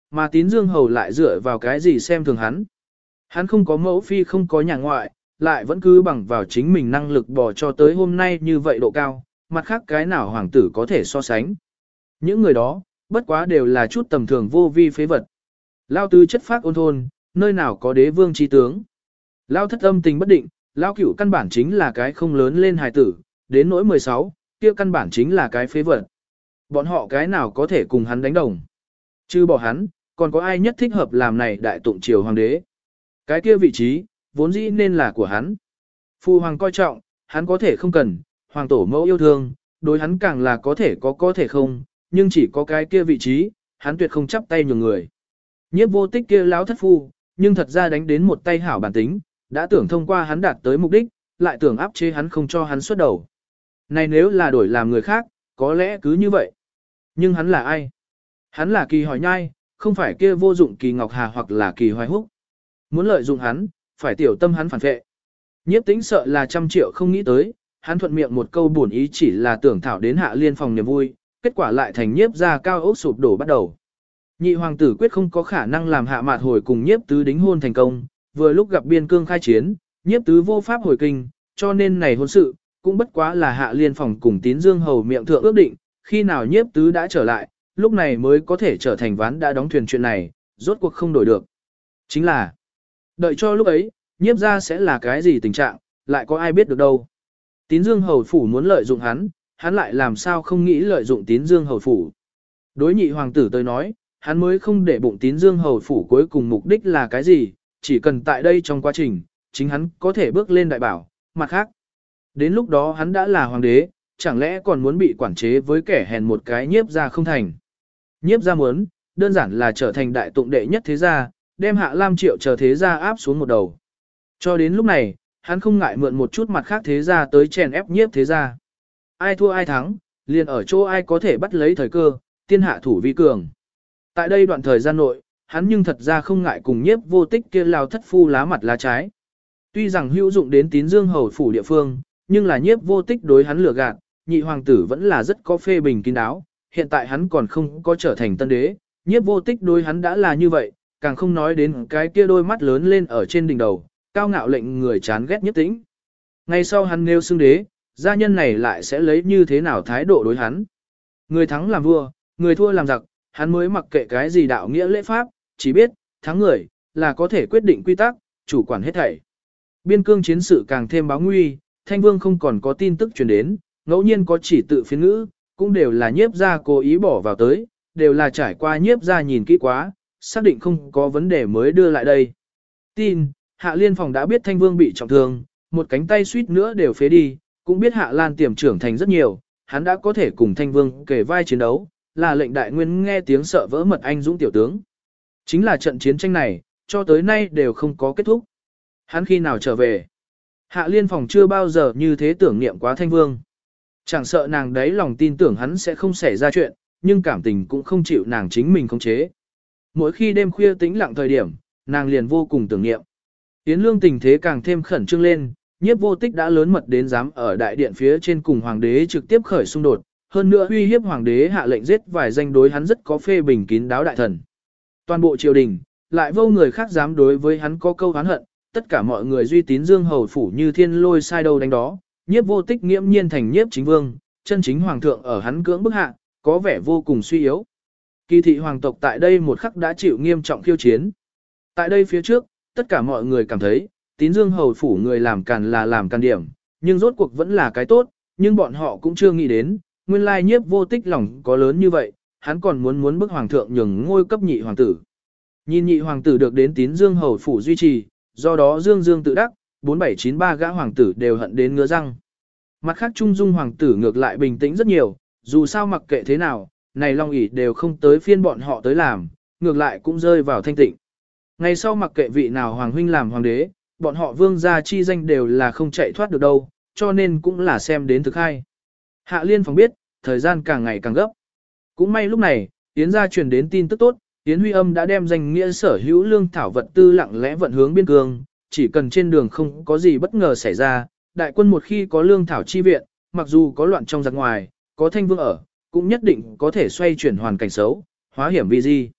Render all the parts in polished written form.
mà Tín Dương Hầu lại dựa vào cái gì xem thường hắn. Hắn không có mẫu phi không có nhà ngoại, lại vẫn cứ bằng vào chính mình năng lực bỏ cho tới hôm nay như vậy độ cao, mặt khác cái nào hoàng tử có thể so sánh. Những người đó, bất quá đều là chút tầm thường vô vi phế vật. Lao tứ chất phác ôn thôn, nơi nào có đế vương chi tướng. Lao thất âm tình bất định, Lao cửu căn bản chính là cái không lớn lên hài tử, đến nỗi 16, kia căn bản chính là cái phế vật. Bọn họ cái nào có thể cùng hắn đánh đồng. Chứ bỏ hắn, còn có ai nhất thích hợp làm này đại tụng triều hoàng đế. Cái kia vị trí, vốn dĩ nên là của hắn. Phu hoàng coi trọng, hắn có thể không cần, hoàng tổ mẫu yêu thương, đối hắn càng là có thể không, nhưng chỉ có cái kia vị trí, hắn tuyệt không chắp tay nhường người. Nhiếp vô tích kia láo thất phu, nhưng thật ra đánh đến một tay hảo bản tính, đã tưởng thông qua hắn đạt tới mục đích, lại tưởng áp chế hắn không cho hắn xuất đầu. Này nếu là đổi làm người khác, có lẽ cứ như vậy. Nhưng hắn là ai? Hắn là Kỳ Hỏi Nhai, không phải kia vô dụng Kỳ Ngọc Hà hoặc là Kỳ Hoài Húc. Muốn lợi dụng hắn, phải tiểu tâm hắn phản vệ. Nhiếp Tĩnh sợ là 100 triệu không nghĩ tới, hắn thuận miệng một câu buồn ý chỉ là tưởng thảo đến Hạ Liên phòng niềm vui, kết quả lại thành nhiếp gia cao ốc sụp đổ bắt đầu. Nhị hoàng tử quyết không có khả năng làm Hạ Mạt hồi cùng nhiếp tứ đính hôn thành công, vừa lúc gặp biên cương khai chiến, nhiếp tứ vô pháp hồi kinh, cho nên này hôn sự, cũng bất quá là Hạ Liên phòng cùng Tín Dương Hầu miệng thượng ước định, khi nào nhiếp tứ đã trở lại, lúc này mới có thể trở thành ván đã đóng thuyền chuyện này, rốt cuộc không đổi được. Chính là, đợi cho lúc ấy, nhiếp gia sẽ là cái gì tình trạng, lại có ai biết được đâu. Tín Dương Hầu phủ muốn lợi dụng hắn lại làm sao không nghĩ lợi dụng Tín Dương Hầu phủ. Đối nhị hoàng tử tới nói, hắn mới không để bụng Tín Dương Hầu phủ cuối cùng mục đích là cái gì, chỉ cần tại đây trong quá trình, chính hắn có thể bước lên đại bảo, mặt khác. Đến lúc đó hắn đã là hoàng đế, chẳng lẽ còn muốn bị quản chế với kẻ hèn một cái nhiếp gia không thành. Nhiếp gia muốn, đơn giản là trở thành đại tụng đệ nhất thế gia, đem Hạ Lam Triệu chờ thế gia áp xuống một đầu. Cho đến lúc này, hắn không ngại mượn một chút mặt khác thế gia tới chèn ép nhiếp thế gia. Ai thua ai thắng, liền ở chỗ ai có thể bắt lấy thời cơ, tiên hạ thủ vi cường. Tại đây đoạn thời gian nội, hắn nhưng thật ra không ngại cùng nhiếp vô tích kia lao thất phu lá mặt lá trái. Tuy rằng hữu dụng đến Tín Dương Hầu phủ địa phương, nhưng là nhiếp vô tích đối hắn lừa gạt, nhị hoàng tử vẫn là rất có phê bình kín đáo, hiện tại hắn còn không có trở thành tân đế, nhiếp vô tích đối hắn đã là như vậy, càng không nói đến cái kia đôi mắt lớn lên ở trên đỉnh đầu, cao ngạo lệnh người chán ghét Nhiếp Tĩnh. Ngày sau hắn nêu xưng đế, gia nhân này lại sẽ lấy như thế nào thái độ đối hắn. Người thắng làm vua, người thua làm giặc, hắn mới mặc kệ cái gì đạo nghĩa lễ pháp, chỉ biết, thắng người, là có thể quyết định quy tắc, chủ quản hết thảy. Biên cương chiến sự càng thêm báo nguy, Thanh Vương không còn có tin tức truyền đến, ngẫu nhiên có chỉ tự phiên ngữ, cũng đều là nhiếp gia cố ý bỏ vào tới, đều là trải qua nhiếp gia nhìn kỹ quá, xác định không có vấn đề mới đưa lại đây. Tin, Hạ Liên phòng đã biết Thanh Vương bị trọng thương, một cánh tay suýt nữa đều phế đi, cũng biết Hạ Lan tiềm trưởng thành rất nhiều, hắn đã có thể cùng Thanh Vương kể vai chiến đấu, là lệnh đại nguyên nghe tiếng sợ vỡ mật anh dũng tiểu tướng. Chính là trận chiến tranh này, cho tới nay đều không có kết thúc. Hắn khi nào trở về? Hạ Liên phòng chưa bao giờ như thế tưởng niệm quá Thanh Vương. Chẳng sợ nàng đấy lòng tin tưởng hắn sẽ không xảy ra chuyện, nhưng cảm tình cũng không chịu nàng chính mình khống chế. Mỗi khi đêm khuya tĩnh lặng thời điểm, nàng liền vô cùng tưởng niệm. Yến Lương tình thế càng thêm khẩn trương lên, nhiếp vô tích đã lớn mật đến dám ở đại điện phía trên cùng hoàng đế trực tiếp khởi xung đột, hơn nữa uy hiếp hoàng đế hạ lệnh giết vài danh đối hắn rất có phê bình kín đáo đại thần. Toàn bộ triều đình, lại vô người khác dám đối với hắn có câu oán hận, tất cả mọi người duy Tín Dương Hầu phủ như thiên lôi sai đâu đánh đó, nhiếp vô tích nghiễm nhiên thành nhiếp chính vương, chân chính hoàng thượng ở hắn cưỡng bức hạ, có vẻ vô cùng suy yếu. Kỳ thị hoàng tộc tại đây một khắc đã chịu nghiêm trọng khiêu chiến. Tại đây phía trước, tất cả mọi người cảm thấy, Tín Dương Hầu phủ người làm càn là làm càn điểm, nhưng rốt cuộc vẫn là cái tốt, nhưng bọn họ cũng chưa nghĩ đến, nguyên lai nhiếp vô tích lòng có lớn như vậy, hắn còn muốn bức hoàng thượng nhường ngôi cấp nhị hoàng tử. Nhìn nhị hoàng tử được đến Tín Dương Hầu phủ duy trì, do đó Dương Dương tự đắc, 4793 gã hoàng tử đều hận đến ngứa răng. Mặt khác Trung Dung hoàng tử ngược lại bình tĩnh rất nhiều, dù sao mặc kệ thế nào, này Long ỷ đều không tới phiên bọn họ tới làm, ngược lại cũng rơi vào thanh tịnh. Ngày sau mặc kệ vị nào hoàng huynh làm hoàng đế, bọn họ vương gia chi danh đều là không chạy thoát được đâu, cho nên cũng là xem đến thực hay. Hạ Liên phòng biết, thời gian càng ngày càng gấp. Cũng may lúc này, Yến gia truyền đến tin tức tốt, Yến Huy Âm đã đem danh nghĩa sở hữu lương thảo vật tư lặng lẽ vận hướng biên cương, chỉ cần trên đường không có gì bất ngờ xảy ra, đại quân một khi có lương thảo chi viện, mặc dù có loạn trong giặc ngoài, có Thanh Vương ở, cũng nhất định có thể xoay chuyển hoàn cảnh xấu, hóa hiểm vi di.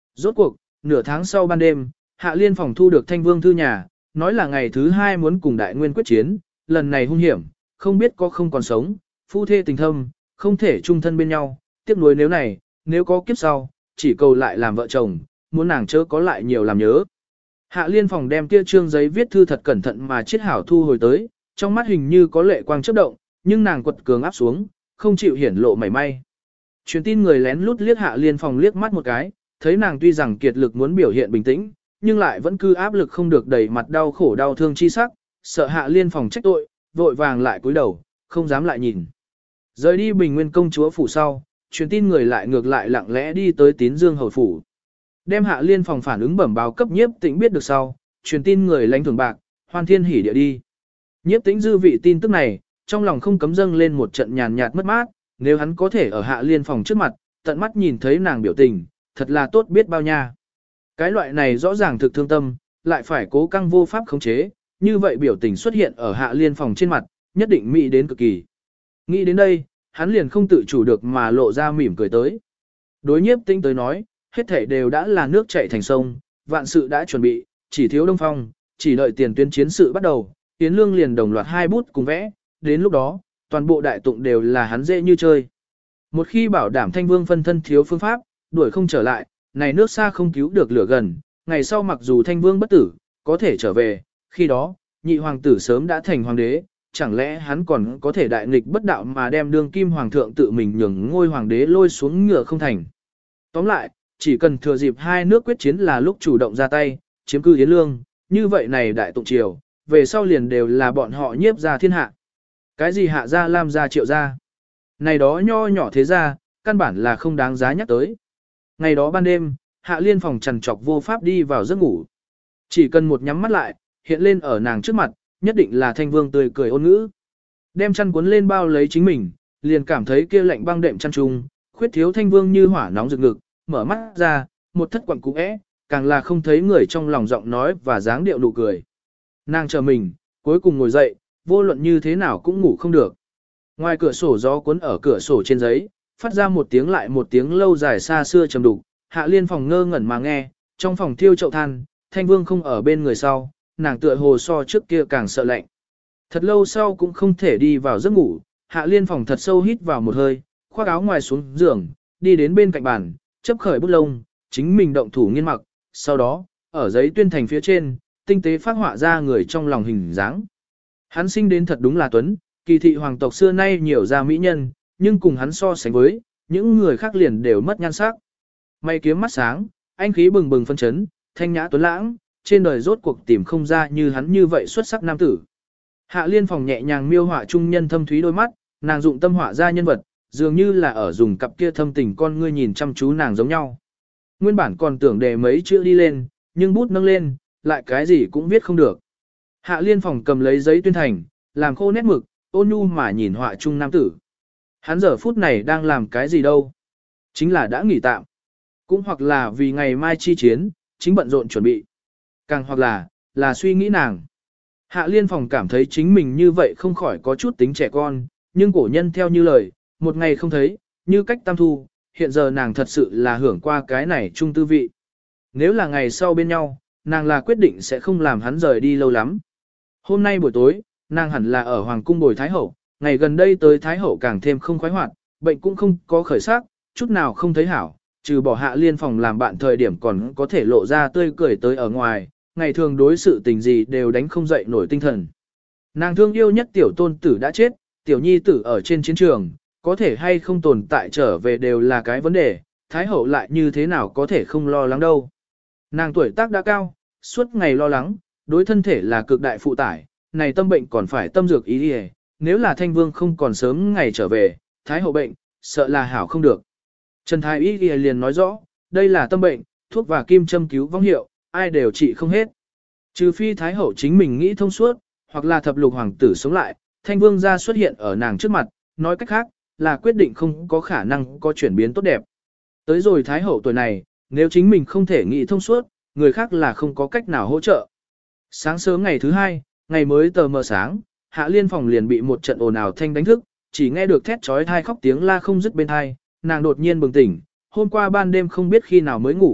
Rốt cuộc, nửa tháng sau ban đêm, Hạ Liên phòng thu được Thanh Vương thư nhà, nói là ngày thứ 2 muốn cùng Đại Nguyên quyết chiến, lần này hung hiểm, không biết có không còn sống, phu thê tình thâm, không thể chung thân bên nhau, tiếc nuối nếu có kiếp sau, chỉ cầu lại làm vợ chồng, muốn nàng chớ có lại nhiều làm nhớ. Hạ Liên phòng đem kia trương giấy viết thư thật cẩn thận mà chiết hảo thu hồi tới, trong mắt hình như có lệ quang chớp động, nhưng nàng quật cường áp xuống, không chịu hiển lộ mảy may. Truyền tin người lén lút liếc Hạ Liên phòng liếc mắt một cái, thấy nàng tuy rằng kiệt lực muốn biểu hiện bình tĩnh, nhưng lại vẫn cứ áp lực không được đầy mặt đau khổ đau thương chi sắc, sợ Hạ Liên phòng trách tội, vội vàng lại cúi đầu, không dám lại nhìn. Rời đi Bình Nguyên công chúa phủ sau, truyền tin người lại ngược lại lặng lẽ đi tới Tín Dương hầu phủ. Đem Hạ Liên phòng phản ứng bẩm báo cấp Nhiếp Tĩnh biết được sau, truyền tin người lãnh thưởng bạc, hoan thiên hỉ địa đi. Nhiếp Tĩnh dư vị tin tức này, trong lòng không cấm dâng lên một trận nhàn nhạt mất mát, nếu hắn có thể ở Hạ Liên phòng trước mặt, tận mắt nhìn thấy nàng biểu tình, thật là tốt biết bao nha. Cái loại này rõ ràng thực thương tâm, lại phải cố căng vô pháp khống chế, như vậy biểu tình xuất hiện ở Hạ Liên phòng trên mặt, nhất định mỹ đến cực kỳ. Nghĩ đến đây, hắn liền không tự chủ được mà lộ ra mỉm cười tới. Đối Nhiếp Tĩnh tới nói, hết thảy đều đã là nước chảy thành sông, vạn sự đã chuẩn bị, chỉ thiếu Đông Phong, chỉ đợi tiền tuyến chiến sự bắt đầu, Yến Lương liền đồng loạt 2 bút cùng vẽ, đến lúc đó, toàn bộ đại tụng đều là hắn dễ như chơi. Một khi bảo đảm Thanh Vương phân thân thiếu phương pháp, đuổi không trở lại, này nước xa không cứu được lửa gần, ngày sau mặc dù Thanh Vương bất tử, có thể trở về, khi đó, nhị hoàng tử sớm đã thành hoàng đế, chẳng lẽ hắn còn có thể đại nghịch bất đạo mà đem đương kim hoàng thượng tự mình nhường ngôi hoàng đế lôi xuống ngựa không thành. Tóm lại, chỉ cần thừa dịp hai nước quyết chiến là lúc chủ động ra tay, chiếm cư Yến Lương, như vậy này đại tụng triều, về sau liền đều là bọn họ nhiếp ra thiên hạ. Cái gì hạ gia lam gia triệu gia? Này đó nho nhỏ thế gia, căn bản là không đáng giá nhắc tới. Ngày đó ban đêm, Hạ Liên phòng trằn trọc vô pháp đi vào giấc ngủ. Chỉ cần một nhắm mắt lại, hiện lên ở nàng trước mặt, nhất định là Thanh Vương tươi cười ôn ngữ. Đem chăn cuốn lên bao lấy chính mình, liền cảm thấy kia lạnh băng đệm chăn trung, khuyết thiếu Thanh Vương như hỏa nóng rực ngực, mở mắt ra, một thất quặng cũ é, càng là không thấy người trong lòng giọng nói và dáng điệu nụ cười. Nàng chờ mình, cuối cùng ngồi dậy, vô luận như thế nào cũng ngủ không được. Ngoài cửa sổ gió cuốn ở cửa sổ trên giấy, phát ra một tiếng lại một tiếng lâu dài xa xưa trầm đục. Hạ Liên phòng ngơ ngẩn mà nghe, trong phòng thiêu chậu than, Thanh Vương không ở bên người sau, nàng tựa hồ so trước kia càng sợ lạnh. Thật lâu sau cũng không thể đi vào giấc ngủ, Hạ Liên phòng thật sâu hít vào một hơi, khoác áo ngoài xuống giường, đi đến bên cạnh bàn, chấp khởi bút lông, chính mình động thủ nghiên mặc, sau đó, ở giấy tuyên thành phía trên, tinh tế phát họa ra người trong lòng hình dáng. Hắn sinh đến thật đúng là tuấn, kỳ thị hoàng tộc xưa nay nhiều ra mỹ nhân, nhưng cùng hắn so sánh với, những người khác liền đều mất nhan sắc. Mày kiếm mắt sáng, anh khí bừng bừng phân chấn, thanh nhã tuấn lãng, trên đời rốt cuộc tìm không ra như hắn như vậy xuất sắc nam tử. Hạ Liên phòng nhẹ nhàng miêu họa trung nhân thâm thúy đôi mắt, nàng dụng tâm họa ra nhân vật, dường như là ở dùng cặp kia thâm tình con ngươi nhìn chăm chú nàng giống nhau. Nguyên bản còn tưởng đề mấy chữ đi lên, nhưng bút nâng lên, lại cái gì cũng viết không được. Hạ Liên phòng cầm lấy giấy tuyên thành, làm khô nét mực, ôn nhu mà nhìn họa trung nam tử. Hắn giờ phút này đang làm cái gì đâu? Chính là đã nghỉ tạm. Cũng hoặc là vì ngày mai chi chiến, chính bận rộn chuẩn bị. Càng hoặc là suy nghĩ nàng. Hạ Liên phòng cảm thấy chính mình như vậy không khỏi có chút tính trẻ con, nhưng cổ nhân theo như lời, một ngày không thấy, như cách tam thu, hiện giờ nàng thật sự là hưởng qua cái này chung tư vị. Nếu là ngày sau bên nhau, nàng là quyết định sẽ không làm hắn rời đi lâu lắm. Hôm nay buổi tối, nàng hẳn là ở Hoàng cung bồi Thái Hậu, ngày gần đây tới Thái Hậu càng thêm không khoái hoạt, bệnh cũng không có khởi sắc, chút nào không thấy hảo, trừ bỏ Hạ Liên phòng làm bạn thời điểm còn có thể lộ ra tươi cười tới ở ngoài, ngày thường đối sự tình gì đều đánh không dậy nổi tinh thần. Nàng thương yêu nhất tiểu tôn tử đã chết, tiểu nhi tử ở trên chiến trường, có thể hay không tồn tại trở về đều là cái vấn đề, Thái Hậu lại như thế nào có thể không lo lắng đâu. Nàng tuổi tác đã cao, suốt ngày lo lắng, đối thân thể là cực đại phụ tải, này tâm bệnh còn phải tâm dược ý đi. Nếu là Thanh Vương không còn sớm ngày trở về, Thái Hậu bệnh, sợ là hảo không được. Trần Thái Y liền nói rõ, đây là tâm bệnh, thuốc và kim châm cứu vong hiệu, ai đều trị không hết. Trừ phi Thái Hậu chính mình nghĩ thông suốt, hoặc là thập lục hoàng tử sống lại, Thanh Vương gia xuất hiện ở nàng trước mặt, nói cách khác, là quyết định không có khả năng có chuyển biến tốt đẹp. Tới rồi Thái Hậu tuổi này, nếu chính mình không thể nghĩ thông suốt, người khác là không có cách nào hỗ trợ. Sáng sớm ngày thứ hai, ngày mới tờ mờ sáng, Hạ Liên phòng liền bị một trận ồn ào thanh đánh thức, chỉ nghe được thét trói thai khóc tiếng la không dứt bên tai, nàng đột nhiên bừng tỉnh, hôm qua ban đêm không biết khi nào mới ngủ,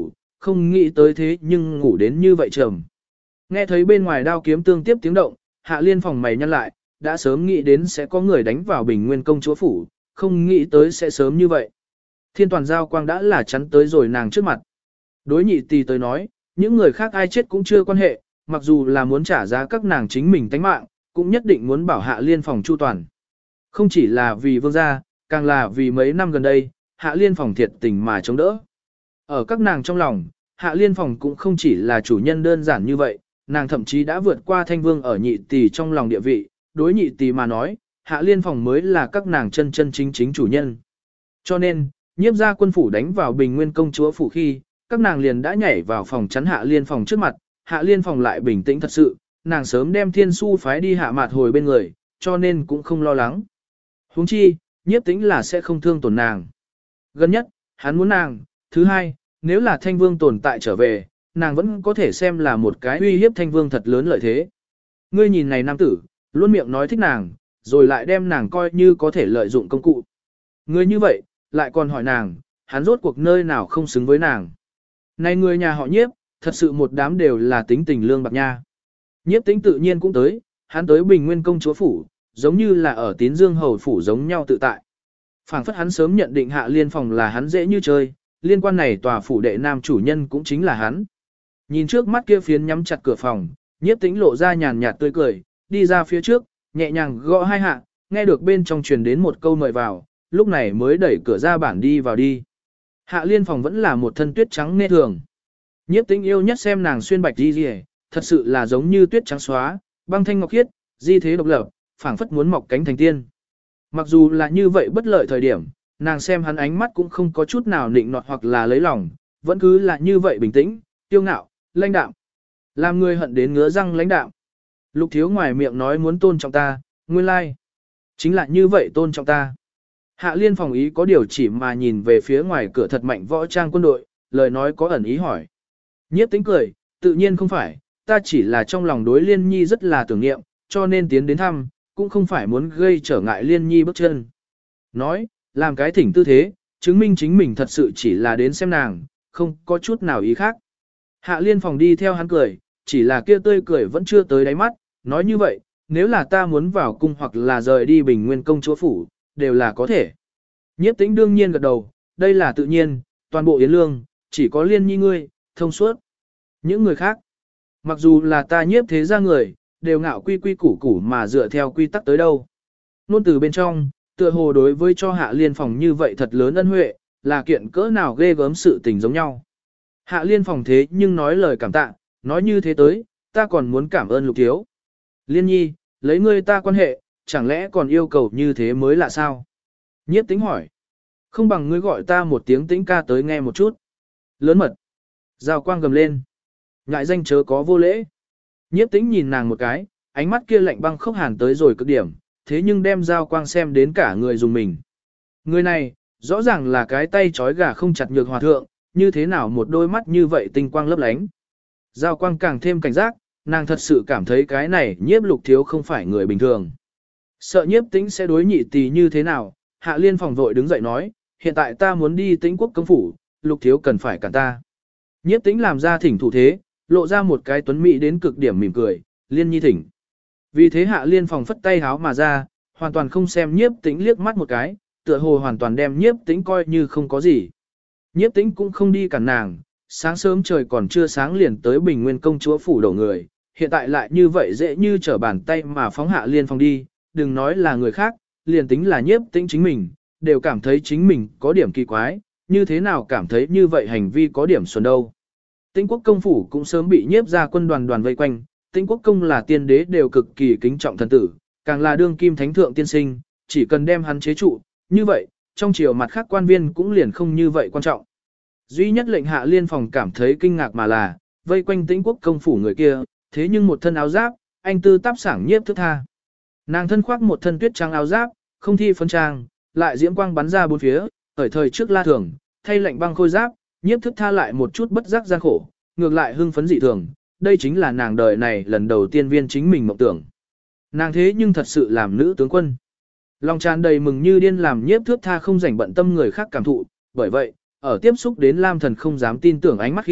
không nghĩ tới thế nhưng ngủ đến như vậy trầm. Nghe thấy bên ngoài đao kiếm tương tiếp tiếng động, Hạ Liên phòng mày nhăn lại, đã sớm nghĩ đến sẽ có người đánh vào Bình Nguyên công chúa phủ, không nghĩ tới sẽ sớm như vậy. Thiên toàn giao quang đã là chắn tới rồi nàng trước mặt. Đối nhị tỳ tới nói, những người khác ai chết cũng chưa quan hệ, mặc dù là muốn trả giá các nàng chính mình tánh mạng, cũng nhất định muốn bảo Hạ Liên phòng chu toàn. Không chỉ là vì vương gia, càng là vì mấy năm gần đây, Hạ Liên phòng thiệt tình mà chống đỡ. Ở các nàng trong lòng, Hạ Liên phòng cũng không chỉ là chủ nhân đơn giản như vậy, nàng thậm chí đã vượt qua Thanh Vương ở nhị tỳ trong lòng địa vị, đối nhị tỳ mà nói, Hạ Liên phòng mới là các nàng chân chân chính chính chủ nhân. Cho nên, nhiếp gia quân phủ đánh vào Bình Nguyên công chúa phủ khi, các nàng liền đã nhảy vào phòng chắn Hạ Liên phòng trước mặt, Hạ Liên phòng lại bình tĩnh thật sự, nàng sớm đem Thiên Su phái đi hạ mạt hồi bên người, cho nên cũng không lo lắng. Huống chi, nhiếp tính là sẽ không thương tổn nàng. Gần nhất, hắn muốn nàng, thứ hai, nếu là Thanh Vương tồn tại trở về, nàng vẫn có thể xem là một cái uy hiếp Thanh Vương thật lớn lợi thế. Ngươi nhìn này nam tử, luôn miệng nói thích nàng, rồi lại đem nàng coi như có thể lợi dụng công cụ. Ngươi như vậy, lại còn hỏi nàng, hắn rốt cuộc nơi nào không xứng với nàng. Này người nhà họ nhiếp, thật sự một đám đều là tính tình lương bạc nha. Nhiếp tính tự nhiên cũng tới, hắn tới Bình Nguyên công chúa phủ, giống như là ở Tín Dương hầu phủ giống nhau tự tại. Phảng phất hắn sớm nhận định Hạ Liên phòng là hắn dễ như chơi, liên quan này tòa phủ đệ nam chủ nhân cũng chính là hắn. Nhìn trước mắt kia phiến nhắm chặt cửa phòng, nhiếp tĩnh lộ ra nhàn nhạt tươi cười, đi ra phía trước, nhẹ nhàng gõ hai hạ, nghe được bên trong truyền đến một câu mời vào, lúc này mới đẩy cửa ra bản đi vào đi. Hạ Liên phòng vẫn là một thân tuyết trắng nghe thường. Nhiếp tĩnh yêu nhất xem nàng xuyên bạch đi rìa, thật sự là giống như tuyết trắng xóa, băng thanh ngọc khiết, di thế độc lập, phảng phất muốn mọc cánh thành tiên. Mặc dù là như vậy bất lợi thời điểm, nàng xem hắn ánh mắt cũng không có chút nào nịnh nọt hoặc là lấy lòng, vẫn cứ là như vậy bình tĩnh, tiêu ngạo, lãnh đạm. Làm người hận đến ngứa răng lãnh đạm. Lục thiếu ngoài miệng nói muốn tôn trọng ta, nguyên lai. Chính là như vậy tôn trọng ta. Hạ Liên phòng ý có điều chỉ mà nhìn về phía ngoài cửa thật mạnh võ trang quân đội, lời nói có ẩn ý hỏi. Nhiếp tính cười, tự nhiên không phải, ta chỉ là trong lòng đối Liên Nhi rất là tưởng niệm, cho nên tiến đến thăm, cũng không phải muốn gây trở ngại Liên Nhi bước chân. Nói, làm cái thỉnh tư thế, chứng minh chính mình thật sự chỉ là đến xem nàng, không có chút nào ý khác. Hạ Liên phòng đi theo hắn cười, chỉ là kia tươi cười vẫn chưa tới đáy mắt, nói như vậy, nếu là ta muốn vào cung hoặc là rời đi Bình Nguyên công chúa phủ, đều là có thể. Nhiếp tĩnh đương nhiên gật đầu, đây là tự nhiên, toàn bộ Yến Lương, chỉ có Liên Nhi ngươi, thông suốt. Những người khác, mặc dù là ta nhiếp thế gia người, đều ngạo quy quy củ củ mà dựa theo quy tắc tới đâu. Nôn từ bên trong, tựa hồ đối với cho Hạ Liên phòng như vậy thật lớn ân huệ, là kiện cỡ nào ghê gớm sự tình giống nhau. Hạ Liên phòng thế nhưng nói lời cảm tạ, nói như thế tới, ta còn muốn cảm ơn Lục thiếu. Liên Nhi, lấy ngươi ta quan hệ, chẳng lẽ còn yêu cầu như thế mới là sao? Nhiếp tính hỏi. Không bằng ngươi gọi ta một tiếng tĩnh ca tới nghe một chút. Lớn mật. Giao quang gầm lên. Ngại danh chớ có vô lễ. Nhiếp tĩnh nhìn nàng một cái, ánh mắt kia lạnh băng khốc hàn tới rồi cực điểm, thế nhưng đem Giao quang xem đến cả người dùng mình. Người này, rõ ràng là cái tay trói gà không chặt nhược hòa thượng, như thế nào một đôi mắt như vậy tinh quang lấp lánh. Giao quang càng thêm cảnh giác, nàng thật sự cảm thấy cái này nhiếp Lục thiếu không phải người bình thường. Sợ nhiếp tĩnh sẽ đối nhị tỳ như thế nào, Hạ Liên phòng vội đứng dậy nói, hiện tại ta muốn đi Tĩnh quốc công phủ, Lục thiếu cần phải cản ta. Nhiếp tĩnh làm ra thỉnh thủ thế, lộ ra một cái tuấn mỹ đến cực điểm mỉm cười, Liên Nhi thỉnh. Vì thế Hạ Liên phòng phất tay háo mà ra, hoàn toàn không xem nhiếp tĩnh liếc mắt một cái, tựa hồ hoàn toàn đem nhiếp tĩnh coi như không có gì. Nhiếp tĩnh cũng không đi cản nàng, sáng sớm trời còn chưa sáng liền tới Bình Nguyên công chúa phủ đổ người, hiện tại lại như vậy dễ như trở bàn tay mà phóng Hạ Liên phòng đi, đừng nói là người khác, liền tính là nhiếp tĩnh chính mình, đều cảm thấy chính mình có điểm kỳ quái, như thế nào cảm thấy như vậy hành vi có điểm xuẩn đâu. Tĩnh quốc công phủ cũng sớm bị nhiếp ra quân đoàn vây quanh, Tĩnh quốc công là tiên đế đều cực kỳ kính trọng thần tử, càng là đương kim thánh thượng tiên sinh, chỉ cần đem hắn chế trụ, như vậy, trong triều mặt khác quan viên cũng liền không như vậy quan trọng. Duy nhất lệnh Hạ Liên phòng cảm thấy kinh ngạc mà là, vây quanh Tĩnh quốc công phủ người kia, thế nhưng một thân áo giáp, anh tư táp sảng nhiếp thức tha. Nàng thân khoác một thân tuyết trắng áo giáp, không thi phân trang, lại diễm quang bắn ra bốn phía, ở thời trước la thường, thay lệnh băng khôi giáp, nhiếp thức tha lại một chút bất giác gian khổ, ngược lại hưng phấn dị thường, đây chính là nàng đời này lần đầu tiên viên chính mình mộng tưởng. Nàng thế nhưng thật sự làm nữ tướng quân. Lòng tràn đầy mừng như điên làm nhiếp thước tha không rảnh bận tâm người khác cảm thụ, bởi vậy, ở tiếp xúc đến Lam Thần không dám tin tưởng ánh mắt khi,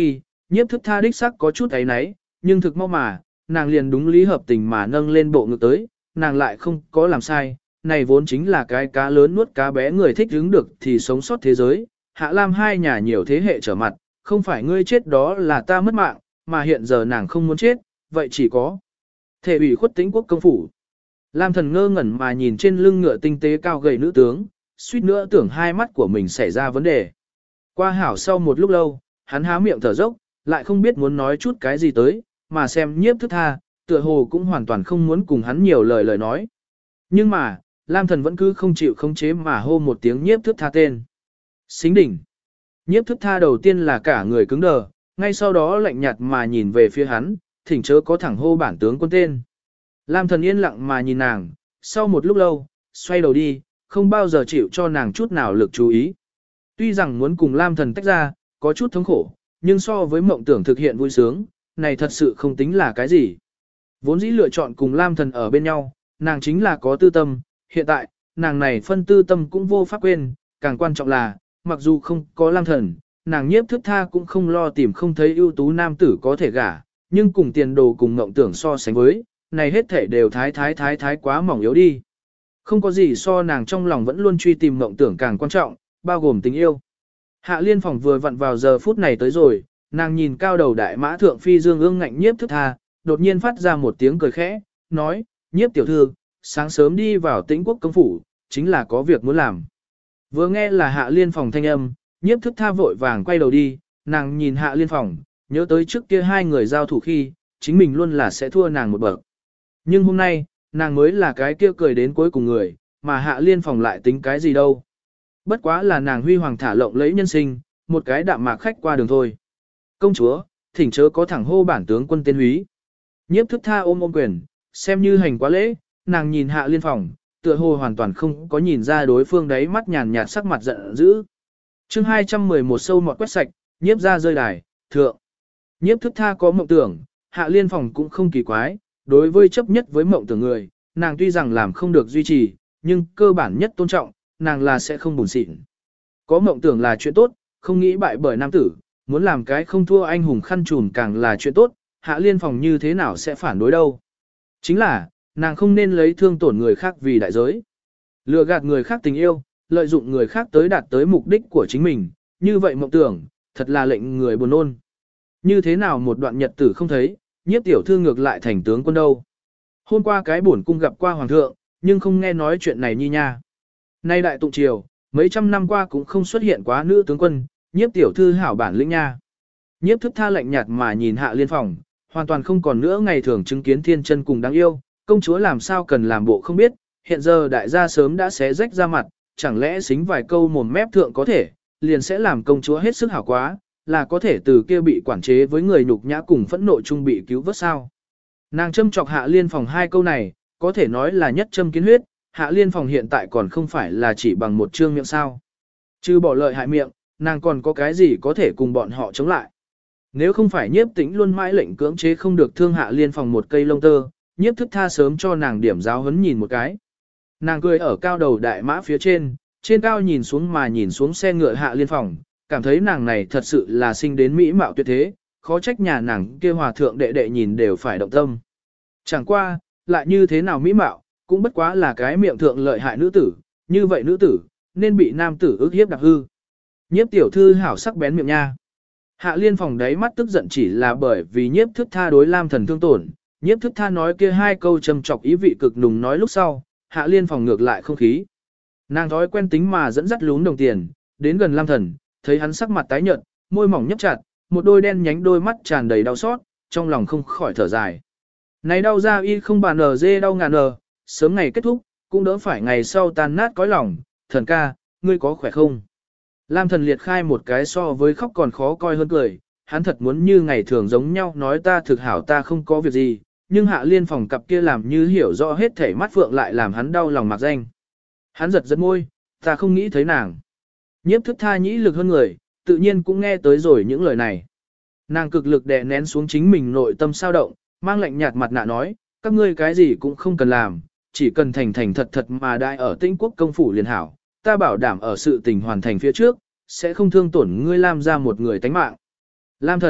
nhiếp thức tha đích sắc có chút ấy náy, nhưng thực mau mà, nàng liền đúng lý hợp tình mà nâng lên bộ ngực tới, nàng lại không có làm sai, này vốn chính là cái cá lớn nuốt cá bé người thích hứng được thì sống sót thế giới, Hạ Lam hai nhà nhiều thế hệ trở mặt, không phải ngươi chết đó là ta mất mạng, mà hiện giờ nàng không muốn chết, vậy chỉ có thể ủy khuất Tĩnh Quốc công phủ. Lam Thần ngơ ngẩn mà nhìn trên lưng ngựa tinh tế cao gầy nữ tướng, suýt nữa tưởng hai mắt của mình xảy ra vấn đề. Qua hảo sau một lúc lâu, hắn há miệng thở dốc, lại không biết muốn nói chút cái gì tới, mà xem nhiếp thức tha, tựa hồ cũng hoàn toàn không muốn cùng hắn nhiều lời nói. Nhưng mà, Lam Thần vẫn cứ không chịu khống chế mà hô một tiếng nhiếp thức tha tên. Xính đỉnh. Nhiếp thức tha đầu tiên là cả người cứng đờ, ngay sau đó lạnh nhạt mà nhìn về phía hắn, thỉnh chớ có thẳng hô bản tướng quân tên. Lam Thần yên lặng mà nhìn nàng, sau một lúc lâu, xoay đầu đi, không bao giờ chịu cho nàng chút nào lực chú ý. Tuy rằng muốn cùng Lam Thần tách ra, có chút thống khổ, nhưng so với mộng tưởng thực hiện vui sướng, này thật sự không tính là cái gì. Vốn dĩ lựa chọn cùng Lam Thần ở bên nhau, nàng chính là có tư tâm, hiện tại, nàng này phân tư tâm cũng vô pháp quên, càng quan trọng là, mặc dù không có Lam Thần, nàng nhiếp thức tha cũng không lo tìm không thấy ưu tú nam tử có thể gả, nhưng cùng tiền đồ cùng mộng tưởng so sánh với, này hết thể đều thái quá mỏng yếu đi. Không có gì so nàng trong lòng vẫn luôn truy tìm mộng tưởng càng quan trọng, bao gồm tình yêu. Hạ Liên Phòng vừa vặn vào giờ phút này tới rồi, nàng nhìn cao đầu đại mã thượng phi dương ương ngạnh nhiếp thức tha, đột nhiên phát ra một tiếng cười khẽ, nói, nhiếp tiểu thư, sáng sớm đi vào Tĩnh Quốc công phủ, chính là có việc muốn làm. Vừa nghe là Hạ Liên Phòng thanh âm, nhiếp thức tha vội vàng quay đầu đi, nàng nhìn Hạ Liên Phòng, nhớ tới trước kia hai người giao thủ khi, chính mình luôn là sẽ thua nàng một bậc. Nhưng hôm nay, nàng mới là cái kia cười đến cuối cùng người, mà Hạ Liên Phòng lại tính cái gì đâu. Bất quá là nàng huy hoàng thả lộng lấy nhân sinh, một cái đạm mạc khách qua đường thôi. Công chúa, thỉnh chớ có thẳng hô bản tướng quân tên húy. Nhiếp thức tha ôm quyền, xem như hành quá lễ, nàng nhìn Hạ Liên Phòng, tựa hồ hoàn toàn không có nhìn ra đối phương đấy mắt nhàn nhạt sắc mặt giận dữ. Chương 211 sâu mọt quét sạch, nhiếp ra rơi đài, thượng. Nhiếp thức tha có mộng tưởng, Hạ Liên Phòng cũng không kỳ quái, đối với chấp nhất với mộng tưởng người, nàng tuy rằng làm không được duy trì, nhưng cơ bản nhất tôn trọng, nàng là sẽ không buồn xịn. Có mộng tưởng là chuyện tốt, không nghĩ bại bởi nam tử, muốn làm cái không thua anh hùng khăn trùn càng là chuyện tốt, Hạ Liên Phòng như thế nào sẽ phản đối đâu. Chính là, nàng không nên lấy thương tổn người khác vì đại giới. Lừa gạt người khác tình yêu, lợi dụng người khác tới đạt tới mục đích của chính mình, như vậy mộng tưởng, thật là lệnh người buồn nôn. Như thế nào một đoạn nhật tử không thấy, nhiếp tiểu thư ngược lại thành tướng quân đâu. Hôm qua cái bổn cung gặp qua hoàng thượng, nhưng không nghe nói chuyện này nhi nha. Nay đại tụng triều, mấy trăm năm qua cũng không xuất hiện quá nữ tướng quân, nhiếp tiểu thư hảo bản lĩnh nha. Nhiếp thức tha lạnh nhạt mà nhìn Hạ Liên Phòng, hoàn toàn không còn nữa ngày thường chứng kiến thiên chân cùng đáng yêu, công chúa làm sao cần làm bộ không biết, hiện giờ đại gia sớm đã xé rách ra mặt, chẳng lẽ xính vài câu mồm mép thượng có thể, liền sẽ làm công chúa hết sức hảo quá, là có thể từ kia bị quản chế với người nhục nhã cùng phẫn nộ chung bị cứu vớt sao. Nàng châm chọc Hạ Liên Phòng hai câu này, có thể nói là nhất châm kiến huyết, Hạ Liên Phòng hiện tại còn không phải là chỉ bằng một trương miệng sao. Chứ bỏ lợi hại miệng, nàng còn có cái gì có thể cùng bọn họ chống lại. Nếu không phải nhiếp tĩnh luôn mãi lệnh cưỡng chế không được thương Hạ Liên Phòng một cây lông tơ, nhiếp thức tha sớm cho nàng điểm giáo huấn nhìn một cái. Nàng cười ở cao đầu đại mã phía trên cao nhìn xuống mà nhìn xuống xe ngựa Hạ Liên Phòng, cảm thấy nàng này thật sự là sinh đến mỹ mạo tuyệt thế, khó trách nhà nàng kia hòa thượng đệ đệ nhìn đều phải động tâm. Chẳng qua, lại như thế nào mỹ mạo, cũng bất quá là cái miệng thượng lợi hại nữ tử, như vậy nữ tử, nên bị nam tử ức hiếp đặc hư. Nhiếp tiểu thư hảo sắc bén miệng nha. Hạ Liên Phòng đáy mắt tức giận chỉ là bởi vì nhiếp thức tha đối Lam Thần thương tổn, nhiếp thức tha nói kia hai câu châm chọc ý vị cực nùng nói lúc sau, Hạ Liên Phòng ngược lại không khí. Nàng thói quen tính mà dẫn dắt lún đồng tiền, đến gần Lam Thần, thấy hắn sắc mặt tái nhợt, môi mỏng nhấp chặt, một đôi đen nhánh đôi mắt tràn đầy đau xót, trong lòng không khỏi thở dài. Này đau ra y không bàn nở dê đau ngàn nở, sớm ngày kết thúc, cũng đỡ phải ngày sau tan nát cõi lòng, thần ca, ngươi có khỏe không? Lam Thần liệt khai một cái so với khóc còn khó coi hơn cười, hắn thật muốn như ngày thường giống nhau nói ta thực hảo ta không có việc gì, nhưng Hạ Liên Phòng cặp kia làm như hiểu rõ hết thể mắt phượng lại làm hắn đau lòng mặc danh. Hắn giật giật môi, ta không nghĩ thấy nàng. Nhiếp thức tha nhĩ lực hơn người, tự nhiên cũng nghe tới rồi những lời này. Nàng cực lực đè nén xuống chính mình nội tâm sao động, mang lạnh nhạt mặt nạ nói, các ngươi cái gì cũng không cần làm, chỉ cần thành thành thật thật mà đại ở Tĩnh Quốc công phủ liền hảo, ta bảo đảm ở sự tình hoàn thành phía trước, sẽ không thương tổn ngươi Lam ra một người tánh mạng. Lam Thần,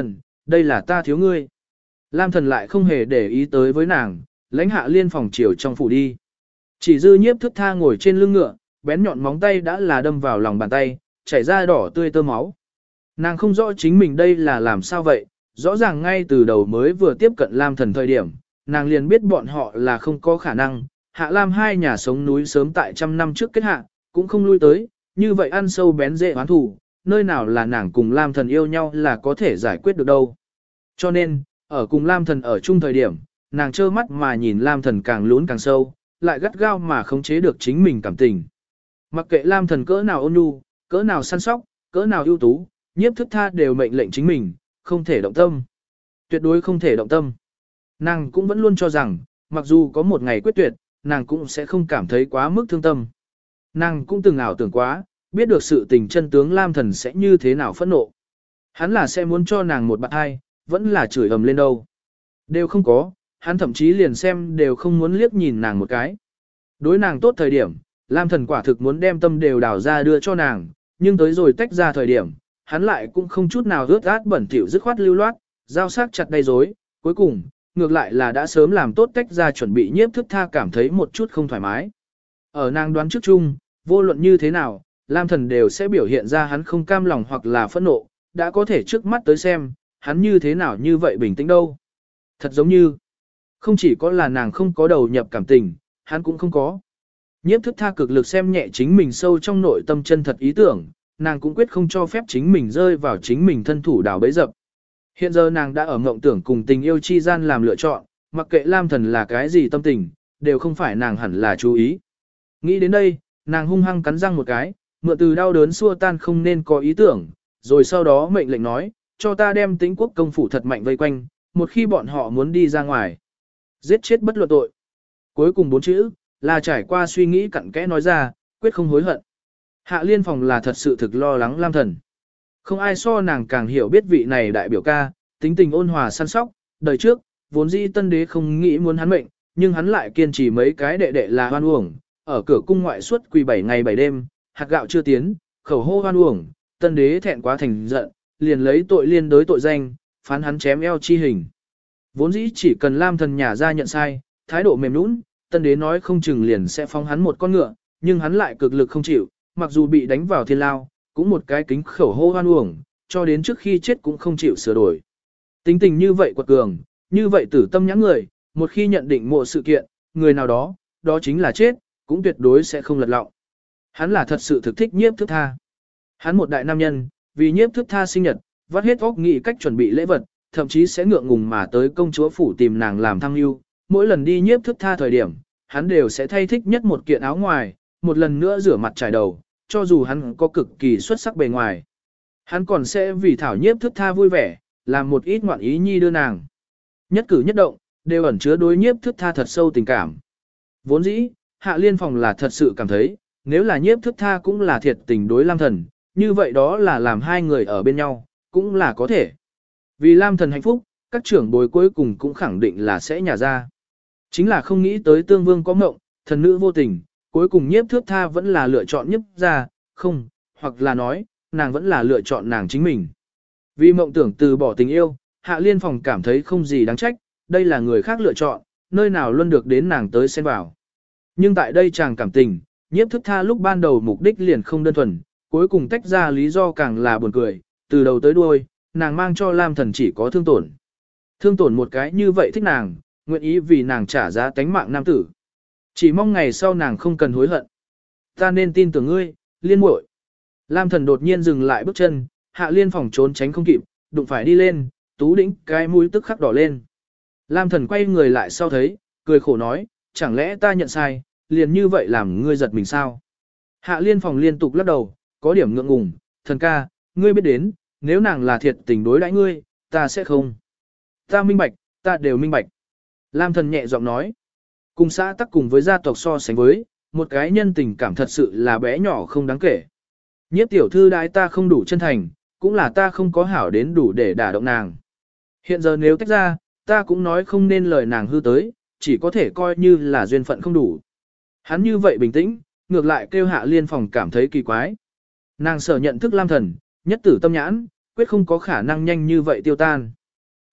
đây là ta thiếu ngươi. Lam Thần lại không hề để ý tới với nàng, lãnh Hạ Liên phòng chiều trong phủ đi. Chỉ dư Nhiếp Thức Tha ngồi trên lưng ngựa, bén nhọn móng tay đã là đâm vào lòng bàn tay, chảy ra đỏ tươi tơ máu. Nàng không rõ chính mình đây là làm sao vậy, rõ ràng ngay từ đầu mới vừa tiếp cận Lam Thần thời điểm, nàng liền biết bọn họ là không có khả năng, Hạ Lam hai nhà sống núi sớm tại trăm năm trước kết hạ, cũng không lui tới, như vậy ăn sâu bén dễ oán thù, nơi nào là nàng cùng Lam Thần yêu nhau là có thể giải quyết được đâu. Cho nên, ở cùng Lam Thần ở chung thời điểm, nàng trơ mắt mà nhìn Lam Thần càng lún càng sâu, lại gắt gao mà khống chế được chính mình cảm tình. Mặc kệ Lam Thần cỡ nào ôn nhu, cỡ nào săn sóc, cỡ nào ưu tú, Nhiếp Thức Tha đều mệnh lệnh chính mình, không thể động tâm. Tuyệt đối không thể động tâm. Nàng cũng vẫn luôn cho rằng, mặc dù có một ngày quyết tuyệt, nàng cũng sẽ không cảm thấy quá mức thương tâm. Nàng cũng từng ảo tưởng quá, biết được sự tình chân tướng Lam Thần sẽ như thế nào phẫn nộ. Hắn là sẽ muốn cho nàng một bạn hai, vẫn là chửi ầm lên đâu. Đều không có, hắn thậm chí liền xem đều không muốn liếc nhìn nàng một cái. Đối nàng tốt thời điểm, Lam Thần quả thực muốn đem tâm đều đào ra đưa cho nàng, nhưng tới rồi tách ra thời điểm, hắn lại cũng không chút nào ướt át bẩn thỉu dứt khoát lưu loát, giao sắc chặt đầy rối, cuối cùng, ngược lại là đã sớm làm tốt tách ra chuẩn bị Nhiếp Thức Tha cảm thấy một chút không thoải mái. Ở nàng đoán trước chung, vô luận như thế nào, Lam Thần đều sẽ biểu hiện ra hắn không cam lòng hoặc là phẫn nộ, đã có thể trước mắt tới xem, hắn như thế nào như vậy bình tĩnh đâu. Thật giống như, không chỉ có là nàng không có đầu nhập cảm tình, hắn cũng không có. Nhiếp Thức Tha cực lực xem nhẹ chính mình sâu trong nội tâm chân thật ý tưởng, nàng cũng quyết không cho phép chính mình rơi vào chính mình thân thủ đào bẫy dập. Hiện giờ nàng đã ở mộng tưởng cùng tình yêu chi gian làm lựa chọn, mặc kệ Lam Thần là cái gì tâm tình, đều không phải nàng hẳn là chú ý. Nghĩ đến đây, nàng hung hăng cắn răng một cái, mượn từ đau đớn xua tan không nên có ý tưởng, rồi sau đó mệnh lệnh nói, cho ta đem Tĩnh Quốc công phủ thật mạnh vây quanh, một khi bọn họ muốn đi ra ngoài, giết chết bất luận tội. Cuối cùng 4 chữ, là trải qua suy nghĩ cặn kẽ nói ra, quyết không hối hận. Hạ Liên phòng là thật sự thực lo lắng Lam Thần. Không ai so nàng càng hiểu biết vị này đại biểu ca, tính tình ôn hòa săn sóc, đời trước, vốn dĩ tân đế không nghĩ muốn hắn mệnh, nhưng hắn lại kiên trì mấy cái đệ đệ là hoan uổng, ở cửa cung ngoại suốt quỳ 7 ngày 7 đêm, hạt gạo chưa tiến, khẩu hô hoan uổng, tân đế thẹn quá thành giận, liền lấy tội liên đối tội danh, phán hắn chém eo chi hình. Vốn dĩ chỉ cần Lam Thần nhả ra nhận sai, thái độ mềm nũng, tân đế nói không chừng liền sẽ phóng hắn một con ngựa, nhưng hắn lại cực lực không chịu, mặc dù bị đánh vào thiên lao, cũng một cái kính khẩu hô hoan uổng, cho đến trước khi chết cũng không chịu sửa đổi. Tính tình như vậy quật cường, như vậy tử tâm nhãn người, một khi nhận định mộ sự kiện, người nào đó, đó chính là chết, cũng tuyệt đối sẽ không lật lọng. Hắn là thật sự thực thích Nhiếp Thức Tha. Hắn một đại nam nhân, vì Nhiếp Thức Tha sinh nhật, vắt hết óc nghĩ cách chuẩn bị lễ vật, thậm chí sẽ ngượng ngùng mà tới công chúa phủ tìm nàng làm thăng lưu. Mỗi lần đi Nhiếp Thức Tha thời điểm, hắn đều sẽ thay thích nhất một kiện áo ngoài, một lần nữa rửa mặt trải đầu, cho dù hắn có cực kỳ xuất sắc bề ngoài. Hắn còn sẽ vì thảo Nhiếp Thức Tha vui vẻ, làm một ít ngoạn ý nhi đưa nàng. Nhất cử nhất động, đều ẩn chứa đối Nhiếp Thức Tha thật sâu tình cảm. Vốn dĩ, Hạ Liên phòng là thật sự cảm thấy, nếu là Nhiếp Thức Tha cũng là thiệt tình đối Lam Thần, như vậy đó là làm hai người ở bên nhau, cũng là có thể. Vì Lam Thần hạnh phúc, các trưởng bối cuối cùng cũng khẳng định là sẽ nhả ra. Chính là không nghĩ tới tương vương có mộng, thần nữ vô tình, cuối cùng Nhiếp Thức Tha vẫn là lựa chọn Nhiếp ra, không, hoặc là nói, nàng vẫn là lựa chọn nàng chính mình. Vì mộng tưởng từ bỏ tình yêu, Hạ Liên phòng cảm thấy không gì đáng trách, đây là người khác lựa chọn, nơi nào luôn được đến nàng tới xen vào. Nhưng tại đây chàng cảm tình, Nhiếp Thức Tha lúc ban đầu mục đích liền không đơn thuần, cuối cùng tách ra lý do càng là buồn cười, từ đầu tới đuôi, nàng mang cho Lam Thần chỉ có thương tổn. Thương tổn một cái như vậy thích nàng, nguyện ý vì nàng trả giá tánh mạng nam tử. Chỉ mong ngày sau nàng không cần hối hận. Ta nên tin tưởng ngươi, Liên muội. Lam Thần đột nhiên dừng lại bước chân, Hạ Liên phòng trốn tránh không kịp, đụng phải đi lên, Tú Đĩnh cái mũi tức khắc đỏ lên. Lam Thần quay người lại sau thấy, cười khổ nói, chẳng lẽ ta nhận sai, liền như vậy làm ngươi giật mình sao? Hạ Liên phòng liên tục lắc đầu, có điểm ngượng ngùng, thần ca, ngươi biết đến, nếu nàng là thiệt tình đối đãi ngươi, ta sẽ không. Ta minh bạch, ta đều minh bạch. Lam Thần nhẹ giọng nói, cùng xã tắc cùng với gia tộc so sánh với, một cái nhân tình cảm thật sự là bé nhỏ không đáng kể. Nhiếp tiểu thư đãi ta không đủ chân thành, cũng là ta không có hảo đến đủ để đả động nàng. Hiện giờ nếu tách ra, ta cũng nói không nên lời nàng hư tới, chỉ có thể coi như là duyên phận không đủ. Hắn như vậy bình tĩnh, ngược lại kêu Hạ Liên phòng cảm thấy kỳ quái. Nàng sở nhận thức Lam Thần, nhất tử tâm nhãn, quyết không có khả năng nhanh như vậy tiêu tan.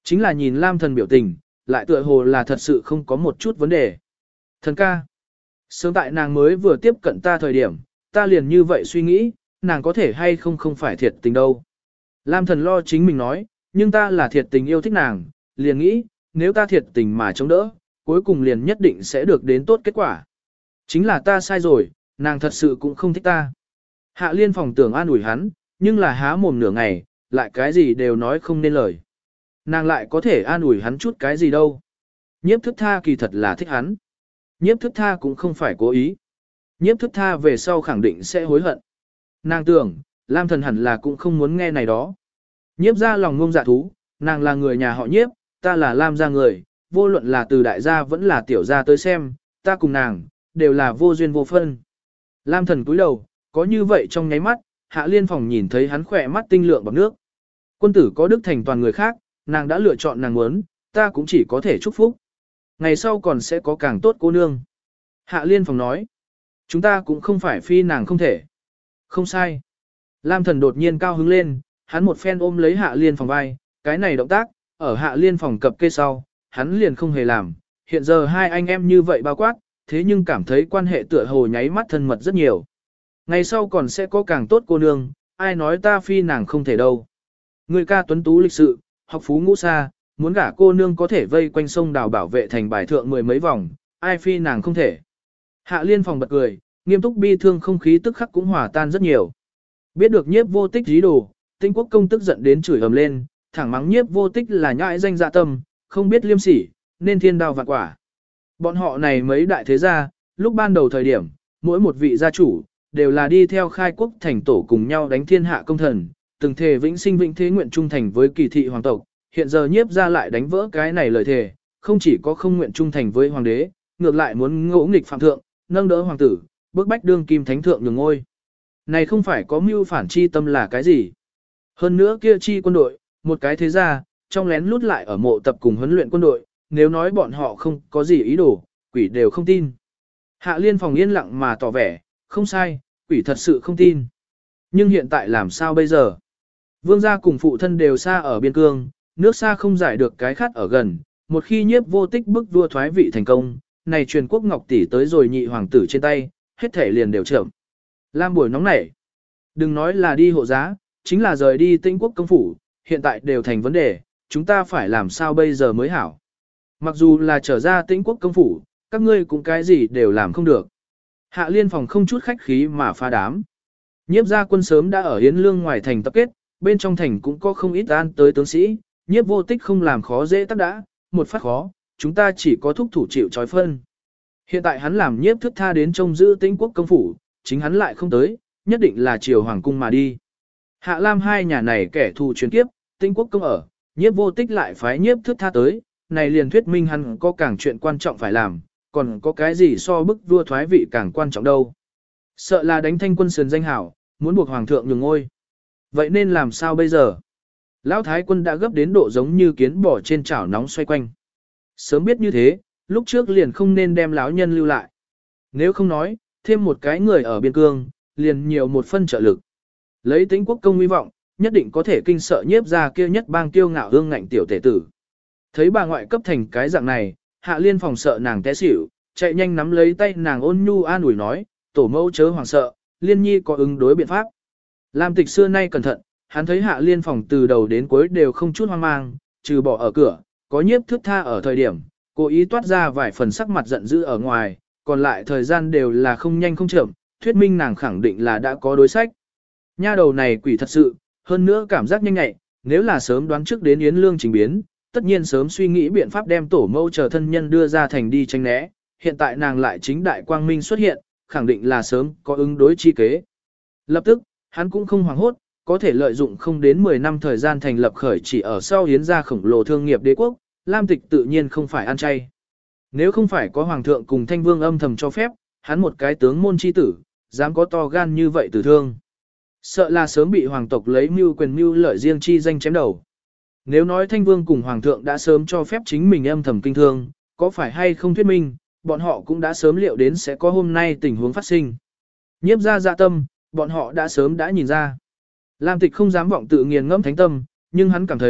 Chính là nhìn Lam Thần biểu tình, lại tựa hồ là thật sự không có một chút vấn đề. Thần ca, sớm tại nàng mới vừa tiếp cận ta thời điểm, ta liền như vậy suy nghĩ, nàng có thể hay không không phải thiệt tình đâu. Lam Thần lo chính mình nói, nhưng ta là thiệt tình yêu thích nàng, liền nghĩ, nếu ta thiệt tình mà chống đỡ, cuối cùng liền nhất định sẽ được đến tốt kết quả. Chính là ta sai rồi, nàng thật sự cũng không thích ta. Hạ Liên Phòng tưởng an ủi hắn, nhưng là há mồm nửa ngày, lại cái gì đều nói không nên lời. Nàng lại có thể an ủi hắn chút cái gì đâu. Nhiếp thức tha kỳ thật là thích hắn. Nhiếp thức tha cũng không phải cố ý. Nhiếp thức tha về sau khẳng định sẽ hối hận. Nàng tưởng, Lam Thần hẳn là cũng không muốn nghe này đó. Nhiếp ra lòng ngông dạ thú, nàng là người nhà họ nhiếp, ta là Lam gia người, vô luận là từ đại gia vẫn là tiểu gia tới xem, ta cùng nàng, đều là vô duyên vô phân. Lam Thần cúi đầu, có như vậy trong nháy mắt, Hạ Liên Phòng nhìn thấy hắn khỏe mắt tinh lượng bằng nước. Quân tử có đức thành toàn người khác, nàng đã lựa chọn nàng muốn, ta cũng chỉ có thể chúc phúc. Ngày sau còn sẽ có càng tốt cô nương. Hạ Liên Phòng nói, chúng ta cũng không phải phi nàng không thể. Không sai. Lam Thần đột nhiên cao hứng lên, hắn một phen ôm lấy Hạ Liên Phòng vai, cái này động tác, ở Hạ Liên Phòng cập kê sau, hắn liền không hề làm. Hiện giờ hai anh em như vậy bao quát, thế nhưng cảm thấy quan hệ tựa hồ nháy mắt thân mật rất nhiều. Ngày sau còn sẽ có càng tốt cô nương, ai nói ta phi nàng không thể đâu. Người ca tuấn tú lịch sự, học phú ngũ xa, muốn gả cô nương có thể vây quanh sông đào bảo vệ thành bài thượng mười mấy vòng, ai phi nàng không thể. Hạ Liên Phòng bật cười, nghiêm túc bi thương không khí tức khắc cũng hòa tan rất nhiều. Biết được nhiếp vô tích dí đồ, Tinh Quốc công tức giận đến chửi ầm lên, thẳng mắng nhiếp vô tích là nhãi danh dạ tâm, không biết liêm sỉ, nên thiên đao vạn quả. Bọn họ này mấy đại thế gia, lúc ban đầu thời điểm, mỗi một vị gia chủ, đều là đi theo khai quốc thành tổ cùng nhau đánh thiên hạ công thần, từng thề vĩnh sinh vĩnh thế nguyện trung thành với kỳ thị hoàng tộc, hiện giờ nhiếp ra lại đánh vỡ cái này lời thề, không chỉ có không nguyện trung thành với hoàng đế, ngược lại muốn ngỗ nghịch phạm thượng, nâng đỡ hoàng tử, bức bách đương kim thánh thượng nhường ngôi. Này không phải có mưu phản chi tâm là cái gì? Hơn nữa kia chi quân đội, một cái thế gia, trong lén lút lại ở mộ tập cùng huấn luyện quân đội, nếu nói bọn họ không có gì ý đồ, quỷ đều không tin. Hạ Liên Phòng yên lặng mà tỏ vẻ, không sai, quỷ thật sự không tin. Nhưng hiện tại làm sao bây giờ? Vương gia cùng phụ thân đều xa ở biên cương, nước xa không giải được cái khát ở gần, một khi nhiếp vô tích bức vua thoái vị thành công, này truyền quốc ngọc tỷ tới rồi nhị hoàng tử trên tay, hết thể liền đều chậm. Lam buổi nóng nảy. Đừng nói là đi hộ giá, chính là rời đi Tinh Quốc công phủ, hiện tại đều thành vấn đề, chúng ta phải làm sao bây giờ mới hảo. Mặc dù là trở ra Tinh Quốc công phủ, các ngươi cũng cái gì đều làm không được. Hạ Liên Phòng không chút khách khí mà phá đám. Nhiếp gia quân sớm đã ở Yến Lương ngoài thành tập kết, bên trong thành cũng có không ít an tới tướng sĩ, nhiếp vô tích không làm khó dễ tắc đã, một phát khó, chúng ta chỉ có thúc thủ chịu trói phân. Hiện tại hắn làm nhiếp thức tha đến trông giữ Tinh Quốc công phủ, chính hắn lại không tới, nhất định là triều hoàng cung mà đi. Hạ Lam hai nhà này kẻ thù chuyến kiếp, Tinh Quốc công ở, nhiếp vô tích lại phái nhiếp thức tha tới, này liền thuyết minh hắn có càng chuyện quan trọng phải làm, còn có cái gì so bức vua thoái vị càng quan trọng đâu. Sợ là đánh thanh quân sườn danh hảo, muốn buộc hoàng thượng nhường ngôi. Vậy nên làm sao bây giờ? Lão thái quân đã gấp đến độ giống như kiến bò trên chảo nóng xoay quanh. Sớm biết như thế, lúc trước liền không nên đem lão nhân lưu lại. Nếu không nói, thêm một cái người ở biên cương, liền nhiều một phân trợ lực. Lấy Tinh Quốc công hy vọng, nhất định có thể kinh sợ nhiếp ra kia nhất bang tiêu ngạo hương ngạnh tiểu tể tử. Thấy bà ngoại cấp thành cái dạng này, Hạ Liên Phòng sợ nàng té xỉu, chạy nhanh nắm lấy tay nàng ôn nhu an ủi nói, tổ mẫu chớ hoàng sợ, Liên Nhi có ứng đối biện pháp. Lam Tịch xưa nay cẩn thận, hắn thấy Hạ Liên Phòng từ đầu đến cuối đều không chút hoang mang, trừ bỏ ở cửa, có nhiếp thước tha ở thời điểm, cố ý toát ra vài phần sắc mặt giận dữ ở ngoài, còn lại thời gian đều là không nhanh không chậm, thuyết minh nàng khẳng định là đã có đối sách. Nha đầu này quỷ thật sự, hơn nữa cảm giác nhanh nhạy, nếu là sớm đoán trước đến Yến Lương trình biến, tất nhiên sớm suy nghĩ biện pháp đem tổ mẫu chờ thân nhân đưa ra thành đi tranh né, hiện tại nàng lại chính đại quang minh xuất hiện, khẳng định là sớm có ứng đối chi kế. Lập tức, hắn cũng không hoảng hốt, có thể lợi dụng không đến 10 năm thời gian thành lập khởi chỉ ở sau Yến gia khổng lồ thương nghiệp đế quốc, Lam Tịch tự nhiên không phải ăn chay. Nếu không phải có hoàng thượng cùng Thanh Vương âm thầm cho phép, hắn một cái tướng môn chi tử, dám có to gan như vậy tử thương. Sợ là sớm bị hoàng tộc lấy mưu quyền mưu lợi riêng chi danh chém đầu. Nếu nói Thanh Vương cùng hoàng thượng đã sớm cho phép chính mình âm thầm kinh thương, có phải hay không thuyết minh, bọn họ cũng đã sớm liệu đến sẽ có hôm nay tình huống phát sinh. Nhiếp ra dạ tâm, bọn họ đã sớm đã nhìn ra. Lam Tịch không dám vọng tự nghiền ngẫm thánh tâm, nhưng hắn cảm thấy,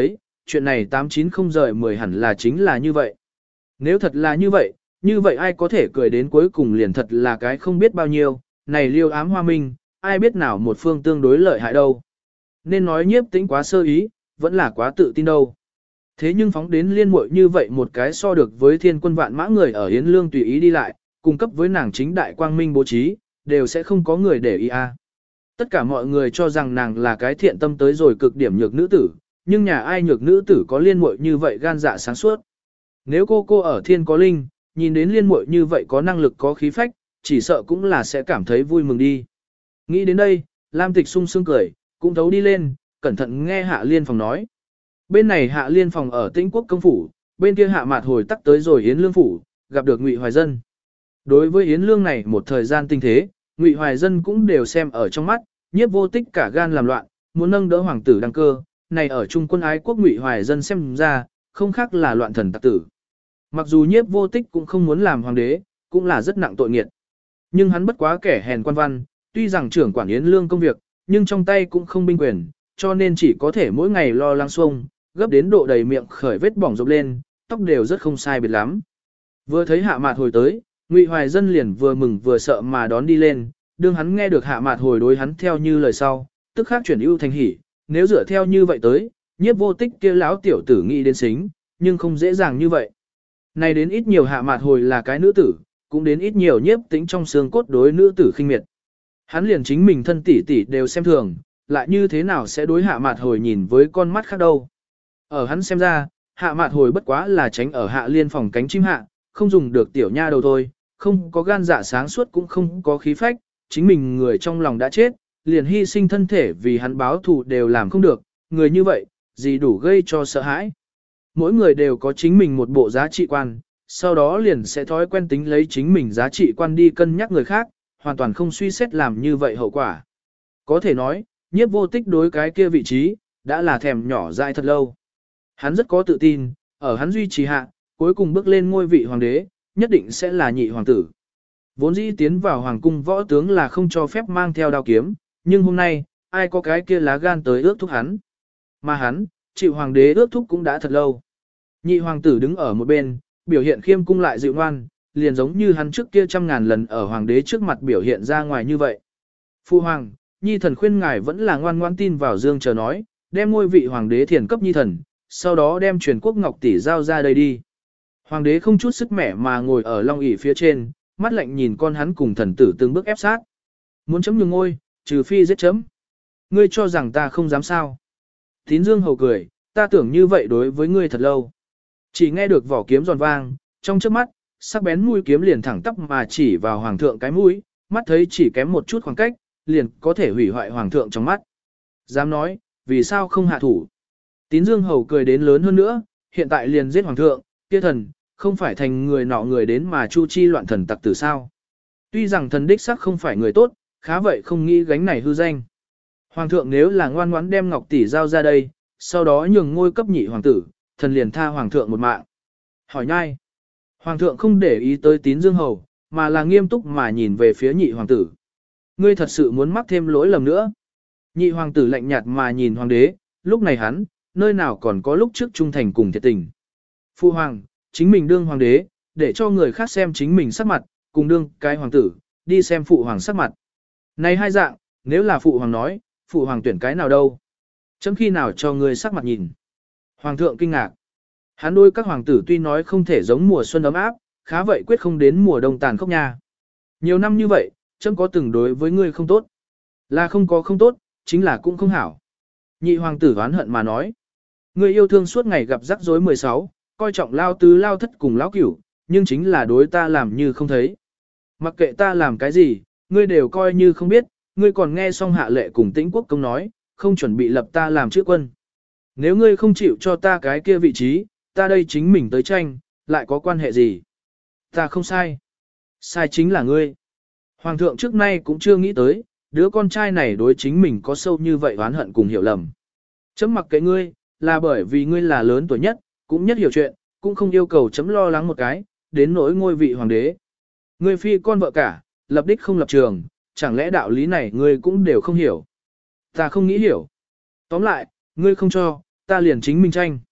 chuyện này 89 không rời 10 hẳn là chính là như vậy. Nếu thật là như vậy ai có thể cười đến cuối cùng liền thật là cái không biết bao nhiêu, này liêu ám hoa minh, ai biết nào một phương tương đối lợi hại đâu. Nên nói Nhiếp Tĩnh quá sơ ý, vẫn là quá tự tin đâu. Thế nhưng phóng đến liên muội như vậy một cái so được với thiên quân vạn mã người ở Yến Lương tùy ý đi lại, cung cấp với nàng chính đại quang minh bố trí, đều sẽ không có người để ý a. Tất cả mọi người cho rằng nàng là cái thiện tâm tới rồi cực điểm nhược nữ tử, nhưng nhà ai nhược nữ tử có liên muội như vậy gan dạ sáng suốt. Nếu cô ở thiên có linh, nhìn đến liên muội như vậy có năng lực có khí phách, chỉ sợ cũng là sẽ cảm thấy vui mừng đi. Nghĩ đến đây, Lam Tịch sung sướng cười, cũng thấu đi lên, cẩn thận nghe Hạ Liên phòng nói. Bên này Hạ Liên phòng ở Tĩnh Quốc công phủ, bên kia Hạ Mạt hồi tắc tới rồi Yến Lương phủ, gặp được Ngụy Hoài Dân. Đối với Yến Lương này một thời gian tinh thế, Ngụy Hoài Dân cũng đều xem ở trong mắt, Nhiếp Vô Tích cả gan làm loạn, muốn nâng đỡ hoàng tử đăng cơ, này ở Trung quân ái quốc Ngụy Hoài Dân xem ra, không khác là loạn thần tặc tử. Mặc dù Nhiếp Vô Tích cũng không muốn làm hoàng đế, cũng là rất nặng tội nghiệt. Nhưng hắn bất quá kẻ hèn quan văn, tuy rằng trưởng quản Yến Lương công việc, nhưng trong tay cũng không binh quyền, cho nên chỉ có thể mỗi ngày lo lắng xuông, gấp đến độ đầy miệng khởi vết bỏng rộp lên, tóc đều rất không sai biệt lắm. Vừa thấy Hạ Mạt hồi tới, Ngụy Hoài Dân liền vừa mừng vừa sợ mà đón đi lên, đương hắn nghe được Hạ Mạt hồi đối hắn theo như lời sau, tức khắc chuyển ưu thành hỉ, nếu dựa theo như vậy tới, Nhiếp Vô Tích kia lão tiểu tử nghĩ đến xính, nhưng không dễ dàng như vậy. Này đến ít nhiều Hạ Mạt hồi là cái nữ tử, cũng đến ít nhiều Nhiếp Tĩnh trong xương cốt đối nữ tử khinh miệt. Hắn liền chính mình thân tỷ tỷ đều xem thường, lại như thế nào sẽ đối Hạ Mạt hồi nhìn với con mắt khác đâu. Ở hắn xem ra, Hạ Mạt hồi bất quá là tránh ở Hạ Liên phòng cánh chim hạ, không dùng được tiểu nha đầu thôi, không có gan dạ sáng suốt cũng không có khí phách, chính mình người trong lòng đã chết, liền hy sinh thân thể vì hắn báo thù đều làm không được, người như vậy, gì đủ gây cho sợ hãi. Mỗi người đều có chính mình một bộ giá trị quan, sau đó liền sẽ thói quen tính lấy chính mình giá trị quan đi cân nhắc người khác, hoàn toàn không suy xét làm như vậy hậu quả. Có thể nói, Nhiếp Vô Tích đối cái kia vị trí, đã là thèm nhỏ dại thật lâu. Hắn rất có tự tin, ở hắn duy trì hạ, cuối cùng bước lên ngôi vị hoàng đế, nhất định sẽ là nhị hoàng tử. Vốn dĩ tiến vào hoàng cung võ tướng là không cho phép mang theo đao kiếm, nhưng hôm nay, ai có cái kia lá gan tới ước thúc hắn. Mà hắn, chịu hoàng đế ước thúc cũng đã thật lâu. Nhị hoàng tử đứng ở một bên, biểu hiện khiêm cung lại dịu ngoan, liền giống như hắn trước kia 100.000 lần ở hoàng đế trước mặt biểu hiện ra ngoài như vậy. Phu hoàng, nhi thần khuyên ngài vẫn là ngoan ngoan tin vào dương chờ nói, đem ngôi vị hoàng đế thiền cấp nhi thần, sau đó đem truyền quốc ngọc tỷ giao ra đây đi. Hoàng đế không chút sức mẻ mà ngồi ở long ỷ phía trên, mắt lạnh nhìn con hắn cùng thần tử từng bước ép sát. Muốn chấm nhường ngôi, trừ phi giết chấm. Ngươi cho rằng ta không dám sao. Tín Dương hầu cười, ta tưởng như vậy đối với ngươi thật lâu. Chỉ nghe được vỏ kiếm giòn vang, trong chớp mắt, sắc bén mũi kiếm liền thẳng tắp mà chỉ vào hoàng thượng cái mũi, mắt thấy chỉ kém một chút khoảng cách, liền có thể hủy hoại hoàng thượng trong mắt. Dám nói, vì sao không hạ thủ? Tín Dương hầu cười đến lớn hơn nữa, hiện tại liền giết hoàng thượng, kia thần, không phải thành người nọ người đến mà chu chi loạn thần tặc tử sao? Tuy rằng thần đích xác không phải người tốt, khá vậy không nghĩ gánh này hư danh. Hoàng thượng nếu là ngoan ngoãn đem ngọc tỷ giao ra đây, sau đó nhường ngôi cấp nhị hoàng tử, thần liền tha hoàng thượng một mạng. Hỏi nhai. Hoàng thượng không để ý tới Tín Dương hầu, mà là nghiêm túc mà nhìn về phía nhị hoàng tử. Ngươi thật sự muốn mắc thêm lỗi lầm nữa. Nhị hoàng tử lạnh nhạt mà nhìn hoàng đế, lúc này hắn, nơi nào còn có lúc trước trung thành cùng thiệt tình. Phụ hoàng, chính mình đương hoàng đế, để cho người khác xem chính mình sắc mặt, cùng đương cái hoàng tử, đi xem phụ hoàng sắc mặt. Này hai dạng, nếu là phụ hoàng nói, phụ hoàng tuyển cái nào đâu? Chấm khi nào cho ngươi sắc mặt nhìn? Hoàng thượng kinh ngạc. Hắn đôi các hoàng tử tuy nói không thể giống mùa xuân ấm áp, khá vậy quyết không đến mùa đông tàn khốc nha. Nhiều năm như vậy, chấm có từng đối với ngươi không tốt. Là không có không tốt, chính là cũng không hảo. Nhị hoàng tử oán hận mà nói. Ngươi yêu thương suốt ngày gặp rắc rối 16, coi trọng lao tứ lao thất cùng lão cửu, nhưng chính là đối ta làm như không thấy. Mặc kệ ta làm cái gì, ngươi đều coi như không biết, ngươi còn nghe xong hạ lệ cùng Tĩnh Quốc công nói, không chuẩn bị lập ta làm chữ quân. Nếu ngươi không chịu cho ta cái kia vị trí, ta đây chính mình tới tranh, lại có quan hệ gì? Ta không sai. Sai chính là ngươi. Hoàng thượng trước nay cũng chưa nghĩ tới, đứa con trai này đối chính mình có sâu như vậy oán hận cùng hiểu lầm. Chấm mặc kệ ngươi, là bởi vì ngươi là lớn tuổi nhất, cũng nhất hiểu chuyện, cũng không yêu cầu chấm lo lắng một cái, đến nỗi ngôi vị hoàng đế. Ngươi phi con vợ cả, lập đích không lập trường, chẳng lẽ đạo lý này ngươi cũng đều không hiểu. Ta không nghĩ hiểu. Tóm lại, ngươi không cho, ta liền chính mình tranh.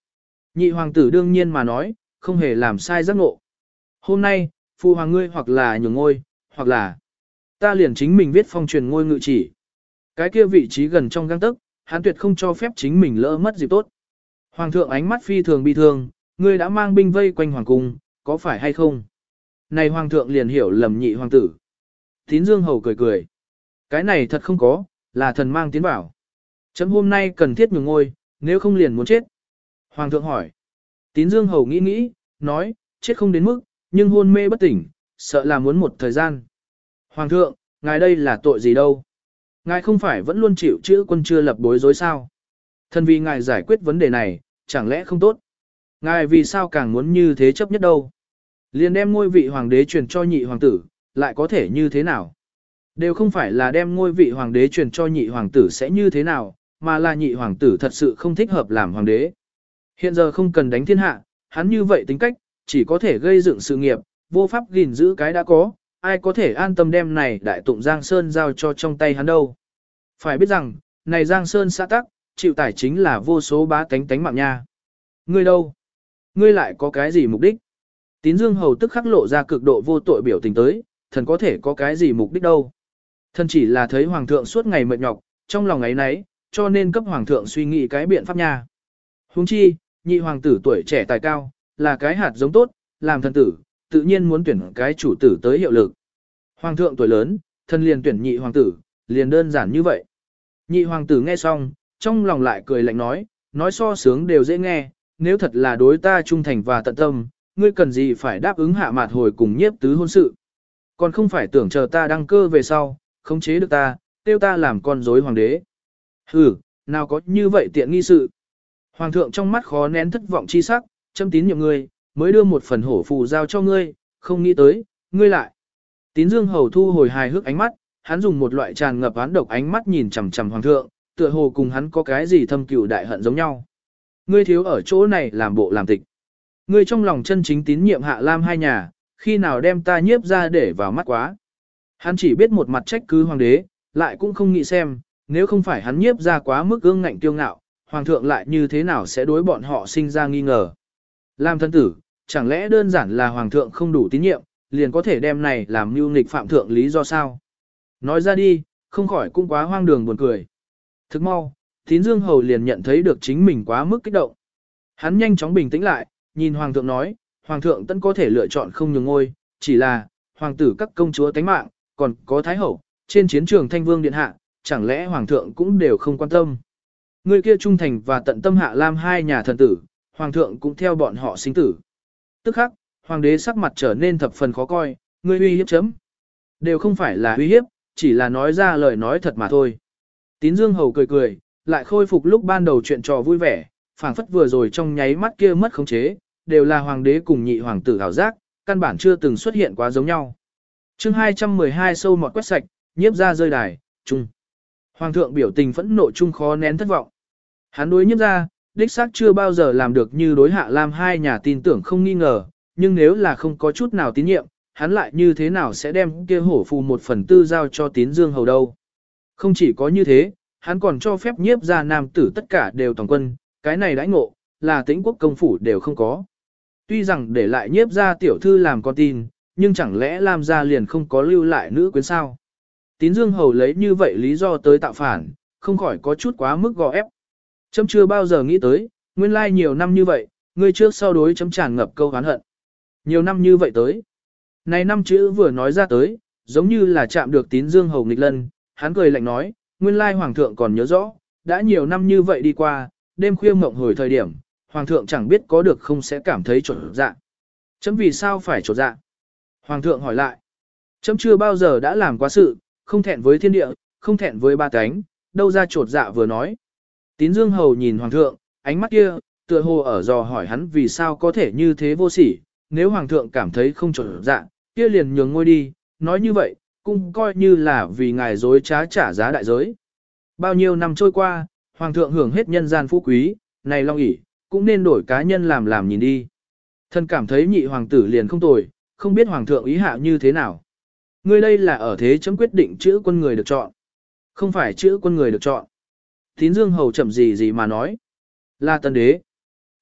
Nhị hoàng tử đương nhiên mà nói, không hề làm sai giác ngộ. Hôm nay, phụ hoàng ngươi hoặc là nhường ngôi, hoặc là ta liền chính mình viết phong truyền ngôi ngự chỉ. Cái kia vị trí gần trong gang tấc, hắn tuyệt không cho phép chính mình lỡ mất dịp tốt. Hoàng thượng ánh mắt phi thường bi thương, ngươi đã mang binh vây quanh hoàng cung, có phải hay không? Này hoàng thượng liền hiểu lầm nhị hoàng tử. Tín Dương Hầu cười cười. Cái này thật không có, là thần mang tiến bảo. Chấm hôm nay cần thiết nhường ngôi, nếu không liền muốn chết. Hoàng thượng hỏi. Tín Dương Hầu nghĩ nghĩ, nói, chết không đến mức, nhưng hôn mê bất tỉnh, sợ là muốn một thời gian. Hoàng thượng, ngài đây là tội gì đâu? Ngài không phải vẫn luôn chịu chữ quân chưa lập bối rối sao? Thần vì ngài giải quyết vấn đề này, chẳng lẽ không tốt? Ngài vì sao càng muốn như thế chấp nhất đâu? Liền đem ngôi vị hoàng đế truyền cho nhị hoàng tử, lại có thể như thế nào? Đều không phải là đem ngôi vị hoàng đế truyền cho nhị hoàng tử sẽ như thế nào, mà là nhị hoàng tử thật sự không thích hợp làm hoàng đế. Hiện giờ không cần đánh thiên hạ, hắn như vậy tính cách, chỉ có thể gây dựng sự nghiệp, vô pháp gìn giữ cái đã có, ai có thể an tâm đem này đại tụng Giang Sơn giao cho trong tay hắn đâu. Phải biết rằng, này Giang Sơn xã tắc, chịu tải chính là vô số bá tánh mạng nha. Ngươi đâu? Ngươi lại có cái gì mục đích? Tín Dương Hầu tức khắc lộ ra cực độ vô tội biểu tình tới, thần có thể có cái gì mục đích đâu. Thần chỉ là thấy hoàng thượng suốt ngày mệt nhọc, trong lòng ấy nấy, cho nên cấp hoàng thượng suy nghĩ cái biện pháp nha. Huống chi, nhị hoàng tử tuổi trẻ tài cao, là cái hạt giống tốt, làm thần tử, tự nhiên muốn tuyển cái chủ tử tới hiệu lực. Hoàng thượng tuổi lớn, thần liền tuyển nhị hoàng tử, liền đơn giản như vậy. Nhị hoàng tử nghe xong, trong lòng lại cười lạnh nói so sướng đều dễ nghe, nếu thật là đối ta trung thành và tận tâm, ngươi cần gì phải đáp ứng hạ mạt hồi cùng nhiếp tứ hôn sự. Còn không phải tưởng chờ ta đăng cơ về sau, khống chế được ta, tiêu ta làm con rối hoàng đế. Hừ, nào có như vậy tiện nghi sự. Hoàng thượng trong mắt khó nén thất vọng chi sắc, châm tín nhiệm ngươi, mới đưa một phần hổ phù giao cho ngươi, không nghĩ tới, ngươi lại. Tín Dương Hầu thu hồi hài hước ánh mắt, hắn dùng một loại tràn ngập án độc ánh mắt nhìn chằm chằm hoàng thượng, tựa hồ cùng hắn có cái gì thâm cừu đại hận giống nhau. Ngươi thiếu ở chỗ này làm bộ làm tịch. Ngươi trong lòng chân chính tín nhiệm Hạ Lam hai nhà, khi nào đem ta nhiếp ra để vào mắt quá. Hắn chỉ biết một mặt trách cứ hoàng đế, lại cũng không nghĩ xem, nếu không phải hắn nhiếp ra quá mức ương ngạnh kiêu ngạo, hoàng thượng lại như thế nào sẽ đối bọn họ sinh ra nghi ngờ. Làm thân tử, chẳng lẽ đơn giản là hoàng thượng không đủ tín nhiệm, liền có thể đem này làm mưu nghịch phạm thượng lý do sao? Nói ra đi, không khỏi cũng quá hoang đường buồn cười. Thức mau, Tín Dương Hầu liền nhận thấy được chính mình quá mức kích động. Hắn nhanh chóng bình tĩnh lại, nhìn hoàng thượng nói, hoàng thượng tẫn có thể lựa chọn không nhường ngôi, chỉ là, hoàng tử các công chúa tánh mạng, còn có thái hậu, trên chiến trường Thanh Vương điện hạ, chẳng lẽ hoàng thượng cũng đều không quan tâm. Người kia trung thành và tận tâm Hạ Lam hai nhà thần tử, hoàng thượng cũng theo bọn họ sinh tử. Tức khắc, hoàng đế sắc mặt trở nên thập phần khó coi, ngươi uy hiếp chấm. Đều không phải là uy hiếp, chỉ là nói ra lời nói thật mà thôi. Tín Dương Hầu cười cười, lại khôi phục lúc ban đầu chuyện trò vui vẻ, phảng phất vừa rồi trong nháy mắt kia mất khống chế, đều là hoàng đế cùng nhị hoàng tử hảo giác, căn bản chưa từng xuất hiện quá giống nhau. Chương 212 sâu mọt quét sạch, nhiếp ra rơi đài, chung. Hoàng thượng biểu tình phẫn nộ chung khó nén thất vọng. Hắn đối nhiếp ra, đích xác chưa bao giờ làm được như đối Hạ Lam hai nhà tin tưởng không nghi ngờ, nhưng nếu là không có chút nào tín nhiệm, hắn lại như thế nào sẽ đem kia hổ phù 1/4 giao cho Tín Dương Hầu đâu. Không chỉ có như thế, hắn còn cho phép nhiếp ra nam tử tất cả đều toàn quân, cái này đãi ngộ, là Tĩnh quốc công phủ đều không có. Tuy rằng để lại nhiếp ra tiểu thư làm con tin, nhưng chẳng lẽ Lam gia liền không có lưu lại nữ quyến sao? Tín Dương Hầu lấy như vậy lý do tới tạo phản, không khỏi có chút quá mức gò ép. Chấm chưa bao giờ nghĩ tới, nguyên lai nhiều năm như vậy, ngươi trước sau đối chấm tràn ngập câu oán hận. Nhiều năm như vậy tới. Này năm chữ vừa nói ra tới, giống như là chạm được Tín Dương Hầu nghịch lân, hắn cười lạnh nói, nguyên lai hoàng thượng còn nhớ rõ, đã nhiều năm như vậy đi qua, đêm khuya mộng hồi thời điểm, hoàng thượng chẳng biết có được không sẽ cảm thấy chột dạ. Chấm vì sao phải chột dạ? Hoàng thượng hỏi lại. Chấm chưa bao giờ đã làm quá sự, không thẹn với thiên địa, không thẹn với ba cánh, đâu ra chột dạ vừa nói. Tín Dương Hầu nhìn hoàng thượng, ánh mắt kia, tựa hồ ở dò hỏi hắn vì sao có thể như thế vô sỉ, nếu hoàng thượng cảm thấy không chột dạ, kia liền nhường ngôi đi, nói như vậy, cũng coi như là vì ngài dối trá trả giá đại giới. Bao nhiêu năm trôi qua, hoàng thượng hưởng hết nhân gian phú quý, này long ỷ cũng nên đổi cá nhân làm nhìn đi. Thân cảm thấy nhị hoàng tử liền không tồi, không biết hoàng thượng ý hạ như thế nào. Ngươi đây là ở thế chấm quyết định chữ quân người được chọn. Không phải chữ quân người được chọn. Tín Dương Hầu chậm gì mà nói. Là tân đế.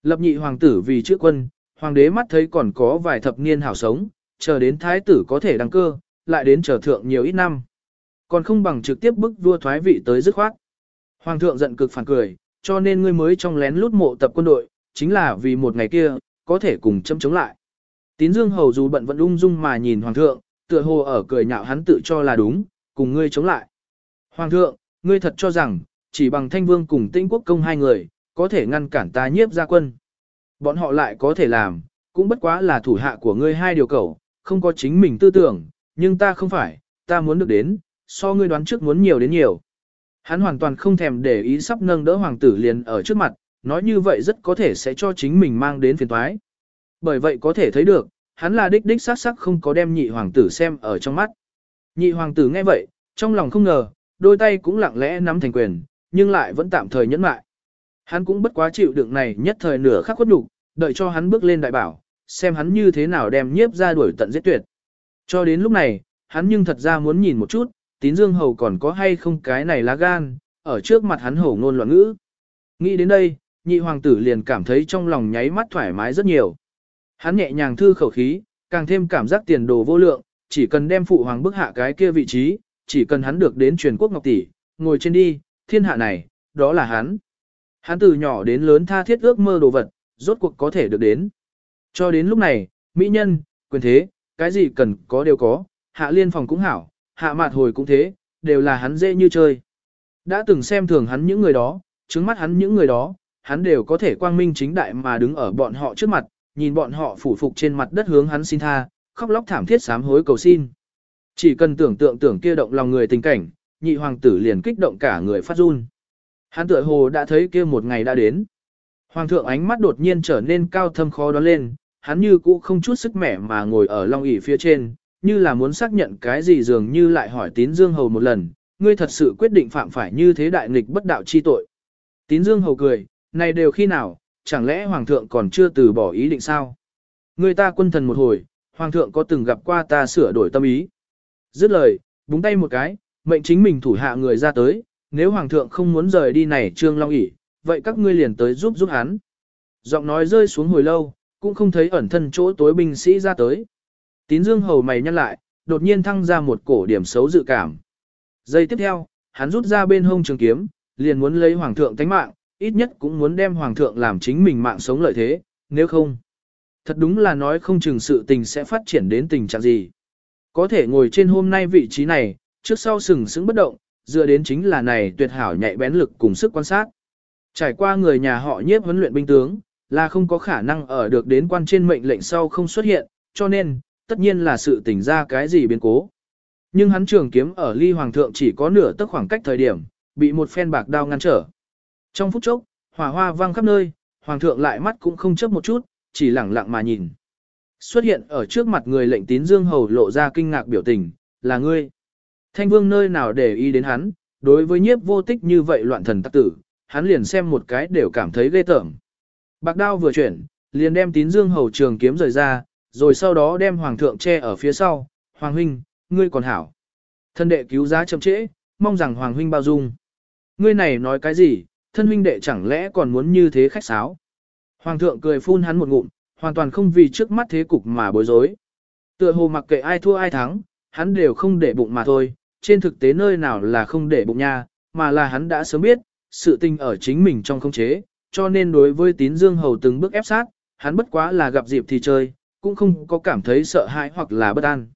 Lập nhị hoàng tử vì chữ quân, hoàng đế mắt thấy còn có vài thập niên hảo sống, chờ đến thái tử có thể đăng cơ, lại đến chờ thượng nhiều ít năm. Còn không bằng trực tiếp bức vua thoái vị tới dứt khoát. Hoàng thượng giận cực phản cười, cho nên ngươi mới trong lén lút mộ tập quân đội, chính là vì một ngày kia, có thể cùng châm chống lại. Tín Dương hầu dù bận vẫn ung dung mà nhìn hoàng thượng, tựa hồ ở cười nhạo hắn tự cho là đúng, cùng ngươi chống lại. Hoàng thượng, ngươi thật cho rằng, chỉ bằng Thanh Vương cùng Tĩnh Quốc công hai người, có thể ngăn cản ta Nhiếp gia quân. Bọn họ lại có thể làm, cũng bất quá là thủ hạ của ngươi hai điều cẩu, không có chính mình tư tưởng, nhưng ta không phải, ta muốn được đến, so ngươi đoán trước muốn nhiều đến nhiều. Hắn hoàn toàn không thèm để ý sắp nâng đỡ hoàng tử liền ở trước mặt, nói như vậy rất có thể sẽ cho chính mình mang đến phiền toái. Bởi vậy có thể thấy được, hắn là đích đích xác xác không có đem nhị hoàng tử xem ở trong mắt. Nhị hoàng tử nghe vậy, trong lòng không ngờ, đôi tay cũng lặng lẽ nắm thành quyền, nhưng lại vẫn tạm thời nhẫn mại. Hắn cũng bất quá chịu đựng này nhất thời nửa khắc khuất nhục, đợi cho hắn bước lên đại bảo, xem hắn như thế nào đem Nhiếp ra đuổi tận giết tuyệt. Cho đến lúc này, hắn nhưng thật ra muốn nhìn một chút, Tín Dương hầu còn có hay không cái này lá gan, ở trước mặt hắn hổ ngôn loạn ngữ. Nghĩ đến đây, nhị hoàng tử liền cảm thấy trong lòng nháy mắt thoải mái rất nhiều. Hắn nhẹ nhàng thư khẩu khí, càng thêm cảm giác tiền đồ vô lượng, chỉ cần đem phụ hoàng bức hạ cái kia vị trí, chỉ cần hắn được đến truyền quốc ngọc tỷ, ngồi trên đi, thiên hạ này, đó là hắn. Hắn từ nhỏ đến lớn tha thiết ước mơ đồ vật, rốt cuộc có thể được đến. Cho đến lúc này, mỹ nhân, quyền thế, cái gì cần có đều có, hạ liên phòng cũng hảo, hạ mạt hồi cũng thế, đều là hắn dễ như chơi. Đã từng xem thường hắn những người đó, trứng mắt hắn những người đó, hắn đều có thể quang minh chính đại mà đứng ở bọn họ trước mặt, nhìn bọn họ phủ phục trên mặt đất hướng hắn xin tha, khóc lóc thảm thiết sám hối cầu xin. Chỉ cần tưởng kia động lòng người tình cảnh, nhị hoàng tử liền kích động cả người phát run. Hắn tựa hồ đã thấy kia một ngày đã đến. Hoàng thượng ánh mắt đột nhiên trở nên cao thâm khó đoán lên, hắn như cũ không chút sức mẻ mà ngồi ở long ỷ phía trên, như là muốn xác nhận cái gì dường như lại hỏi Tín Dương hầu một lần, ngươi thật sự quyết định phạm phải như thế đại nghịch bất đạo chi tội. Tín Dương hầu cười, này đều khi nào, chẳng lẽ hoàng thượng còn chưa từ bỏ ý định sao? Người ta quân thần một hồi, hoàng thượng có từng gặp qua ta sửa đổi tâm ý. Dứt lời, búng tay một cái, mệnh chính mình thủ hạ người ra tới, nếu hoàng thượng không muốn rời đi này trương long ỷ, vậy các ngươi liền tới giúp hắn. Giọng nói rơi xuống hồi lâu, cũng không thấy ẩn thân chỗ tối binh sĩ ra tới. Tín Dương hầu mày nhăn lại, đột nhiên thăng ra một cổ điểm xấu dự cảm. Giây tiếp theo, hắn rút ra bên hông trường kiếm, liền muốn lấy hoàng thượng tánh mạng, ít nhất cũng muốn đem hoàng thượng làm chính mình mạng sống lợi thế, nếu không. Thật đúng là nói không chừng sự tình sẽ phát triển đến tình trạng gì. Có thể ngồi trên hôm nay vị trí này, trước sau sừng sững bất động, dựa đến chính là này tuyệt hảo nhạy bén lực cùng sức quan sát. Trải qua người nhà họ Nhiếp huấn luyện binh tướng, là không có khả năng ở được đến quan trên mệnh lệnh sau không xuất hiện, cho nên, tất nhiên là sự tình ra cái gì biến cố. Nhưng hắn trường kiếm ở ly hoàng thượng chỉ có nửa tấc khoảng cách thời điểm, bị một phen bạc đao ngăn trở. Trong phút chốc, hỏa hoa vang khắp nơi, hoàng thượng lại mắt cũng không chớp một chút, chỉ lẳng lặng mà nhìn. Xuất hiện ở trước mặt người lệnh Tín Dương hầu lộ ra kinh ngạc biểu tình, là ngươi. Thanh Vương nơi nào để ý đến hắn, đối với Nhiếp Vô Tích như vậy loạn thần tắc tử, hắn liền xem một cái đều cảm thấy ghê tởm. Bạc đao vừa chuyển, liền đem Tín Dương hầu trường kiếm rời ra, rồi sau đó đem hoàng thượng che ở phía sau, "Hoàng huynh, ngươi còn hảo." Thân đệ cứu giá chậm trễ, mong rằng hoàng huynh bao dung. Ngươi này nói cái gì, thân huynh đệ chẳng lẽ còn muốn như thế khách sáo. Hoàng thượng cười phun hắn một ngụm, hoàn toàn không vì trước mắt thế cục mà bối rối. Tựa hồ mặc kệ ai thua ai thắng, hắn đều không để bụng mà thôi, trên thực tế nơi nào là không để bụng nha, mà là hắn đã sớm biết, sự tình ở chính mình trong khống chế, cho nên đối với Tín Dương hầu từng bước ép sát, hắn bất quá là gặp dịp thì chơi, cũng không có cảm thấy sợ hãi hoặc là bất an.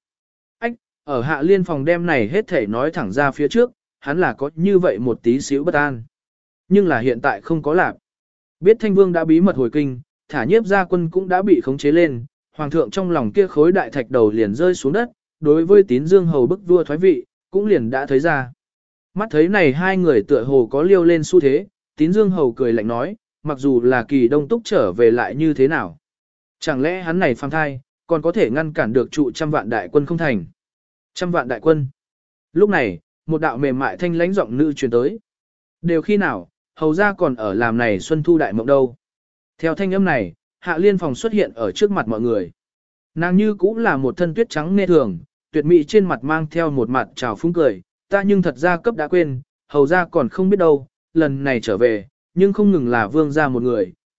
Ở hạ liên phòng đêm này hết thể nói thẳng ra phía trước, hắn là có như vậy một tí xíu bất an. Nhưng là hiện tại không có lạc. Biết Thanh Vương đã bí mật hồi kinh, thả Nhiếp gia quân cũng đã bị khống chế lên, hoàng thượng trong lòng kia khối đại thạch đầu liền rơi xuống đất, đối với Tín Dương hầu bức vua thoái vị, cũng liền đã thấy ra. Mắt thấy này hai người tựa hồ có liêu lên xu thế, Tín Dương hầu cười lạnh nói, mặc dù là Kỳ Đông Túc trở về lại như thế nào. Chẳng lẽ hắn này phàm thai, còn có thể ngăn cản được trụ 100 vạn đại quân không thành. 100 vạn đại quân. Lúc này, một đạo mềm mại thanh lãnh giọng nữ truyền tới. Đều khi nào, hầu ra còn ở làm này xuân thu đại mộng đâu. Theo thanh âm này, Hạ Liên phòng xuất hiện ở trước mặt mọi người. Nàng như cũng là một thân tuyết trắng nghe thường, tuyệt mỹ trên mặt mang theo một mặt trào phúng cười, ta nhưng thật ra cấp đã quên, hầu ra còn không biết đâu, lần này trở về, nhưng không ngừng là vương ra một người,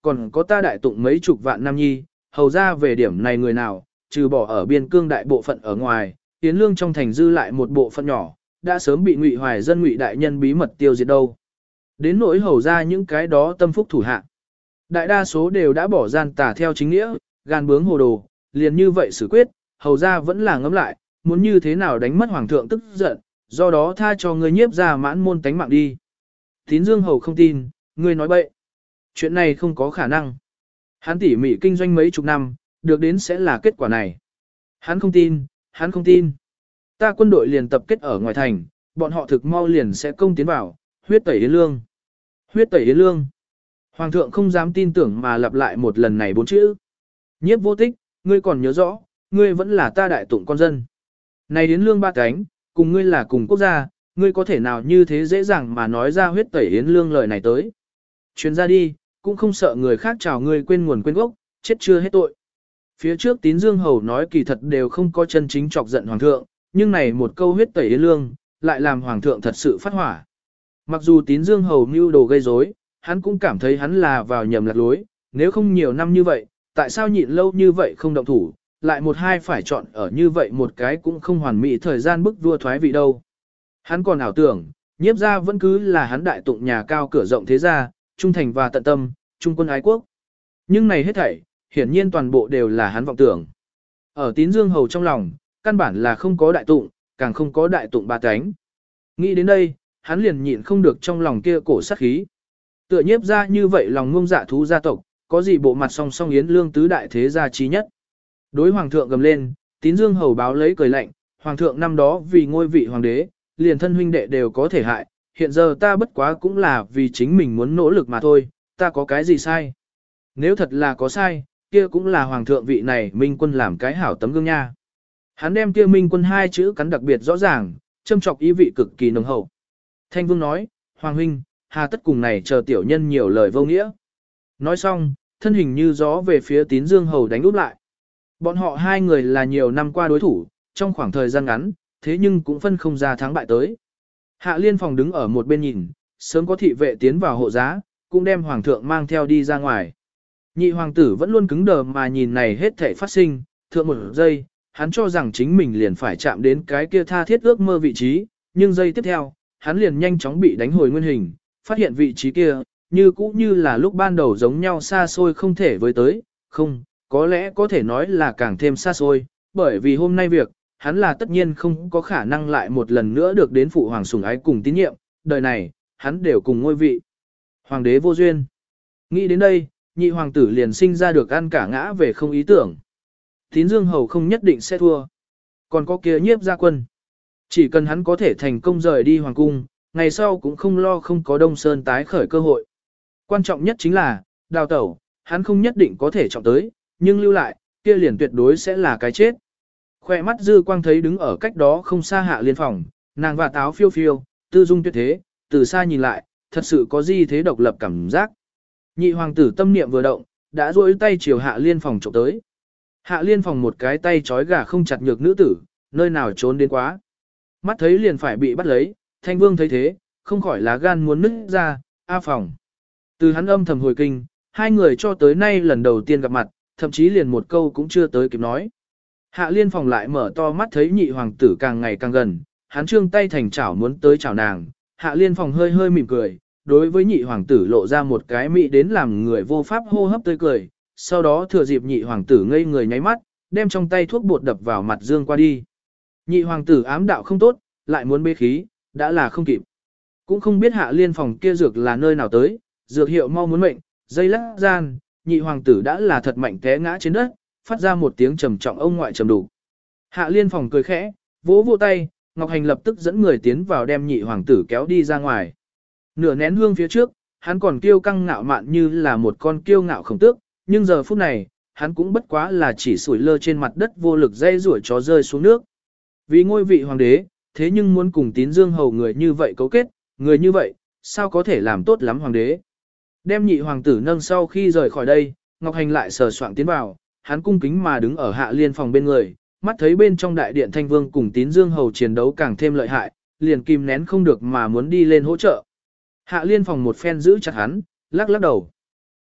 còn có ta đại tụng mấy chục vạn nam nhi, hầu ra về điểm này người nào, trừ bỏ ở biên cương đại bộ phận ở ngoài, Yến Lương trong thành dư lại một bộ phận nhỏ, đã sớm bị Ngụy Hoài dân Ngụy đại nhân bí mật tiêu diệt đâu. Đến nỗi hầu ra những cái đó tâm phúc thủ hạ. Đại đa số đều đã bỏ gian tà theo chính nghĩa, gan bướng hồ đồ, liền như vậy xử quyết, hầu ra vẫn là ngấm lại, muốn như thế nào đánh mất hoàng thượng tức giận, do đó tha cho ngươi nhiếp ra mãn môn tánh mạng đi. Tín Dương hầu không tin, ngươi nói bậy. Chuyện này không có khả năng. Hắn tỉ mỉ kinh doanh mấy chục năm, được đến sẽ là kết quả này. Hắn không tin, hắn không tin. Ta quân đội liền tập kết ở ngoài thành, bọn họ thực mau liền sẽ công tiến vào, huyết tẩy Yến Lương. Huyết tẩy Yến Lương. Hoàng thượng không dám tin tưởng mà lặp lại một lần này 4 chữ. Nhiếp vô tích, ngươi còn nhớ rõ, ngươi vẫn là ta đại tụng con dân. Này Yến Lương ba cánh, cùng ngươi là cùng quốc gia, ngươi có thể nào như thế dễ dàng mà nói ra huyết tẩy Yến Lương lời này tới. Chuyến ra đi, cũng không sợ người khác chào ngươi quên nguồn quên gốc, chết chưa hết tội. Phía trước Tín Dương hầu nói kỳ thật đều không có chân chính chọc giận hoàng thượng, nhưng này một câu huyết tẩy Yến Lương, lại làm hoàng thượng thật sự phát hỏa. Mặc dù Tín Dương hầu mưu đồ gây rối, hắn cũng cảm thấy hắn là vào nhầm lạc lối, nếu không nhiều năm như vậy, tại sao nhịn lâu như vậy không động thủ, lại một hai phải chọn ở như vậy một cái cũng không hoàn mỹ thời gian bức vua thoái vị đâu. Hắn còn ảo tưởng, nhiếp gia vẫn cứ là hắn đại tụng nhà cao cửa rộng thế gia, trung thành và tận tâm, trung quân ái quốc. Nhưng này hết thảy, hiển nhiên toàn bộ đều là hắn vọng tưởng. Ở Tín Dương hầu trong lòng, căn bản là không có đại tụng, càng không có đại tụng ba cánh. Nghĩ đến đây, hắn liền nhịn không được trong lòng kia cổ sát khí. Tựa nhiếp ra như vậy lòng ngông dạ thú gia tộc, có gì bộ mặt song song Yến Lương tứ đại thế gia trí nhất. Đối hoàng thượng gầm lên, Tín Dương hầu báo lấy cười lạnh, hoàng thượng năm đó vì ngôi vị hoàng đế, liền thân huynh đệ đều có thể hại, hiện giờ ta bất quá cũng là vì chính mình muốn nỗ lực mà thôi, ta có cái gì sai. Nếu thật là có sai, kia cũng là hoàng thượng vị này minh quân làm cái hảo tấm gương nha. Hắn đem kia minh quân hai chữ cắn đặc biệt rõ ràng, châm chọc ý vị cực kỳ nồng hậu. Thanh Vương nói, hoàng huynh, hà tất cùng này chờ tiểu nhân nhiều lời vô nghĩa. Nói xong, thân hình như gió về phía Tín Dương hầu đánh úp lại. Bọn họ hai người là nhiều năm qua đối thủ, trong khoảng thời gian ngắn, thế nhưng cũng phân không ra thắng bại tới. Hạ Liên Phòng đứng ở một bên nhìn, sớm có thị vệ tiến vào hộ giá, cũng đem hoàng thượng mang theo đi ra ngoài. Nhị hoàng tử vẫn luôn cứng đờ mà nhìn này hết thảy phát sinh, thượng một giây, hắn cho rằng chính mình liền phải chạm đến cái kia tha thiết ước mơ vị trí, nhưng giây tiếp theo, hắn liền nhanh chóng bị đánh hồi nguyên hình, phát hiện vị trí kia, như cũ như là lúc ban đầu giống nhau xa xôi không thể với tới, không, có lẽ có thể nói là càng thêm xa xôi, bởi vì hôm nay việc, hắn là tất nhiên không có khả năng lại một lần nữa được đến phụ hoàng sủng ái cùng tín nhiệm, đời này, hắn đều cùng ngôi vị. Hoàng đế vô duyên. Nghĩ đến đây, nhị hoàng tử liền sinh ra được ăn cả ngã về không ý tưởng. Tín Dương hầu không nhất định sẽ thua. Còn có kia nhiếp gia quân. Chỉ cần hắn có thể thành công rời đi hoàng cung, ngày sau cũng không lo không có Đông Sơn tái khởi cơ hội. Quan trọng nhất chính là, đào tẩu, hắn không nhất định có thể trọng tới, nhưng lưu lại, kia liền tuyệt đối sẽ là cái chết. Khoe mắt dư quang thấy đứng ở cách đó không xa Hạ Liên Phòng, nàng và táo phiêu phiêu, tư dung tuyệt thế, từ xa nhìn lại, thật sự có gì thế độc lập cảm giác. Nhị hoàng tử tâm niệm vừa động, đã duỗi tay chiều Hạ Liên Phòng trộm tới. Hạ Liên Phòng một cái tay trói gà không chặt nhược nữ tử, nơi nào trốn đến quá. Mắt thấy liền phải bị bắt lấy, Thanh Vương thấy thế, không khỏi lá gan muốn nứt ra, A Phòng. Từ hắn âm thầm hồi kinh, hai người cho tới nay lần đầu tiên gặp mặt, thậm chí liền một câu cũng chưa tới kịp nói. Hạ Liên Phòng lại mở to mắt thấy nhị hoàng tử càng ngày càng gần, hắn trương tay thành chảo muốn tới chảo nàng. Hạ Liên Phòng hơi hơi mỉm cười, đối với nhị hoàng tử lộ ra một cái mị đến làm người vô pháp hô hấp tươi cười, sau đó thừa dịp nhị hoàng tử ngây người nháy mắt, đem trong tay thuốc bột đập vào mặt dương qua đi. Nhị hoàng tử ám đạo không tốt, lại muốn bê khí, đã là không kịp. Cũng không biết Hạ Liên Phòng kia dược là nơi nào tới, dược hiệu mau muốn mệnh, dây lắc gian, nhị hoàng tử đã là thật mạnh té ngã trên đất, phát ra một tiếng trầm trọng ông ngoại trầm đủ. Hạ Liên Phòng cười khẽ, vỗ vỗ tay, Ngọc Hành lập tức dẫn người tiến vào đem nhị hoàng tử kéo đi ra ngoài. Nửa nén hương phía trước, hắn còn kiêu căng ngạo mạn như là một con kiêu ngạo khổng tước, nhưng giờ phút này, hắn cũng bất quá là chỉ sủi lơ trên mặt đất vô lực dây rủi chó rơi xuống nước. Vì ngôi vị hoàng đế, thế nhưng muốn cùng Tín Dương hầu người như vậy cấu kết, người như vậy, sao có thể làm tốt lắm hoàng đế. Đem nhị hoàng tử nâng sau khi rời khỏi đây, Ngọc Hành lại sờ soạng tiến vào, hắn cung kính mà đứng ở Hạ Liên Phòng bên người, mắt thấy bên trong đại điện Thanh Vương cùng Tín Dương hầu chiến đấu càng thêm lợi hại, liền kìm nén không được mà muốn đi lên hỗ trợ. Hạ Liên Phòng một phen giữ chặt hắn, lắc lắc đầu.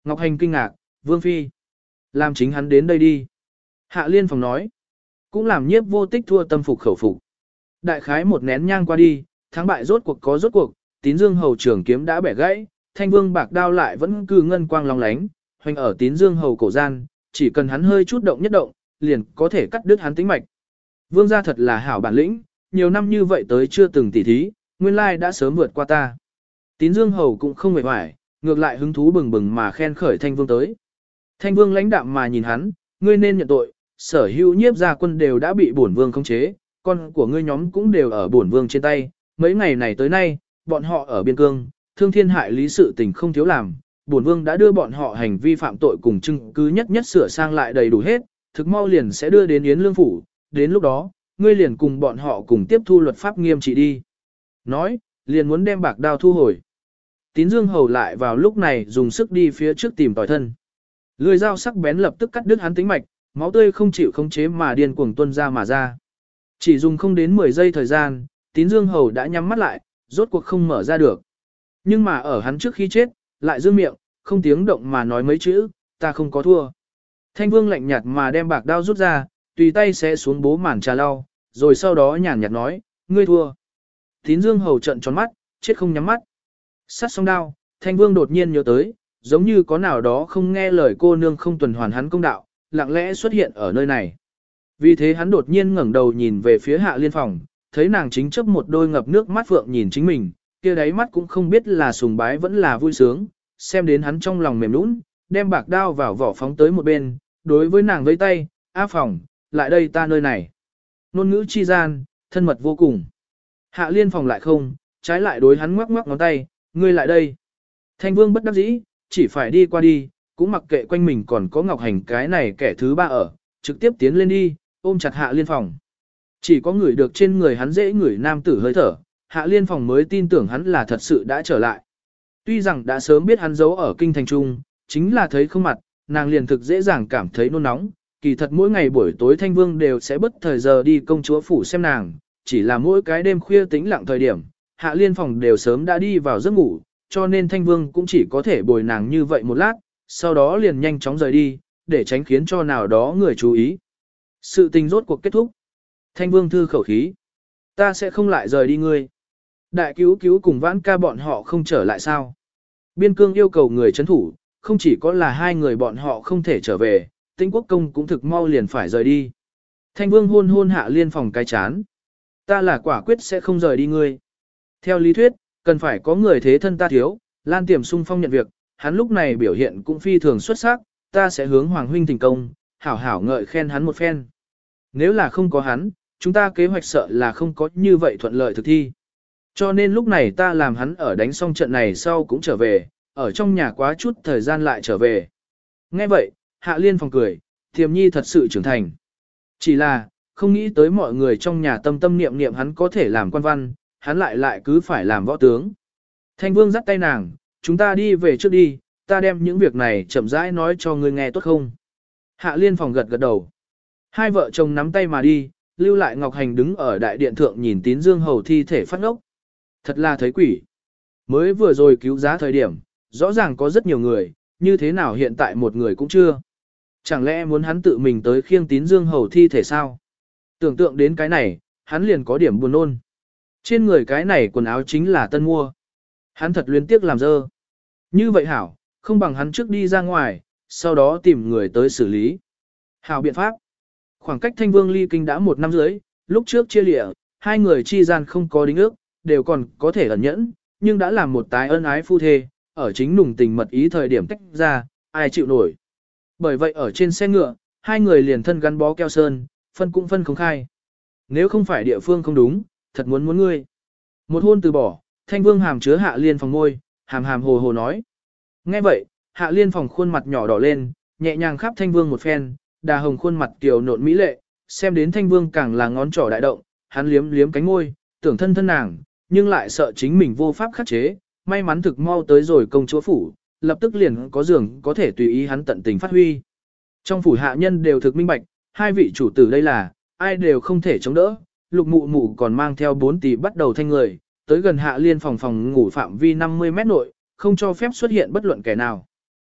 Ngọc Hành kinh ngạc, Vương Phi. Làm chính hắn đến đây đi. Hạ Liên Phòng nói. Cũng làm nhiếp vô tích thua tâm phục khẩu phục. Đại khái một nén nhang qua đi, thắng bại rốt cuộc có rốt cuộc, Tín Dương hầu trưởng kiếm đã bẻ gãy, Thanh Vương bạc đao lại vẫn cứ ngân quang long lánh, hoành ở Tín Dương hầu cổ gian, chỉ cần hắn hơi chút động nhất động, liền có thể cắt đứt hắn tính mạch. Vương gia thật là hảo bản lĩnh, nhiều năm như vậy tới chưa từng tỉ thí, nguyên lai đã sớm vượt qua ta. Tín Dương hầu cũng không mệt mỏi, ngược lại hứng thú bừng bừng mà khen khởi Thanh Vương tới. Thanh Vương lãnh đạm mà nhìn hắn, ngươi nên nhận tội, sở hữu nhiếp gia quân đều đã bị bổn vương khống chế, con của ngươi nhóm cũng đều ở bổn vương trên tay, mấy ngày này tới nay, bọn họ ở biên cương, thương thiên hại lý sự tình không thiếu làm, bổn vương đã đưa bọn họ hành vi phạm tội cùng chứng cứ nhất nhất sửa sang lại đầy đủ hết, thực mau liền sẽ đưa đến Yến Lương phủ, đến lúc đó, ngươi liền cùng bọn họ cùng tiếp thu luật pháp nghiêm trị đi. Nói, liền muốn đem bạc đao thu hồi. Tín Dương hầu lại vào lúc này dùng sức đi phía trước tìm tỏi thân. Lưỡi dao sắc bén lập tức cắt đứt hắn tính mạch, máu tươi không chịu khống chế mà điên cuồng tuôn ra mà ra. Chỉ dùng không đến 10 giây thời gian, Tín Dương hầu đã nhắm mắt lại, rốt cuộc không mở ra được. Nhưng mà ở hắn trước khi chết, lại dương miệng, không tiếng động mà nói mấy chữ, ta không có thua. Thanh Vương lạnh nhạt mà đem bạc đao rút ra, tùy tay sẽ xuống bố màn trà lau, rồi sau đó nhàn nhạt nói, ngươi thua. Tín Dương hầu trợn tròn mắt, chết không nhắm mắt. Sát xong đao, Thanh Vương đột nhiên nhớ tới, giống như có nào đó không nghe lời cô nương không tuần hoàn hắn công đạo, lặng lẽ xuất hiện ở nơi này. Vì thế hắn đột nhiên ngẩng đầu nhìn về phía Hạ Liên Phòng, thấy nàng chính chấp một đôi ngập nước mắt phượng nhìn chính mình, kia đáy mắt cũng không biết là sùng bái vẫn là vui sướng, xem đến hắn trong lòng mềm nũng, đem bạc đao vào vỏ phóng tới một bên, đối với nàng vẫy tay, A Phòng, lại đây ta nơi này. Nôn ngữ chi gian, thân mật vô cùng. Hạ Liên Phòng lại không, trái lại đối hắn ngoắc ngoắc ngón tay, ngươi lại đây. Thanh Vương bất đắc dĩ, chỉ phải đi qua đi, cũng mặc kệ quanh mình còn có Ngọc Hành cái này kẻ thứ ba ở, trực tiếp tiến lên đi, ôm chặt Hạ Liên Phòng. Chỉ có người được trên người hắn dễ ngửi nam tử hơi thở, Hạ Liên Phòng mới tin tưởng hắn là thật sự đã trở lại. Tuy rằng đã sớm biết hắn giấu ở kinh thành trung, chính là thấy không mặt, nàng liền thực dễ dàng cảm thấy nôn nóng, kỳ thật mỗi ngày buổi tối Thanh Vương đều sẽ bất thời giờ đi công chúa phủ xem nàng, chỉ là mỗi cái đêm khuya tĩnh lặng thời điểm, Hạ Liên Phòng đều sớm đã đi vào giấc ngủ, cho nên Thanh Vương cũng chỉ có thể bồi nàng như vậy một lát, sau đó liền nhanh chóng rời đi, để tránh khiến cho nào đó người chú ý. Sự tình rốt cuộc kết thúc. Thanh Vương thư khẩu khí. Ta sẽ không lại rời đi ngươi. Đại cứu cứu cùng Vãn Ca bọn họ không trở lại sao? Biên cương yêu cầu người trấn thủ, không chỉ có là hai người bọn họ không thể trở về, Tĩnh Quốc công cũng thực mau liền phải rời đi. Thanh Vương hôn hôn Hạ Liên Phòng cái chán. Ta là quả quyết sẽ không rời đi ngươi. Theo lý thuyết, cần phải có người thế thân ta thiếu, Lan Tiềm sung phong nhận việc, hắn lúc này biểu hiện cũng phi thường xuất sắc, ta sẽ hướng Hoàng huynh thành công, hảo hảo ngợi khen hắn một phen. Nếu là không có hắn, chúng ta kế hoạch sợ là không có như vậy thuận lợi thực thi. Cho nên lúc này ta làm hắn ở đánh xong trận này sau cũng trở về, ở trong nhà quá chút thời gian lại trở về. Nghe vậy, Hạ Liên Phòng cười, Thiềm Nhi thật sự trưởng thành. Chỉ là, không nghĩ tới mọi người trong nhà tâm tâm niệm niệm hắn có thể làm quan văn, hắn lại cứ phải làm võ tướng. Thanh Vương dắt tay nàng, chúng ta đi về trước đi, ta đem những việc này chậm rãi nói cho ngươi nghe tốt không? Hạ Liên Phòng gật gật đầu. Hai vợ chồng nắm tay mà đi, lưu lại Ngọc Hành đứng ở đại điện thượng nhìn Tín Dương hầu thi thể phát ngốc. Thật là thấy quỷ. Mới vừa rồi cứu giá thời điểm, rõ ràng có rất nhiều người, như thế nào hiện tại một người cũng chưa. Chẳng lẽ muốn hắn tự mình tới khiêng Tín Dương hầu thi thể sao? Tưởng tượng đến cái này, hắn liền có điểm buồn nôn. Trên người cái này quần áo chính là tân mua. Hắn thật luyến tiếc làm dơ. Như vậy hảo, không bằng hắn trước đi ra ngoài, sau đó tìm người tới xử lý. Hảo biện pháp. Khoảng cách Thanh Vương ly kinh đã 1 năm dưới, lúc trước chia lịa, hai người chi gian không có đính ước, đều còn có thể ẩn nhẫn, nhưng đã làm một tái ân ái phu thê, ở chính nùng tình mật ý thời điểm tách ra, ai chịu nổi. Bởi vậy ở trên xe ngựa, hai người liền thân gắn bó keo sơn, phân cũng phân không khai. Nếu không phải địa phương không đúng, thật muốn ngươi. Một hôn từ bỏ, Thanh Vương hàm chứa Hạ Liên Phòng môi, hàm hàm hồ hồ nói. Nghe vậy, Hạ Liên Phòng khuôn mặt nhỏ đỏ lên, nhẹ nhàng khắp Thanh Vương một phen, đà hồng khuôn mặt kiều nộn mỹ lệ, xem đến Thanh Vương càng là ngón trỏ đại động, hắn liếm liếm cánh môi, tưởng thân thân nàng, nhưng lại sợ chính mình vô pháp khắc chế, may mắn thực mau tới rồi công chúa phủ, lập tức liền có giường có thể tùy ý hắn tận tình phát huy. Trong phủ hạ nhân đều thực minh bạch, hai vị chủ tử đây là, ai đều không thể chống đỡ, Lục Mụ Mụ còn mang theo 4 tỷ bắt đầu thanh người, tới gần Hạ Liên Phòng phòng ngủ phạm vi 50 mét nội, không cho phép xuất hiện bất luận kẻ nào.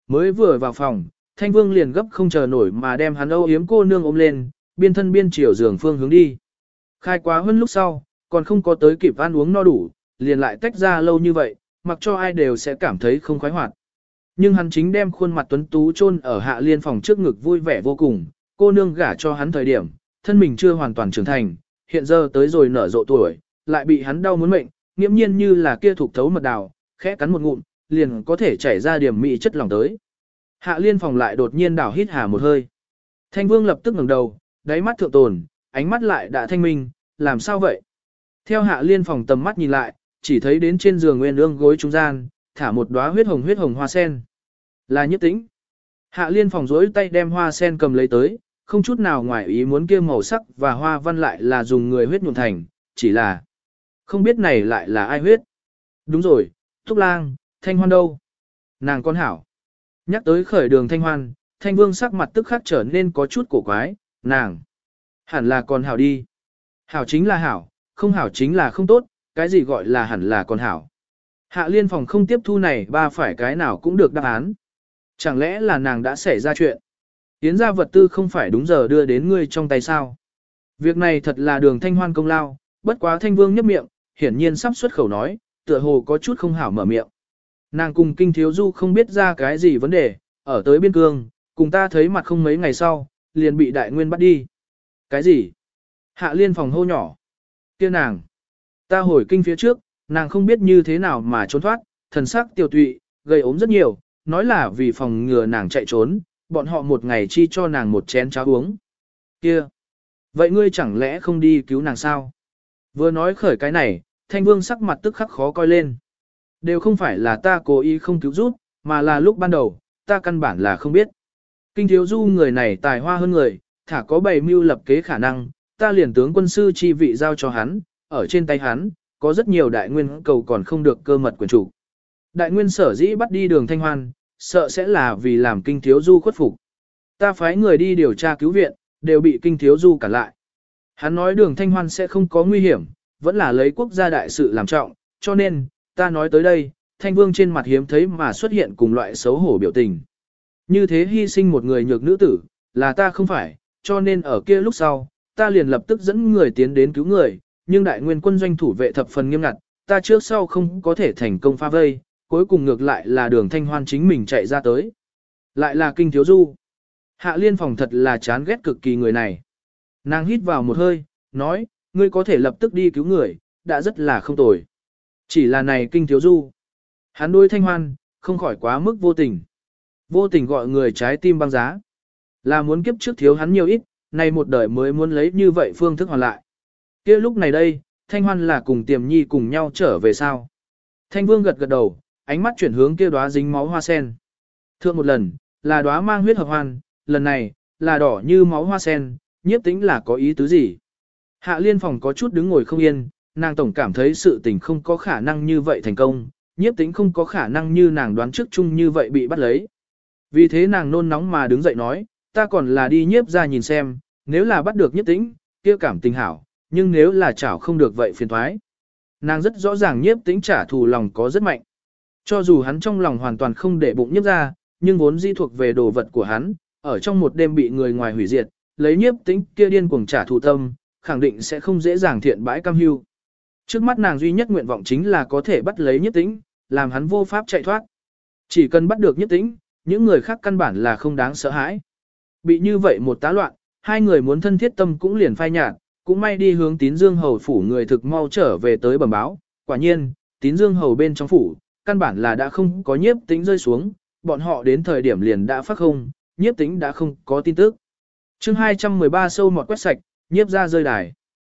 Mới vừa vào phòng, Thanh Vương liền gấp không chờ nổi mà đem hắn âu yếm cô nương ôm lên, biên thân biên chiều giường phương hướng đi. Khai quá hơn lúc sau, còn không có tới kịp ăn uống no đủ, liền lại tách ra lâu như vậy, mặc cho ai đều sẽ cảm thấy không khoái hoạt. Nhưng hắn chính đem khuôn mặt tuấn tú chôn ở Hạ Liên phòng trước ngực vui vẻ vô cùng, cô nương gả cho hắn thời điểm, thân mình chưa hoàn toàn trưởng thành, hiện giờ tới rồi nở rộ tuổi, lại bị hắn đau muốn mệnh, nghiễm nhiên như là kia thuộc thấu mật đào, khẽ cắn một ngụm, liền có thể chảy ra điểm mị chất lỏng tới. Hạ Liên phòng lại đột nhiên đảo hít hà một hơi. Thanh Vương lập tức ngẩng đầu, đáy mắt thượng tồn, ánh mắt lại đã thanh minh, làm sao vậy? Theo Hạ Liên phòng tầm mắt nhìn lại, chỉ thấy đến trên giường nguyên ương gối trung gian, thả một đóa huyết hồng hoa sen. Là Nhiếp Tĩnh. Hạ Liên phòng rỗi tay đem hoa sen cầm lấy tới, không chút nào ngoài ý muốn kia màu sắc và hoa văn lại là dùng người huyết nhuộm thành, chỉ là không biết này lại là ai huyết. Đúng rồi, Thúc Lang, Thanh Hoan đâu? Nàng con hảo. Nhắc tới khởi đường Thanh Hoan, Thanh Vương sắc mặt tức khắc trở nên có chút cổ quái, nàng hẳn là con hảo đi. Hảo chính là hảo, không hảo chính là không tốt, cái gì gọi là hẳn là con hảo. Hạ Liên phòng không tiếp thu này ba phải cái nào cũng được đáp án. Chẳng lẽ là nàng đã xảy ra chuyện? Yến gia vật tư không phải đúng giờ đưa đến ngươi trong tay sao? Việc này thật là đường Thanh Hoan công lao, bất quá Thanh Vương nhấp miệng, hiển nhiên sắp xuất khẩu nói, tựa hồ có chút không hảo mở miệng. Nàng cùng Kinh Thiếu Du không biết ra cái gì vấn đề, ở tới biên cương, cùng ta thấy mặt không mấy ngày sau, liền bị đại nguyên bắt đi. Cái gì? Hạ Liên phòng hô nhỏ. Kia nàng. Ta hồi kinh phía trước, nàng không biết như thế nào mà trốn thoát, thần sắc tiêu tụy, gây ốm rất nhiều, nói là vì phòng ngừa nàng chạy trốn, bọn họ một ngày chi cho nàng một chén cháo uống. Kia. Vậy ngươi chẳng lẽ không đi cứu nàng sao? Vừa nói khởi cái này, Thanh Vương sắc mặt tức khắc khó coi lên. Đều không phải là ta cố ý không cứu giúp, mà là lúc ban đầu, ta căn bản là không biết. Kinh Thiếu Du người này tài hoa hơn người, thả có bày mưu lập kế khả năng, ta liền tướng quân sư chi vị giao cho hắn, ở trên tay hắn, có rất nhiều đại nguyên cầu còn không được cơ mật quyền chủ. Đại nguyên sở dĩ bắt đi đường Thanh Hoan, sợ sẽ là vì làm Kinh Thiếu Du khuất phục. Ta phái người đi điều tra cứu viện, đều bị Kinh Thiếu Du cản lại. Hắn nói đường Thanh Hoan sẽ không có nguy hiểm, vẫn là lấy quốc gia đại sự làm trọng, cho nên, ta nói tới đây, Thanh Vương trên mặt hiếm thấy mà xuất hiện cùng loại xấu hổ biểu tình. Như thế hy sinh một người nhược nữ tử, là ta không phải, cho nên ở kia lúc sau, ta liền lập tức dẫn người tiến đến cứu người, nhưng đại nguyên quân doanh thủ vệ thập phần nghiêm ngặt, ta trước sau không có thể thành công phá vây, cuối cùng ngược lại là đường Thanh Hoan chính mình chạy ra tới. Lại là Kinh Thiếu Du. Hạ Liên phòng thật là chán ghét cực kỳ người này. Nàng hít vào một hơi, nói, ngươi có thể lập tức đi cứu người, đã rất là không tồi. Chỉ là này Kinh Thiếu Du. Hắn đối Thanh Hoan, không khỏi quá mức vô tình. Vô tình gọi người trái tim băng giá. Là muốn kiếp trước thiếu hắn nhiều ít, nay một đời mới muốn lấy như vậy phương thức hoàn lại. Kia lúc này đây, Thanh Hoan là cùng Tiềm Nhi cùng nhau trở về sao. Thanh Vương gật gật đầu, ánh mắt chuyển hướng kia đóa dính máu hoa sen. Thượng một lần, là đóa mang huyết hợp hoan, lần này, là đỏ như máu hoa sen, Nhiếp Tĩnh là có ý tứ gì? Hạ Liên phòng có chút đứng ngồi không yên, nàng tổng cảm thấy sự tình không có khả năng như vậy thành công, Nhiếp Tĩnh không có khả năng như nàng đoán trước chung như vậy bị bắt lấy. Vì thế nàng nôn nóng mà đứng dậy nói, ta còn là đi Nhiếp ra nhìn xem, nếu là bắt được Nhiếp Tĩnh, kia cảm tình hảo, nhưng nếu là chảo không được vậy phiền thoái. Nàng rất rõ ràng Nhiếp Tĩnh trả thù lòng có rất mạnh. Cho dù hắn trong lòng hoàn toàn không để bụng Nhiếp ra, nhưng vốn di thuộc về đồ vật của hắn, ở trong một đêm bị người ngoài hủy diệt, lấy Nhiếp Tĩnh kia điên cuồng trả thù tâm, khẳng định sẽ không dễ dàng thiện bãi cam hưu. Trước mắt nàng duy nhất nguyện vọng chính là có thể bắt lấy Nhiếp Tĩnh, làm hắn vô pháp chạy thoát. Chỉ cần bắt được Nhiếp Tĩnh, những người khác căn bản là không đáng sợ hãi. Bị như vậy một tá loạn, hai người muốn thân thiết tâm cũng liền phai nhạt, cũng may đi hướng Tín Dương hầu phủ người thực mau trở về tới bẩm báo, quả nhiên, Tín Dương hầu bên trong phủ, căn bản là đã không có Nhiếp Tĩnh rơi xuống, bọn họ đến thời điểm liền đã phát không, Nhiếp Tĩnh đã không có tin tức. Chương 213 sâu mọt quét sạch, Nhiếp ra rơi đài.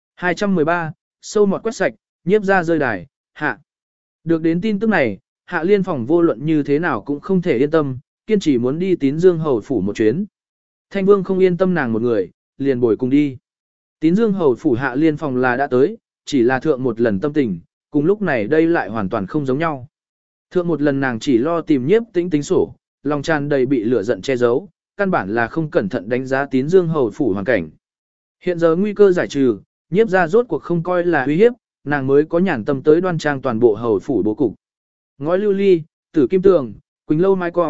213, sâu mọt quét sạch, Nhiếp ra rơi đài, hạ. Được đến tin tức này, Hạ Liên phòng vô luận như thế nào cũng không thể yên tâm, kiên trì muốn đi Tín Dương hầu phủ một chuyến. Thanh Vương không yên tâm nàng một người, liền bồi cùng đi. Tín Dương hầu phủ Hạ Liên phòng là đã tới, chỉ là thượng một lần tâm tình, cùng lúc này đây lại hoàn toàn không giống nhau. Thượng một lần nàng chỉ lo tìm Nhiếp Tĩnh tính sổ, lòng tràn đầy bị lửa giận che giấu, căn bản là không cẩn thận đánh giá Tín Dương hầu phủ hoàn cảnh. Hiện giờ nguy cơ giải trừ, Nhiếp ra rốt cuộc không coi là uy hiếp, nàng mới có nhàn tâm tới đoan trang toàn bộ hầu phủ bố cục. Ngói lưu ly, tử kim tường, quỳnh lâu mai cong,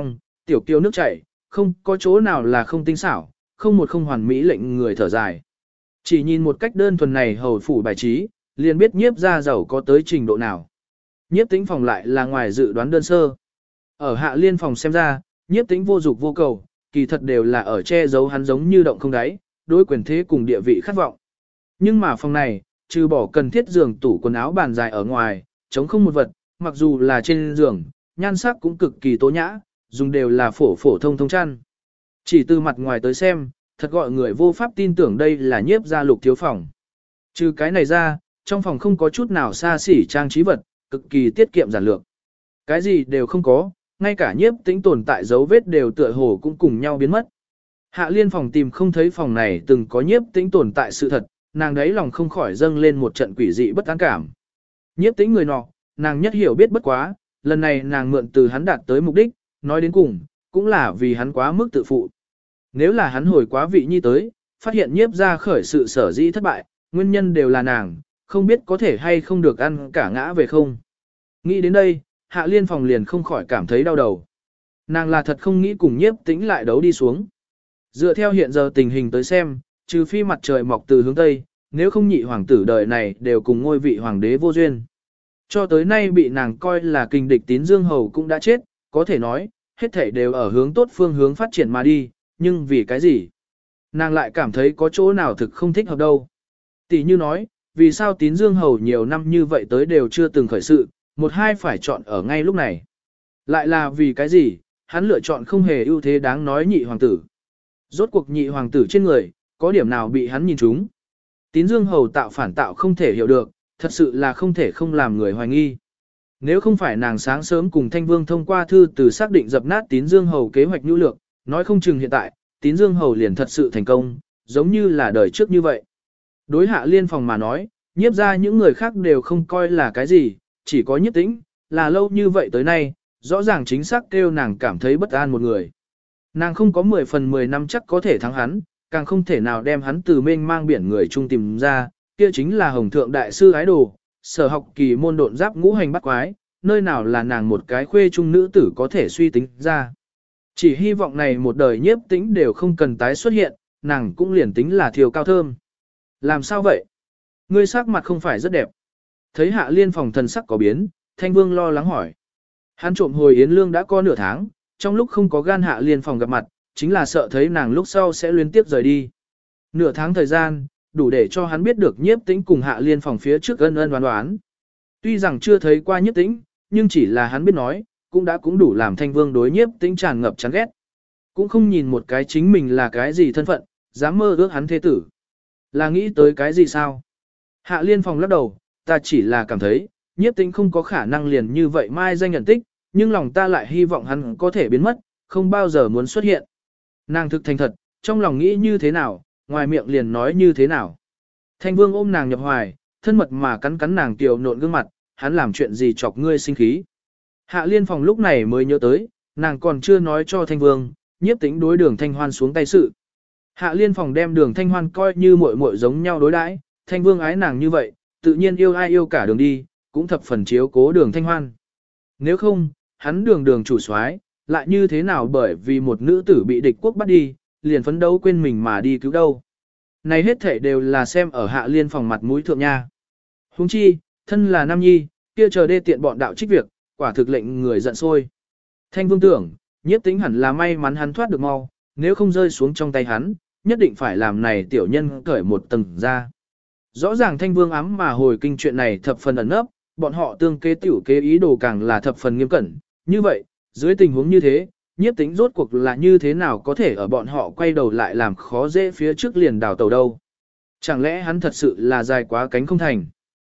Tiểu kiều nước chảy, không có chỗ nào là không tinh xảo, không một không hoàn mỹ lệnh người thở dài. Chỉ nhìn một cách đơn thuần này hầu phủ bài trí, liền biết nhiếp gia giàu có tới trình độ nào. Nhiếp tĩnh phòng lại là ngoài dự đoán đơn sơ. Ở hạ liên phòng xem ra, nhiếp tĩnh vô dục vô cầu, kỳ thật đều là ở che giấu hắn giống như động không đáy, đối quyền thế cùng địa vị khát vọng. Nhưng mà phòng này, trừ bỏ cần thiết giường tủ quần áo bàn dài ở ngoài, chống không một vật, mặc dù là trên giường, nhan sắc cũng cực kỳ tố nhã, dùng đều là phổ phổ thông thông chăn. Chỉ từ mặt ngoài tới xem, thật gọi người vô pháp tin tưởng đây là nhiếp gia lục thiếu phòng. Trừ cái này ra, trong phòng không có chút nào xa xỉ trang trí vật, cực kỳ tiết kiệm giản lược. Cái gì đều không có, ngay cả nhiếp tĩnh tồn tại dấu vết đều tựa hồ cũng cùng nhau biến mất. Hạ liên phòng tìm không thấy phòng này từng có nhiếp tĩnh tồn tại sự thật, nàng đấy lòng không khỏi dâng lên một trận quỷ dị bất an cảm. Nhiếp tĩnh người nọ, nàng nhất hiểu biết bất quá, lần này nàng mượn từ hắn đạt tới mục đích, nói đến cùng, cũng là vì hắn quá mức tự phụ. Nếu là hắn hồi quá vị nhi tới, phát hiện nhiếp ra khởi sự sở dĩ thất bại, nguyên nhân đều là nàng, không biết có thể hay không được ăn cả ngã về không. Nghĩ đến đây, hạ liên phòng liền không khỏi cảm thấy đau đầu. Nàng là thật không nghĩ cùng nhiếp tĩnh lại đấu đi xuống. Dựa theo hiện giờ tình hình tới xem, trừ phi mặt trời mọc từ hướng Tây, nếu không nhị hoàng tử đời này đều cùng ngôi vị hoàng đế vô duyên. Cho tới nay bị nàng coi là kình địch Tín Dương Hầu cũng đã chết, có thể nói, hết thảy đều ở hướng tốt phương hướng phát triển mà đi, nhưng vì cái gì? Nàng lại cảm thấy có chỗ nào thực không thích hợp đâu. Tỷ như nói, vì sao Tín Dương Hầu nhiều năm như vậy tới đều chưa từng khởi sự, một hai phải chọn ở ngay lúc này. Lại là vì cái gì, hắn lựa chọn không hề ưu thế đáng nói nhị hoàng tử. Rốt cuộc nhị hoàng tử trên người, có điểm nào bị hắn nhìn trúng. Tín Dương Hầu tạo phản tạo không thể hiểu được, thật sự là không thể không làm người hoài nghi. Nếu không phải nàng sáng sớm cùng Thanh Vương thông qua thư từ xác định dập nát Tín Dương Hầu kế hoạch nhu lược, nói không chừng hiện tại, Tín Dương Hầu liền thật sự thành công, giống như là đời trước như vậy. Đối hạ liên phòng mà nói, nhiếp ra những người khác đều không coi là cái gì, chỉ có nhiếp tĩnh, là lâu như vậy tới nay, rõ ràng chính xác kêu nàng cảm thấy bất an một người. Nàng không có 10 phần 10 năm chắc có thể thắng hắn, càng không thể nào đem hắn từ mênh mang biển người trung tìm ra, kia chính là Hồng Thượng Đại Sư Ái Đồ, sở học kỳ môn độn giáp ngũ hành bắt quái, nơi nào là nàng một cái khuê trung nữ tử có thể suy tính ra. Chỉ hy vọng này một đời nhiếp tĩnh đều không cần tái xuất hiện, nàng cũng liền tính là thiều cao thơm. Làm sao vậy? Ngươi sắc mặt không phải rất đẹp. Thấy hạ liên phòng thần sắc có biến, Thanh Vương lo lắng hỏi. Hắn trộm hồi Yến Lương đã có nửa tháng, trong lúc không có gan hạ liên phòng gặp mặt, chính là sợ thấy nàng lúc sau sẽ liên tiếp rời đi. Nửa tháng thời gian, đủ để cho hắn biết được nhiếp tĩnh cùng hạ liên phòng phía trước ân ân đoán đoán. Tuy rằng chưa thấy qua nhiếp tĩnh, nhưng chỉ là hắn biết nói, cũng đủ làm Thanh Vương đối nhiếp tĩnh tràn ngập chán ghét. Cũng không nhìn một cái chính mình là cái gì thân phận, dám mơ ước hắn thế tử. Là nghĩ tới cái gì sao? Hạ liên phòng lắc đầu, ta chỉ là cảm thấy, nhiếp tĩnh không có khả năng liền như vậy mai danh nhận tích, nhưng lòng ta lại hy vọng hắn có thể biến mất, không bao giờ muốn xuất hiện. Nàng thực thành thật, trong lòng nghĩ như thế nào, ngoài miệng liền nói như thế nào. Thanh Vương ôm nàng nhập hoài, thân mật mà cắn cắn nàng tiểu nộn gương mặt, hắn làm chuyện gì chọc ngươi sinh khí. Hạ liên phòng lúc này mới nhớ tới, nàng còn chưa nói cho Thanh Vương, nhiếp tĩnh đối Đường Thanh Hoan xuống tay sự. Hạ liên phòng đem Đường Thanh Hoan coi như muội muội giống nhau đối đãi, Thanh Vương ái nàng như vậy, tự nhiên yêu ai yêu cả đường đi, cũng thập phần chiếu cố Đường Thanh Hoan. Nếu không, hắn đường chủ soái lại như thế nào bởi vì một nữ tử bị địch quốc bắt đi, liền phấn đấu quên mình mà đi cứu đâu. Này hết thể đều là xem ở hạ liên phòng mặt mũi thượng nha. Huống chi, thân là nam nhi, kia chờ đê tiện bọn đạo trích việc, quả thực lệnh người giận sôi. Thanh Vương tưởng, nhiếp tĩnh hẳn là may mắn hắn thoát được mau, nếu không rơi xuống trong tay hắn, nhất định phải làm này tiểu nhân cởi một tầng ra. Rõ ràng Thanh Vương ám mà hồi kinh chuyện này thập phần ẩn nấp, bọn họ tương kế tiểu kế ý đồ càng là thập phần nghiêm cẩn. Như vậy, dưới tình huống như thế, nhiếp tĩnh rốt cuộc là như thế nào có thể ở bọn họ quay đầu lại làm khó dễ phía trước liền đào tàu đâu. Chẳng lẽ hắn thật sự là dài quá cánh không thành?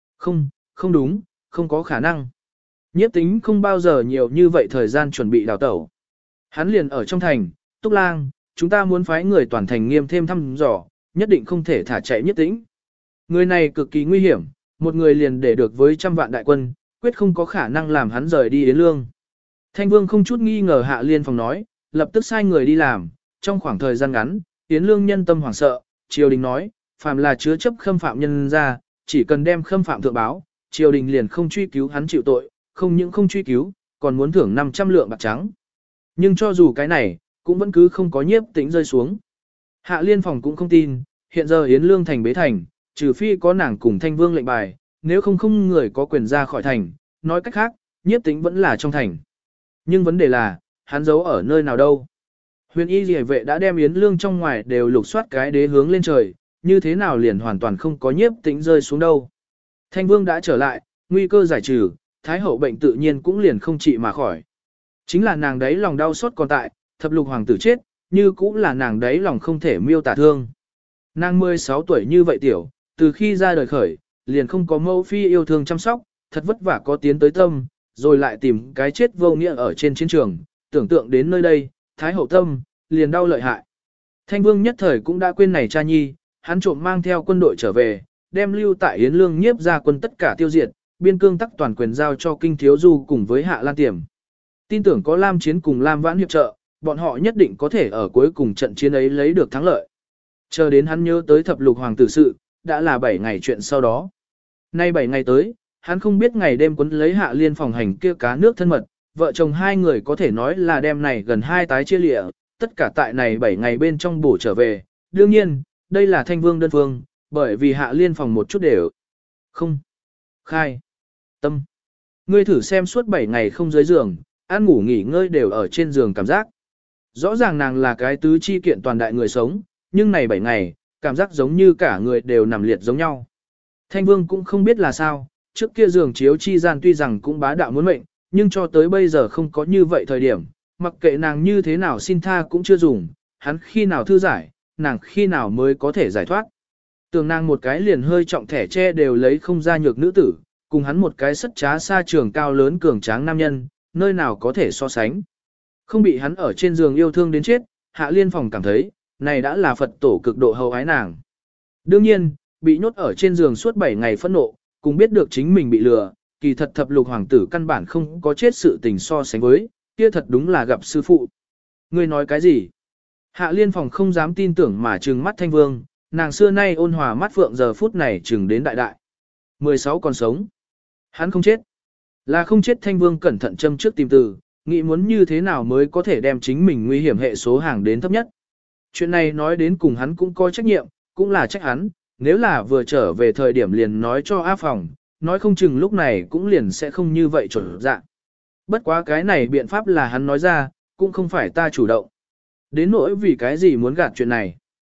Không đúng, không có khả năng. Nhiếp tĩnh không bao giờ nhiều như vậy thời gian chuẩn bị đào tẩu. Hắn liền ở trong thành, Túc Lang, chúng ta muốn phái người toàn thành nghiêm thêm thăm dò, nhất định không thể thả chạy nhiếp tĩnh. Người này cực kỳ nguy hiểm, một người liền để được với 100 vạn đại quân, quyết không có khả năng làm hắn rời đi Yến Lương. Thanh Vương không chút nghi ngờ hạ liên phòng nói, lập tức sai người đi làm, trong khoảng thời gian ngắn, Yến Lương nhân tâm hoảng sợ, triều đình nói, phàm là chứa chấp khâm phạm nhân ra, chỉ cần đem khâm phạm thượng báo, triều đình liền không truy cứu hắn chịu tội, không những không truy cứu, còn muốn thưởng 500 lượng bạc trắng. Nhưng cho dù cái này, cũng vẫn cứ không có nhiếp tĩnh rơi xuống. Hạ Liên Phòng cũng không tin, hiện giờ Yến Lương thành bế thành, trừ phi có nàng cùng Thanh Vương lệnh bài, nếu không người có quyền ra khỏi thành, nói cách khác, nhiếp tĩnh vẫn là trong thành. Nhưng vấn đề là, hắn giấu ở nơi nào đâu? Huyền y liễu vệ đã đem Yến Lương trong ngoài đều lục soát cái đế hướng lên trời, như thế nào liền hoàn toàn không có nhiếp tĩnh rơi xuống đâu. Thanh Vương đã trở lại, nguy cơ giải trừ, Thái hậu bệnh tự nhiên cũng liền không trị mà khỏi. Chính là nàng đấy lòng đau xót còn tại, thập lục hoàng tử chết, như cũng là nàng đấy lòng không thể miêu tả thương. Nàng 16 tuổi như vậy tiểu, từ khi ra đời khởi, liền không có mẫu phi yêu thương chăm sóc, thật vất vả có tiến tới tâm, rồi lại tìm cái chết vô nghĩa ở trên chiến trường, tưởng tượng đến nơi đây, Thái hậu tâm, liền đau lợi hại. Thanh Vương nhất thời cũng đã quên này cha nhi, hắn trộm mang theo quân đội trở về, đem lưu tại Yến Lương nhiếp ra quân tất cả tiêu diệt, biên cương tắc toàn quyền giao cho Kinh Thiếu Du cùng với Hạ Lan Tiềm. Tin tưởng có Lam Chiến cùng Lam Vãn hiệp trợ, bọn họ nhất định có thể ở cuối cùng trận chiến ấy lấy được thắng lợi. Chờ đến hắn nhớ tới thập lục hoàng tử sự, đã là 7 ngày chuyện sau đó. Nay 7 ngày tới, hắn không biết ngày đêm quấn lấy Hạ Liên Phòng hành kia cá nước thân mật, vợ chồng hai người có thể nói là đêm này gần 2 tái chia lịa, tất cả tại này 7 ngày bên trong bổ trở về. Đương nhiên, đây là Thanh Vương đơn phương, bởi vì Hạ Liên Phòng một chút đều không khai tâm. Ngươi thử xem suốt 7 ngày không dưới giường, ăn ngủ nghỉ ngơi đều ở trên giường cảm giác. Rõ ràng nàng là cái tứ chi kiện toàn đại người sống, nhưng này 7 ngày, cảm giác giống như cả người đều nằm liệt giống nhau. Thanh Vương cũng không biết là sao, trước kia giường chiếu chi gian tuy rằng cũng bá đạo muốn mệnh, nhưng cho tới bây giờ không có như vậy thời điểm, mặc kệ nàng như thế nào xin tha cũng chưa dùng, hắn khi nào thư giải, nàng khi nào mới có thể giải thoát. Tưởng nàng một cái liền hơi trọng thẻ tre đều lấy không ra nhược nữ tử, cùng hắn một cái sất trá xa trường cao lớn cường tráng nam nhân, nơi nào có thể so sánh. Không bị hắn ở trên giường yêu thương đến chết, Hạ Liên Phòng cảm thấy, này đã là Phật tổ cực độ hậu ái nàng. Đương nhiên, bị nhốt ở trên giường suốt 7 ngày phẫn nộ, cùng biết được chính mình bị lừa, kỳ thật thập lục hoàng tử căn bản không có chết sự tình so sánh với, kia thật đúng là gặp sư phụ. Ngươi nói cái gì? Hạ Liên Phòng không dám tin tưởng mà trừng mắt Thanh Vương, nàng xưa nay ôn hòa mắt phượng giờ phút này trừng đến đại đại. 16 còn sống. Hắn không chết. Là không chết. Thanh Vương cẩn thận châm trước tìm từ, nghĩ muốn như thế nào mới có thể đem chính mình nguy hiểm hệ số hàng đến thấp nhất. Chuyện này nói đến cùng hắn cũng có trách nhiệm, cũng là trách hắn, nếu là vừa trở về thời điểm liền nói cho A Phòng, nói không chừng lúc này cũng liền sẽ không như vậy chuẩn dạng. Bất quá cái này biện pháp là hắn nói ra, cũng không phải ta chủ động. Đến nỗi vì cái gì muốn gạt chuyện này.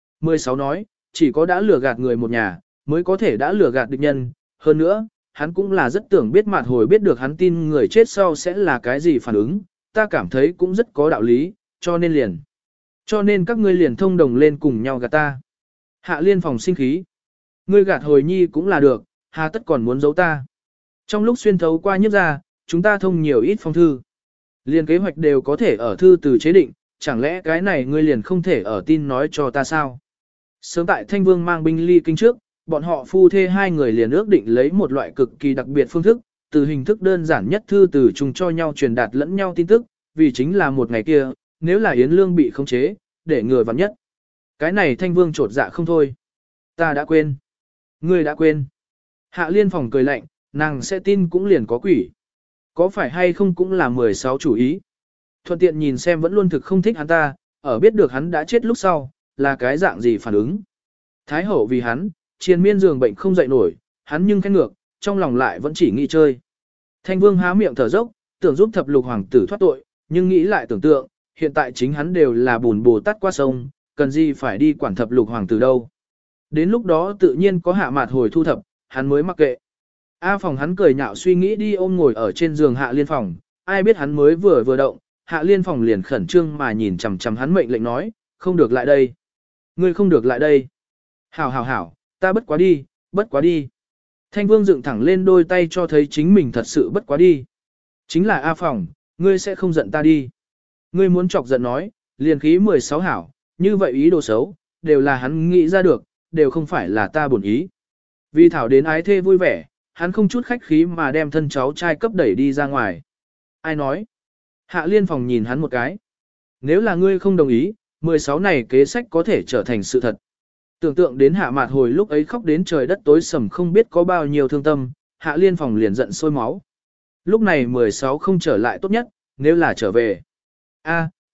16 nói, chỉ có đã lừa gạt người một nhà, mới có thể đã lừa gạt địch nhân. Hơn nữa, hắn cũng là rất tưởng biết mạt hồi biết được hắn tin người chết sau sẽ là cái gì phản ứng. Ta cảm thấy cũng rất có đạo lý, cho nên liền. Cho nên các ngươi liền thông đồng lên cùng nhau gạt ta. Hạ Liên Phòng sinh khí. Ngươi gạt hồi nhi cũng là được, hà tất còn muốn giấu ta. Trong lúc xuyên thấu qua nhiếp ra, chúng ta thông nhiều ít phong thư. Liền kế hoạch đều có thể ở thư từ chế định, chẳng lẽ cái này ngươi liền không thể ở tin nói cho ta sao? Sớm tại Thanh Vương mang binh ly kinh trước, bọn họ phu thê hai người liền ước định lấy một loại cực kỳ đặc biệt phương thức, từ hình thức đơn giản nhất thư từ chung cho nhau truyền đạt lẫn nhau tin tức, vì chính là một ngày kia, nếu là Yến Lương bị khống chế, để người vặn nhất. Cái này Thanh Vương trột dạ không thôi. Ta đã quên. Ngươi đã quên. Hạ Liên Phòng cười lạnh, nàng sẽ tin cũng liền có quỷ. Có phải hay không cũng là 16 chủ ý. Thuận tiện nhìn xem vẫn luôn thực không thích hắn ta, ở biết được hắn đã chết lúc sau, là cái dạng gì phản ứng. Thái hậu vì hắn, triền miên giường bệnh không dậy nổi, hắn nhưng khen ngược, trong lòng lại vẫn chỉ nghĩ chơi. Thanh Vương há miệng thở dốc, tưởng giúp thập lục hoàng tử thoát tội, nhưng nghĩ lại tưởng tượng, hiện tại chính hắn đều là bùn bồ tát qua sông, cần gì phải đi quản thập lục hoàng tử đâu. Đến lúc đó tự nhiên có hạ mạt hồi thu thập, hắn mới mặc kệ. A Phòng hắn cười nhạo suy nghĩ đi ôm ngồi ở trên giường Hạ Liên Phòng, ai biết hắn mới vừa động, Hạ Liên Phòng liền khẩn trương mà nhìn chằm chằm hắn mệnh lệnh nói, không được lại đây. Ngươi không được lại đây. Hảo hảo hảo, ta bất quá đi, bất quá đi. Thanh Vương dựng thẳng lên đôi tay cho thấy chính mình thật sự bất quá đi. Chính là A Phòng, ngươi sẽ không giận ta đi. Ngươi muốn chọc giận nói, liền khí 16 hảo, như vậy ý đồ xấu, đều là hắn nghĩ ra được, đều không phải là ta bổn ý. Vì thảo đến ái thê vui vẻ, hắn không chút khách khí mà đem thân cháu trai cấp đẩy đi ra ngoài. Ai nói? Hạ Liên Phòng nhìn hắn một cái. Nếu là ngươi không đồng ý, 16 này kế sách có thể trở thành sự thật. Tưởng tượng đến Hạ Mạt hồi lúc ấy khóc đến trời đất tối sầm không biết có bao nhiêu thương tâm, Hạ Liên Phòng liền giận sôi máu. Lúc này 16 không trở lại tốt nhất, nếu là trở về. A,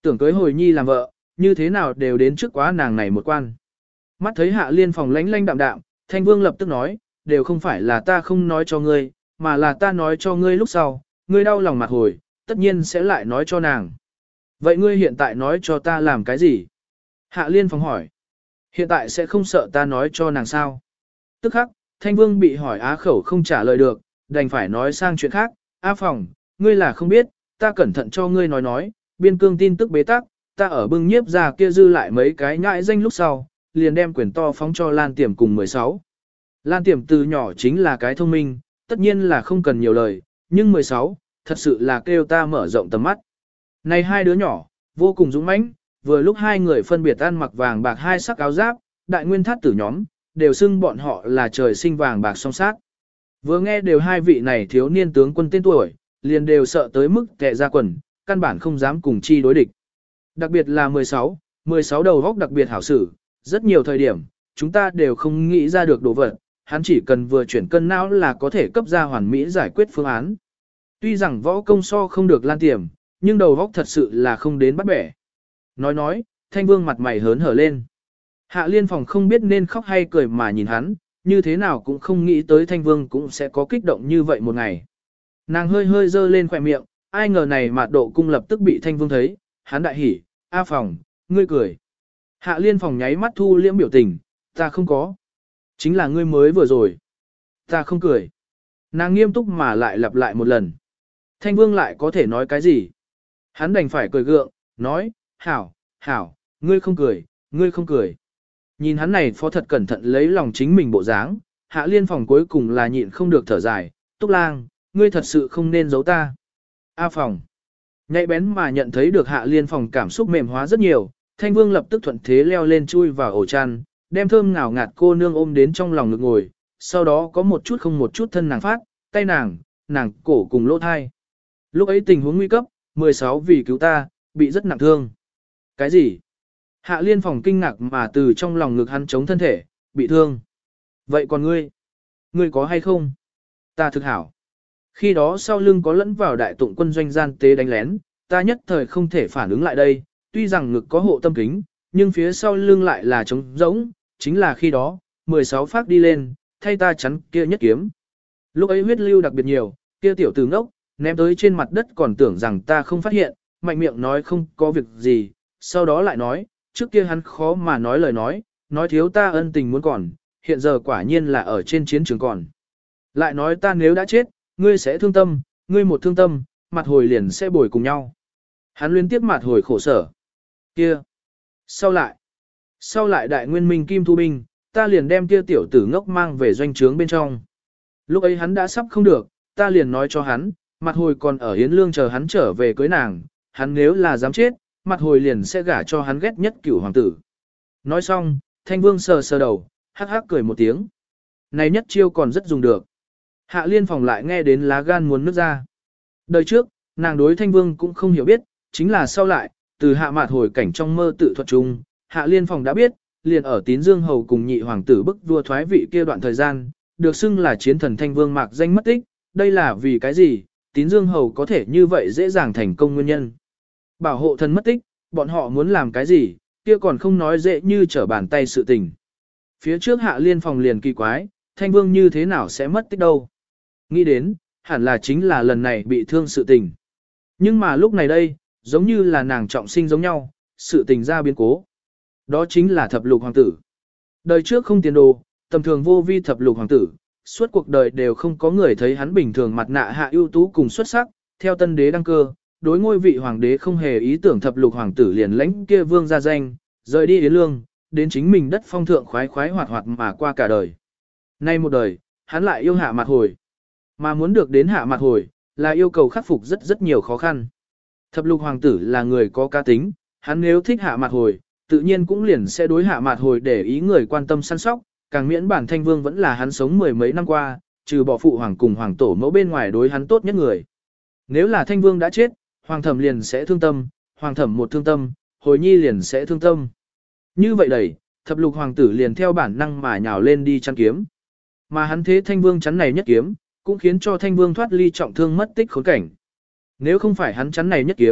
tưởng cưới hồi nhi làm vợ, như thế nào đều đến trước quá nàng này một quan. Mắt thấy Hạ Liên Phòng lánh lánh đạm đạm, Thanh Vương lập tức nói, đều không phải là ta không nói cho ngươi, mà là ta nói cho ngươi lúc sau, ngươi đau lòng mặt hồi, tất nhiên sẽ lại nói cho nàng. Vậy ngươi hiện tại nói cho ta làm cái gì? Hạ Liên Phòng hỏi. Hiện tại sẽ không sợ ta nói cho nàng sao? Tức khắc, Thanh Vương bị hỏi á khẩu không trả lời được, đành phải nói sang chuyện khác. Á Phòng, ngươi là không biết, ta cẩn thận cho ngươi nói, biên cương tin tức bế tắc, ta ở bưng nhiếp ra kia dư lại mấy cái nhãi danh lúc sau, liền đem quyền to phóng cho Lan Tiềm cùng 16. Lan Tiềm từ nhỏ chính là cái thông minh, tất nhiên là không cần nhiều lời, nhưng 16, thật sự là kêu ta mở rộng tầm mắt. Này hai đứa nhỏ, vô cùng dũng mãnh, vừa lúc hai người phân biệt ăn mặc vàng bạc hai sắc áo giáp, đại nguyên thát tử nhóm, đều xưng bọn họ là trời sinh vàng bạc song sát. Vừa nghe đều hai vị này thiếu niên tướng quân tên tuổi, liền đều sợ tới mức kẹ ra quần, căn bản không dám cùng chi đối địch. Đặc biệt là 16 đầu góc đặc biệt hảo sử, rất nhiều thời điểm, chúng ta đều không nghĩ ra được đồ vật, hắn chỉ cần vừa chuyển cân não là có thể cấp ra hoàn mỹ giải quyết phương án. Tuy rằng võ công so không được Lan Tiềm, nhưng đầu góc thật sự là không đến bắt bẻ. Nói, Thanh Vương mặt mày hớn hở lên. Hạ Liên Phòng không biết nên khóc hay cười mà nhìn hắn, như thế nào cũng không nghĩ tới Thanh Vương cũng sẽ có kích động như vậy một ngày. Nàng hơi hơi dơ lên khỏe miệng, ai ngờ này mà độ cung lập tức bị Thanh Vương thấy, hắn đại hỉ, A Phòng, ngươi cười. Hạ Liên Phòng nháy mắt thu liễm biểu tình, ta không có. Chính là ngươi mới vừa rồi. Ta không cười. Nàng nghiêm túc mà lại lặp lại một lần. Thanh Vương lại có thể nói cái gì? Hắn đành phải cười gượng, nói, hảo, ngươi không cười, ngươi không cười. Nhìn hắn này phó thật cẩn thận lấy lòng chính mình bộ dáng, Hạ Liên Phòng cuối cùng là nhịn không được thở dài, Túc Lang, ngươi thật sự không nên giấu ta. A Phòng. Nhạy bén mà nhận thấy được Hạ Liên Phòng cảm xúc mềm hóa rất nhiều, Thanh Vương lập tức thuận thế leo lên chui vào ổ chăn, đem thơm ngào ngạt cô nương ôm đến trong lòng ngực ngồi, sau đó có một chút không một chút thân nàng phát, tay nàng cổ cùng lỗ thai. Lúc ấy tình huống nguy cấp, 16 vì cứu ta, bị rất nặng thương. Cái gì? Hạ Liên Phòng kinh ngạc mà từ trong lòng ngực hắn chống thân thể, bị thương. Vậy còn ngươi có hay không? Ta thực hảo. Khi đó sau lưng có lẫn vào đại tụng quân doanh gian tế đánh lén, ta nhất thời không thể phản ứng lại đây, tuy rằng ngực có hộ tâm kính, nhưng phía sau lưng lại là trống rỗng, chính là khi đó, 16 phát đi lên, thay ta chắn kia nhất kiếm. Lúc ấy huyết lưu đặc biệt nhiều, kia tiểu tử ngốc, ném tới trên mặt đất còn tưởng rằng ta không phát hiện, mạnh miệng nói không có việc gì, sau đó lại nói, trước kia hắn khó mà nói lời nói thiếu ta ân tình muốn còn, hiện giờ quả nhiên là ở trên chiến trường còn. Lại nói ta nếu đã chết, ngươi sẽ thương tâm, ngươi một thương tâm, mặt hồi liền sẽ bồi cùng nhau. Hắn liên tiếp mặt hồi khổ sở. Kia. Sau lại đại nguyên minh kim thu binh, ta liền đem kia tiểu tử ngốc mang về doanh trướng bên trong. Lúc ấy hắn đã sắp không được, ta liền nói cho hắn, mặt hồi còn ở Hiến Lương chờ hắn trở về cưới nàng, hắn nếu là dám chết, mặt hồi liền sẽ gả cho hắn ghét nhất cửu hoàng tử. Nói xong, Thanh Vương sờ sờ đầu, hắc hắc cười một tiếng. Này nhất chiêu còn rất dùng được. Hạ Liên Phòng lại nghe đến lá gan muốn nứt ra. Đời trước, nàng đối Thanh Vương cũng không hiểu biết, chính là sau lại, từ hạ mạt hồi cảnh trong mơ tự thuật chung, Hạ Liên Phòng đã biết, liền ở Tín Dương Hầu cùng nhị hoàng tử bức vua thoái vị kia đoạn thời gian, được xưng là chiến thần Thanh Vương mạc danh mất tích, đây là vì cái gì, Tín Dương Hầu có thể như vậy dễ dàng thành công nguyên nhân. Bảo hộ thần mất tích, bọn họ muốn làm cái gì, kia còn không nói dễ như trở bàn tay sự tình. Phía trước Hạ Liên Phòng liền kỳ quái, Thanh Vương như thế nào sẽ mất tích đâu. Nghĩ đến, hẳn là chính là lần này bị thương sự tình. Nhưng mà lúc này đây, giống như là nàng trọng sinh giống nhau, sự tình ra biến cố. Đó chính là thập lục hoàng tử. Đời trước không tiền đồ, tầm thường vô vi thập lục hoàng tử, suốt cuộc đời đều không có người thấy hắn bình thường mặt nạ hạ ưu tú cùng xuất sắc, theo tân đế đăng cơ, đối ngôi vị hoàng đế không hề ý tưởng thập lục hoàng tử liền lãnh kia vương ra danh, rời đi Yến Lương, đến chính mình đất phong thượng khoái khoái hoạt hoạt mà qua cả đời. Nay một đời, hắn lại yêu hạ mặt hồi. Mà muốn được đến hạ mặt hồi, là yêu cầu khắc phục rất nhiều khó khăn. Thập lục hoàng tử là người có cá tính, hắn nếu thích hạ mặt hồi, tự nhiên cũng liền sẽ đối hạ mặt hồi để ý người quan tâm săn sóc, càng miễn bản Thanh Vương vẫn là hắn sống mười mấy năm qua, trừ bỏ phụ hoàng cùng hoàng tổ mẫu bên ngoài đối hắn tốt nhất người. Nếu là Thanh Vương đã chết, hoàng thẩm liền sẽ thương tâm, hoàng thẩm một thương tâm, hồi nhi liền sẽ thương tâm. Như vậy đẩy, thập lục hoàng tử liền theo bản năng mà nhào lên đi chăn kiếm. Mà hắn thế Thanh Vương chắn này nhất kiếm, cũng khiến cho Thanh Vương thoát ly trọng thương mất tích khốn cảnh. Nếu không phải hắn chắn này nhất kiếm,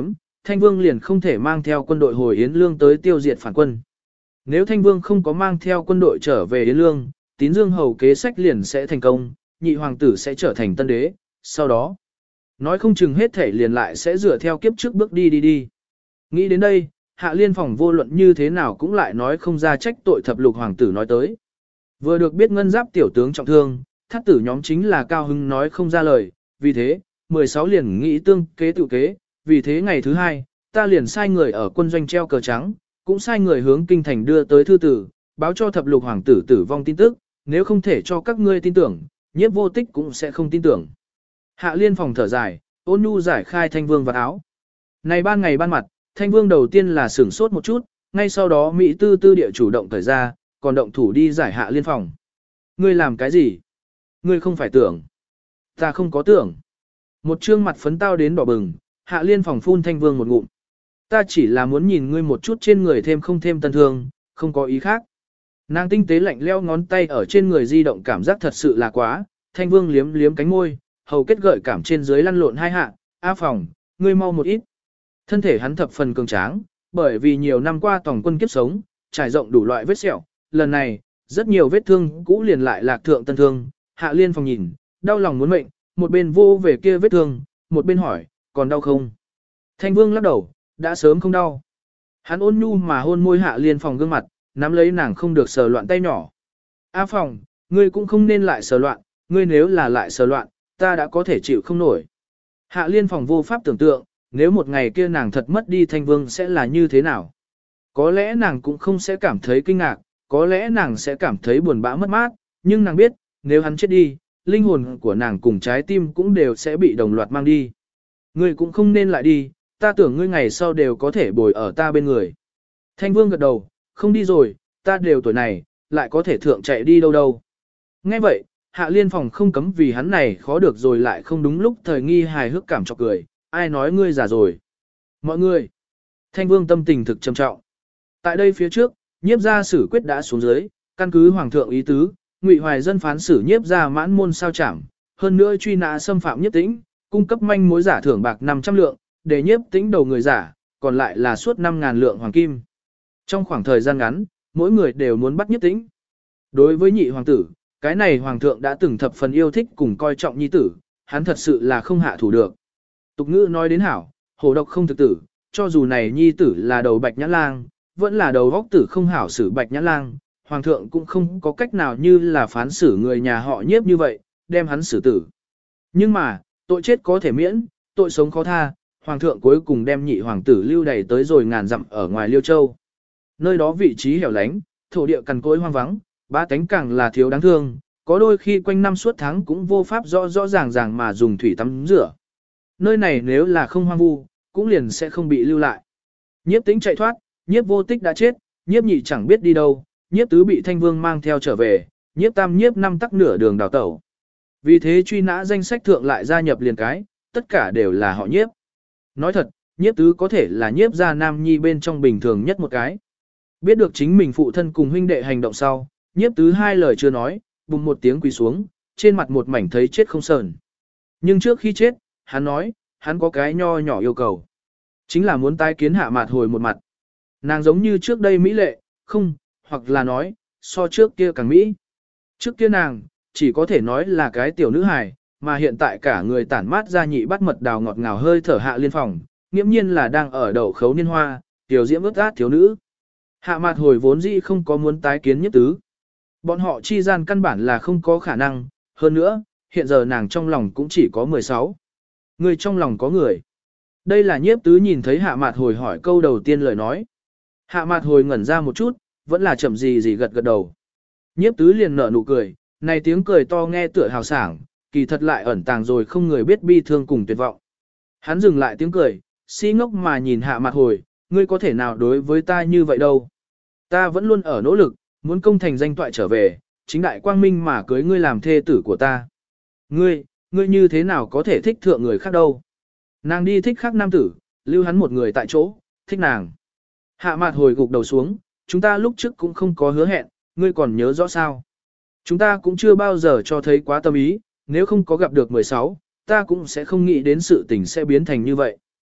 Thanh Vương liền không thể mang theo quân đội hồi Yến Lương tới tiêu diệt phản quân. Nếu Thanh Vương không có mang theo quân đội trở về Yến Lương, Tín Dương hầu kế sách liền sẽ thành công, nhị hoàng tử sẽ trở thành tân đế, sau đó, nói không chừng hết thể liền lại sẽ dựa theo kiếp trước bước đi. Nghĩ đến đây, Hạ Liên Phòng vô luận như thế nào cũng lại nói không ra trách tội thập lục hoàng tử nói tới. Vừa được biết ngân giáp tiểu tướng trọng thương, thắt tử nhóm chính là cao hưng nói không ra lời, vì thế, 16 liền nghĩ tương kế tự kế, vì thế ngày thứ hai, ta liền sai người ở quân doanh treo cờ trắng, cũng sai người hướng kinh thành đưa tới thư tử, báo cho thập lục hoàng tử tử vong tin tức, nếu không thể cho các ngươi tin tưởng, Nhiếp Vô Tích cũng sẽ không tin tưởng. Hạ Liên Phòng thở dài, ôn nhu giải khai Thanh Vương vào áo. Này ban ngày ban mặt, Thanh Vương đầu tiên là sửng sốt một chút, ngay sau đó Mỹ tư tư địa chủ động cởi ra, còn động thủ đi giải Hạ Liên Phòng. Ngươi làm cái gì? Ngươi không phải tưởng. Ta không có tưởng. Một trương mặt phấn tao đến đỏ bừng, Hạ Liên Phòng phun Thanh Vương một ngụm. Ta chỉ là muốn nhìn ngươi một chút trên người thêm không thêm tân thương, không có ý khác. Nàng tinh tế lạnh leo ngón tay ở trên người di động cảm giác thật sự là quá, Thanh Vương liếm liếm cánh môi, hầu kết gợi cảm trên dưới lăn lộn hai hạ, A Phòng, ngươi mau một ít. Thân thể hắn thập phần cường tráng, bởi vì nhiều năm qua tổng quân kiếp sống, trải rộng đủ loại vết sẹo, lần này, rất nhiều vết thương cũ liền lại lạc thượng tân thương, Hạ Liên Phòng nhìn, đau lòng muốn mệnh, một bên vô về kia vết thương, một bên hỏi, còn đau không? Thanh Vương lắc đầu, đã sớm không đau. Hắn ôn nhu mà hôn môi Hạ Liên Phòng gương mặt, nắm lấy nàng không được sờ loạn tay nhỏ. A Phòng, ngươi cũng không nên lại sờ loạn, ngươi nếu là lại sờ loạn, ta đã có thể chịu không nổi. Hạ Liên Phòng vô pháp tưởng tượng, nếu một ngày kia nàng thật mất đi Thanh Vương sẽ là như thế nào. Có lẽ nàng cũng không sẽ cảm thấy kinh ngạc, có lẽ nàng sẽ cảm thấy buồn bã mất mát, nhưng nàng biết, nếu hắn chết đi, linh hồn của nàng cùng trái tim cũng đều sẽ bị đồng loạt mang đi. Ngươi cũng không nên lại đi, ta tưởng ngươi ngày sau đều có thể bồi ở ta bên người. Thanh Vương gật đầu, không đi rồi, ta đều tuổi này, lại có thể thượng chạy đi đâu đâu. Nghe vậy, Hạ Liên Phòng không cấm vì hắn này khó được rồi lại không đúng lúc thời nghi hài hước cảm cho cười, ai nói ngươi già rồi. Mọi người, Thanh Vương tâm tình thực trầm trọng. Tại đây phía trước, Nhiếp gia xử quyết đã xuống dưới, căn cứ hoàng thượng ý tứ, Ngụy Hoài Dân phán xử Nhiếp gia mãn môn sao chảm, hơn nữa truy nã xâm phạm Nhiếp Tĩnh, cung cấp manh mối giả thưởng bạc 500 lượng, để Nhiếp Tĩnh đầu người giả, còn lại là suốt 5.000 lượng hoàng kim. Trong khoảng thời gian ngắn, mỗi người đều muốn bắt Nhiếp Tĩnh. Đối với nhị hoàng tử, cái này hoàng thượng đã từng thập phần yêu thích cùng coi trọng nhi tử, hắn thật sự là không hạ thủ được. Tục ngữ nói đến hảo, hổ độc không thực tử, cho dù này nhi tử là đầu bạch nhãn lang, vẫn là đầu vóc tử không hảo xử bạch nhãn lang, hoàng thượng cũng không có cách nào như là phán xử người nhà họ Nhiếp như vậy, đem hắn xử tử. Nhưng mà, tội chết có thể miễn, tội sống khó tha, hoàng thượng cuối cùng đem nhị hoàng tử lưu đày tới rồi ngàn dặm ở ngoài Liêu Châu. Nơi đó vị trí hẻo lánh, thổ địa cằn cỗi hoang vắng, ba tánh càng là thiếu đáng thương, có đôi khi quanh năm suốt tháng cũng vô pháp rõ rõ ràng ràng mà dùng thủy tắm rửa. Nơi này nếu là không hoang vu, cũng liền sẽ không bị lưu lại. Nhiếp Tĩnh chạy thoát, Nhiếp Vô Tích đã chết, Nhiếp Nhị chẳng biết đi đâu, Nhiếp Tứ bị Thanh Vương mang theo trở về, Nhiếp Tam Nhiếp Năm tắc nửa đường đào tẩu. Vì thế truy nã danh sách thượng lại gia nhập liền cái, tất cả đều là họ Nhiếp. Nói thật, Nhiếp Tứ có thể là Nhiếp gia nam nhi bên trong bình thường nhất một cái. Biết được chính mình phụ thân cùng huynh đệ hành động sau, Nhiếp Tứ hai lời chưa nói, bùng một tiếng quỳ xuống, trên mặt một mảnh thấy chết không sờn. Nhưng trước khi chết, hắn nói, hắn có cái nho nhỏ yêu cầu. Chính là muốn tái kiến Hạ Mạt Hồi một mặt. Nàng giống như trước đây mỹ lệ, không, hoặc là nói, so trước kia càng mỹ. Trước kia nàng, chỉ có thể nói là cái tiểu nữ hài, mà hiện tại cả người tản mát ra nhị bắt mật đào ngọt ngào hơi thở Hạ Liên Phòng, nghiễm nhiên là đang ở đậu khấu niên hoa, tiểu diễm ướt át thiếu nữ. Hạ Mạt Hồi vốn dĩ không có muốn tái kiến Nhiếp Tứ. Bọn họ chi gian căn bản là không có khả năng, hơn nữa, hiện giờ nàng trong lòng cũng chỉ có 16. Người trong lòng có người. Đây là Nhiếp Tứ nhìn thấy Hạ Mạt Hồi hỏi câu đầu tiên lời nói. Hạ Mạt Hồi ngẩn ra một chút, vẫn là chậm gì gật gật đầu. Nhiếp Tứ liền nở nụ cười, này tiếng cười to nghe tựa hào sảng, kỳ thật lại ẩn tàng rồi không người biết bi thương cùng tuyệt vọng. Hắn dừng lại tiếng cười, si ngốc mà nhìn Hạ Mạt Hồi, ngươi có thể nào đối với ta như vậy đâu. Ta vẫn luôn ở nỗ lực, muốn công thành danh toại trở về, chính đại quang minh mà cưới ngươi làm thê tử của ta. Ngươi như thế nào có thể thích thượng người khác đâu. Nàng đi thích khác nam tử, lưu hắn một người tại chỗ, thích nàng. Hạ Mạt Hồi gục đầu xuống, chúng ta lúc trước cũng không có hứa hẹn, ngươi còn nhớ rõ sao. Chúng ta cũng chưa bao giờ cho thấy quá tâm ý, nếu không có gặp được 16, ta cũng sẽ không nghĩ đến sự tình sẽ biến thành như vậy.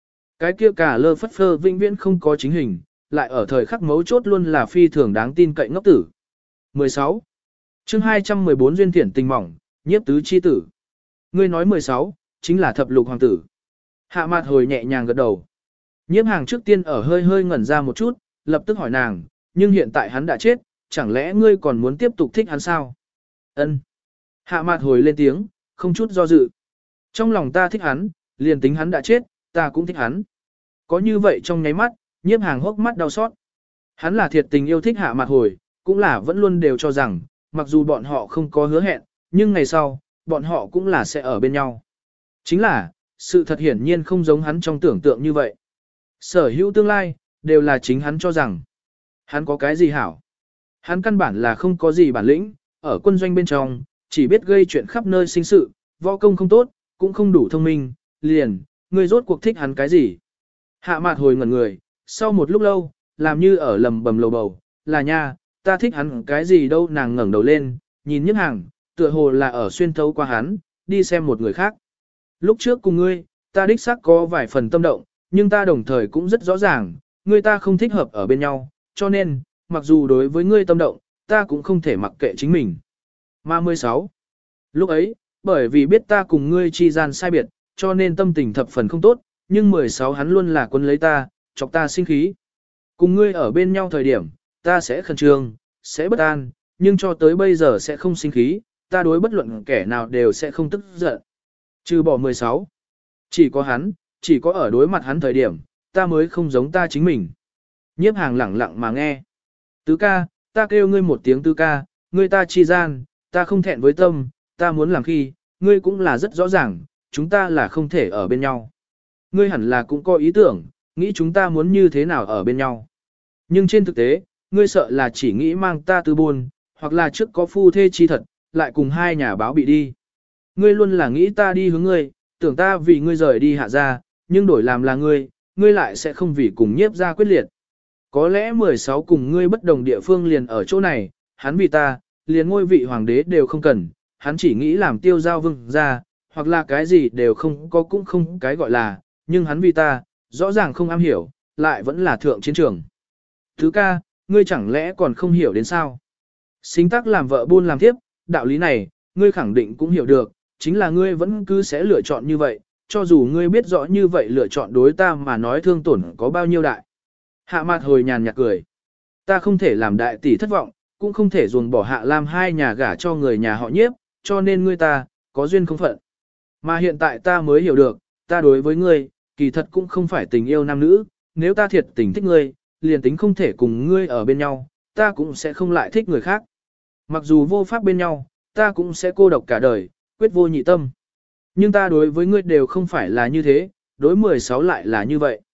Cái kia cả lơ phất phơ vĩnh viễn không có chính hình, lại ở thời khắc mấu chốt luôn là phi thường đáng tin cậy ngốc tử. 16. chương 214 duyên thiển tình mỏng, nhiếp tứ chi tử. Ngươi nói 16, chính là thập lục hoàng tử. Hạ Mạt Hồi nhẹ nhàng gật đầu. Nhiếp Hàng trước tiên ở hơi hơi ngẩn ra một chút, lập tức hỏi nàng, nhưng hiện tại hắn đã chết, chẳng lẽ ngươi còn muốn tiếp tục thích hắn sao? Ân. Hạ Mạt Hồi lên tiếng, không chút do dự. Trong lòng ta thích hắn, liền tính hắn đã chết, ta cũng thích hắn. Có như vậy trong nháy mắt, Nhiếp Hàng hốc mắt đau xót. Hắn là thiệt tình yêu thích Hạ Mạt Hồi, cũng là vẫn luôn đều cho rằng, mặc dù bọn họ không có hứa hẹn, nhưng ngày sau, bọn họ cũng là sẽ ở bên nhau. Chính là, sự thật hiển nhiên không giống hắn trong tưởng tượng như vậy. Sở hữu tương lai, đều là chính hắn cho rằng. Hắn có cái gì hảo? Hắn căn bản là không có gì bản lĩnh, ở quân doanh bên trong, chỉ biết gây chuyện khắp nơi sinh sự, võ công không tốt, cũng không đủ thông minh, liền, người rốt cuộc thích hắn cái gì? Hạ Mạt Hồi ngẩn người, sau một lúc lâu, làm như ở lầm bầm lầu bầu, là nha, ta thích hắn cái gì đâu. Nàng ngẩng đầu lên, nhìn Nhiếp Hàng, tựa hồ là ở xuyên thấu qua hắn, đi xem một người khác. Lúc trước cùng ngươi, ta đích xác có vài phần tâm động, nhưng ta đồng thời cũng rất rõ ràng, ngươi ta không thích hợp ở bên nhau, cho nên, mặc dù đối với ngươi tâm động, ta cũng không thể mặc kệ chính mình. Mà 16. Lúc ấy, bởi vì biết ta cùng ngươi chi gian sai biệt, cho nên tâm tình thập phần không tốt, nhưng 16 hắn luôn là quân lấy ta, chọc ta sinh khí. Cùng ngươi ở bên nhau thời điểm, ta sẽ khẩn trương, sẽ bất an, nhưng cho tới bây giờ sẽ không sinh khí, ta đối bất luận kẻ nào đều sẽ không tức giận. Trừ bỏ 16. Chỉ có hắn, chỉ có ở đối mặt hắn thời điểm, ta mới không giống ta chính mình. Nhiếp Hàng lẳng lặng mà nghe. Tứ ca, ta kêu ngươi một tiếng tứ ca, ngươi ta chi gian, ta không thẹn với tâm, ta muốn làm khi, ngươi cũng là rất rõ ràng, chúng ta là không thể ở bên nhau. Ngươi hẳn là cũng có ý tưởng, nghĩ chúng ta muốn như thế nào ở bên nhau. Nhưng trên thực tế, ngươi sợ là chỉ nghĩ mang ta tư buồn, hoặc là trước có phu thê chi thật, lại cùng hai nhà báo bị đi. Ngươi luôn là nghĩ ta đi hướng ngươi, tưởng ta vì ngươi rời đi hạ ra, nhưng đổi làm là ngươi, ngươi lại sẽ không vì cùng Nhiếp ra quyết liệt. Có lẽ 16 cùng ngươi bất đồng địa phương liền ở chỗ này, hắn vì ta, liền ngôi vị hoàng đế đều không cần, hắn chỉ nghĩ làm tiêu giao vương ra, hoặc là cái gì đều không có cũng không cái gọi là, nhưng hắn vì ta, rõ ràng không am hiểu, lại vẫn là thượng chiến trường. Thứ ca, ngươi chẳng lẽ còn không hiểu đến sao? Sinh tác làm vợ buôn làm tiếp, đạo lý này, ngươi khẳng định cũng hiểu được, chính là ngươi vẫn cứ sẽ lựa chọn như vậy, cho dù ngươi biết rõ như vậy lựa chọn đối ta mà nói thương tổn có bao nhiêu đại. Hạ Mạt Hồi nhàn nhạt cười. Ta không thể làm đại tỷ thất vọng, cũng không thể ruồng bỏ Hạ Lam hai nhà gả cho người nhà họ Nhiếp, cho nên ngươi ta, có duyên không phận. Mà hiện tại ta mới hiểu được, ta đối với ngươi, kỳ thật cũng không phải tình yêu nam nữ, nếu ta thiệt tình thích ngươi, liền tính không thể cùng ngươi ở bên nhau, ta cũng sẽ không lại thích người khác. Mặc dù vô pháp bên nhau, ta cũng sẽ cô độc cả đời, quyết vô nhị tâm. Nhưng ta đối với ngươi đều không phải là như thế, đối 16 lại là như vậy.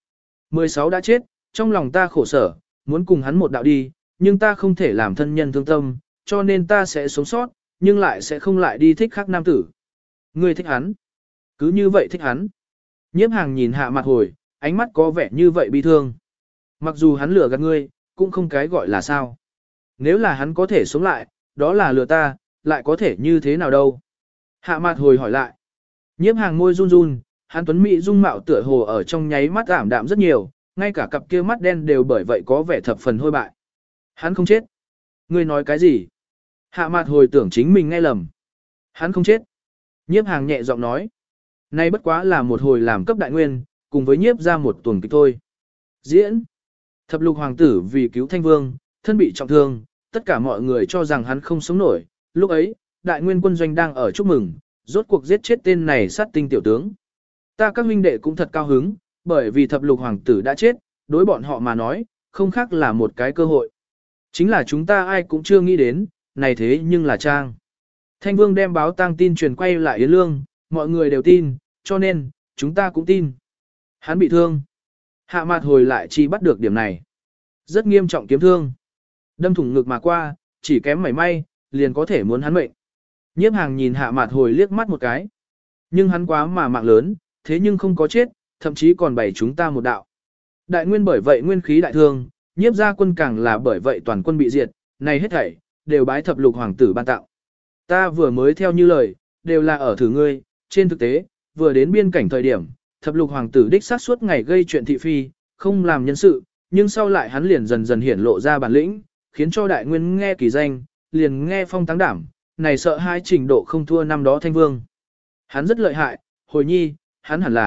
16 đã chết, trong lòng ta khổ sở, muốn cùng hắn một đạo đi, nhưng ta không thể làm thân nhân thương tâm, cho nên ta sẽ sống sót, nhưng lại sẽ không lại đi thích khác nam tử. Ngươi thích hắn. Cứ như vậy thích hắn. Nhiếp Hàng nhìn Hạ Mạt Hồi, ánh mắt có vẻ như vậy bi thương. Mặc dù hắn lừa gạt ngươi, cũng không cái gọi là sao. Nếu là hắn có thể sống lại, đó là lừa ta, lại có thể như thế nào đâu. Hạ Mạt Hồi hỏi lại. Nhiếp Hàng môi run run, hắn tuấn mỹ dung mạo tựa hồ ở trong nháy mắt ảm đạm rất nhiều, ngay cả cặp kia mắt đen đều bởi vậy có vẻ thập phần hôi bại. Hắn không chết. Ngươi nói cái gì? Hạ Mạt Hồi tưởng chính mình nghe lầm. Hắn không chết. Nhiếp Hàng nhẹ giọng nói. Nay bất quá là một hồi làm cấp đại nguyên, cùng với nhiếp ra một tuần kịch thôi. Diễn. Thập lục hoàng tử vì cứu Thanh Vương, thân bị trọng thương, tất cả mọi người cho rằng hắn không sống nổi. Lúc ấy, đại nguyên quân doanh đang ở chúc mừng, rốt cuộc giết chết tên này sát tinh tiểu tướng. Ta các huynh đệ cũng thật cao hứng, bởi vì thập lục hoàng tử đã chết, đối bọn họ mà nói, không khác là một cái cơ hội. Chính là chúng ta ai cũng chưa nghĩ đến, này thế nhưng là trang. Thanh Vương đem báo tang tin truyền quay lại Yến Lương, mọi người đều tin, cho nên, chúng ta cũng tin. Hắn bị thương. Hạ Mạt Hồi lại chỉ bắt được điểm này. Rất nghiêm trọng kiếm thương. Đâm thủng ngực mà qua, chỉ kém mảy may, liền có thể muốn hắn mệnh. Nhiếp Hàng nhìn Hạ Mạt Hồi liếc mắt một cái. Nhưng hắn quá mà mạng lớn, thế nhưng không có chết, thậm chí còn bày chúng ta một đạo. Đại nguyên bởi vậy nguyên khí đại thương, nhiếp gia quân càng là bởi vậy toàn quân bị diệt, này hết thảy, đều bái thập lục hoàng tử ban tạo. Ta vừa mới theo như lời, đều là ở thử ngươi, trên thực tế, vừa đến biên cảnh thời điểm, thập lục hoàng tử đích sát suốt ngày gây chuyện thị phi, không làm nhân sự, nhưng sau lại hắn liền dần dần hiển lộ ra bản lĩnh, khiến cho đại nguyên nghe kỳ danh, liền nghe phong táng đảm, này sợ hai trình độ không thua năm đó Thanh Vương. Hắn rất lợi hại, hồi nhi, hắn hẳn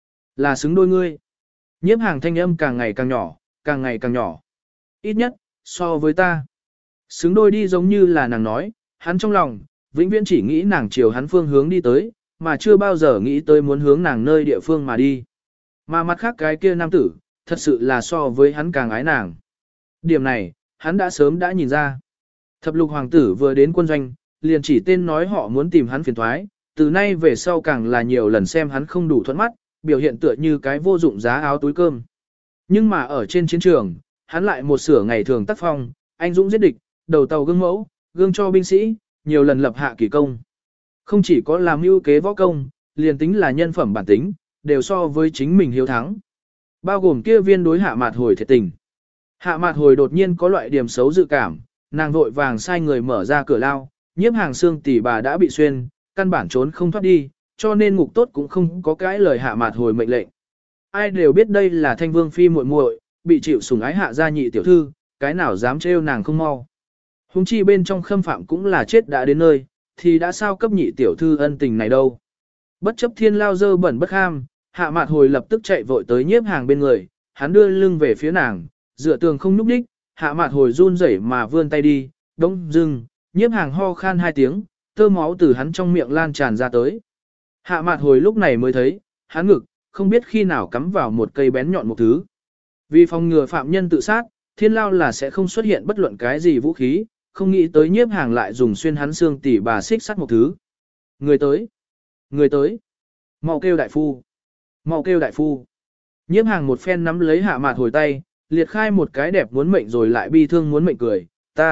là xứng đôi ngươi. Nhiếp Hàng thanh âm càng ngày càng nhỏ, càng ngày càng nhỏ. Ít nhất, so với ta. Xứng đôi đi giống như là nàng nói, hắn trong lòng, vĩnh viễn chỉ nghĩ nàng chiều hắn phương hướng đi tới, mà chưa bao giờ nghĩ tới muốn hướng nàng nơi địa phương mà đi. Mà mặt khác cái kia nam tử, thật sự là so với hắn càng ái nàng. Điểm này, hắn đã sớm đã nhìn ra. Thập lục hoàng tử vừa đến quân doanh, liền chỉ tên nói họ muốn tìm hắn phiền thoái, từ nay về sau càng là nhiều lần xem hắn không đủ thuận mắt, biểu hiện tựa như cái vô dụng giá áo túi cơm. Nhưng mà ở trên chiến trường, hắn lại một sửa ngày thường tác phong, anh dũng giết địch, đầu tàu gương mẫu, gương cho binh sĩ, nhiều lần lập hạ kỳ công. Không chỉ có làm mưu kế võ công, liền tính là nhân phẩm bản tính, đều so với chính mình hiếu thắng. Bao gồm kia viên đối Hạ Mạt Hồi thiệt tình. Hạ Mạt Hồi đột nhiên có loại điểm xấu dự cảm, nàng vội vàng sai người mở ra cửa lao, Nhiếp Hàng xương tỷ bà đã bị xuyên, căn bản trốn không thoát đi, cho nên ngục tốt cũng không có cái lời Hạ Mạt Hồi mệnh lệnh. Ai đều biết đây là Thanh Vương phi muội muội, bị chịu sủng ái hạ gia nhị tiểu thư, cái nào dám trêu nàng không mau. Hùng chi bên trong khâm phạm cũng là chết đã đến nơi, thì đã sao cấp nhị tiểu thư ân tình này đâu. Bất chấp thiên lao dơ bẩn bất ham, Hạ Mạt Hồi lập tức chạy vội tới Nhiếp Hàng bên người, hắn đưa lưng về phía nàng, dựa tường không nhúc đích, Hạ Mạt Hồi run rẩy mà vươn tay đi, đông dưng, Nhiếp Hàng ho khan hai tiếng, tơ máu từ hắn trong miệng lan tràn ra tới. Hạ Mạt Hồi lúc này mới thấy, hắn ngực, không biết khi nào cắm vào một cây bén nhọn một thứ. Vì phòng ngừa phạm nhân tự sát, thiên lao là sẽ không xuất hiện bất luận cái gì vũ khí, không nghĩ tới Nhiếp Hàng lại dùng xuyên hắn xương tỉ bà xích sắt một thứ. Người tới! Người tới! Mau kêu đại phu! Mau kêu đại phu! Nhiếp Hàng một phen nắm lấy Hạ Mạt Hồi tay, liệt khai một cái đẹp muốn mệnh rồi lại bi thương muốn mệnh cười,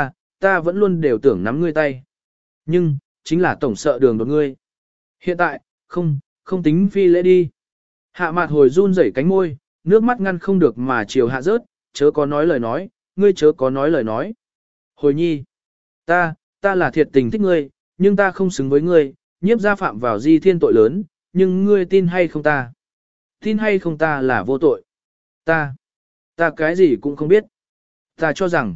ta vẫn luôn đều tưởng nắm ngươi tay. Nhưng, chính là tổng sợ đường đột ngươi. Hiện tại, không tính phi lễ đi. Hạ Mạt Hồi run rẩy cánh môi, nước mắt ngăn không được mà chiều hạ rớt, chớ có nói lời nói, ngươi chớ có nói lời nói. Hồi nhi, ta là thiệt tình thích ngươi, nhưng ta không xứng với ngươi, Nhiếp gia phạm vào di thiên tội lớn, nhưng ngươi tin hay không ta? Tin hay không ta là vô tội? Ta cái gì cũng không biết. Ta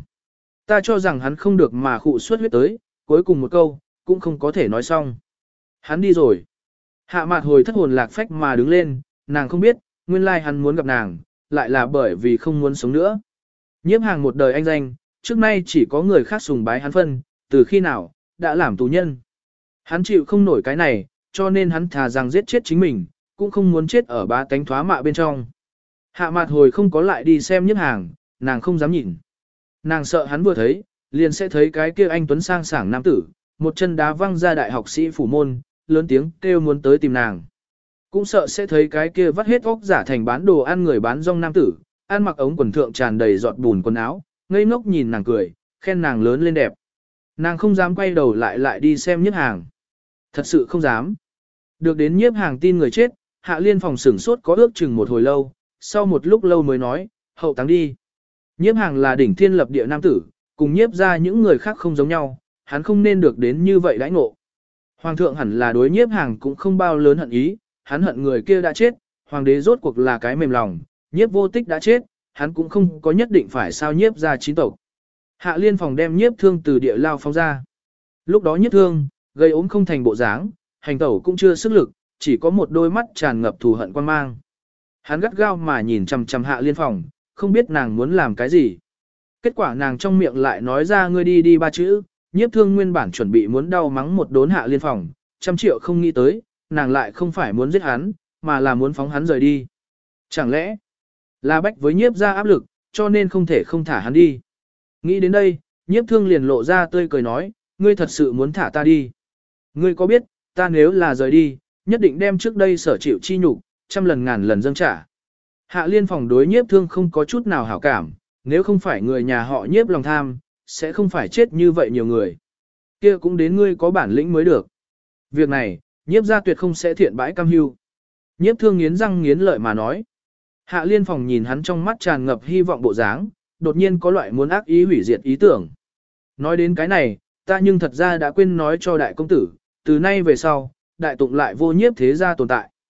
cho rằng hắn không được mà khụ suất huyết tới, cuối cùng một câu, cũng không có thể nói xong. Hắn đi rồi. Hạ Mạt Hồi thất hồn lạc phách mà đứng lên, nàng không biết, nguyên lai hắn muốn gặp nàng, lại là bởi vì không muốn sống nữa. Nhiếp Hàng một đời anh danh, trước nay chỉ có người khác sùng bái hắn phân, từ khi nào, đã làm tù nhân. Hắn chịu không nổi cái này, cho nên hắn thà rằng giết chết chính mình, cũng không muốn chết ở bá tánh thoá mạ bên trong. Hạ Mạt Hồi không có lại đi xem Nhiếp Hàng, nàng không dám nhìn. Nàng sợ hắn vừa thấy, liền sẽ thấy cái kia anh tuấn sang sảng nam tử, một chân đá văng ra đại học sĩ phủ môn, lớn tiếng kêu muốn tới tìm nàng. Cũng sợ sẽ thấy cái kia vắt hết óc giả thành bán đồ ăn người bán rong nam tử, ăn mặc ống quần thượng tràn đầy giọt bùn quần áo, ngây ngốc nhìn nàng cười, khen nàng lớn lên đẹp. Nàng không dám quay đầu lại đi xem Nhiếp Hàng. Thật sự không dám. Được đến Nhiếp Hàng tin người chết, Hạ Liên phòng sửng sốt có ước chừng một hồi lâu, sau một lúc lâu mới nói, hậu táng đi. Nhiếp Hàng là đỉnh thiên lập địa nam tử, cùng Nhiếp ra những người khác không giống nhau, hắn không nên được đến như vậy đãi ngộ. Hoàng thượng hẳn là đối Nhiếp Hàng cũng không bao lớn hận ý, hắn hận người kia đã chết, hoàng đế rốt cuộc là cái mềm lòng, Nhiếp Vô Tích đã chết, hắn cũng không có nhất định phải sao Nhiếp ra chín tộc. Hạ Liên phòng đem Nhiếp Thương từ địa lao phóng ra. Lúc đó Nhiếp Thương, gây ốm không thành bộ dáng, hành tẩu cũng chưa sức lực, chỉ có một đôi mắt tràn ngập thù hận quan mang. Hắn gắt gao mà nhìn chằm chằm Hạ Liên phòng, không biết nàng muốn làm cái gì. Kết quả nàng trong miệng lại nói ra ngươi đi ba chữ, Nhiếp Thương nguyên bản chuẩn bị muốn đau mắng một đốn Hạ Liên phòng, 100 triệu không nghĩ tới, nàng lại không phải muốn giết hắn, mà là muốn phóng hắn rời đi. Chẳng lẽ là bách với Nhiếp ra áp lực, cho nên không thể không thả hắn đi. Nghĩ đến đây, Nhiếp Thương liền lộ ra tươi cười nói, ngươi thật sự muốn thả ta đi. Ngươi có biết, ta nếu là rời đi, nhất định đem trước đây sở chịu chi nhục, 100 lần ngàn lần dâng trả. Hạ Liên phòng đối Nhiếp Thương không có chút nào hảo cảm, nếu không phải người nhà họ Nhiếp lòng tham, sẽ không phải chết như vậy nhiều người. Kia cũng đến ngươi có bản lĩnh mới được. Việc này, Nhiếp gia tuyệt không sẽ thiện bãi cam hưu. Nhiếp Thương nghiến răng nghiến lợi mà nói. Hạ Liên phòng nhìn hắn trong mắt tràn ngập hy vọng bộ dáng, đột nhiên có loại muốn ác ý hủy diệt ý tưởng. Nói đến cái này, ta nhưng thật ra đã quên nói cho đại công tử, từ nay về sau, đại tụng lại vô Nhiếp thế gia tồn tại.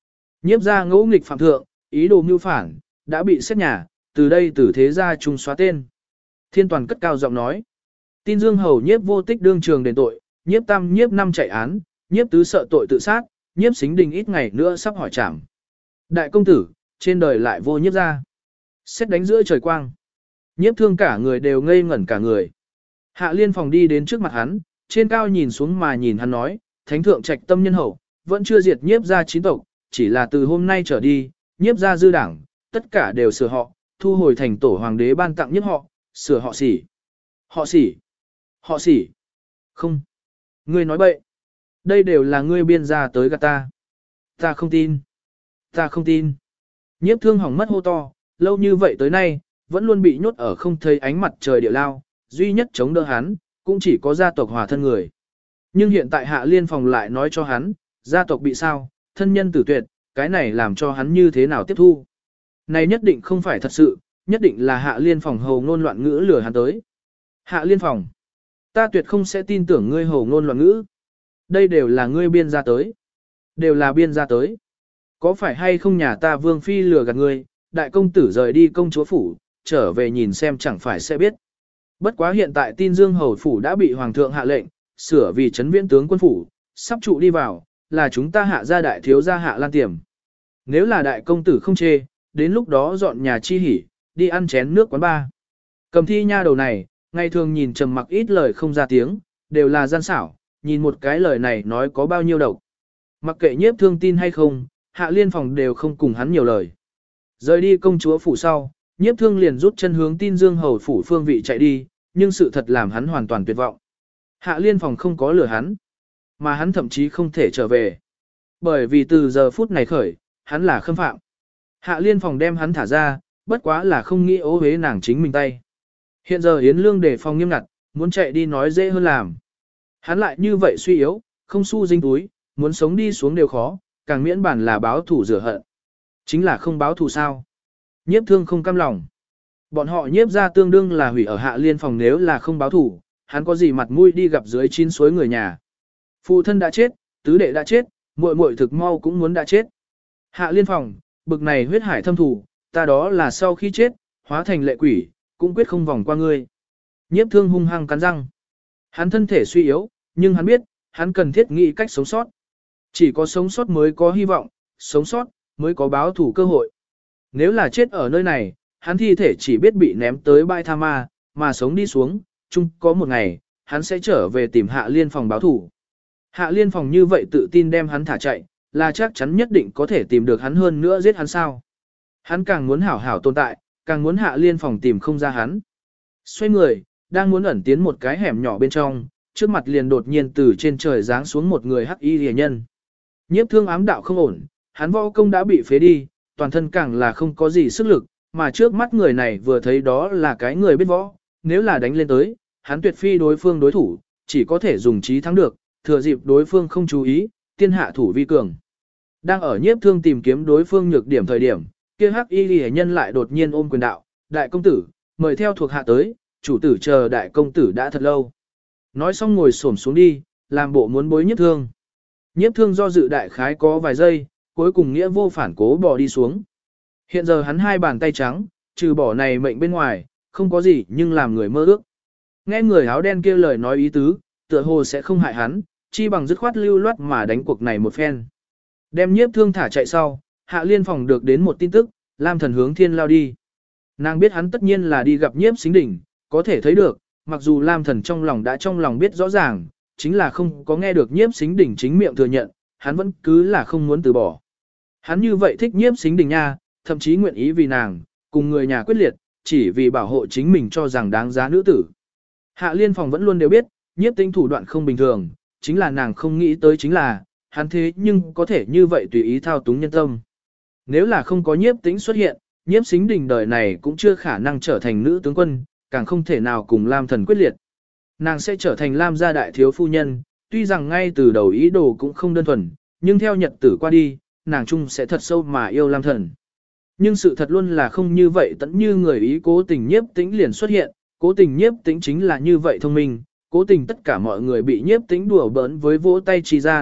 Nhiếp gia ngỗ nghịch phạm thượng, ý đồ mưu phản, đã bị xét nhà, từ đây tử thế gia trung xóa tên. Thiên Toàn cất cao giọng nói. Tin Dương Hầu nhiếp vô tích đương trường đền tội, nhiếp tam nhiếp năm chạy án, nhiếp tứ sợ tội tự sát, nhiếp xính đình ít ngày nữa sắp hỏi trảm. Đại công tử, trên đời lại vô nhiếp gia. Xét đánh giữa trời quang. Nhiếp thương cả người đều ngây ngẩn cả người. Hạ Liên Phòng đi đến trước mặt hắn, trên cao nhìn xuống mà nhìn hắn nói, thánh thượng trạch tâm nhân hậu, vẫn chưa diệt nhiếp gia chín tộc, chỉ là từ hôm nay trở đi, nhiếp gia dư đảng, tất cả đều sửa họ, thu hồi thành tổ hoàng đế ban tặng nhiếp họ, sửa họ xỉ. Họ xỉ. Họ xỉ. Không. Ngươi nói bậy. Đây đều là ngươi biên ra tới gạt ta. Ta không tin. Ta không tin. Nhiếp thương hỏng mất hô to, lâu như vậy tới nay, vẫn luôn bị nhốt ở không thấy ánh mặt trời địa lao, duy nhất chống đỡ hắn, cũng chỉ có gia tộc hòa thân người. Nhưng hiện tại Hạ Liên Phòng lại nói cho hắn, gia tộc bị sao, thân nhân tử tuyệt, cái này làm cho hắn như thế nào tiếp thu. Này nhất định không phải thật sự, nhất định là Hạ Liên Phòng hầu ngôn loạn ngữ lừa hắn tới. Hạ Liên Phòng, ta tuyệt không sẽ tin tưởng ngươi hầu ngôn loạn ngữ. Đây đều là ngươi biên ra tới. Đều là biên ra tới. Có phải hay không nhà ta Vương Phi lừa gạt ngươi, đại công tử rời đi công chúa phủ, trở về nhìn xem chẳng phải sẽ biết. Bất quá hiện tại tin Dương hầu phủ đã bị hoàng thượng hạ lệnh, sửa vì trấn viễn tướng quân phủ, sắp trụ đi vào, là chúng ta hạ gia đại thiếu gia Hạ Lan Tiềm. Nếu là đại công tử không chê, đến lúc đó dọn nhà chi hỉ, đi ăn chén nước quán ba. Cầm thi nha đầu này, ngày thường nhìn trầm mặc ít lời không ra tiếng, đều là gian xảo, nhìn một cái lời này nói có bao nhiêu độc. Mặc kệ nhiếp thương tin hay không, Hạ Liên Phòng đều không cùng hắn nhiều lời. Rời đi công chúa phủ sau, nhiếp thương liền rút chân hướng tin Dương hầu phủ phương vị chạy đi, nhưng sự thật làm hắn hoàn toàn tuyệt vọng. Hạ Liên Phòng không có lừa hắn, mà hắn thậm chí không thể trở về. Bởi vì từ giờ phút này khởi, hắn là khâm phạm. Hạ Liên Phòng đem hắn thả ra, bất quá là không nghĩ ố hế nàng chính mình tay. Hiện giờ Yến Lương đề phòng nghiêm ngặt, muốn chạy đi nói dễ hơn làm. Hắn lại như vậy suy yếu, không xu dinh túi, muốn sống đi xuống đều khó, càng miễn bản là báo thủ rửa hận. Chính là không báo thù sao. Nhiếp thương không cam lòng. Bọn họ nhiếp ra tương đương là hủy ở Hạ Liên Phòng, nếu là không báo thủ, hắn có gì mặt mũi đi gặp dưới chín suối người nhà. Phụ thân đã chết, tứ đệ đã chết, muội muội thực mau cũng muốn đã chết. Hạ Liên Phòng, bực này huyết hải thâm thù, ta đó là sau khi chết, hóa thành lệ quỷ, cũng quyết không vòng qua ngươi. Nhiếp thương hung hăng cắn răng. Hắn thân thể suy yếu, nhưng hắn biết, hắn cần thiết nghĩ cách sống sót. Chỉ có sống sót mới có hy vọng, sống sót mới có báo thủ cơ hội. Nếu là chết ở nơi này, hắn thi thể chỉ biết bị ném tới bãi tha ma, mà sống đi xuống, chung có một ngày, hắn sẽ trở về tìm Hạ Liên Phòng báo thủ. Hạ Liên Phòng như vậy tự tin đem hắn thả chạy, là chắc chắn nhất định có thể tìm được hắn hơn nữa giết hắn sao. Hắn càng muốn hảo hảo tồn tại, càng muốn Hạ Liên Phòng tìm không ra hắn. Xoay người, đang muốn ẩn tiến một cái hẻm nhỏ bên trong, trước mặt liền đột nhiên từ trên trời giáng xuống một người hắc y rìa nhân. Nhiếp thương ám đạo không ổn, hắn võ công đã bị phế đi, toàn thân càng là không có gì sức lực, mà trước mắt người này vừa thấy đó là cái người biết võ, nếu là đánh lên tới, hắn tuyệt phi đối phương đối thủ, chỉ có thể dùng trí thắng được, thừa dịp đối phương không chú ý, tiên hạ thủ vi cường. Đang ở nhiếp thương tìm kiếm đối phương nhược điểm thời điểm, kia hắc y liễu nhân lại đột nhiên ôm quyền đạo, đại công tử, mời theo thuộc hạ tới, chủ tử chờ đại công tử đã thật lâu. Nói xong ngồi xổm xuống đi, làm bộ muốn bối nhiếp thương. Nhiếp thương do dự đại khái có vài giây, cuối cùng nghĩa vô phản cố bỏ đi xuống. Hiện giờ hắn hai bàn tay trắng, trừ bỏ này mệnh bên ngoài, không có gì nhưng làm người mơ ước. Nghe người áo đen kia lời nói ý tứ, tựa hồ sẽ không hại hắn, chi bằng dứt khoát lưu loát mà đánh cuộc này một phen. Đem nhiếp thương thả chạy sau, Hạ Liên Phòng được đến một tin tức, Lam Thần hướng thiên lao đi. Nàng biết hắn tất nhiên là đi gặp nhiếp xính đỉnh, có thể thấy được, mặc dù Lam Thần trong lòng biết rõ ràng, chính là không có nghe được nhiếp xính đỉnh chính miệng thừa nhận, hắn vẫn cứ là không muốn từ bỏ. Hắn như vậy thích nhiếp xính đỉnh nha, thậm chí nguyện ý vì nàng, cùng người nhà quyết liệt, chỉ vì bảo hộ chính mình cho rằng đáng giá nữ tử. Hạ Liên Phòng vẫn luôn đều biết, nhiếp tính thủ đoạn không bình thường, chính là nàng không nghĩ tới chính là, hắn thế nhưng có thể như vậy tùy ý thao túng nhân tâm. Nếu là không có nhiếp tính xuất hiện, nhiếp xính đình đời này cũng chưa khả năng trở thành nữ tướng quân, càng không thể nào cùng Lam Thần quyết liệt. Nàng sẽ trở thành Lam gia đại thiếu phu nhân, tuy rằng ngay từ đầu ý đồ cũng không đơn thuần, nhưng theo nhật tử qua đi, nàng chung sẽ thật sâu mà yêu Lam Thần. Nhưng sự thật luôn là không như vậy, tẫn như người ý cố tình nhiếp tĩnh liền xuất hiện, cố tình nhiếp tĩnh chính là như vậy thông minh, cố tình tất cả mọi người bị nhiếp tĩnh đùa bỡn với vỗ tay trì gian,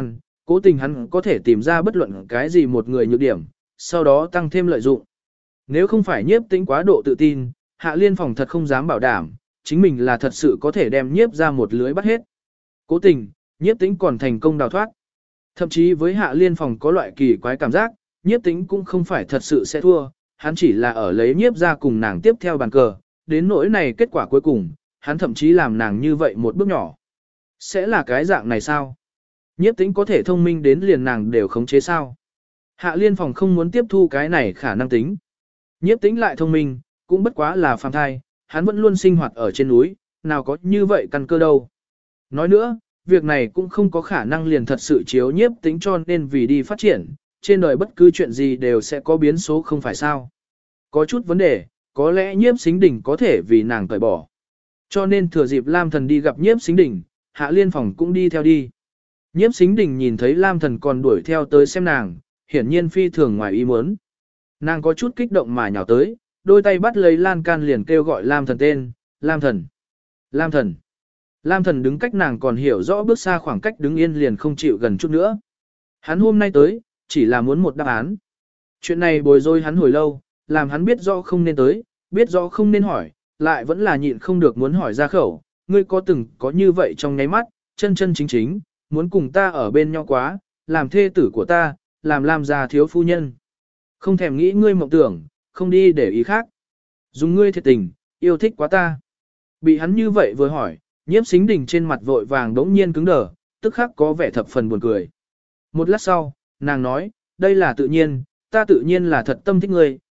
cố tình hắn có thể tìm ra bất luận cái gì một người nhược điểm, sau đó tăng thêm lợi dụng. Nếu không phải nhiếp tĩnh quá độ tự tin, Hạ Liên Phòng thật không dám bảo đảm, chính mình là thật sự có thể đem nhiếp ra một lưới bắt hết. Cố tình, nhiếp tĩnh còn thành công đào thoát. Thậm chí với Hạ Liên Phòng có loại kỳ quái cảm giác, nhiếp tĩnh cũng không phải thật sự sẽ thua, hắn chỉ là ở lấy nhiếp ra cùng nàng tiếp theo bàn cờ, đến nỗi này kết quả cuối cùng, hắn thậm chí làm nàng như vậy một bước nhỏ. Sẽ là cái dạng này sao? Nhiếp tĩnh có thể thông minh đến liền nàng đều khống chế sao? Hạ Liên Phòng không muốn tiếp thu cái này khả năng tính. Nhiếp tĩnh lại thông minh, cũng bất quá là phàm thai, hắn vẫn luôn sinh hoạt ở trên núi, nào có như vậy căn cơ đâu. Nói nữa, việc này cũng không có khả năng liền thật sự chiếu nhiếp tĩnh cho nên vì đi phát triển, trên đời bất cứ chuyện gì đều sẽ có biến số không phải sao. Có chút vấn đề, có lẽ nhiếp xính đỉnh có thể vì nàng cởi bỏ. Cho nên thừa dịp Lam Thần đi gặp nhiếp xính đỉnh, Hạ Liên Phòng cũng đi theo đi. Nhiếp xính đỉnh nhìn thấy Lam Thần còn đuổi theo tới xem nàng, hiển nhiên phi thường ngoài ý muốn. Nàng có chút kích động mà nhào tới, đôi tay bắt lấy lan can liền kêu gọi Lam Thần tên, Lam Thần, Lam Thần. Lam Thần đứng cách nàng còn hiểu rõ bước xa khoảng cách đứng yên liền không chịu gần chút nữa. Hắn hôm nay tới, chỉ là muốn một đáp án. Chuyện này bồi dối hắn hồi lâu, làm hắn biết rõ không nên tới, biết rõ không nên hỏi, lại vẫn là nhịn không được muốn hỏi ra khẩu. Ngươi có từng có như vậy trong nháy mắt, chân chân chính chính, muốn cùng ta ở bên nhau quá, làm thê tử của ta, làm già thiếu phu nhân. Không thèm nghĩ ngươi mộng tưởng, không đi để ý khác. Dùng ngươi thiệt tình, yêu thích quá ta. Bị hắn như vậy vừa hỏi, nhiếp xính đình trên mặt vội vàng đống nhiên cứng đờ, tức khắc có vẻ thập phần buồn cười. Một lát sau, nàng nói, đây là tự nhiên, ta tự nhiên là thật tâm thích ngươi,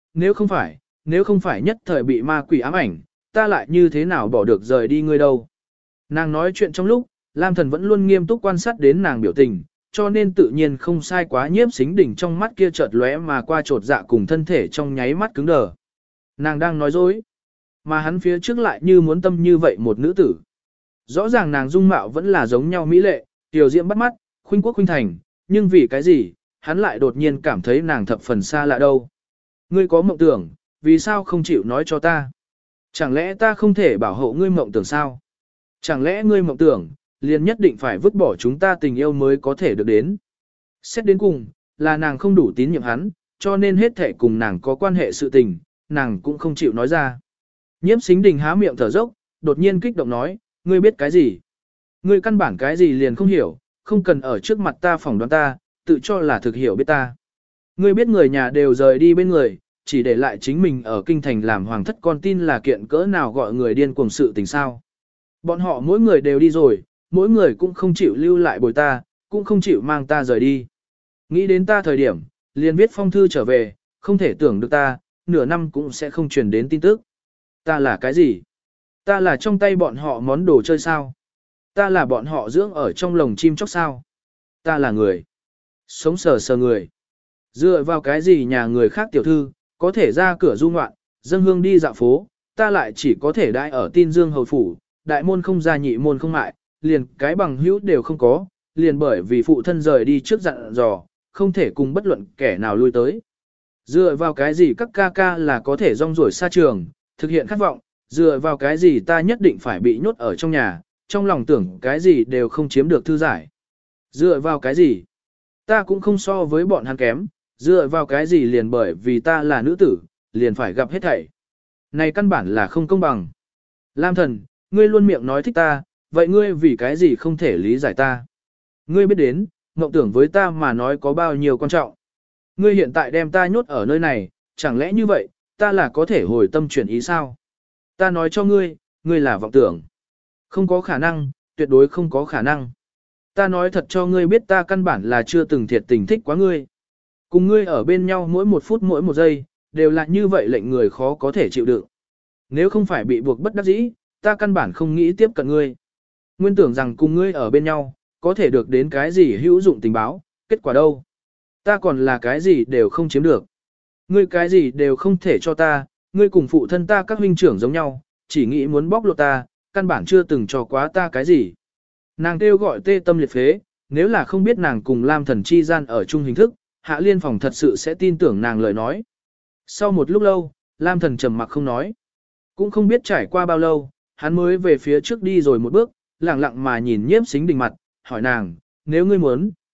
nếu không phải nhất thời bị ma quỷ ám ảnh, ta lại như thế nào bỏ được rời đi ngươi đâu. Nàng nói chuyện trong lúc, Lam Thần vẫn luôn nghiêm túc quan sát đến nàng biểu tình, cho nên tự nhiên không sai quá nhiếp xính đỉnh trong mắt kia chợt lóe mà qua trột dạ cùng thân thể trong nháy mắt cứng đờ. Nàng đang nói dối, mà hắn phía trước lại như muốn tâm như vậy một nữ tử. Rõ ràng nàng dung mạo vẫn là giống nhau mỹ lệ, tiểu diễm bắt mắt, khuynh quốc khuynh thành, nhưng vì cái gì, hắn lại đột nhiên cảm thấy nàng thập phần xa lạ đâu. Ngươi có mộng tưởng, vì sao không chịu nói cho ta? Chẳng lẽ ta không thể bảo hộ ngươi mộng tưởng sao? Chẳng lẽ ngươi mộng tưởng, liền nhất định phải vứt bỏ chúng ta tình yêu mới có thể được đến? Xét đến cùng, là nàng không đủ tín nhiệm hắn, cho nên hết thể cùng nàng có quan hệ sự tình, nàng cũng không chịu nói ra. Nhiếp xính đình há miệng thở dốc, đột nhiên kích động nói, ngươi biết cái gì? Ngươi căn bản cái gì liền không hiểu, không cần ở trước mặt ta phỏng đoán ta, tự cho là thực hiểu biết ta. Ngươi biết người nhà đều rời đi bên người, chỉ để lại chính mình ở kinh thành làm hoàng thất con tin là kiện cỡ nào gọi người điên cuồng sự tình sao. Bọn họ mỗi người đều đi rồi, mỗi người cũng không chịu lưu lại bồi ta, cũng không chịu mang ta rời đi. Nghĩ đến ta thời điểm, liền viết phong thư trở về, không thể tưởng được ta, nửa năm cũng sẽ không truyền đến tin tức. Ta là cái gì? Ta là trong tay bọn họ món đồ chơi sao? Ta là bọn họ dưỡng ở trong lồng chim chóc sao? Ta là người. Sống sờ sờ người. Dựa vào cái gì nhà người khác tiểu thư, có thể ra cửa du ngoạn, dâng hương đi dạo phố, ta lại chỉ có thể đãi ở tin dương hầu phủ, đại môn không ra nhị môn không mại, liền cái bằng hữu đều không có, liền bởi vì phụ thân rời đi trước dặn dò, không thể cùng bất luận kẻ nào lui tới. Dựa vào cái gì các ca ca là có thể rong ruổi xa trường, thực hiện khát vọng, dựa vào cái gì ta nhất định phải bị nhốt ở trong nhà, trong lòng tưởng cái gì đều không chiếm được thư giải. Dựa vào cái gì? Ta cũng không so với bọn hắn kém, dựa vào cái gì liền bởi vì ta là nữ tử, liền phải gặp hết thảy. Này căn bản là không công bằng. Lam Thần, ngươi luôn miệng nói thích ta, vậy ngươi vì cái gì không thể lý giải ta? Ngươi biết đến, mộng tưởng với ta mà nói có bao nhiêu quan trọng. Ngươi hiện tại đem ta nhốt ở nơi này, chẳng lẽ như vậy, ta là có thể hồi tâm chuyển ý sao? Ta nói cho ngươi, ngươi là vọng tưởng. Không có khả năng, tuyệt đối không có khả năng. Ta nói thật cho ngươi biết ta căn bản là chưa từng thiệt tình thích quá ngươi. Cùng ngươi ở bên nhau mỗi một phút mỗi một giây, đều là như vậy lệnh người khó có thể chịu đựng. Nếu không phải bị buộc bất đắc dĩ, ta căn bản không nghĩ tiếp cận ngươi. Nguyên tưởng rằng cùng ngươi ở bên nhau, có thể được đến cái gì hữu dụng tình báo, kết quả đâu? Ta còn là cái gì đều không chiếm được. Ngươi cái gì đều không thể cho ta, ngươi cùng phụ thân ta các huynh trưởng giống nhau, chỉ nghĩ muốn bóc lột ta, căn bản chưa từng cho quá ta cái gì. Nàng kêu gọi tê tâm liệt phế, nếu là không biết nàng cùng Lam Thần chi gian ở chung hình thức, Hạ Liên Phòng thật sự sẽ tin tưởng nàng lời nói. Sau một lúc lâu, Lam Thần trầm mặc không nói. Cũng không biết trải qua bao lâu, hắn mới về phía trước đi rồi một bước, lặng lặng mà nhìn nhiếp xính đình mặt, hỏi nàng, nếu ngươi muốn,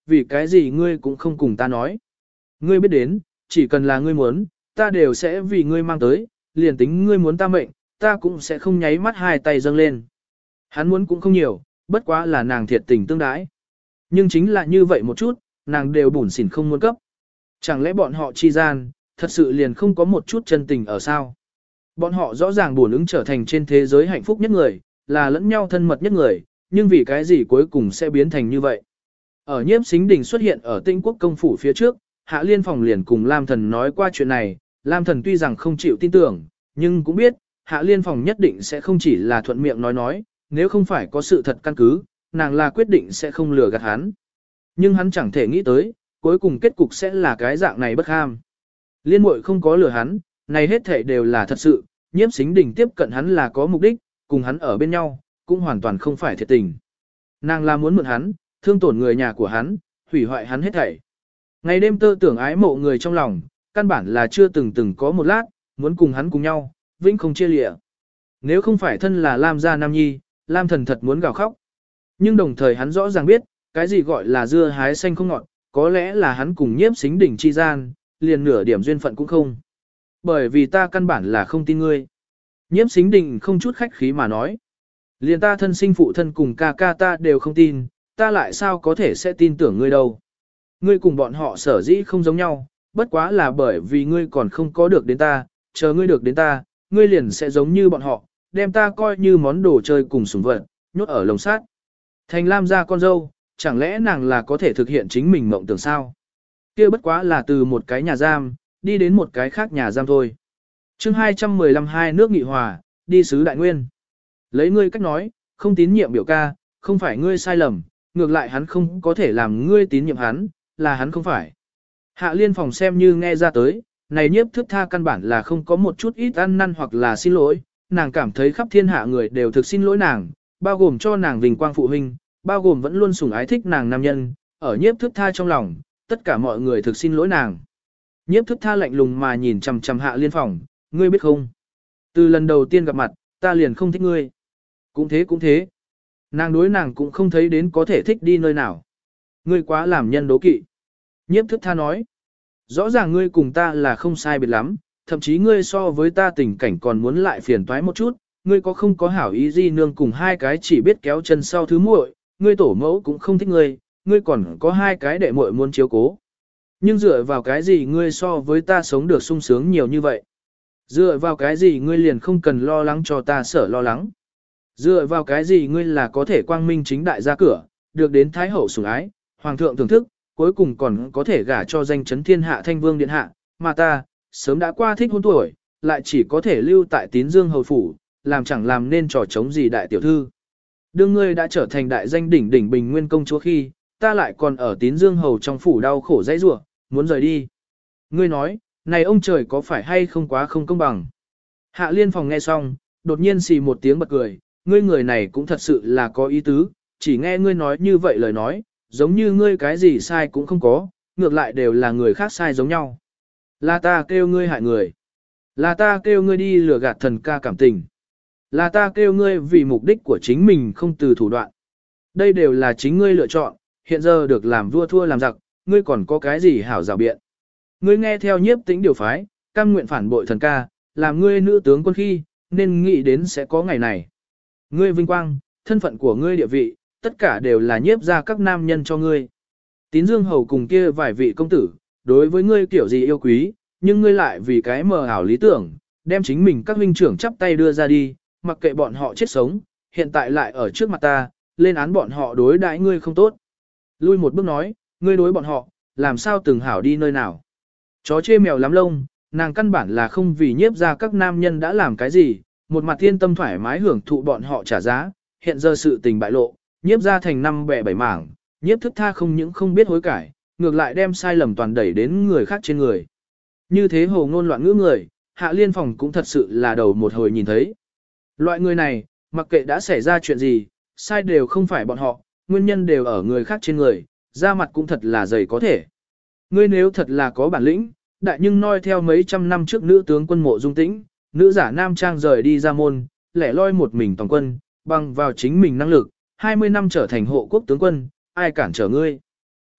vì cái gì ngươi cũng không cùng ta nói. Ngươi biết đến, chỉ cần là ngươi muốn, ta đều sẽ vì ngươi mang tới, liền tính ngươi muốn ta mệnh, ta cũng sẽ không nháy mắt hai tay dâng lên. Hắn muốn cũng không nhiều, bất quá là nàng thiệt tình tương đái. Nhưng chính là như vậy một chút, nàng đều bủn xỉn không muốn cấp. Chẳng lẽ bọn họ chi gian, thật sự liền không có một chút chân tình ở sao? Bọn họ rõ ràng buồn ứng trở thành trên thế giới hạnh phúc nhất người, là lẫn nhau thân mật nhất người, nhưng vì cái gì cuối cùng sẽ biến thành như vậy? Ở Nhiếp Sính Đình xuất hiện ở Tinh Quốc công phủ phía trước, Hạ Liên Phòng liền cùng Lam Thần nói qua chuyện này, Lam Thần tuy rằng không chịu tin tưởng, nhưng cũng biết, Hạ Liên Phòng nhất định sẽ không chỉ là thuận miệng nói, nếu không phải có sự thật căn cứ, nàng là quyết định sẽ không lừa gạt hắn. Nhưng hắn chẳng thể nghĩ tới, cuối cùng kết cục sẽ là cái dạng này bất ham. Liên muội không có lừa hắn, này hết thảy đều là thật sự, Nhiếp Sính Đình tiếp cận hắn là có mục đích, cùng hắn ở bên nhau, cũng hoàn toàn không phải thiệt tình. Nàng là muốn mượn hắn, thương tổn người nhà của hắn, hủy hoại hắn hết thảy. Ngày đêm tơ tưởng ái mộ người trong lòng, căn bản là chưa từng có một lát, muốn cùng hắn cùng nhau, vĩnh không chia lịa. Nếu không phải thân là Lam gia nam nhi, Lam Thần thật muốn gào khóc. Nhưng đồng thời hắn rõ ràng biết, cái gì gọi là dưa hái xanh không ngọt, có lẽ là hắn cùng Nhiếp Sính Đình chi gian, liền nửa điểm duyên phận cũng không. Bởi vì ta căn bản là không tin ngươi. Nhiếp Sính Đình không chút khách khí mà nói. Liền ta thân sinh phụ thân cùng ca ca ta đều không tin, ta lại sao có thể sẽ tin tưởng ngươi đâu. Ngươi cùng bọn họ sở dĩ không giống nhau, bất quá là bởi vì ngươi còn không có được đến ta, chờ ngươi được đến ta, ngươi liền sẽ giống như bọn họ, đem ta coi như món đồ chơi cùng sủng vật, nhốt ở lồng sắt. Thành Lam gia con dâu, chẳng lẽ nàng là có thể thực hiện chính mình mộng tưởng sao? Kia bất quá là từ một cái nhà giam, đi đến một cái khác nhà giam thôi. Chương 215 hai nước nghị hòa, đi sứ Đại Nguyên. Lấy ngươi cách nói, không tín nhiệm biểu ca, không phải ngươi sai lầm, ngược lại hắn không có thể làm ngươi tín nhiệm hắn, là hắn không phải. Hạ Liên Phòng xem như nghe ra tới, này Nhiếp Thước Tha căn bản là không có một chút ít ăn năn hoặc là xin lỗi, nàng cảm thấy khắp thiên hạ người đều thực xin lỗi nàng, bao gồm cho nàng vinh quang phụ huynh, bao gồm vẫn luôn sủng ái thích nàng nam nhân, ở Nhiếp Thước Tha trong lòng, tất cả mọi người thực xin lỗi nàng. Nhiếp Thước Tha lạnh lùng mà nhìn chằm chằm Hạ Liên Phòng, ngươi biết không? Từ lần đầu tiên gặp mặt, ta liền không thích ngươi. Cũng thế. Nàng đối nàng cũng không thấy đến có thể thích đi nơi nào. Ngươi quá làm nhân đố kỵ. Nhiếp Thước Tha nói, rõ ràng ngươi cùng ta là không sai biệt lắm, thậm chí ngươi so với ta tình cảnh còn muốn lại phiền toái một chút, ngươi có không có hảo ý gì nương cùng hai cái chỉ biết kéo chân sau thứ muội, ngươi tổ mẫu cũng không thích ngươi, ngươi còn có hai cái đệ muội muốn chiếu cố. Nhưng dựa vào cái gì ngươi so với ta sống được sung sướng nhiều như vậy? Dựa vào cái gì ngươi liền không cần lo lắng cho ta sợ lo lắng? Dựa vào cái gì ngươi là có thể quang minh chính đại ra cửa, được đến thái hậu sủng ái, hoàng thượng thưởng thức, cuối cùng còn có thể gả cho danh chấn thiên hạ thanh vương điện hạ, mà ta, sớm đã qua thích hôn tuổi, lại chỉ có thể lưu tại Tín Dương hầu phủ, làm chẳng làm nên trò chống gì đại tiểu thư. Đương ngươi đã trở thành đại danh đỉnh đỉnh bình nguyên công chúa khi, ta lại còn ở Tín Dương hầu trong phủ đau khổ dãy rủa, muốn rời đi. Ngươi nói, này ông trời có phải hay không quá không công bằng? Hạ Liên Phòng nghe xong, đột nhiên xì một tiếng bật cười, ngươi người này cũng thật sự là có ý tứ, chỉ nghe ngươi nói như vậy lời nói, giống như ngươi cái gì sai cũng không có, ngược lại đều là người khác sai giống nhau. Là ta kêu ngươi hại người. Là ta kêu ngươi đi lừa gạt thần ca cảm tình. Là ta kêu ngươi vì mục đích của chính mình không từ thủ đoạn. Đây đều là chính ngươi lựa chọn, hiện giờ được làm vua thua làm giặc, ngươi còn có cái gì hảo rào biện. Ngươi nghe theo Nhiếp Tĩnh điều phái, cam nguyện phản bội thần ca, làm ngươi nữ tướng quân khi, nên nghĩ đến sẽ có ngày này. Ngươi vinh quang, thân phận của ngươi địa vị, tất cả đều là nhiếp ra các nam nhân cho ngươi. Tín Dương hầu cùng kia vài vị công tử, đối với ngươi kiểu gì yêu quý, nhưng ngươi lại vì cái mờ ảo lý tưởng, đem chính mình các huynh trưởng chắp tay đưa ra đi, mặc kệ bọn họ chết sống, hiện tại lại ở trước mặt ta, lên án bọn họ đối đãi ngươi không tốt. Lui một bước nói, ngươi đối bọn họ, làm sao từng hảo đi nơi nào. Chó chê mèo lắm lông, nàng căn bản là không vì nhiếp ra các nam nhân đã làm cái gì, một mặt thiên tâm thoải mái hưởng thụ bọn họ trả giá, hiện giờ sự tình bại lộ, nhiếp ra thành năm bẻ bảy mảng, nhiếp Thức Tha không những không biết hối cải, ngược lại đem sai lầm toàn đẩy đến người khác trên người. Như thế hồ ngôn loạn ngữ người, Hạ Liên Phòng cũng thật sự là đầu một hồi nhìn thấy. Loại người này, mặc kệ đã xảy ra chuyện gì, sai đều không phải bọn họ, nguyên nhân đều ở người khác trên người, da mặt cũng thật là dày có thể. Ngươi nếu thật là có bản lĩnh, đại nhưng noi theo mấy trăm năm trước nữ tướng quân Mộ Dung Tĩnh, nữ giả nam trang rời đi ra môn, lẻ loi một mình toàn quân, bằng vào chính mình năng lực, 20 năm trở thành hộ quốc tướng quân, ai cản trở ngươi.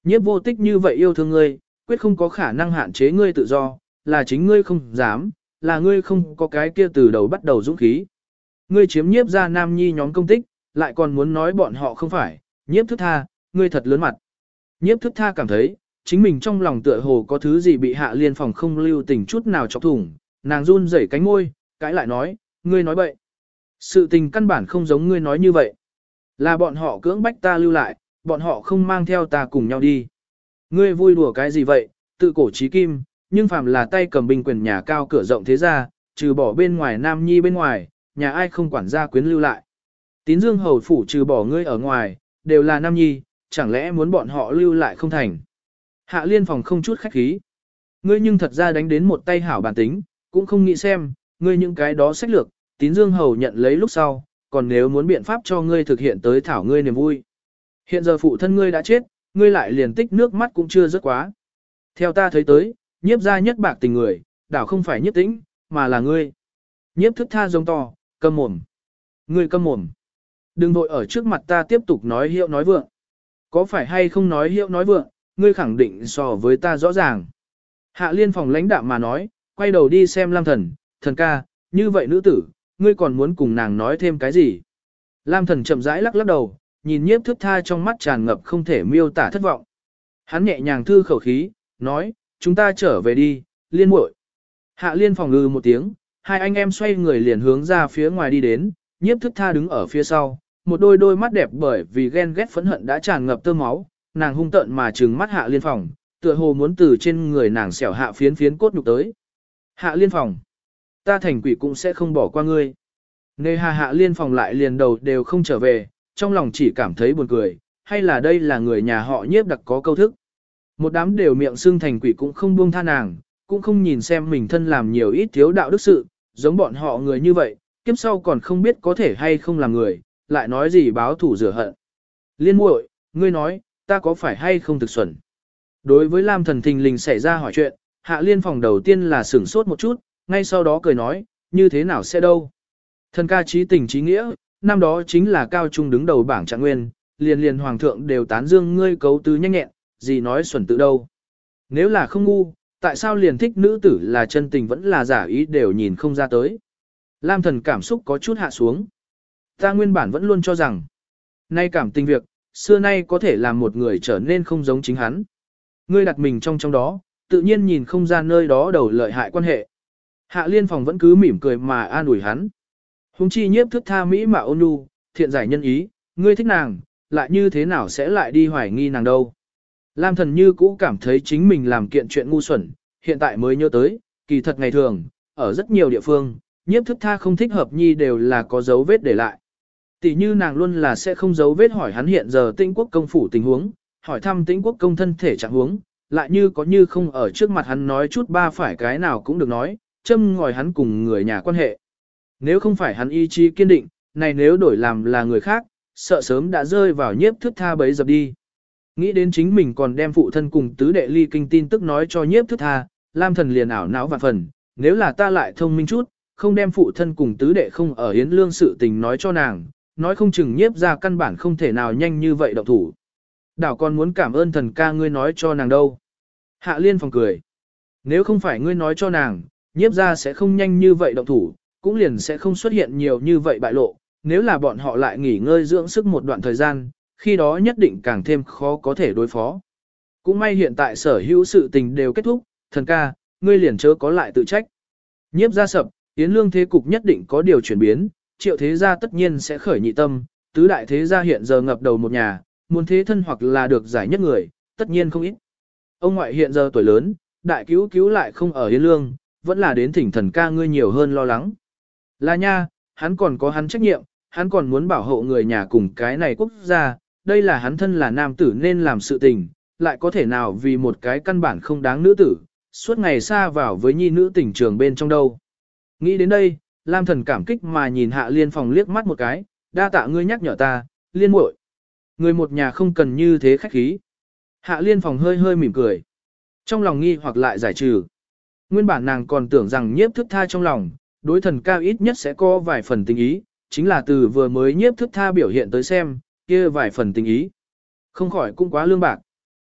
Nhiếp vô tích như vậy yêu thương ngươi, quyết không có khả năng hạn chế ngươi tự do, là chính ngươi không dám, là ngươi không có cái kia từ đầu bắt đầu dũng khí. Ngươi chiếm nhiếp ra nam nhi nhóm công tích, lại còn muốn nói bọn họ không phải, nhiếp thức tha, ngươi thật lớn mặt. Nhiếp thức tha cảm thấy, chính mình trong lòng tựa hồ có thứ gì bị Hạ Liên Phòng không lưu tình chút nào chọc thủng, nàng run rẩy cánh môi, cãi lại nói, ngươi nói bậy. Sự tình căn bản không giống ngươi nói như vậy. Là bọn họ cưỡng bách ta lưu lại, bọn họ không mang theo ta cùng nhau đi. Ngươi vui đùa cái gì vậy, tự cổ chí kim, nhưng phàm là tay cầm binh quyền nhà cao cửa rộng thế ra, trừ bỏ bên ngoài nam nhi bên ngoài, nhà ai không quản gia quyến lưu lại. Tín Dương hầu phủ trừ bỏ ngươi ở ngoài, đều là nam nhi, chẳng lẽ muốn bọn họ lưu lại không thành. Hạ Liên Phòng không chút khách khí. Ngươi nhưng thật ra đánh đến một tay hảo bản tính, cũng không nghĩ xem, ngươi những cái đó sách lược, Tín Dương hầu nhận lấy lúc sau, còn nếu muốn biện pháp cho ngươi thực hiện tới thảo ngươi niềm vui. Hiện giờ phụ thân ngươi đã chết, ngươi lại liền tích nước mắt cũng chưa rất quá. Theo ta thấy tới, nhiếp ra nhất bạc tình người, đảo không phải nhiếp tĩnh, mà là ngươi. Nhiếp thức tha giống to, câm mồm. Ngươi câm mồm. Đừng vội ở trước mặt ta tiếp tục nói hiệu nói vượng. Có phải hay không nói hiệu nói vượng, ngươi khẳng định so với ta rõ ràng. Hạ Liên Phòng lãnh đạm mà nói, quay đầu đi xem Lam Thần, thần ca, như vậy nữ tử, ngươi còn muốn cùng nàng nói thêm cái gì? Lam Thần chậm rãi lắc lắc đầu, nhìn nhiếp thức tha trong mắt tràn ngập không thể miêu tả thất vọng. Hắn nhẹ nhàng thư khẩu khí, nói, chúng ta trở về đi, Liên muội. Hạ Liên Phòng ngừ một tiếng, hai anh em xoay người liền hướng ra phía ngoài đi đến, nhiếp thức tha đứng ở phía sau, một đôi mắt đẹp bởi vì ghen ghét phẫn hận đã tràn ngập tơ máu, nàng hung tợn mà trừng mắt Hạ Liên Phòng, tựa hồ muốn từ trên người nàng xẻo hạ phiến phiến cốt nhục tới. Hạ Liên Phòng, ta thành quỷ cũng sẽ không bỏ qua ngươi. Nề hà Hạ Liên Phòng lại liền đầu đều không trở về, trong lòng chỉ cảm thấy buồn cười, hay là đây là người nhà họ nhiếp đặc có câu thức. Một đám đều miệng xưng thành quỷ cũng không buông tha nàng, cũng không nhìn xem mình thân làm nhiều ít thiếu đạo đức sự, giống bọn họ người như vậy, kiếp sau còn không biết có thể hay không làm người, lại nói gì báo thủ rửa hận. Liên muội, ngươi nói, ta có phải hay không thực xuẩn? Đối với Lam Thần thình lình xảy ra hỏi chuyện, Hạ Liên Phòng đầu tiên là sửng sốt một chút, ngay sau đó cười nói, như thế nào sẽ đâu? Thần ca trí tình trí nghĩa, năm đó chính là cao trung đứng đầu bảng trạng nguyên, liền hoàng thượng đều tán dương ngươi cấu tứ nhanh nhẹn, gì nói xuẩn tự đâu. Nếu là không ngu, tại sao liền thích nữ tử là chân tình vẫn là giả ý đều nhìn không ra tới. Lam Thần cảm xúc có chút hạ xuống. Ta nguyên bản vẫn luôn cho rằng, nay cảm tình việc, xưa nay có thể làm một người trở nên không giống chính hắn. Ngươi đặt mình trong đó, tự nhiên nhìn không ra nơi đó đầu lợi hại quan hệ. Hạ Liên Phòng vẫn cứ mỉm cười mà an ủi hắn. Hùng chi nhiếp thức tha mỹ mà ôn nhu, thiện giải nhân ý, ngươi thích nàng, lại như thế nào sẽ lại đi hoài nghi nàng đâu. Lam Thần như cũ cảm thấy chính mình làm kiện chuyện ngu xuẩn, hiện tại mới nhớ tới, kỳ thật ngày thường, ở rất nhiều địa phương, nhiếp thức tha không thích hợp nhi đều là có dấu vết để lại. Tỷ như nàng luôn là sẽ không dấu vết hỏi hắn hiện giờ Tĩnh Quốc công phủ tình huống, hỏi thăm Tĩnh Quốc công thân thể trạng huống, lại như có như không ở trước mặt hắn nói chút ba phải cái nào cũng được nói, châm ngòi hắn cùng người nhà quan hệ. Nếu không phải hắn ý chí kiên định, này nếu đổi làm là người khác, sợ sớm đã rơi vào nhiếp thức tha bấy dập đi. Nghĩ đến chính mình còn đem phụ thân cùng tứ đệ ly kinh tin tức nói cho nhiếp thức tha, Lam Thần liền ảo não vạn phần, nếu là ta lại thông minh chút, không đem phụ thân cùng tứ đệ không ở Yến Lương sự tình nói cho nàng, nói không chừng nhiếp ra căn bản không thể nào nhanh như vậy động thủ. Đảo còn muốn cảm ơn thần ca ngươi nói cho nàng đâu. Hạ Liên Phòng cười. Nếu không phải ngươi nói cho nàng, nhiếp ra sẽ không nhanh như vậy động thủ, cũng liền sẽ không xuất hiện nhiều như vậy bại lộ. Nếu là bọn họ lại nghỉ ngơi dưỡng sức một đoạn thời gian, khi đó nhất định càng thêm khó có thể đối phó. Cũng may hiện tại sở hữu sự tình đều kết thúc, thần ca, ngươi liền chớ có lại tự trách. Nhiếp ra sập, Yến Lương thế cục nhất định có điều chuyển biến, Triệu thế gia tất nhiên sẽ khởi nhị tâm, tứ đại thế gia hiện giờ ngập đầu một nhà, muốn thế thân hoặc là được giải nhất người, tất nhiên không ít. Ông ngoại hiện giờ tuổi lớn, đại cứu cứu lại không ở Yến Lương, vẫn là đến thỉnh thần ca ngươi nhiều hơn lo lắng. Là nha, hắn còn có hắn trách nhiệm, hắn còn muốn bảo hộ người nhà cùng cái này quốc gia, đây là hắn thân là nam tử nên làm sự tình, lại có thể nào vì một cái căn bản không đáng nữ tử, suốt ngày xa vào với nhi nữ tình trường bên trong đâu. Nghĩ đến đây, Lam Thần cảm kích mà nhìn Hạ Liên Phòng liếc mắt một cái, đa tạ ngươi nhắc nhở ta, Liên muội. Người một nhà không cần như thế khách khí. Hạ Liên Phòng hơi hơi mỉm cười. Trong lòng nghi hoặc lại giải trừ. Nguyên bản nàng còn tưởng rằng nhiếp thức tha trong lòng, đối thần cao ít nhất sẽ có vài phần tình ý, chính là từ vừa mới nhiếp thức tha biểu hiện tới xem, kia vài phần tình ý. Không khỏi cũng quá lương bạc.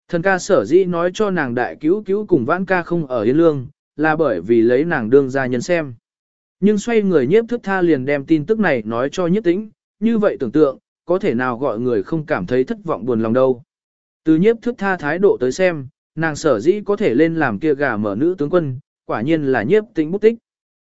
Thần ca sở dĩ nói cho nàng đại cứu cứu cùng vãn ca không ở Yên Lương, là bởi vì lấy nàng đương gia nhân xem. Nhưng xoay người Nhiếp Thức Tha liền đem tin tức này nói cho Nhiếp Tĩnh, như vậy tưởng tượng, có thể nào gọi người không cảm thấy thất vọng buồn lòng đâu. Từ Nhiếp Thức Tha thái độ tới xem, nàng sở dĩ có thể lên làm kia gà mở nữ tướng quân, quả nhiên là Nhiếp Tĩnh bút tích.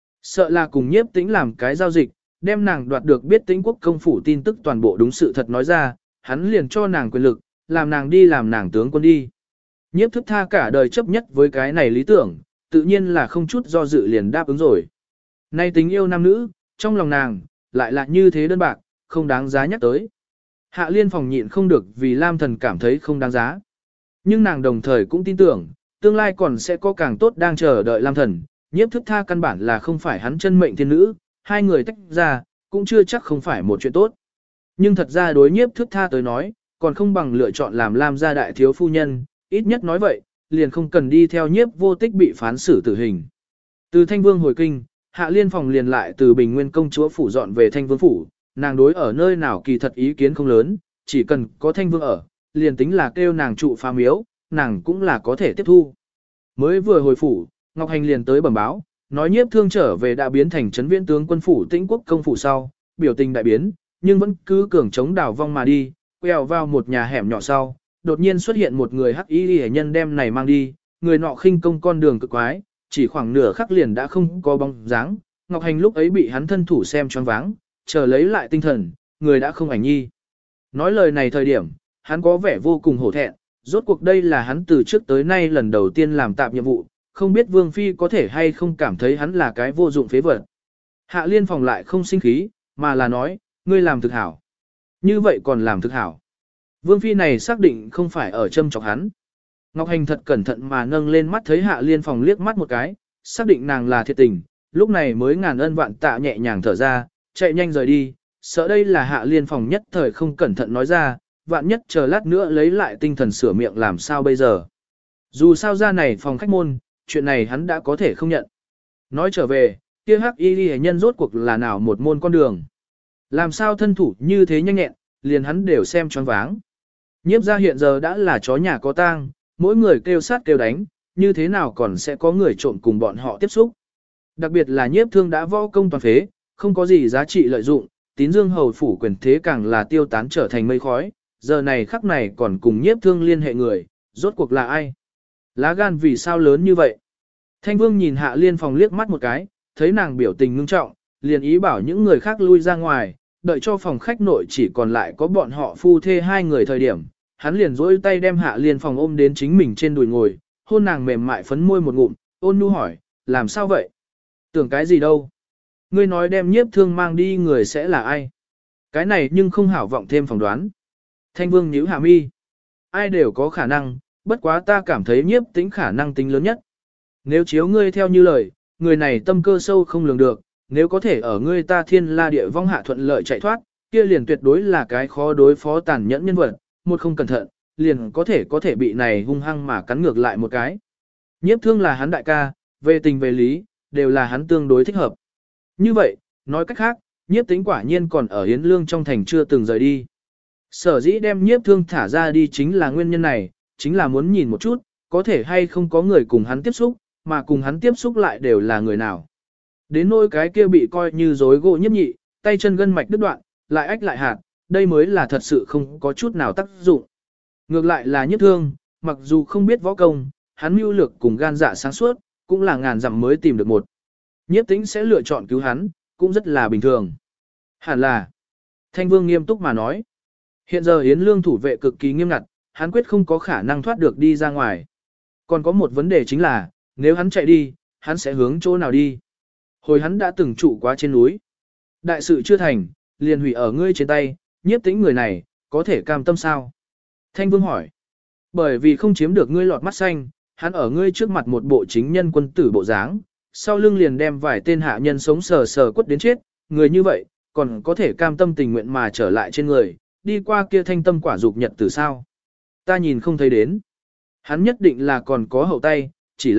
Sợ là cùng Nhiếp Tĩnh làm cái giao dịch, đem nàng đoạt được biết Tĩnh quốc công phủ tin tức toàn bộ đúng sự thật nói ra, hắn liền cho nàng quyền lực, làm nàng đi làm nàng tướng quân đi. Nhiếp Thức Tha cả đời chấp nhất với cái này lý tưởng, tự nhiên là không chút do dự liền đáp ứng rồi. Nay tình yêu nam nữ, trong lòng nàng, lại là như thế đơn bạc, không đáng giá nhắc tới. Hạ Liên Phòng nhịn không được vì Lam Thần cảm thấy không đáng giá. Nhưng nàng đồng thời cũng tin tưởng, tương lai còn sẽ có càng tốt đang chờ đợi Lam Thần. Nhiếp Thức Tha căn bản là không phải hắn chân mệnh thiên nữ, hai người tách ra, cũng chưa chắc không phải một chuyện tốt. Nhưng thật ra đối Nhiếp Thức Tha tới nói, còn không bằng lựa chọn làm Lam gia đại thiếu phu nhân, ít nhất nói vậy, liền không cần đi theo Nhiếp Vô Tích bị phán xử tử hình. Từ Thanh Vương hồi kinh, Hạ Liên Phòng liền lại từ Bình Nguyên công chúa phủ dọn về Thanh Vương phủ, nàng đối ở nơi nào kỳ thật ý kiến không lớn, chỉ cần có Thanh Vương ở, liền tính là kêu nàng trụ phá miếu, nàng cũng là có thể tiếp thu. Mới vừa hồi phủ, Ngọc Hành liền tới bẩm báo, nói Nhiếp Thương trở về đã biến thành trấn viễn tướng quân phủ Tĩnh quốc công phủ sau, biểu tình đại biến, nhưng vẫn cứ cường chống đảo vong mà đi, quẹo vào một nhà hẻm nhỏ sau, đột nhiên xuất hiện một người hắc y hệ nhân đem này mang đi, người nọ khinh công con đường cực quái, chỉ khoảng nửa khắc liền đã không có bóng dáng. Ngọc Hành lúc ấy bị hắn thân thủ xem choáng váng, chờ lấy lại tinh thần, người đã không ảnh nhi. Nói lời này thời điểm, hắn có vẻ vô cùng hổ thẹn, rốt cuộc đây là hắn từ trước tới nay lần đầu tiên làm tạm nhiệm vụ, không biết Vương Phi có thể hay không cảm thấy hắn là cái vô dụng phế vật. Hạ Liên Phòng lại không sinh khí, mà là nói, ngươi làm thực hảo. Như vậy còn làm thực hảo. Vương Phi này xác định không phải ở châm chọc hắn. Ngọc Hành thật cẩn thận mà nâng lên mắt thấy Hạ Liên Phòng liếc mắt một cái, xác định nàng là thiệt tình, lúc này mới ngàn ân vạn tạ nhẹ nhàng thở ra, chạy nhanh rời đi, sợ đây là Hạ Liên Phòng nhất thời không cẩn thận nói ra, vạn nhất chờ lát nữa lấy lại tinh thần sửa miệng làm sao bây giờ. Dù sao ra này phòng khách môn, chuyện này hắn đã có thể không nhận. Nói trở về, kia hắc y ghi nhân rốt cuộc là nào một môn con đường. Làm sao thân thủ như thế nhanh nhẹn, liền hắn đều xem choáng váng. Nhiếp gia hiện giờ đã là chó nhà có tang, mỗi người kêu sát kêu đánh, như thế nào còn sẽ có người trộm cùng bọn họ tiếp xúc. Đặc biệt là Nhiếp Thương đã võ công toàn phế, không có gì giá trị lợi dụng, Tín Dương hầu phủ quyền thế càng là tiêu tán trở thành mây khói, giờ này khắc này còn cùng Nhiếp Thương liên hệ người, rốt cuộc là ai? Lá gan vì sao lớn như vậy? Thanh Vương nhìn Hạ Liên Phòng liếc mắt một cái, thấy nàng biểu tình ngưng trọng, liền ý bảo những người khác lui ra ngoài, đợi cho phòng khách nội chỉ còn lại có bọn họ phu thê hai người thời điểm, hắn liền dỗi tay đem Hạ Liên Phòng ôm đến chính mình trên đùi ngồi, hôn nàng mềm mại phấn môi một ngụm, ôn nhu hỏi, làm sao vậy? Tưởng cái gì đâu? Ngươi nói đem Nhiếp Thương mang đi người sẽ là ai? Cái này nhưng không hảo vọng thêm phỏng đoán. Thanh Vương nhíu hạ mi. Ai đều có khả năng, bất quá ta cảm thấy Nhiếp Tĩnh khả năng tính lớn nhất. Nếu chiếu ngươi theo như lời, người này tâm cơ sâu không lường được, nếu có thể ở ngươi ta thiên la địa vong hạ thuận lợi chạy thoát, kia liền tuyệt đối là cái khó đối phó tàn nhẫn nhân vật, một không cẩn thận, liền có thể bị này hung hăng mà cắn ngược lại một cái. Nhiếp Thương là hắn đại ca, về tình về lý, đều là hắn tương đối thích hợp. Như vậy, nói cách khác, Nhiếp Tĩnh quả nhiên còn ở Yến Lương trong thành chưa từng rời đi. Sở dĩ đem Nhiếp Thương thả ra đi chính là nguyên nhân này, chính là muốn nhìn một chút, có thể hay không có người cùng hắn tiếp xúc, mà cùng hắn tiếp xúc lại đều là người nào. Đến nỗi cái kia bị coi như rối gỗ Nhiếp Nhị, tay chân gân mạch đứt đoạn, lại ách lại hạt, đây mới là thật sự không có chút nào tác dụng. Ngược lại là Nhiếp Thương, mặc dù không biết võ công, hắn mưu lược cùng gan dạ sáng suốt, cũng là ngàn dặm mới tìm được một. Nhiếp Tĩnh sẽ lựa chọn cứu hắn, cũng rất là bình thường. Hẳn là, Thanh Vương nghiêm túc mà nói. Hiện giờ Yến Lương thủ vệ cực kỳ nghiêm ngặt, hắn quyết không có khả năng thoát được đi ra ngoài. Còn có một vấn đề chính là, nếu hắn chạy đi, hắn sẽ hướng chỗ nào đi? Hồi hắn đã từng trụ quá trên núi. Đại sự chưa thành, liền hủy ở ngươi trên tay, Nhiếp Tĩnh người này, có thể cam tâm sao? Thanh Vương hỏi. Bởi vì không chiếm được ngươi lọt mắt xanh, hắn ở ngươi trước mặt một bộ chính nhân quân tử bộ dáng, sau lưng liền đem vài tên hạ nhân sống sờ sờ quất đến chết, người như vậy, còn có thể cam tâm tình nguyện mà trở lại trên người, đi qua kia thanh tâm quả dục nhật từ sao. Ta nhìn không thấy đến. Hắn nhất định là còn có hậu tay, chỉ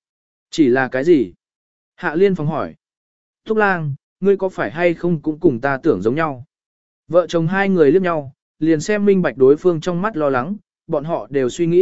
là cái gì? Hạ Liên Phòng hỏi. Thúc Lang, ngươi có phải hay không cũng cùng ta tưởng giống nhau? Vợ chồng hai người liếc nhau, liền xem minh bạch đối phương trong mắt lo lắng, bọn họ đều suy nghĩ,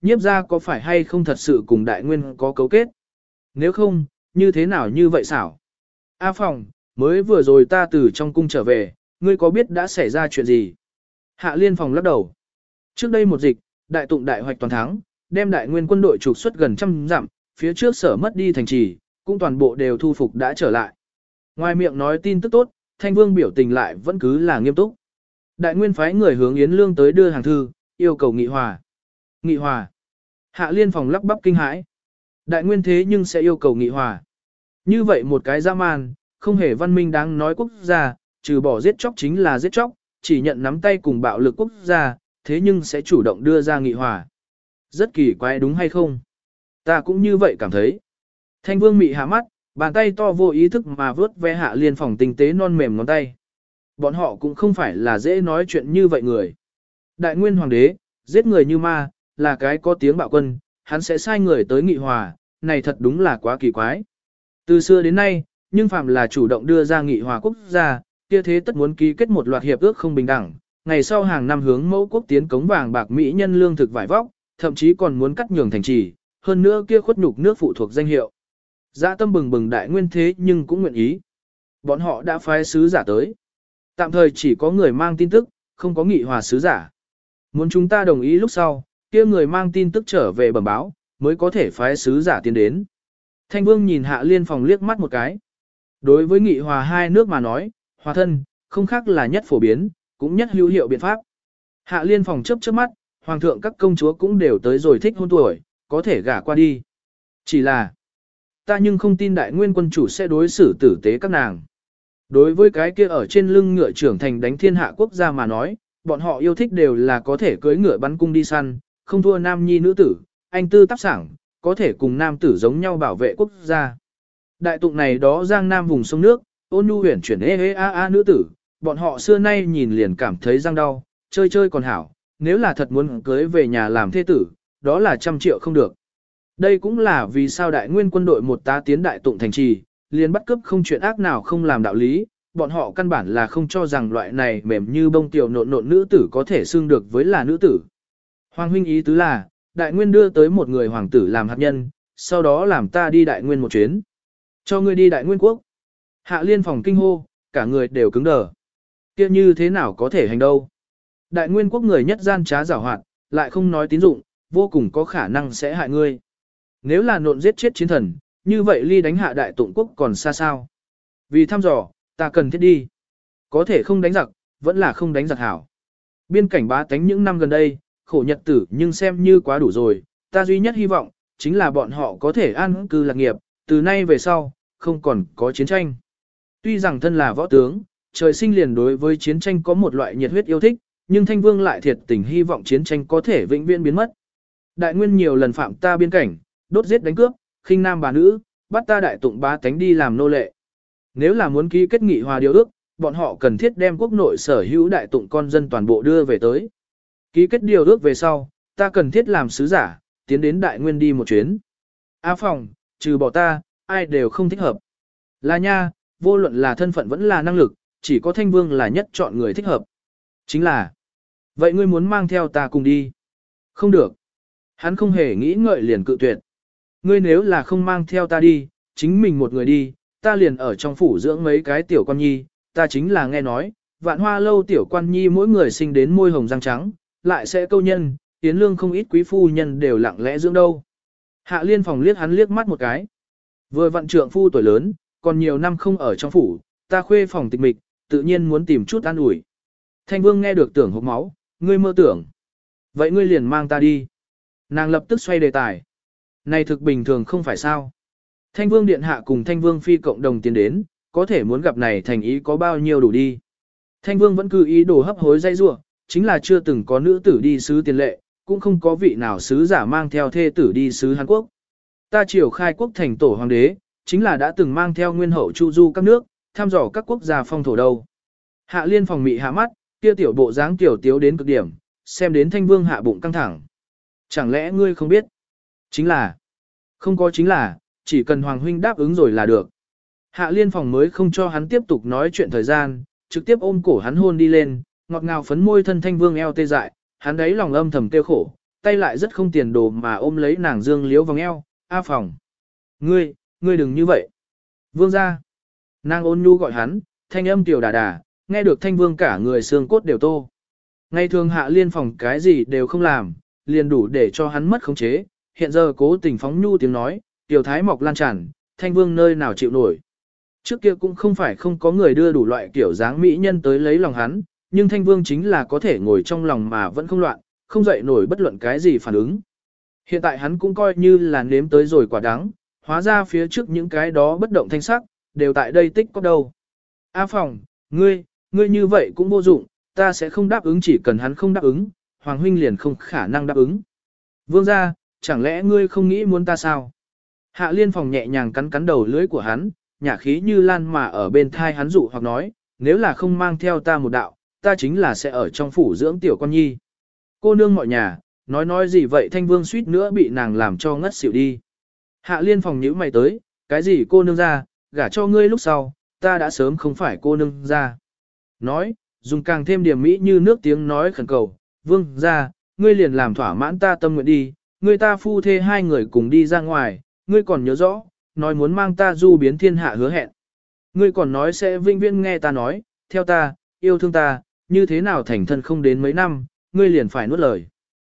nhiếp ra có phải hay không thật sự cùng đại nguyên có cấu kết? Nếu không, như thế nào như vậy xảo? A Phòng, mới vừa rồi ta từ trong cung trở về, ngươi có biết đã xảy ra chuyện gì? Hạ Liên Phòng lắc đầu. Trước đây một dịch, đại tụng đại hoạch toàn thắng, đem đại nguyên quân đội trục xuất gần trăm dặm, phía trước sở mất đi thành trì, cũng toàn bộ đều thu phục đã trở lại. Ngoài miệng nói tin tức tốt, Thanh Vương biểu tình lại vẫn cứ là nghiêm túc. Đại nguyên phái người hướng Yến Lương tới đưa hàng thư, yêu cầu nghị hòa. Nghị hòa. Hạ Liên Phòng lắp bắp kinh hãi. Đại nguyên thế nhưng sẽ yêu cầu nghị hòa. Như vậy một cái dã man, không hề văn minh đáng nói quốc gia, trừ bỏ giết chóc chính là giết chóc, chỉ nhận nắm tay cùng bạo lực quốc gia, thế nhưng sẽ chủ động đưa ra nghị hòa. Rất kỳ quái đúng hay không? Ta cũng như vậy cảm thấy. Thanh Vương mị hạ mắt, bàn tay to vô ý thức mà vớt ve Hạ Liên Phòng tinh tế non mềm ngón tay. Bọn họ cũng không phải là dễ nói chuyện như vậy người. Đại nguyên hoàng đế, giết người như ma, là cái có tiếng bạo quân, hắn sẽ sai người tới nghị hòa, này thật đúng là quá kỳ quái. Từ xưa đến nay, nhưng phạm là chủ động đưa ra nghị hòa quốc gia, kia thế tất muốn ký kết một loạt hiệp ước không bình đẳng, ngày sau hàng năm hướng mẫu quốc tiến cống vàng bạc mỹ nhân lương thực vải vóc, thậm chí còn muốn cắt nhường thành trì, hơn nữa kia khuất nhục nước phụ thuộc danh hiệu. Dạ tâm bừng bừng đại nguyên thế nhưng cũng nguyện ý. Bọn họ đã phái sứ giả tới. Tạm thời chỉ có người mang tin tức, không có nghị hòa sứ giả. Muốn chúng ta đồng ý lúc sau, kia người mang tin tức trở về bẩm báo, mới có thể phái sứ giả tiến đến. Thanh Vương nhìn Hạ Liên Phòng liếc mắt một cái. Đối với nghị hòa hai nước mà nói, hòa thân, không khác là nhất phổ biến, cũng nhất hữu hiệu biện pháp. Hạ Liên Phòng chớp chớp mắt, hoàng thượng các công chúa cũng đều tới rồi thích hôn tuổi, có thể gả qua đi. Chỉ là, ta nhưng không tin đại nguyên quân chủ sẽ đối xử tử tế các nàng. Đối với cái kia ở trên lưng ngựa trưởng thành đánh thiên hạ quốc gia mà nói, bọn họ yêu thích đều là có thể cưỡi ngựa bắn cung đi săn, không thua nam nhi nữ tử, anh tư tác sảng, có thể cùng nam tử giống nhau bảo vệ quốc gia. Đại tụng này đó giang nam vùng sông nước, ôn nhu huyền chuyển a nữ tử, bọn họ xưa nay nhìn liền cảm thấy răng đau, chơi chơi còn hảo, nếu là thật muốn cưới về nhà làm thê tử, đó là 100 triệu không được. Đây cũng là vì sao đại nguyên quân đội một tá tiến đại tụng thành trì, liền bắt cướp không chuyện ác nào không làm đạo lý, bọn họ căn bản là không cho rằng loại này mềm như bông tiểu nộn nộn nữ tử có thể xưng được với là nữ tử. Hoàng huynh ý tứ là, đại nguyên đưa tới một người hoàng tử làm hạt nhân, sau đó làm ta đi đại nguyên một chuyến. Cho ngươi đi đại nguyên quốc. Hạ Liên Phòng kinh hô, cả người đều cứng đờ. Kia như thế nào có thể hành đâu. Đại nguyên quốc người nhất gian trá giảo hoạt, lại không nói tín dụng, vô cùng có khả năng sẽ hại ngươi. Nếu là nộn giết chết chiến thần, như vậy ly đánh hạ đại tụng quốc còn xa sao. Vì thăm dò, ta cần thiết đi. Có thể không đánh giặc, vẫn là không đánh giặc hảo. Biên cảnh bá tánh những năm gần đây, khổ nhật tử nhưng xem như quá đủ rồi, ta duy nhất hy vọng, chính là bọn họ có thể an cư lạc nghiệp, từ nay về sau, không còn có chiến tranh. Tuy rằng thân là võ tướng, trời sinh liền đối với chiến tranh có một loại nhiệt huyết yêu thích, nhưng Thanh Vương lại thiệt tình hy vọng chiến tranh có thể vĩnh viễn biến mất. Đại nguyên nhiều lần phạm ta biên cảnh, đốt giết đánh cướp, khinh nam bà nữ, bắt ta đại tụng bá tánh đi làm nô lệ. Nếu là muốn ký kết nghị hòa điều ước, bọn họ cần thiết đem quốc nội sở hữu đại tụng con dân toàn bộ đưa về tới. Ký kết điều ước về sau, ta cần thiết làm sứ giả, tiến đến đại nguyên đi một chuyến. A Phòng, trừ bỏ ta, ai đều không thích hợp. Là nha, vô luận là thân phận vẫn là năng lực, chỉ có Thanh Vương là nhất chọn người thích hợp. Chính là, vậy ngươi muốn mang theo ta cùng đi? Không được. Hắn không hề nghĩ ngợi liền cự tuyệt. Ngươi nếu là không mang theo ta đi, chính mình một người đi, ta liền ở trong phủ dưỡng mấy cái tiểu con nhi, ta chính là nghe nói, Vạn Hoa lâu tiểu quan nhi mỗi người sinh đến môi hồng răng trắng, lại sẽ câu nhân, Yến Lương không ít quý phu nhân đều lặng lẽ dưỡng đâu. Hạ Liên Phòng liếc hắn liếc mắt một cái. Vừa vặn trượng phu tuổi lớn, còn nhiều năm không ở trong phủ, ta khuê phòng tịch mịch, tự nhiên muốn tìm chút an ủi. Thanh Vương nghe được tưởng hộc máu, ngươi mơ tưởng. Vậy ngươi liền mang ta đi. Nàng lập tức xoay đề tài. Này thực bình thường không phải sao. Thanh Vương điện hạ cùng Thanh Vương phi cộng đồng tiến đến, có thể muốn gặp này thành ý có bao nhiêu đủ đi. Thanh Vương vẫn cứ ý đồ hấp hối dây rua, chính là chưa từng có nữ tử đi sứ tiền lệ, cũng không có vị nào sứ giả mang theo thê tử đi sứ Hàn Quốc. Ta triều khai quốc thành tổ hoàng đế, chính là đã từng mang theo nguyên hậu chu du các nước, thăm dò các quốc gia phong thổ đâu. Hạ Liên Phòng mị hạ mắt, kia tiểu bộ dáng tiểu tiếu đến cực điểm, xem đến Thanh Vương hạ bụng căng thẳng. Chẳng lẽ ngươi không biết? Chính là, không có chính là, chỉ cần Hoàng huynh đáp ứng rồi là được. Hạ Liên Phòng mới không cho hắn tiếp tục nói chuyện thời gian, trực tiếp ôm cổ hắn hôn đi lên, ngọt ngào phấn môi thân Thanh Vương eo tê dại, hắn đấy lòng âm thầm tiêu khổ, tay lại rất không tiền đồ mà ôm lấy nàng dương liếu vòng eo, A Phòng. Ngươi đừng như vậy. Vương ra. Nàng ôn nhu gọi hắn, thanh âm tiểu đà đà, nghe được thanh vương cả người xương cốt đều tô. Ngày thường Hạ Liên Phòng cái gì đều không làm, liền đủ để cho hắn mất khống chế, hiện giờ cố tình phóng nhu tiếng nói, tiểu thái mọc lan tràn, thanh vương nơi nào chịu nổi. Trước kia cũng không phải không có người đưa đủ loại kiểu dáng mỹ nhân tới lấy lòng hắn, nhưng thanh vương chính là có thể ngồi trong lòng mà vẫn không loạn, không dậy nổi bất luận cái gì phản ứng. Hiện tại hắn cũng coi như là nếm tới rồi quả đắng, hóa ra phía trước những cái đó bất động thanh sắc, đều tại đây tích có đâu. A Phòng, ngươi như vậy cũng vô dụng, ta sẽ không đáp ứng, chỉ cần hắn không đáp ứng, Hoàng huynh liền không khả năng đáp ứng. Vương gia, chẳng lẽ ngươi không nghĩ muốn ta sao? Hạ Liên Phòng nhẹ nhàng cắn cắn đầu lưỡi của hắn, nhả khí như lan mà ở bên thai hắn dụ hoặc nói, nếu là không mang theo ta một đạo, ta chính là sẽ ở trong phủ dưỡng tiểu con nhi. Cô nương mọi nhà, nói gì vậy, thanh vương suýt nữa bị nàng làm cho ngất xỉu đi. Hạ Liên Phòng nhíu mày tới, cái gì cô nương ra, gả cho ngươi lúc sau, ta đã sớm không phải cô nương ra. Nói, dùng càng thêm điểm mỹ như nước tiếng nói khẩn cầu, vương ra, ngươi liền làm thỏa mãn ta tâm nguyện đi, ngươi ta phu thê hai người cùng đi ra ngoài, ngươi còn nhớ rõ, nói muốn mang ta du biến thiên hạ hứa hẹn. Ngươi còn nói sẽ vinh viễn nghe ta nói, theo ta, yêu thương ta, như thế nào thành thân không đến mấy năm, ngươi liền phải nuốt lời.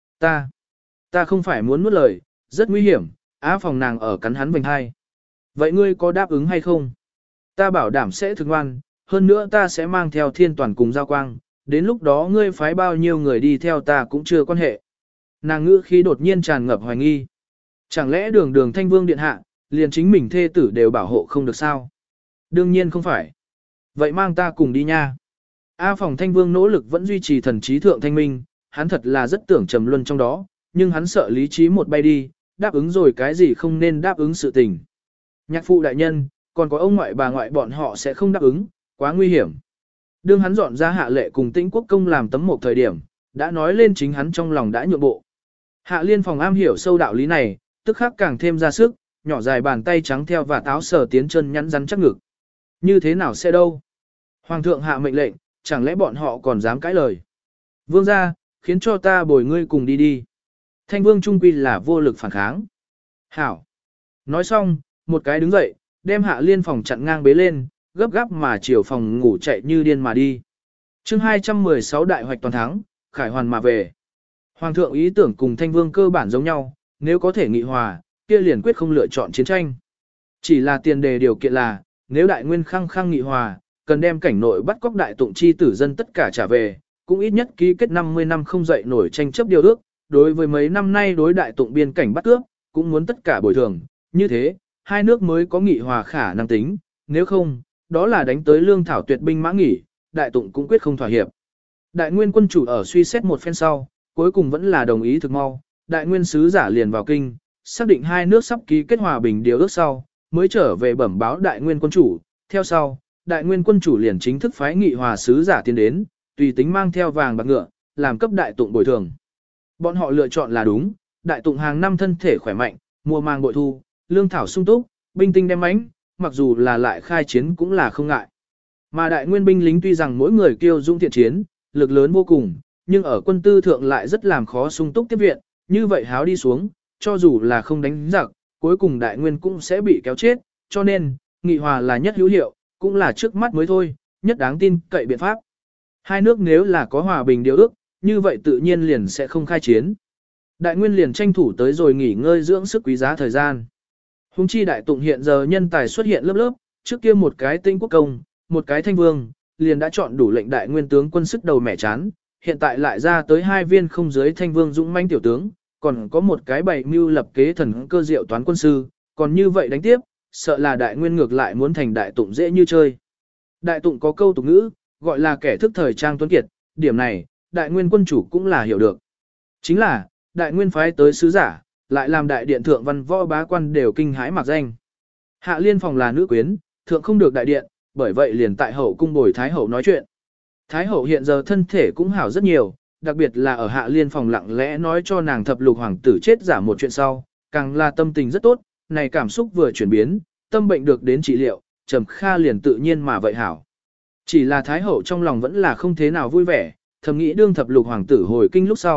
Ta không phải muốn nuốt lời, rất nguy hiểm, Á Phòng nàng ở cắn hắn vành hai. Vậy ngươi có đáp ứng hay không? Ta bảo đảm sẽ thực ngoan, hơn nữa ta sẽ mang theo thiên toàn cùng giao quang, đến lúc đó ngươi phái bao nhiêu người đi theo ta cũng chưa quan hệ. Nàng ngữ khí đột nhiên tràn ngập hoài nghi. Chẳng lẽ đường thanh vương điện hạ, liền chính mình thê tử đều bảo hộ không được sao? Đương nhiên không phải. Vậy mang ta cùng đi nha. A Phòng thanh vương nỗ lực vẫn duy trì thần trí thượng thanh minh, hắn thật là rất tưởng trầm luân trong đó, nhưng hắn sợ lý trí một bay đi, đáp ứng rồi cái gì không nên đáp ứng sự tình. Nhạc phụ đại nhân, còn có ông ngoại bà ngoại bọn họ sẽ không đáp ứng, quá nguy hiểm. Đương hắn dọn ra Hạ Lệ cùng Tĩnh Quốc công làm tấm một thời điểm, đã nói lên chính hắn trong lòng đã nhượng bộ. Hạ Liên Phòng am hiểu sâu đạo lý này, tức khắc càng thêm ra sức, nhỏ dài bàn tay trắng theo và táo sờ tiến chân nhắn rắn chắc ngực. Như thế nào sẽ đâu? Hoàng thượng hạ mệnh lệnh, chẳng lẽ bọn họ còn dám cãi lời? Vương gia, khiến cho ta bồi ngươi cùng đi đi. Thanh vương trung quy là vô lực phản kháng. Hảo. Nói xong, một cái đứng dậy, đem Hạ Liên Phòng chặn ngang bế lên, gấp gáp mà chiều phòng ngủ chạy như điên mà đi. chương 216 đại hoạch toàn thắng, khải hoàn mà về. Hoàng thượng ý tưởng cùng Thanh vương cơ bản giống nhau, nếu có thể nghị hòa, kia liền quyết không lựa chọn chiến tranh. Chỉ là tiền đề điều kiện là, nếu đại nguyên khăng khăng nghị hòa, cần đem cảnh nội bắt cóc đại tụng chi tử dân tất cả trả về, cũng ít nhất ký kết 50 năm không dậy nổi tranh chấp điều ước, đối với mấy năm nay đối đại tụng biên cảnh bắt cướp, cũng muốn tất cả bồi thường, như thế, hai nước mới có nghị hòa khả năng tính, nếu không, đó là đánh tới lương thảo tuyệt binh mã nghỉ, đại tụng cũng quyết không thỏa hiệp. Đại nguyên quân chủ ở suy xét một phen sau, cuối cùng vẫn là đồng ý thực mau, đại nguyên sứ giả liền vào kinh, xác định hai nước sắp ký kết hòa bình điều ước sau, mới trở về bẩm báo đại nguyên quân chủ, theo sau, đại nguyên quân chủ liền chính thức phái nghị hòa sứ giả tiến đến, tùy tính mang theo vàng bạc ngựa, làm cấp đại tụng bồi thường. Bọn họ lựa chọn là đúng, đại tụng hàng năm thân thể khỏe mạnh, mùa màng bội thu, lương thảo sung túc, binh tinh đem mãnh, mặc dù là lại khai chiến cũng là không ngại. Mà đại nguyên binh lính tuy rằng mỗi người kiêu dung thiện chiến, lực lớn vô cùng, nhưng ở quân tư thượng lại rất làm khó sung túc tiếp viện, như vậy háo đi xuống, cho dù là không đánh giặc, cuối cùng đại nguyên cũng sẽ bị kéo chết, cho nên, nghị hòa là nhất hữu hiệu, cũng là trước mắt mới thôi, nhất đáng tin cậy biện pháp. Hai nước nếu là có hòa bình điều ước, như vậy tự nhiên liền sẽ không khai chiến. Đại nguyên liền tranh thủ tới rồi nghỉ ngơi dưỡng sức quý giá thời gian. Hùng chi đại tụng hiện giờ nhân tài xuất hiện lớp lớp, trước kia một cái Tĩnh Quốc công, một cái Thanh vương, liền đã chọn đủ lệnh đại nguyên tướng quân sức đầu mẻ chán, hiện tại lại ra tới hai viên không dưới Thanh vương dũng manh tiểu tướng, còn có một cái bày mưu lập kế thần cơ diệu toán quân sư, còn như vậy đánh tiếp, sợ là đại nguyên ngược lại muốn thành đại tụng dễ như chơi. Đại tụng có câu tục ngữ, gọi là kẻ thức thời trang tuấn kiệt, điểm này, đại nguyên quân chủ cũng là hiểu được. Chính là, đại nguyên phái tới sứ giả, lại làm đại điện thượng văn võ bá quan đều kinh hãi mặc danh. Hạ Liên Phòng là nữ quyến, thượng không được đại điện, bởi vậy liền tại hậu cung bồi Thái hậu nói chuyện. Thái hậu hiện giờ thân thể cũng hảo rất nhiều, đặc biệt là ở Hạ Liên Phòng lặng lẽ nói cho nàng thập lục hoàng tử chết giả một chuyện sau, càng là tâm tình rất tốt, này cảm xúc vừa chuyển biến, tâm bệnh được đến trị liệu, Trầm Kha liền tự nhiên mà vậy hảo. Chỉ là Thái hậu trong lòng vẫn là không thế nào vui vẻ, thầm nghĩ đương thập lục hoàng tử hồi kinh lúc sau,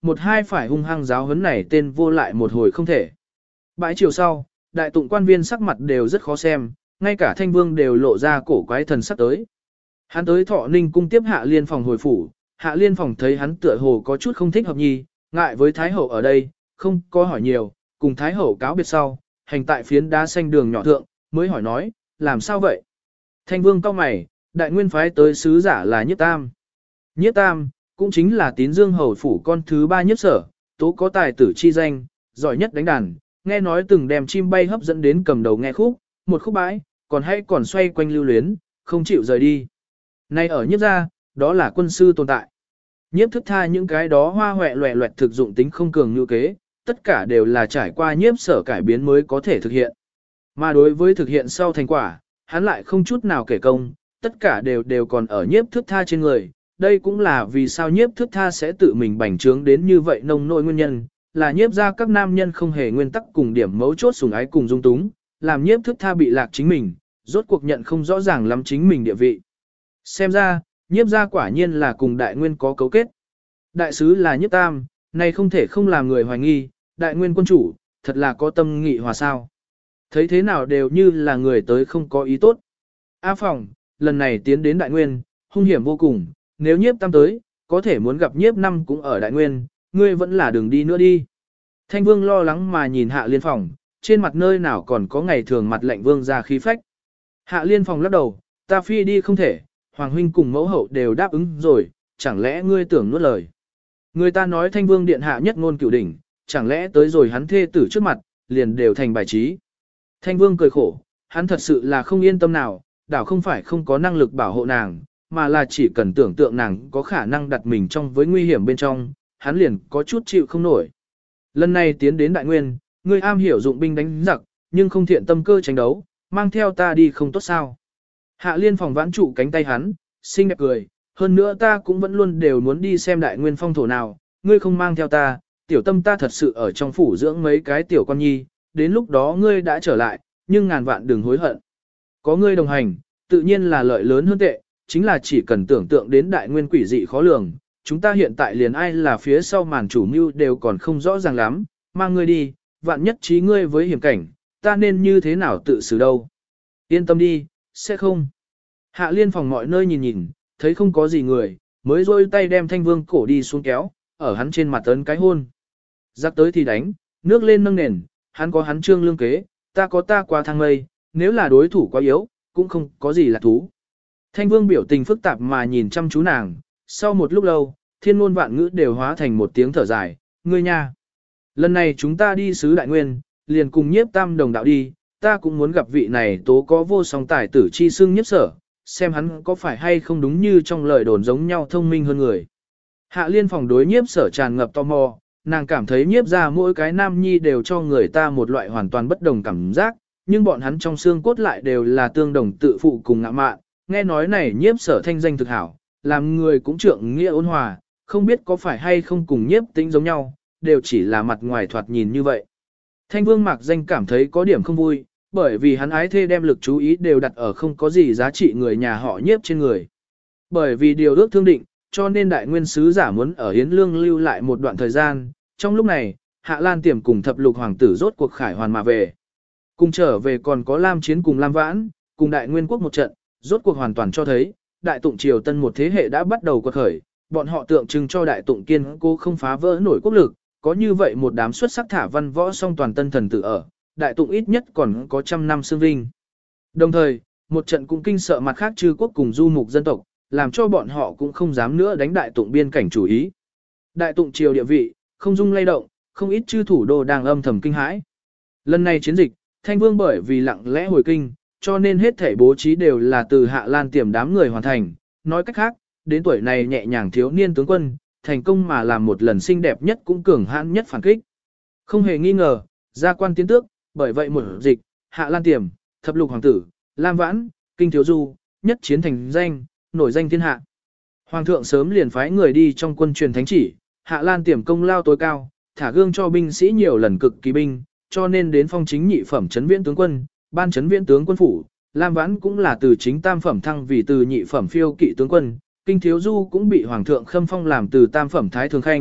một hai phải hung hăng giáo huấn này tên vô lại một hồi không thể. Bãi chiều sau, đại tụng quan viên sắc mặt đều rất khó xem, ngay cả Thanh Vương đều lộ ra cổ quái thần sắc tới. Hắn tới Thọ Ninh cung tiếp Hạ Liên phòng hồi phủ, Hạ Liên phòng thấy hắn tựa hồ có chút không thích hợp nhi, ngại với Thái Hậu ở đây, không có hỏi nhiều, cùng Thái Hậu cáo biệt sau, hành tại phiến đá xanh đường nhỏ thượng, mới hỏi nói, làm sao vậy? Thanh Vương cau mày, đại nguyên phái tới sứ giả là Nhiếp Tam. Nhiếp Tam, cũng chính là Tín Dương hầu phủ con thứ ba Nhiếp Sở, tố có tài tử chi danh, giỏi nhất đánh đàn, nghe nói từng đem chim bay hấp dẫn đến cầm đầu nghe khúc, một khúc bãi, còn xoay quanh lưu luyến, không chịu rời đi. Nay ở Nhiếp gia, đó là quân sư tồn tại. Nhiếp Thức Tha những cái đó hoa hoẹ loẹ loẹt thực dụng tính không cường như kế, tất cả đều là trải qua Nhiếp Sở cải biến mới có thể thực hiện. Mà đối với thực hiện sau thành quả, hắn lại không chút nào kể công, tất cả đều còn ở Nhiếp Thức Tha trên người. Đây cũng là vì sao Nhiếp Thức Tha sẽ tự mình bành trướng đến như vậy nông nỗi nguyên nhân, là Nhiếp gia các nam nhân không hề nguyên tắc cùng điểm mấu chốt sủng ái cùng dung túng, làm Nhiếp Thức Tha bị lạc chính mình, rốt cuộc nhận không rõ ràng lắm chính mình địa vị. Xem ra, Nhiếp gia quả nhiên là cùng đại nguyên có cấu kết. Đại sứ là Nhiếp Tam, này không thể không làm người hoài nghi, đại nguyên quân chủ, thật là có tâm nghị hòa sao. Thấy thế nào đều như là người tới không có ý tốt. A Phòng, lần này tiến đến đại nguyên, hung hiểm vô cùng, nếu Nhiếp Tam tới, có thể muốn gặp Nhiếp Năm cũng ở đại nguyên, ngươi vẫn là đừng đi nữa đi. Thanh Vương lo lắng mà nhìn Hạ Liên phòng, trên mặt nơi nào còn có ngày thường mặt lạnh vương ra khí phách. Hạ Liên phòng lắc đầu, ta phi đi không thể, Hoàng huynh cùng mẫu hậu đều đáp ứng rồi, chẳng lẽ ngươi tưởng nuốt lời. Người ta nói Thanh Vương điện hạ nhất ngôn cửu đỉnh, chẳng lẽ tới rồi hắn thê tử trước mặt, liền đều thành bài trí. Thanh Vương cười khổ, hắn thật sự là không yên tâm nào, đảo không phải không có năng lực bảo hộ nàng, mà là chỉ cần tưởng tượng nàng có khả năng đặt mình trong với nguy hiểm bên trong, hắn liền có chút chịu không nổi. Lần này tiến đến đại nguyên, ngươi am hiểu dụng binh đánh giặc, nhưng không thiện tâm cơ tranh đấu, mang theo ta đi không tốt sao. Hạ Liên phòng vãn trụ cánh tay hắn, xinh đẹp cười, hơn nữa ta cũng vẫn luôn đều muốn đi xem đại nguyên phong thổ nào, ngươi không mang theo ta, tiểu tâm ta thật sự ở trong phủ dưỡng mấy cái tiểu con nhi, đến lúc đó ngươi đã trở lại, nhưng ngàn vạn đừng hối hận. Có ngươi đồng hành, tự nhiên là lợi lớn hơn tệ, chính là chỉ cần tưởng tượng đến đại nguyên quỷ dị khó lường, chúng ta hiện tại liền ai là phía sau màn chủ mưu đều còn không rõ ràng lắm, mang ngươi đi, vạn nhất trí ngươi với hiểm cảnh, ta nên như thế nào tự xử đâu. Yên tâm đi, sẽ không. Hạ Liên phòng mọi nơi nhìn nhìn, thấy không có gì người, mới rôi tay đem Thanh Vương cổ đi xuống kéo, ở hắn trên mặt ấn cái hôn. Giặc tới thì đánh, nước lên nâng nền, hắn có hắn trương lương kế, ta có ta qua thang mây, nếu là đối thủ quá yếu, cũng không có gì là thú. Thanh Vương biểu tình phức tạp mà nhìn chăm chú nàng, sau một lúc lâu, thiên ngôn vạn ngữ đều hóa thành một tiếng thở dài, ngươi nha. Lần này chúng ta đi sứ đại nguyên, liền cùng Nhiếp Tam đồng đạo đi, ta cũng muốn gặp vị này tố có vô song tài tử chi xưng Nhiếp Sở, xem hắn có phải hay không đúng như trong lời đồn giống nhau thông minh hơn người. Hạ Liên phòng đối Nhiếp Sở tràn ngập tò mò, nàng cảm thấy Nhiếp ra mỗi cái nam nhi đều cho người ta một loại hoàn toàn bất đồng cảm giác, nhưng bọn hắn trong xương cốt lại đều là tương đồng tự phụ cùng ngạ mạn, nghe nói này Nhiếp Sở thanh danh thực hảo, làm người cũng trượng nghĩa ôn hòa, không biết có phải hay không cùng Nhiếp Tĩnh giống nhau, đều chỉ là mặt ngoài thoạt nhìn như vậy. Thanh Vương Mạc Danh cảm thấy có điểm không vui, bởi vì hắn ái thê đem lực chú ý đều đặt ở không có gì giá trị người nhà họ Nhiếp trên người. Bởi vì điều ước thương định, cho nên đại nguyên sứ giả muốn ở Hiến Lương lưu lại một đoạn thời gian, trong lúc này, Hạ Lan Tiềm cùng thập lục hoàng tử rốt cuộc khải hoàn mà về. Cùng trở về còn có Lam Chiến cùng Lam Vãn, cùng đại nguyên quốc một trận, rốt cuộc hoàn toàn cho thấy, đại tụng triều tân một thế hệ đã bắt đầu quật khởi, bọn họ tượng trưng cho đại tụng kiên cố không phá vỡ nổi quốc lực, có như vậy một đám xuất sắc thả văn võ song toàn tân thần tử ở, đại tụng ít nhất còn có trăm năm xương vinh. Đồng thời, một trận cũng kinh sợ mặt khác chư quốc cùng du mục dân tộc, làm cho bọn họ cũng không dám nữa đánh đại tụng biên cảnh chủ ý. Đại tụng triều địa vị, không dung lay động, không ít chư thủ đô đang âm thầm kinh hãi. Lần này chiến dịch, Thanh Vương bởi vì lặng lẽ hồi kinh, cho nên hết thể bố trí đều là từ Hạ Lan Tiềm đám người hoàn thành. Nói cách khác, đến tuổi này nhẹ nhàng thiếu niên tướng quân, thành công mà làm một lần xinh đẹp nhất cũng cường hãn nhất phản kích. Không hề nghi ngờ, gia quan tiến tước, bởi vậy một dịch, Hạ Lan Tiềm, thập lục hoàng tử, Lam Vãn, Kinh Thiếu Du, nhất chiến thành danh, nổi danh thiên hạ. Hoàng thượng sớm liền phái người đi trong quân truyền thánh chỉ, Hạ Lan Tiềm công lao tối cao, thả gương cho binh sĩ nhiều lần cực kỳ binh, cho nên đến phong chính nhị phẩm trấn viễn tướng quân, ban trấn viễn tướng quân phủ, Lam Vãn cũng là từ chính tam phẩm thăng vì từ nhị phẩm phiêu kỵ tướng quân, Kinh Thiếu Du cũng bị hoàng thượng khâm phong làm từ tam phẩm thái thường khanh,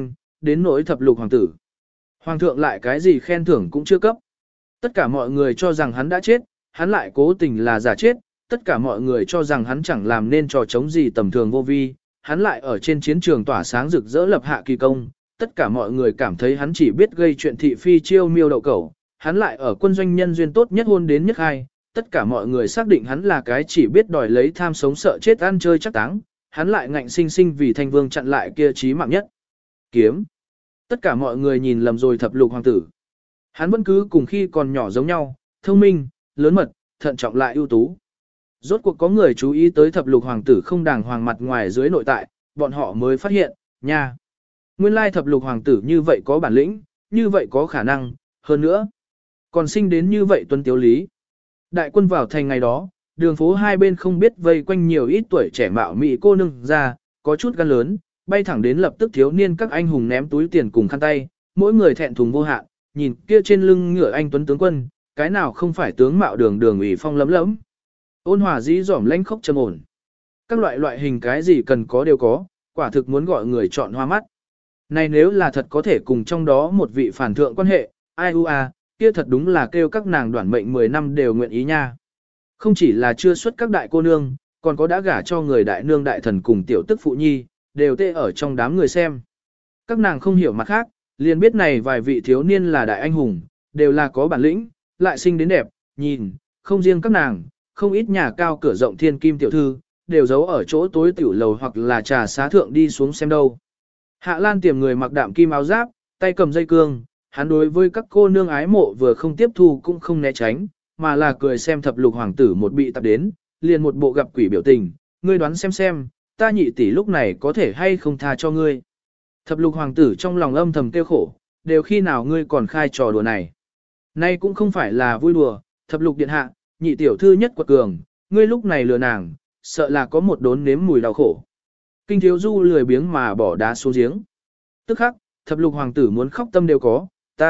đến nỗi thập lục hoàng tử. Hoàng thượng lại cái gì khen thưởng cũng chưa cấp. Tất cả mọi người cho rằng hắn đã chết, hắn lại cố tình là giả chết, tất cả mọi người cho rằng hắn chẳng làm nên trò chống gì tầm thường vô vi, hắn lại ở trên chiến trường tỏa sáng rực rỡ lập hạ kỳ công, tất cả mọi người cảm thấy hắn chỉ biết gây chuyện thị phi chiêu miêu đậu cẩu, hắn lại ở quân doanh nhân duyên tốt nhất hôn đến nhất hai, tất cả mọi người xác định hắn là cái chỉ biết đòi lấy tham sống sợ chết ăn chơi chắc táng, hắn lại ngạnh sinh sinh vì thanh vương chặn lại kia chí mạng nhất. Kiếm. Tất cả mọi người nhìn lầm rồi thập lục hoàng tử. Hắn vẫn cứ cùng khi còn nhỏ giống nhau, thông minh, lớn mật, thận trọng lại ưu tú. Rốt cuộc có người chú ý tới thập lục hoàng tử không đàng hoàng mặt ngoài dưới nội tại, bọn họ mới phát hiện, nha. Nguyên lai thập lục hoàng tử như vậy có bản lĩnh, như vậy có khả năng, hơn nữa. Còn sinh đến như vậy tuân tiếu lý. Đại quân vào thành ngày đó, đường phố hai bên không biết vây quanh nhiều ít tuổi trẻ mạo mị cô nương ra, có chút gan lớn, bay thẳng đến lập tức thiếu niên các anh hùng ném túi tiền cùng khăn tay, mỗi người thẹn thùng vô hạn, nhìn kia trên lưng ngựa anh tuấn tướng quân, cái nào không phải tướng mạo đường đường ủy phong lấm lấm. Ôn hòa dĩ dỏm lãnh khốc trầm ổn. Các loại hình cái gì cần có đều có, quả thực muốn gọi người chọn hoa mắt. Này nếu là thật có thể cùng trong đó một vị phản thượng quan hệ, ai kia thật đúng là kêu các nàng đoản mệnh 10 năm đều nguyện ý nha. Không chỉ là chưa xuất các đại cô nương, còn có đã gả cho người đại nương đại thần cùng tiểu tức phụ nhi, đều tê ở trong đám người xem. Các nàng không hiểu mặt khác, liền biết này vài vị thiếu niên là đại anh hùng, đều là có bản lĩnh, lại sinh đến đẹp, nhìn, không riêng các nàng, không ít nhà cao cửa rộng thiên kim tiểu thư, đều giấu ở chỗ tối tiểu lầu hoặc là trà xá thượng đi xuống xem đâu. Hạ Lan Tiềm người mặc đạm kim áo giáp, tay cầm dây cương, hắn đối với các cô nương ái mộ vừa không tiếp thu cũng không né tránh, mà là cười xem thập lục hoàng tử một bị tập đến, liền một bộ gặp quỷ biểu tình, ngươi đoán xem, ta nhị tỷ lúc này có thể hay không tha cho ngươi. Thập lục hoàng tử trong lòng âm thầm tiêu khổ, đều khi nào ngươi còn khai trò đùa này. Nay cũng không phải là vui đùa, thập lục điện hạ, nhị tiểu thư nhất quật cường, ngươi lúc này lừa nàng, sợ là có một đốn nếm mùi đau khổ. Kinh thiếu du lười biếng mà bỏ đá xuống giếng. Tức khắc, thập lục hoàng tử muốn khóc tâm đều có,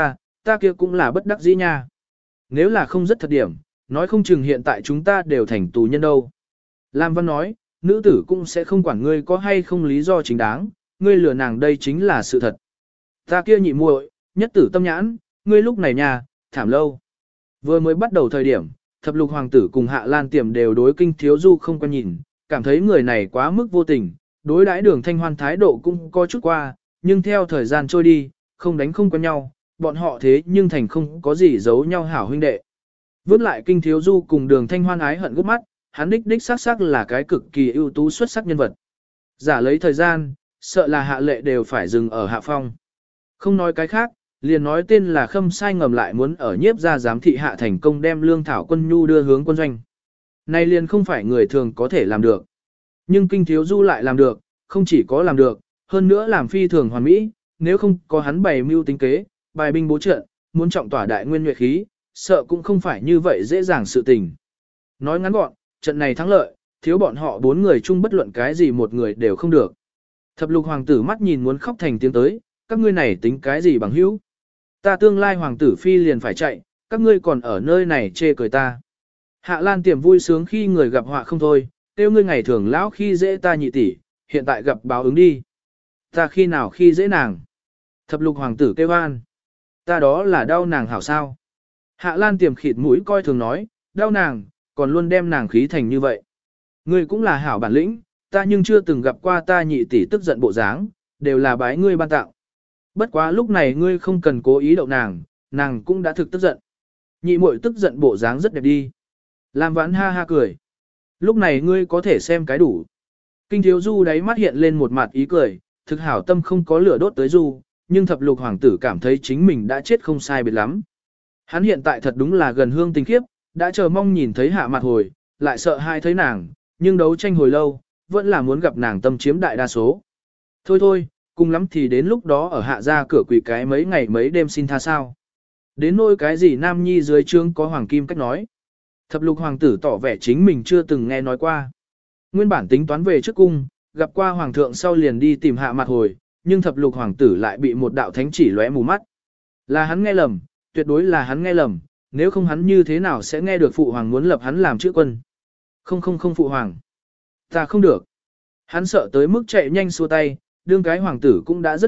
ta kia cũng là bất đắc dĩ nha. Nếu là không rất thật điểm, nói không chừng hiện tại chúng ta đều thành tù nhân đâu. Lam Văn nói, nữ tử cũng sẽ không quản ngươi có hay không lý do chính đáng, ngươi lừa nàng đây chính là sự thật. Ta kia nhị muội, nhất tử tâm nhãn, ngươi lúc này nha, thảm lâu. Vừa mới bắt đầu thời điểm, thập lục hoàng tử cùng Hạ Lan Tiềm đều đối kinh thiếu du không quan nhìn, cảm thấy người này quá mức vô tình, đối đãi Đường Thanh Hoan thái độ cũng có chút qua, nhưng theo thời gian trôi đi, không đánh không quen nhau, bọn họ thế nhưng thành không có gì giấu nhau hảo huynh đệ. Vớt lại kinh thiếu du cùng Đường Thanh Hoan ái hận gấp mắt, hắn đích xác là cái cực kỳ ưu tú xuất sắc nhân vật. Giả lấy thời gian, sợ là Hạ Lệ đều phải dừng ở Hạ Phong. Không nói cái khác, liền nói tên là Khâm Sai ngầm lại muốn ở nhiếp ra giám thị hạ thành công đem lương thảo quân nhu đưa hướng quân doanh. Này liền không phải người thường có thể làm được. Nhưng kinh thiếu du lại làm được, không chỉ có làm được, hơn nữa làm phi thường hoàn mỹ, nếu không có hắn bày mưu tính kế, bài binh bố trận, muốn trọng tỏa đại nguyên nhuệ khí, sợ cũng không phải như vậy dễ dàng sự tình. Nói ngắn gọn, trận này thắng lợi, thiếu bọn họ 4 người chung bất luận cái gì một người đều không được. Thập lục hoàng tử mắt nhìn muốn khóc thành tiếng tới, các ngươi này tính cái gì bằng hữu? Ta tương lai hoàng tử phi liền phải chạy, các ngươi còn ở nơi này chê cười ta. Hạ Lan Tiềm vui sướng khi người gặp họa không thôi, tiêu ngươi ngày thường lão khi dễ ta nhị tỷ, hiện tại gặp báo ứng đi. Ta khi nào khi dễ nàng? Thập lục hoàng tử kêu an. Ta đó là đau nàng hảo sao? Hạ Lan Tiềm khịt mũi coi thường nói, đau nàng, còn luôn đem nàng khí thành như vậy. Ngươi cũng là hảo bản lĩnh, ta nhưng chưa từng gặp qua ta nhị tỷ tức giận bộ dáng, đều là bái ngươi ban tặng. Bất quá lúc này ngươi không cần cố ý đậu nàng, nàng cũng đã thực tức giận. Nhị muội tức giận bộ dáng rất đẹp đi. Lam Vãn ha ha cười. Lúc này ngươi có thể xem cái đủ. Kinh thiếu du đáy mắt hiện lên một mặt ý cười, thực hảo tâm không có lửa đốt tới du, nhưng thập lục hoàng tử cảm thấy chính mình đã chết không sai biệt lắm. Hắn hiện tại thật đúng là gần hương tình khiếp, đã chờ mong nhìn thấy hạ mặt hồi, lại sợ hai thấy nàng, nhưng đấu tranh hồi lâu, vẫn là muốn gặp nàng tâm chiếm đại đa số. Thôi, cùng lắm thì đến lúc đó ở hạ ra cửa quỷ cái mấy ngày mấy đêm xin tha sao. Đến nỗi cái gì nam nhi dưới trướng có hoàng kim cách nói. Thập lục hoàng tử tỏ vẻ chính mình chưa từng nghe nói qua. Nguyên bản tính toán về trước cung, gặp qua hoàng thượng sau liền đi tìm hạ mặt hồi, nhưng thập lục hoàng tử lại bị một đạo thánh chỉ lóe mù mắt. Là hắn nghe lầm, tuyệt đối là hắn nghe lầm, nếu không hắn như thế nào sẽ nghe được phụ hoàng muốn lập hắn làm chữ quân. Không phụ hoàng. Ta không được. Hắn sợ tới mức chạy nhanh xua tay, đương cái hoàng tử cũng đã rất mệt,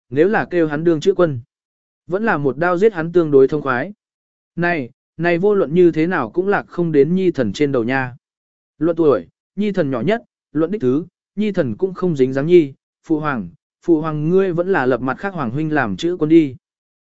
nếu là kêu hắn đương chữ quân, vẫn là một đao giết hắn tương đối thông khoái. Này vô luận như thế nào cũng lạc không đến nhi thần trên đầu nha. Luận tuổi, nhi thần nhỏ nhất, luận đích thứ, nhi thần cũng không dính dáng nhi, phụ hoàng ngươi vẫn là lập mặt khác hoàng huynh làm chữ quân đi.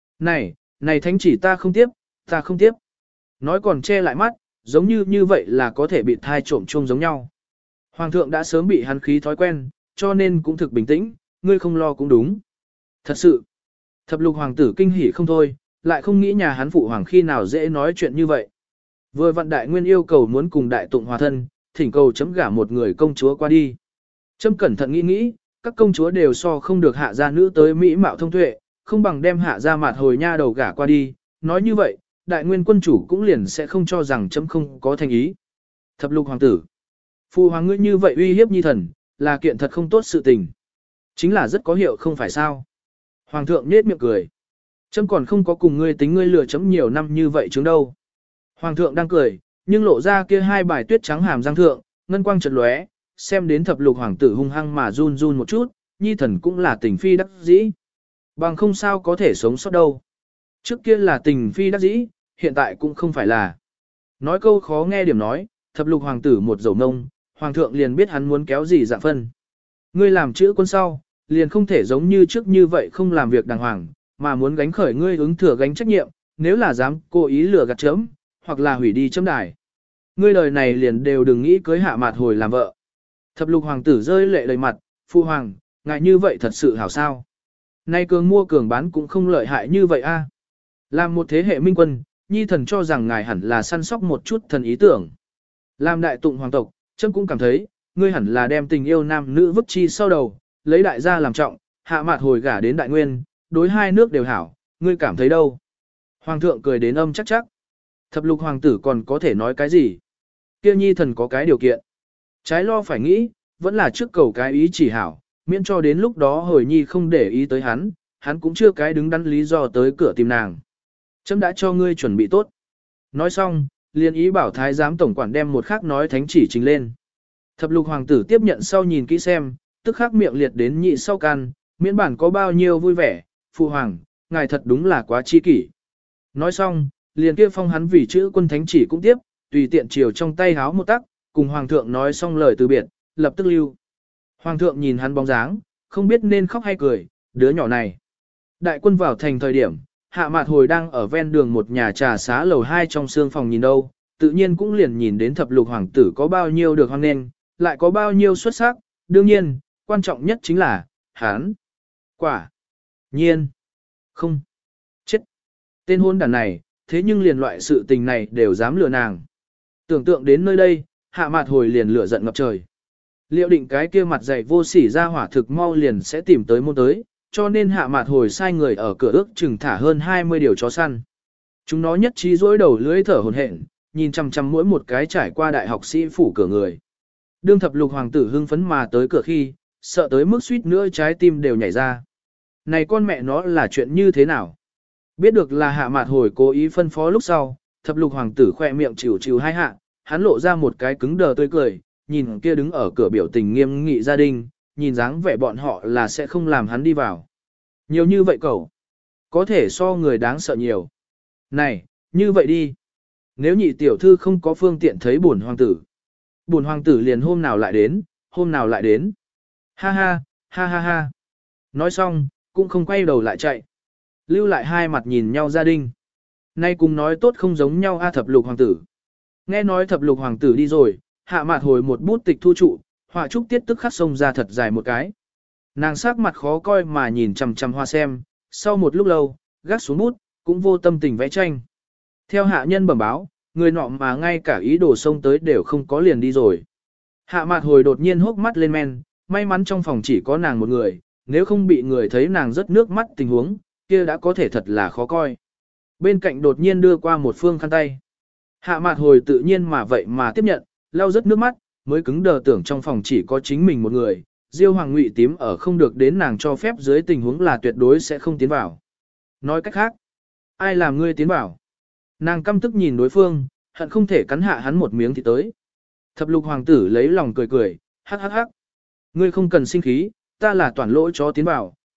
Này thánh chỉ ta không tiếp. Nói còn che lại mắt, giống như vậy là có thể bị thai trộm chuông giống nhau. Hoàng thượng đã sớm bị hắn khí thói quen, cho nên cũng thực bình tĩnh, ngươi không lo cũng đúng. Thật sự, thập lục hoàng tử kinh hỉ không thôi, lại không nghĩ nhà hắn phụ hoàng khi nào dễ nói chuyện như vậy. Vừa vặn đại nguyên yêu cầu muốn cùng đại tụng hòa thân, thỉnh cầu chấm gả một người công chúa qua đi. Chấm cẩn thận nghĩ, các công chúa đều so không được hạ gia nữ tới mỹ mạo thông tuệ, không bằng đem hạ gia mặt hồi nha đầu gả qua đi. Nói như vậy, đại nguyên quân chủ cũng liền sẽ không cho rằng chấm không có thành ý. Thập lục hoàng tử, phụ hoàng ngươi như vậy uy hiếp nhi thần, là kiện thật không tốt sự tình. Chính là rất có hiệu không phải sao. Hoàng thượng nết miệng cười. Chấm còn không có cùng ngươi tính ngươi lừa chấm nhiều năm như vậy chứng đâu. Hoàng thượng đang cười, nhưng lộ ra kia hai bài tuyết trắng hàm răng thượng, ngân quang chợt lóe, xem đến thập lục hoàng tử hung hăng mà run run một chút, nhi thần cũng là tình phi đắc dĩ. Bằng không sao có thể sống sót đâu. Trước kia là tình phi đắc dĩ, hiện tại cũng không phải là. Nói câu khó nghe điểm nói, thập lục hoàng tử một dầu nông, hoàng thượng liền biết hắn muốn kéo gì dạng phân. Ngươi làm chữ quân sau, liền không thể giống như trước như vậy không làm việc đàng hoàng, mà muốn gánh khởi ngươi ứng thừa gánh trách nhiệm, nếu là dám cố ý lừa gạt chấm, hoặc là hủy đi chấm đài. Ngươi đời này liền đều đừng nghĩ cưới Hạ Mạt Hồi làm vợ. Thập lục hoàng tử rơi lệ đầy mặt, phu hoàng, ngại như vậy thật sự hảo sao. Nay cường mua cường bán cũng không lợi hại như vậy a. Làm một thế hệ minh quân, nhi thần cho rằng ngài hẳn là săn sóc một chút thần ý tưởng. Làm đại tụng hoàng tộc, chấm cũng cảm thấy, ngươi hẳn là đem tình yêu nam nữ vứt chi sau đầu, lấy đại gia làm trọng, Hạ Mạt Hồi gả đến đại nguyên, đối hai nước đều hảo, ngươi cảm thấy đâu? Hoàng thượng cười đến âm chắc. Thập lục hoàng tử còn có thể nói cái gì? Kia nhi thần có cái điều kiện. Trái lo phải nghĩ, vẫn là trước cầu cái ý chỉ hảo, miễn cho đến lúc đó hồi nhi không để ý tới hắn cũng chưa cái đứng đắn lý do tới cửa tìm nàng. Chấm đã cho ngươi chuẩn bị tốt. Nói xong, liền ý bảo thái giám tổng quản đem một khắc nói thánh chỉ trình lên. Thập lục hoàng tử tiếp nhận sau nhìn kỹ xem, tức khắc miệng liệt đến nhị sau can, miễn bản có bao nhiêu vui vẻ, phụ hoàng, ngài thật đúng là quá chi kỷ. Nói xong, liền kia phong hắn vì chữ quân thánh chỉ cũng tiếp, tùy tiện chiều trong tay háo một tắc, cùng hoàng thượng nói xong lời từ biệt, lập tức lưu. Hoàng thượng nhìn hắn bóng dáng, không biết nên khóc hay cười, đứa nhỏ này. Đại quân vào thành thời điểm, Hạ Mạt Hồi đang ở ven đường một nhà trà xá lầu 2 trong sương phòng nhìn đâu, tự nhiên cũng liền nhìn đến thập lục hoàng tử có bao nhiêu được hoan nghênh, lại có bao nhiêu xuất sắc, đương nhiên, quan trọng nhất chính là, hắn. Quả. Nhiên. Không. Chết. Tên hôn đàn này, thế nhưng liền loại sự tình này đều dám lừa nàng. Tưởng tượng đến nơi đây, Hạ Mạt Hồi liền lửa giận ngập trời. Liệu định cái kia mặt dày vô sỉ ra hỏa thực mau liền sẽ tìm tới môn tới, cho nên Hạ Mạt Hồi sai người ở cửa ước chừng thả hơn 20 điều chó săn. Chúng nó nhất trí dối đầu lưỡi thở hổn hển, nhìn chằm chằm mỗi một cái trải qua đại học sĩ phủ cửa người. Đương thập lục hoàng tử hưng phấn mà tới cửa khi, sợ tới mức suýt nữa trái tim đều nhảy ra. Này con mẹ nó là chuyện như thế nào? Biết được là Hạ Mạt Hồi cố ý phân phó lúc sau, thập lục hoàng tử khoe miệng chịu hai hạ, hắn lộ ra một cái cứng đờ tươi cười, nhìn kia đứng ở cửa biểu tình nghiêm nghị gia đình, nhìn dáng vẻ bọn họ là sẽ không làm hắn đi vào. Nhiều như vậy cậu, có thể so người đáng sợ nhiều. Này, như vậy đi. Nếu nhị tiểu thư không có phương tiện thấy bổn hoàng tử liền hôm nào lại đến. Ha ha. Nói xong, cũng không quay đầu lại chạy. Lưu lại hai mặt nhìn nhau gia đình. Nay cùng nói tốt không giống nhau a thập lục hoàng tử. Nghe nói thập lục hoàng tử đi rồi, Hạ Mạt Hồi một bút tịch thu trụ, họa trúc tiết tức khắc xông ra thật dài một cái. Nàng sắc mặt khó coi mà nhìn chằm chằm hoa xem, sau một lúc lâu, gác xuống bút, cũng vô tâm tình vẽ tranh. Theo hạ nhân bẩm báo, người nọ mà ngay cả ý đồ xông tới đều không có liền đi rồi. Hạ Mạt Hồi đột nhiên hốc mắt lên men, may mắn trong phòng chỉ có nàng một người, nếu không bị người thấy nàng rớt nước mắt tình huống, kia đã có thể thật là khó coi. Bên cạnh đột nhiên đưa qua một phương khăn tay. Hạ Mạt Hồi tự nhiên mà vậy mà tiếp nhận, lau rớt nước mắt, mới cứng đờ tưởng trong phòng chỉ có chính mình một người, Diêu Hoàng Ngụy tím ở không được đến nàng cho phép dưới tình huống là tuyệt đối sẽ không tiến vào. Nói cách khác, ai làm ngươi tiến vào? Nàng căm tức nhìn đối phương, hận không thể cắn hạ hắn một miếng thì tới. Thập lục hoàng tử lấy lòng cười, hắc hắc hắc. Ngươi không cần sinh khí, ta là toàn lỗ chó tiến vào,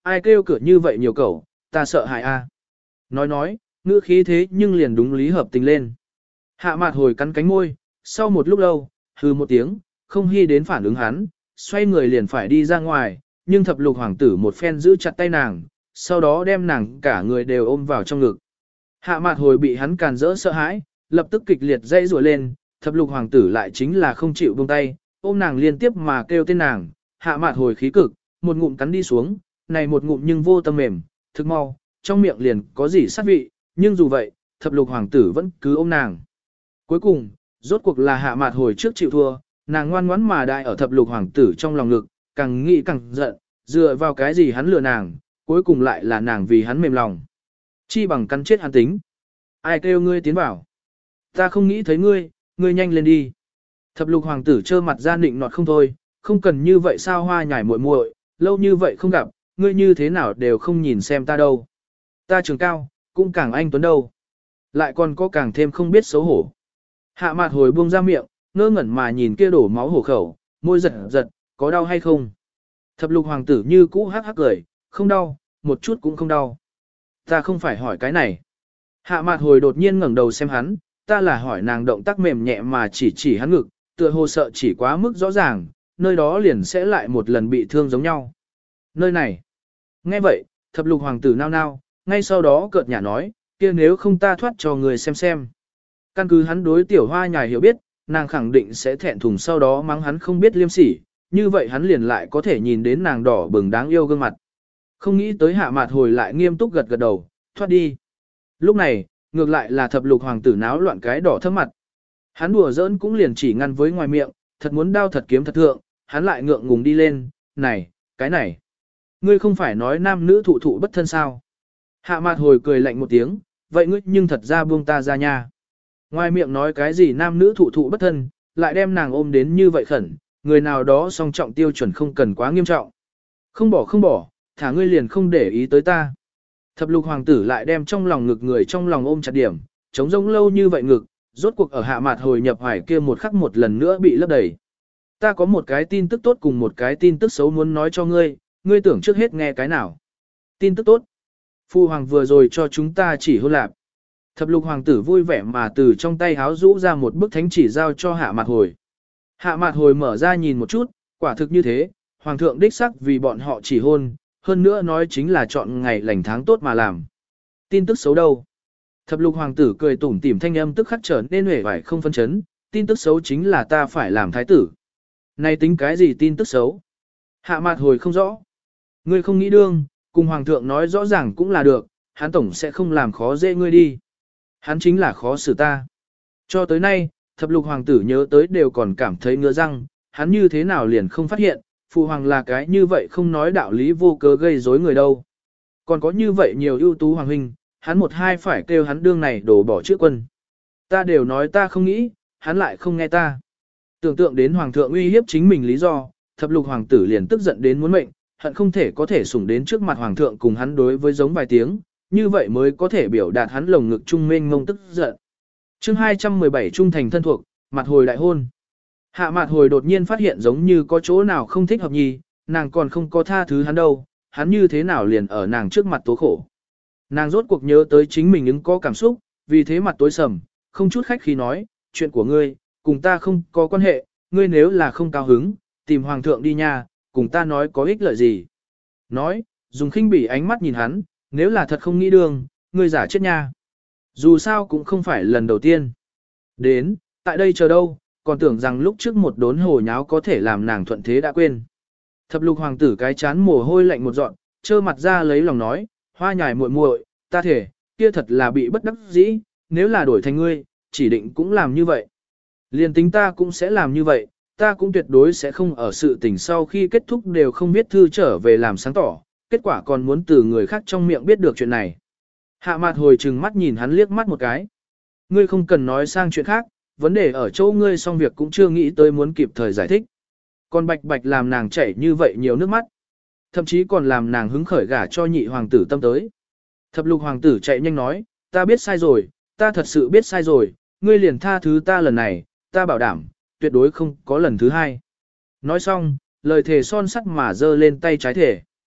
ai kêu cửa như vậy nhiều cẩu, ta sợ hại a. Nói, ngữ khí thế nhưng liền đúng lý hợp tình lên. Hạ mạt hồi cắn cánh môi, sau một lúc lâu, hừ một tiếng, không hy đến phản ứng hắn, xoay người liền phải đi ra ngoài, nhưng thập lục hoàng tử một phen giữ chặt tay nàng, sau đó đem nàng cả người đều ôm vào trong ngực. Hạ mạt hồi bị hắn càn rỡ sợ hãi, lập tức kịch liệt dây rùa lên, thập lục hoàng tử lại chính là không chịu buông tay, ôm nàng liên tiếp mà kêu tên nàng, hạ mạt hồi khí cực, một ngụm cắn đi xuống, này một ngụm nhưng vô tâm mềm, thực mau, trong miệng liền có gì sát vị, nhưng dù vậy, thập lục hoàng tử vẫn cứ ôm nàng. Cuối cùng, rốt cuộc là hạ mạt hồi trước chịu thua, nàng ngoan ngoãn mà đại ở thập lục hoàng tử trong lòng ngực, càng nghĩ càng giận, dựa vào cái gì hắn lừa nàng, cuối cùng lại là nàng vì hắn mềm lòng. Chi bằng cắn chết hắn tính. Ai kêu ngươi tiến vào? Ta không nghĩ thấy ngươi, ngươi nhanh lên đi. Thập lục hoàng tử trơ mặt ra nịnh nọt không thôi, không cần như vậy sao hoa nhải muội muội, lâu như vậy không gặp, ngươi như thế nào đều không nhìn xem ta đâu. Ta trường cao, cũng càng anh tuấn đâu. Lại còn có càng thêm không biết xấu hổ. Hạ mạt hồi buông ra miệng, ngơ ngẩn mà nhìn kia đổ máu hổ khẩu, môi giật giật, có đau hay không? Thập lục hoàng tử như cũ hắc hắc cười, không đau, một chút cũng không đau. Ta không phải hỏi cái này. Hạ mạt hồi đột nhiên ngẩng đầu xem hắn, ta là hỏi nàng động tác mềm nhẹ mà chỉ hắn ngực, tựa hồ sợ chỉ quá mức rõ ràng, nơi đó liền sẽ lại một lần bị thương giống nhau. Nơi này. Nghe vậy, thập lục hoàng tử nao nao, ngay sau đó cợt nhả nói, kia nếu không ta thoát cho người xem. Căn cứ hắn đối tiểu hoa nhài hiểu biết, nàng khẳng định sẽ thẹn thùng sau đó mắng hắn không biết liêm sỉ, như vậy hắn liền lại có thể nhìn đến nàng đỏ bừng đáng yêu gương mặt. Không nghĩ tới hạ mạt hồi lại nghiêm túc gật đầu, thoát đi. Lúc này, ngược lại là thập lục hoàng tử náo loạn cái đỏ thấp mặt. Hắn đùa giỡn cũng liền chỉ ngăn với ngoài miệng, thật muốn đao thật kiếm thật thượng, hắn lại ngượng ngùng đi lên, này, cái này. Ngươi không phải nói nam nữ thụ thụ bất thân sao? Hạ mạt hồi cười lạnh một tiếng, vậy ngươi nhưng thật ra buông ta ra nha. Ngoài miệng nói cái gì nam nữ thụ thụ bất thân, lại đem nàng ôm đến như vậy khẩn, người nào đó song trọng tiêu chuẩn không cần quá nghiêm trọng. Không bỏ, thả ngươi liền không để ý tới ta. Thập lục hoàng tử lại đem trong lòng ngực người trong lòng ôm chặt điểm, chống rông lâu như vậy ngực, rốt cuộc ở hạ mạt hồi nhập hoài kia một khắc một lần nữa bị lấp đầy. Ta có một cái tin tức tốt cùng một cái tin tức xấu muốn nói cho ngươi, ngươi tưởng trước hết nghe cái nào. Tin tức tốt. Phu hoàng vừa rồi cho chúng ta chỉ hôn lạp. Thập lục hoàng tử vui vẻ mà từ trong tay háo rũ ra một bức thánh chỉ giao cho hạ mạt hồi. Hạ mạt hồi mở ra nhìn một chút, quả thực như thế, hoàng thượng đích sắc vì bọn họ chỉ hôn, hơn nữa nói chính là chọn ngày lành tháng tốt mà làm. Tin tức xấu đâu? Thập lục hoàng tử cười tủm tỉm thanh âm tức khắc trở nên hề vải không phân chấn, tin tức xấu chính là ta phải làm thái tử. Này tính cái gì tin tức xấu? Hạ mạt hồi không rõ. Ngươi không nghĩ đương, cùng hoàng thượng nói rõ ràng cũng là được, hắn tổng sẽ không làm khó dễ ngươi đi. Hắn chính là khó xử ta. Cho tới nay, thập lục hoàng tử nhớ tới đều còn cảm thấy ngứa răng, hắn như thế nào liền không phát hiện, phụ hoàng là cái như vậy không nói đạo lý vô cớ gây rối người đâu. Còn có như vậy nhiều ưu tú hoàng huynh, hắn một hai phải kêu hắn đương này đổ bỏ chữa quân. Ta đều nói ta không nghĩ, hắn lại không nghe ta. Tưởng tượng đến hoàng thượng uy hiếp chính mình lý do, thập lục hoàng tử liền tức giận đến muốn mệnh, hận không thể có thể sủng đến trước mặt hoàng thượng cùng hắn đối với giống vài tiếng, như vậy mới có thể biểu đạt hắn lồng ngực trung mênh mông tức giận. Chương 217 trung thành thân thuộc, mặt hồi đại hôn. Hạ mặt hồi đột nhiên phát hiện giống như có chỗ nào không thích hợp nhì, nàng còn không có tha thứ hắn đâu, hắn như thế nào liền ở nàng trước mặt tố khổ. Nàng rốt cuộc nhớ tới chính mình ứng có cảm xúc, vì thế mặt tối sầm, không chút khách khí nói, chuyện của ngươi, cùng ta không có quan hệ, ngươi nếu là không cao hứng, tìm hoàng thượng đi nha, cùng ta nói có ích lợi gì. Nói, dùng khinh bỉ ánh mắt nhìn hắn, nếu là thật không nghĩ đường, ngươi giả chết nha. Dù sao cũng không phải lần đầu tiên. Đến, tại đây chờ đâu, còn tưởng rằng lúc trước một đốn hồ nháo có thể làm nàng thuận thế đã quên. Thập lục hoàng tử cái chán mồ hôi lạnh một dọn, trơ mặt ra lấy lòng nói, hoa nhài muội muội, ta thể, kia thật là bị bất đắc dĩ, nếu là đổi thành ngươi, chỉ định cũng làm như vậy. Liên tính ta cũng sẽ làm như vậy, ta cũng tuyệt đối sẽ không ở sự tình sau khi kết thúc đều không biết thư trở về làm sáng tỏ, kết quả còn muốn từ người khác trong miệng biết được chuyện này. Hạ mặt hồi trừng mắt nhìn hắn liếc mắt một cái. Ngươi không cần nói sang chuyện khác, vấn đề ở chỗ ngươi xong việc cũng chưa nghĩ tới muốn kịp thời giải thích. Còn bạch bạch làm nàng chảy như vậy nhiều nước mắt. Thậm chí còn làm nàng hứng khởi gả cho nhị hoàng tử tâm tới. Thập lục hoàng tử chạy nhanh nói, ta biết sai rồi, ta thật sự biết sai rồi, ngươi liền tha thứ ta lần này, ta bảo đảm, tuyệt đối không có lần thứ hai. Nói xong, lời thề son sắt mà giơ lên tay trái thể.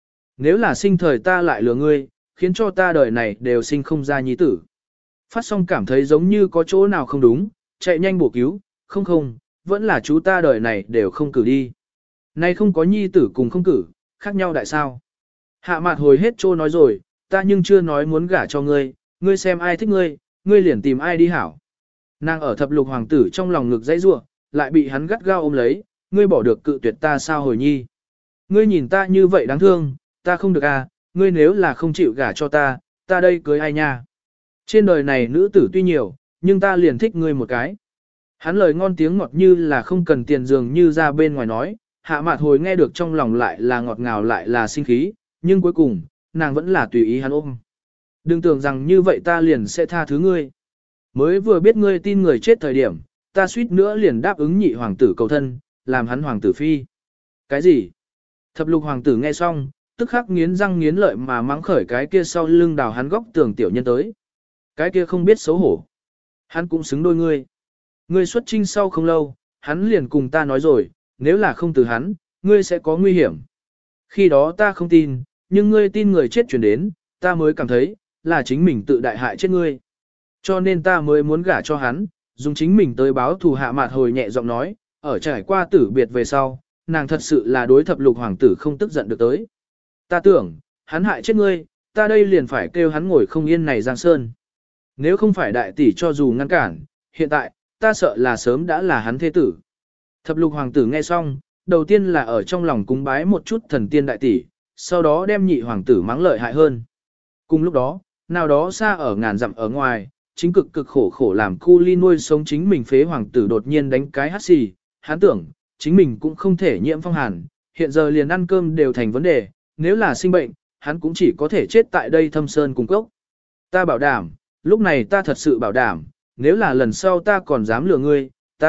Nếu là sinh thời ta lại lừa ngươi, khiến cho ta đời này đều sinh không ra nhi tử. Phát xong cảm thấy giống như có chỗ nào không đúng, chạy nhanh bổ cứu, không, vẫn là chú ta đời này đều không cử đi. Nay không có nhi tử cùng không cử, khác nhau đại sao. Hạ Mạt Hồi hết trô nói rồi, ta nhưng chưa nói muốn gả cho ngươi, ngươi xem ai thích ngươi, ngươi liền tìm ai đi hảo. Nàng ở thập lục hoàng tử trong lòng ngực dãy rủa, lại bị hắn gắt gao ôm lấy, ngươi bỏ được cự tuyệt ta sao Hồi nhi. Ngươi nhìn ta như vậy đáng thương, ta không được à, ngươi nếu là không chịu gả cho ta, ta đây cưới ai nha. Trên đời này nữ tử tuy nhiều, nhưng ta liền thích ngươi một cái. Hắn lời ngon tiếng ngọt như là không cần tiền dường như ra bên ngoài nói, Hạ Mạt Hồi nghe được trong lòng lại là ngọt ngào lại là sinh khí, nhưng cuối cùng, nàng vẫn là tùy ý hắn ôm. Đừng tưởng rằng như vậy ta liền sẽ tha thứ ngươi. Mới vừa biết ngươi tin người chết thời điểm, ta suýt nữa liền đáp ứng nhị hoàng tử cầu thân, làm hắn hoàng tử phi. Cái gì? Thập lục hoàng tử nghe xong, tức khắc nghiến răng nghiến lợi mà mắng khởi cái kia sau lưng đào hắn góc tường tiểu nhân tới. Cái kia không biết xấu hổ. Hắn cũng xứng đôi ngươi. Ngươi xuất trinh sau không lâu, hắn liền cùng ta nói rồi, nếu là không từ hắn, ngươi sẽ có nguy hiểm. Khi đó ta không tin, nhưng ngươi tin người chết chuyển đến, ta mới cảm thấy, là chính mình tự đại hại chết ngươi. Cho nên ta mới muốn gả cho hắn, dùng chính mình tới báo thù. Hạ Mạt Hồi nhẹ giọng nói, ở trải qua tử biệt về sau, nàng thật sự là đối thập lục hoàng tử không tức giận được tới. Ta tưởng, hắn hại chết ngươi, ta đây liền phải kêu hắn ngồi không yên này giang sơn. Nếu không phải đại tỷ cho dù ngăn cản, hiện tại, ta sợ là sớm đã là hắn thế tử. Thập lục hoàng tử nghe xong, đầu tiên là ở trong lòng cúng bái một chút thần tiên đại tỷ, sau đó đem nhị hoàng tử mắng lợi hại hơn. Cùng lúc đó, nào đó xa ở ngàn dặm ở ngoài, chính cực khổ làm cu ly nuôi sống chính mình phế hoàng tử đột nhiên đánh cái hắt xì, hắn tưởng, chính mình cũng không thể nhiễm phong hàn, hiện giờ liền ăn cơm đều thành vấn đề, nếu là sinh bệnh, hắn cũng chỉ có thể chết tại đây thâm sơn cùng cốc. Ta bảo đảm, lúc này ta thật sự bảo đảm, nếu là lần sau ta còn dám lừa ngươi,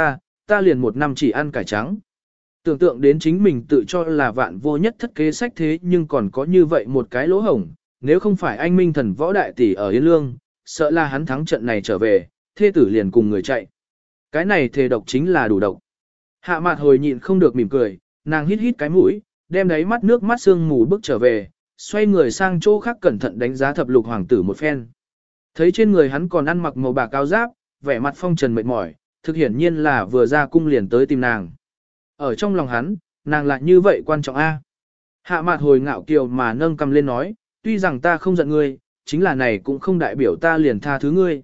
ta liền một năm chỉ ăn cải trắng. Tưởng tượng đến chính mình tự cho là vạn vô nhất thất kế sách thế nhưng còn có như vậy một cái lỗ hổng, nếu không phải anh minh thần võ đại tỷ ở Yên Lương, sợ là hắn thắng trận này trở về, thê tử liền cùng người chạy. Cái này thề độc chính là đủ độc. Hạ Mạt Hồi nhịn không được mỉm cười, nàng hít hít cái mũi, đem đáy mắt nước mắt sương mù bước trở về, xoay người sang chỗ khác cẩn thận đánh giá thập lục hoàng tử một phen. Thấy trên người hắn còn ăn mặc màu bạc áo giáp, vẻ mặt phong trần mệt mỏi, thực hiển nhiên là vừa ra cung liền tới tìm nàng. Ở trong lòng hắn, nàng lại như vậy quan trọng a. Hạ Mạt Hồi ngạo kiều mà nâng cầm lên nói, tuy rằng ta không giận ngươi, chính là này cũng không đại biểu ta liền tha thứ ngươi.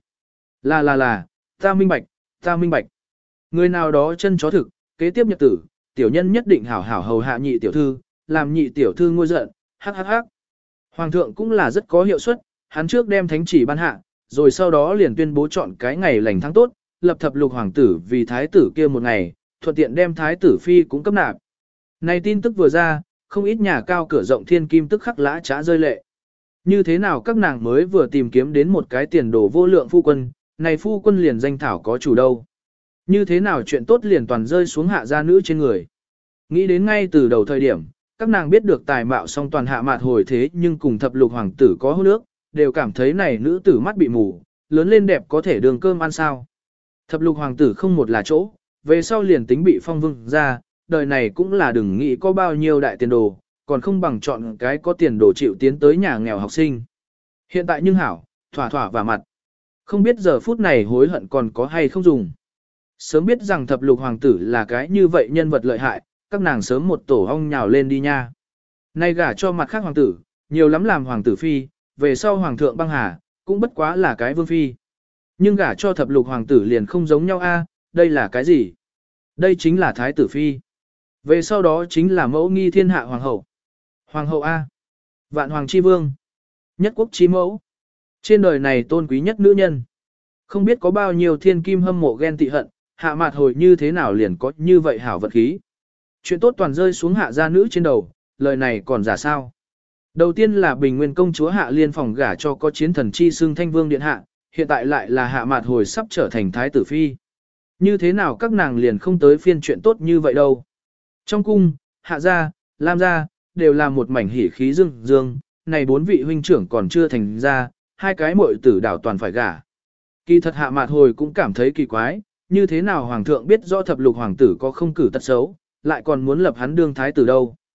Là, ta minh bạch. Người nào đó chân chó thực, kế tiếp nhật tử, tiểu nhân nhất định hảo hảo hầu hạ nhị tiểu thư, làm nhị tiểu thư ngôi giận, hắc. Hoàng thượng cũng là rất có hiệu suất, hắn trước đem thánh chỉ ban hạ, rồi sau đó liền tuyên bố chọn cái ngày lành tháng tốt, lập thập lục hoàng tử vì thái tử kia một ngày, thuận tiện đem thái tử phi cũng cấp nạp. Này tin tức vừa ra, không ít nhà cao cửa rộng thiên kim tức khắc lã trá rơi lệ. Như thế nào các nàng mới vừa tìm kiếm đến một cái tiền đồ vô lượng phu quân, này phu quân liền danh thảo có chủ đâu. Như thế nào chuyện tốt liền toàn rơi xuống hạ gia nữ trên người. Nghĩ đến ngay từ đầu thời điểm, các nàng biết được tài mạo song toàn Hạ Mạt Hồi thế nhưng cùng thập lục hoàng tử có hôn ước, đều cảm thấy này nữ tử mắt bị mù, lớn lên đẹp có thể đường cơm ăn sao. Thập lục hoàng tử không một là chỗ, về sau liền tính bị phong vương ra, đời này cũng là đừng nghĩ có bao nhiêu đại tiền đồ, còn không bằng chọn cái có tiền đồ chịu tiến tới nhà nghèo học sinh. Hiện tại nhưng hảo, thỏa và mặt. Không biết giờ phút này hối hận còn có hay không dùng. Sớm biết rằng thập lục hoàng tử là cái như vậy nhân vật lợi hại, các nàng sớm một tổ ong nhào lên đi nha. Nay gả cho mặt khác hoàng tử, nhiều lắm làm hoàng tử phi, về sau hoàng thượng băng hà, cũng bất quá là cái vương phi. Nhưng gả cho thập lục hoàng tử liền không giống nhau a, đây là cái gì? Đây chính là thái tử phi. Về sau đó chính là mẫu nghi thiên hạ hoàng hậu. Hoàng hậu a, vạn hoàng chi vương, nhất quốc chi mẫu. Trên đời này tôn quý nhất nữ nhân. Không biết có bao nhiêu thiên kim hâm mộ ghen tị hận, Hạ Mạt Hồi như thế nào liền có như vậy hảo vận khí. Chuyện tốt toàn rơi xuống hạ gia nữ trên đầu, lời này còn giả sao. Đầu tiên là Bình Nguyên công chúa Hạ Liên phòng gả cho có chiến thần chi xưng Thanh Vương điện hạ, hiện tại lại là Hạ Mạt Hồi sắp trở thành thái tử phi. Như thế nào các nàng liền không tới phiên chuyện tốt như vậy đâu. Trong cung, Hạ gia, Lam gia, đều là một mảnh hỉ khí dương, này bốn vị huynh trưởng còn chưa thành ra, hai cái muội tử đảo toàn phải gả. Kỳ thật Hạ Mạt Hồi cũng cảm thấy kỳ quái, như thế nào hoàng thượng biết rõ thập lục hoàng tử có không cử tật xấu, lại còn muốn lập hắn đương thái tử đâu.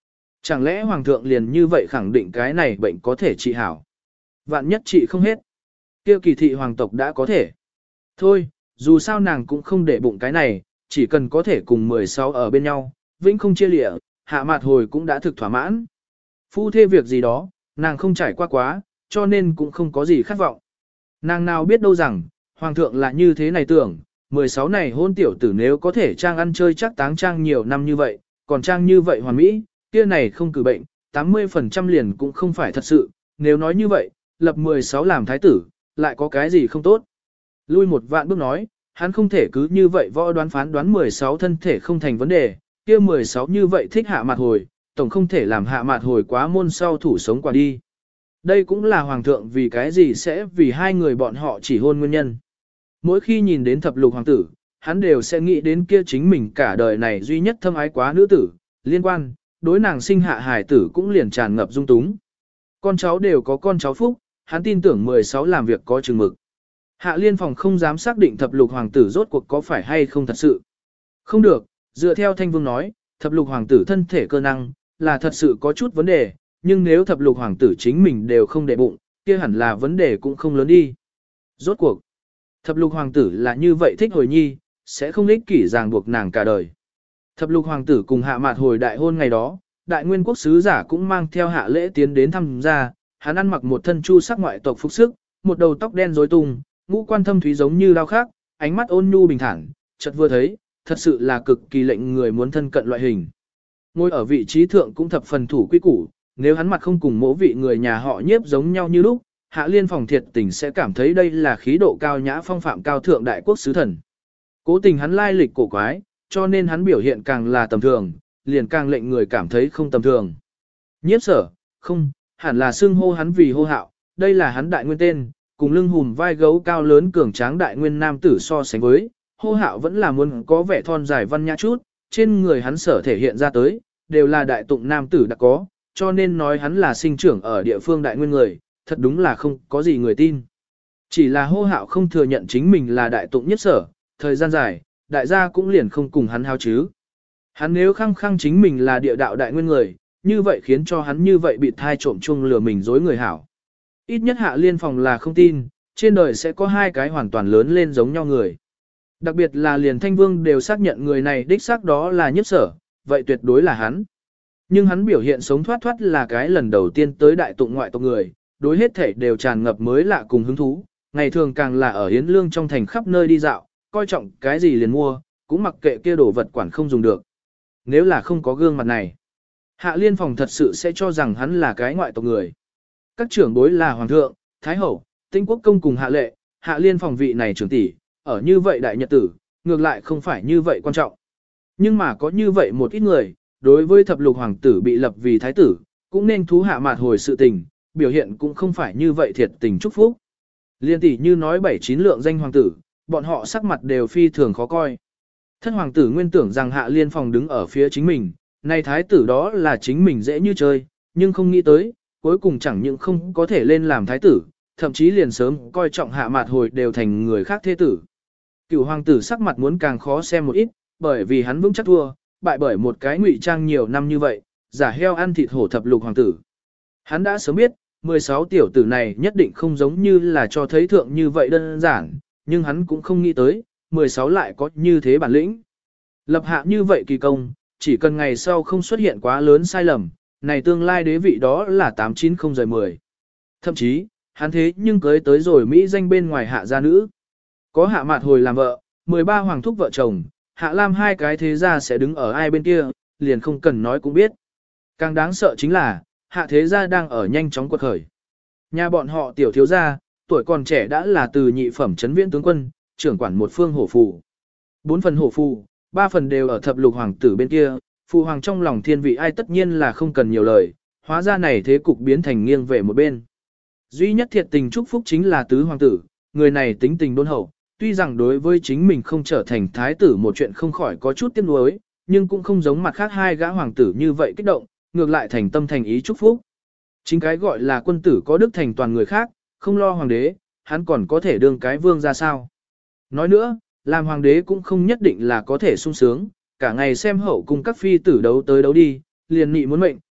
Chẳng lẽ hoàng thượng liền như vậy khẳng định cái này bệnh có thể trị hảo? Vạn nhất trị không hết. Kia kỳ thị hoàng tộc đã có thể. Thôi, dù sao nàng cũng không để bụng cái này, chỉ cần có thể cùng 16 ở bên nhau, vĩnh không chia lịa, hạ mạt hồi cũng đã thực thỏa mãn. Phu thê việc gì đó, nàng không trải qua quá, cho nên cũng không có gì khát vọng. Nàng nào biết đâu rằng, hoàng thượng là như thế này tưởng, 16 này hôn tiểu tử nếu có thể trang ăn chơi chắc táng trang nhiều năm như vậy, còn trang như vậy hoàn mỹ, kia này không cử bệnh, 80% liền cũng không phải thật sự, nếu nói như vậy, lập 16 làm thái tử, lại có cái gì không tốt. Lui một vạn bước nói, hắn không thể cứ như vậy võ đoán phán đoán 16 thân thể không thành vấn đề, kia 16 như vậy thích hạ mạt hồi, tổng không thể làm hạ mạt hồi quá môn sau thủ sống qua đi. Đây cũng là hoàng thượng vì cái gì sẽ vì hai người bọn họ chỉ hôn nguyên nhân. Mỗi khi nhìn đến thập lục hoàng tử, hắn đều sẽ nghĩ đến kia chính mình cả đời này duy nhất thâm ái quá nữ tử, liên quan, đối nàng sinh hạ hài tử cũng liền tràn ngập dung túng. Con cháu đều có con cháu phúc, hắn tin tưởng 16 làm việc có chừng mực. Hạ liên phòng không dám xác định thập lục hoàng tử rốt cuộc có phải hay không thật sự. Không được, dựa theo thanh vương nói, thập lục hoàng tử thân thể cơ năng, là thật sự có chút vấn đề, nhưng nếu thập lục hoàng tử chính mình đều không để bụng, kia hẳn là vấn đề cũng không lớn đi. Rốt cuộc, thập lục hoàng tử là như vậy thích hồi nhi, sẽ không ích kỷ ràng buộc nàng cả đời. Thập lục hoàng tử cùng hạ mạt hồi đại hôn ngày đó, đại nguyên quốc sứ giả cũng mang theo hạ lễ tiến đến thăm gia, hắn ăn mặc một thân chu sắc ngoại tộc phục sức, một đầu tóc đen rối tung, ngũ quan thâm thúy giống như lao khác, ánh mắt ôn nhu bình thản, chợt vừa thấy, thật sự là cực kỳ lệnh người muốn thân cận loại hình. Ngồi ở vị trí thượng cũng thập phần thủ quy củ, nếu hắn mặt không cùng mỗi vị người nhà họ nhiếp giống nhau như lúc, hạ liên phòng thiệt tình sẽ cảm thấy đây là khí độ cao nhã phong phạm cao thượng đại quốc sứ thần. Cố tình hắn lai lịch cổ quái, cho nên hắn biểu hiện càng là tầm thường, liền càng lệnh người cảm thấy không tầm thường. Nhiếp sở, không, hẳn là xưng hô hắn vì hô hạo, đây là hắn đại nguyên tên, cùng lưng hùm vai gấu cao lớn cường tráng đại nguyên nam tử so sánh với, hô hạo vẫn là muốn có vẻ thon dài văn nhã chút, trên người hắn sở thể hiện ra tới, đều là đại tụng nam tử đã có, cho nên nói hắn là sinh trưởng ở địa phương đại nguyên người, thật đúng là không có gì người tin. Chỉ là hô hạo không thừa nhận chính mình là đại tụng nhất sở, thời gian dài, đại gia cũng liền không cùng hắn hao chứ. Hắn nếu khăng khăng chính mình là địa đạo đại nguyên người, như vậy khiến cho hắn như vậy bị thai trộm chung lừa mình dối người hảo. Ít nhất hạ liên phòng là không tin, trên đời sẽ có hai cái hoàn toàn lớn lên giống nhau người. Đặc biệt là liền thanh vương đều xác nhận người này đích xác đó là nhất sở, vậy tuyệt đối là hắn. Nhưng hắn biểu hiện sống thoát thoát là cái lần đầu tiên tới đại tụng ngoại tộc người, đối hết thể đều tràn ngập mới lạ cùng hứng thú, ngày thường càng là ở hiến lương trong thành khắp nơi đi dạo, coi trọng cái gì liền mua, cũng mặc kệ kia đồ vật quản không dùng được. Nếu là không có gương mặt này, hạ liên phòng thật sự sẽ cho rằng hắn là cái ngoại tộc người. Các trưởng bối là hoàng thượng, thái hậu, tinh quốc công cùng hạ lệ, hạ liên phòng vị này trưởng tỷ, ở như vậy đại nhật tử, ngược lại không phải như vậy quan trọng. Nhưng mà có như vậy một ít người, đối với thập lục hoàng tử bị lập vì thái tử, cũng nên thú hạ mạt hồi sự tình, biểu hiện cũng không phải như vậy thiệt tình chúc phúc. Liên tỷ như nói 7-9 lượng danh hoàng tử, bọn họ sắc mặt đều phi thường khó coi. Thân hoàng tử nguyên tưởng rằng hạ liên phòng đứng ở phía chính mình, này thái tử đó là chính mình dễ như chơi, nhưng không nghĩ tới, cuối cùng chẳng những không có thể lên làm thái tử, thậm chí liền sớm coi trọng hạ mạt hồi đều thành người khác thế tử. Cựu hoàng tử sắc mặt muốn càng khó xem một ít, bởi vì hắn vững chắc thua, bại bởi một cái ngụy trang nhiều năm như vậy, giả heo ăn thịt hổ thập lục hoàng tử. Hắn đã sớm biết, 16 tiểu tử này nhất định không giống như là cho thấy thượng như vậy đơn giản, nhưng hắn cũng không nghĩ tới, 16 lại có như thế bản lĩnh. Lập hạ như vậy kỳ công, chỉ cần ngày sau không xuất hiện quá lớn sai lầm, này tương lai đế vị đó là 890-10. Thậm chí, hắn thế nhưng cưới tới rồi Mỹ danh bên ngoài hạ gia nữ. Có hạ mạt hồi làm vợ, 13 hoàng thúc vợ chồng, hạ lam hai cái thế gia sẽ đứng ở ai bên kia, liền không cần nói cũng biết. Càng đáng sợ chính là, hạ thế gia đang ở nhanh chóng quật khởi. Nhà bọn họ tiểu thiếu gia, tuổi còn trẻ đã là từ nhị phẩm trấn viễn tướng quân, trưởng quản một phương hổ phù. 4 phần hổ phù, 3 phần đều ở thập lục hoàng tử bên kia, phụ hoàng trong lòng thiên vị ai tất nhiên là không cần nhiều lời, hóa ra này thế cục biến thành nghiêng về một bên. Duy nhất thiệt tình chúc phúc chính là tứ hoàng tử, người này tính tình đôn hậu, tuy rằng đối với chính mình không trở thành thái tử một chuyện không khỏi có chút tiếc nuối, nhưng cũng không giống mặt khác hai gã hoàng tử như vậy kích động, ngược lại thành tâm thành ý chúc phúc. Chính cái gọi là quân tử có đức thành toàn người khác, không lo hoàng đế, hắn còn có thể đương cái vương ra sao. Nói nữa, làm hoàng đế cũng không nhất định là có thể sung sướng, cả ngày xem hậu cùng các phi tử đấu tới đấu đi, liền nị muốn mệnh,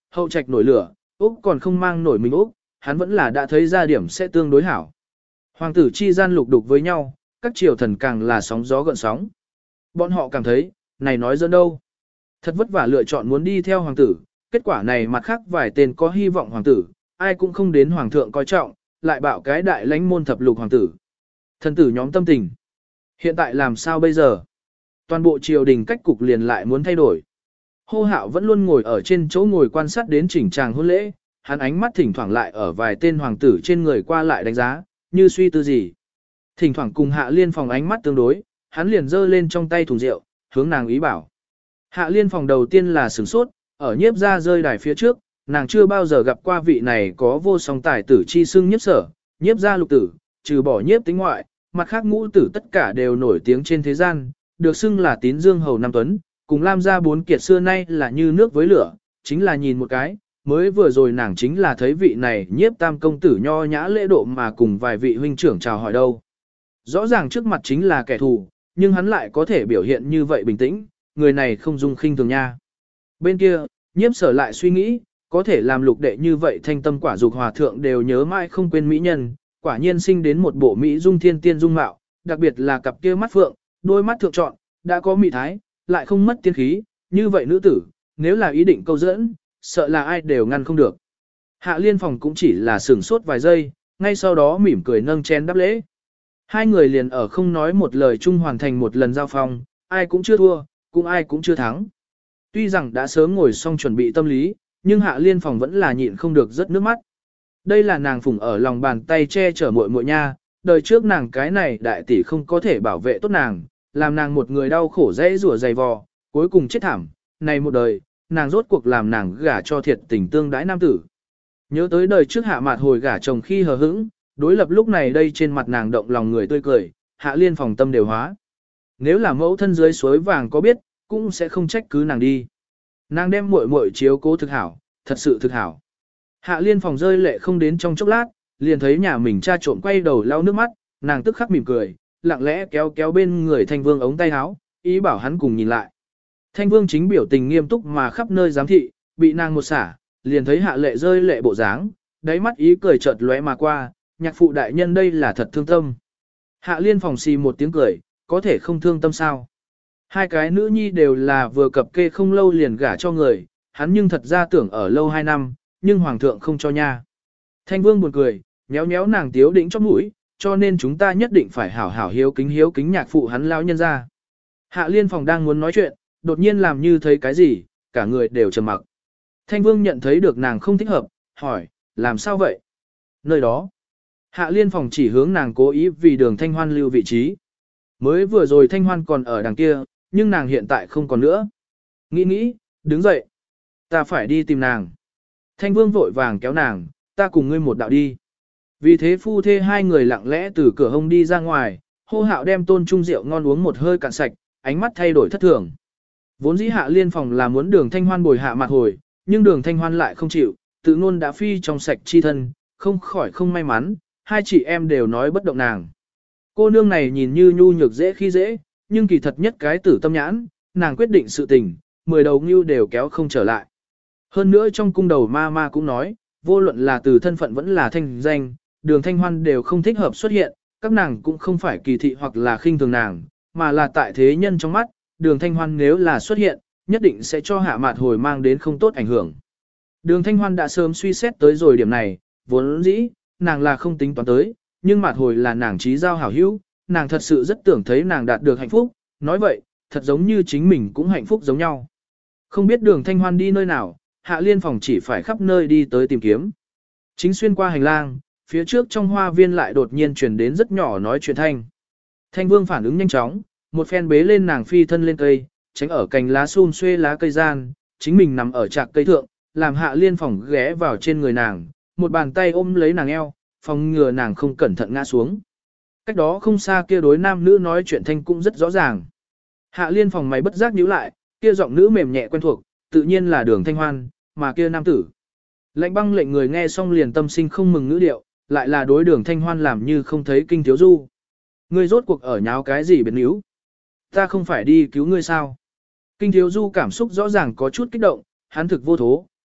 hậu trạch nổi lửa, Úc còn không mang nổi mình Úc, hắn vẫn là đã thấy ra điểm sẽ tương đối hảo. Hoàng tử chi gian lục đục với nhau, các triều thần càng là sóng gió gợn sóng. Bọn họ cảm thấy, này nói dẫn đâu. Thật vất vả lựa chọn muốn đi theo hoàng tử, kết quả này mặt khác vài tên có hy vọng hoàng tử, ai cũng không đến hoàng thượng coi trọng, lại bảo cái đại lãnh môn thập lục hoàng tử. Thần tử nhóm tâm tình. Hiện tại làm sao bây giờ? Toàn bộ triều đình cách cục liền lại muốn thay đổi. Hô Hạo vẫn luôn ngồi ở trên chỗ ngồi quan sát đến chỉnh tràng hôn lễ, hắn ánh mắt thỉnh thoảng lại ở vài tên hoàng tử trên người qua lại đánh giá, như suy tư gì. Thỉnh thoảng cùng Hạ Liên Phòng ánh mắt tương đối, hắn liền giơ lên trong tay thùng rượu, hướng nàng ý bảo. Hạ Liên Phòng đầu tiên là sửng sốt, ở nhiếp ra rơi đài phía trước, nàng chưa bao giờ gặp qua vị này có vô song tài tử chi xưng nhiếp sở, nhiếp ra lục tử, trừ bỏ nhiếp tính ngoại, mặt khác ngũ tử tất cả đều nổi tiếng trên thế gian, được xưng là tín dương hầu Nam Tuấn, cùng Lam gia bốn kiệt xưa nay là như nước với lửa, chính là nhìn một cái, mới vừa rồi nàng chính là thấy vị này nhiếp tam công tử nho nhã lễ độ mà cùng vài vị huynh trưởng chào hỏi đâu. Rõ ràng trước mặt chính là kẻ thù, nhưng hắn lại có thể biểu hiện như vậy bình tĩnh, người này không dung khinh thường nha. Bên kia, nhiếp sở lại suy nghĩ, có thể làm lục đệ như vậy thanh tâm quả dục hòa thượng đều nhớ mãi không quên mỹ nhân, quả nhiên sinh đến một bộ mỹ dung thiên tiên dung mạo, đặc biệt là cặp kia mắt phượng, đôi mắt thượng trọn, đã có mỹ thái, lại không mất tiên khí, như vậy nữ tử, nếu là ý định câu dẫn, sợ là ai đều ngăn không được. Hạ Liên Phòng cũng chỉ là sửng sốt vài giây, ngay sau đó mỉm cười nâng chén đáp lễ. Hai người liền ở không nói một lời chung hoàn thành một lần giao phong, ai cũng chưa thua, cũng ai cũng chưa thắng. Tuy rằng đã sớm ngồi xong chuẩn bị tâm lý, nhưng Hạ Liên Phòng vẫn là nhịn không được rất nước mắt. Đây là nàng phụng ở lòng bàn tay che chở muội muội nha, đời trước nàng cái này đại tỷ không có thể bảo vệ tốt nàng, làm nàng một người đau khổ dễ rủa dày vò, cuối cùng chết thảm, này một đời, nàng rốt cuộc làm nàng gả cho thiệt tình tương đãi nam tử. Nhớ tới đời trước Hạ Mạt hồi gả chồng khi hờ hững, đối lập lúc này đây trên mặt nàng động lòng người tươi cười, Hạ Liên Phòng tâm đều hóa. Nếu là mẫu thân dưới suối vàng có biết, cũng sẽ không trách cứ nàng đi. Nàng đem muội muội chiếu cố thực hảo, thật sự thực hảo. Hạ Liên Phòng rơi lệ không đến trong chốc lát, liền thấy nhà mình cha trộm quay đầu lau nước mắt, nàng tức khắc mỉm cười, lặng lẽ kéo kéo bên người Thanh Vương ống tay áo, ý bảo hắn cùng nhìn lại. Thanh Vương chính biểu tình nghiêm túc mà khắp nơi giám thị, bị nàng một xả, liền thấy Hạ Lệ rơi lệ bộ dáng, đáy mắt ý cười chợt lóe mà qua, nhạc phụ đại nhân đây là thật thương tâm. Hạ Liên Phòng xì một tiếng cười, có thể không thương tâm sao? Hai cái nữ nhi đều là vừa cập kê không lâu liền gả cho người, hắn nhưng thật ra tưởng ở lâu 2 năm, nhưng hoàng thượng không cho nha. Thanh Vương buồn cười, nhéo nhéo nàng tiếu đĩnh trong mũi, cho nên chúng ta nhất định phải hảo hảo hiếu kính nhạc phụ hắn lão nhân ra. Hạ Liên Phòng đang muốn nói chuyện, đột nhiên làm như thấy cái gì, cả người đều trầm mặc. Thanh Vương nhận thấy được nàng không thích hợp, hỏi, làm sao vậy? Nơi đó. Hạ Liên Phòng chỉ hướng nàng cố ý vì đường Thanh Hoan lưu vị trí. Mới vừa rồi Thanh Hoan còn ở đằng kia, nhưng nàng hiện tại không còn nữa. Nghĩ, đứng dậy. Ta phải đi tìm nàng. Thanh Vương vội vàng kéo nàng, ta cùng ngươi một đạo đi. Vì thế phu thê hai người lặng lẽ từ cửa hông đi ra ngoài, Hô Hạo đem tôn trung rượu ngon uống một hơi cạn sạch, ánh mắt thay đổi thất thường. Vốn dĩ Hạ Liên Phòng là muốn đường Thanh Hoan bồi Hạ Mạt hồi, nhưng đường Thanh Hoan lại không chịu, tự ngôn đã phi trong sạch chi thân, không khỏi không may mắn, hai chị em đều nói bất động nàng. Cô nương này nhìn như nhu nhược dễ khi dễ, nhưng kỳ thật nhất cái tử tâm nhãn, nàng quyết định sự tình, 10 đầu ngưu đều kéo không trở lại. Hơn nữa trong cung đầu ma cũng nói, vô luận là từ thân phận vẫn là thanh danh, đường Thanh Hoan đều không thích hợp xuất hiện, các nàng cũng không phải kỳ thị hoặc là khinh thường nàng, mà là tại thế nhân trong mắt, đường Thanh Hoan nếu là xuất hiện, nhất định sẽ cho Hạ Mạt hồi mang đến không tốt ảnh hưởng. Đường Thanh Hoan đã sớm suy xét tới rồi điểm này, vốn dĩ, nàng là không tính toán tới, nhưng Mạt hồi là nàng trí giao hảo hữu, nàng thật sự rất tưởng thấy nàng đạt được hạnh phúc, nói vậy, thật giống như chính mình cũng hạnh phúc giống nhau. Không biết đường Thanh Hoan đi nơi nào, Hạ Liên Phòng chỉ phải khắp nơi đi tới tìm kiếm. Chính xuyên qua hành lang, phía trước trong hoa viên lại đột nhiên truyền đến rất nhỏ nói chuyện thanh. Thanh Vương phản ứng nhanh chóng, một phen bế lên nàng phi thân lên cây, tránh ở cành lá xum xuê lá cây gian, chính mình nằm ở trạc cây thượng, làm Hạ Liên Phòng ghé vào trên người nàng, một bàn tay ôm lấy nàng eo, phòng ngừa nàng không cẩn thận ngã xuống. Cách đó không xa kia đối nam nữ nói chuyện thanh cũng rất rõ ràng. Hạ Liên Phòng mày bất giác nhíu lại, kia giọng nữ mềm nhẹ quen thuộc, tự nhiên là đường Thanh Hoan, mà kia nam tử. Lệnh băng lệnh người nghe xong liền tâm sinh không mừng ngữ điệu, lại là đối đường Thanh Hoan làm như không thấy Kinh Thiếu Du. Ngươi rốt cuộc ở nháo cái gì biến níu? Ta không phải đi cứu ngươi sao? Kinh Thiếu Du cảm xúc rõ ràng có chút kích động, hắn thực vô thố,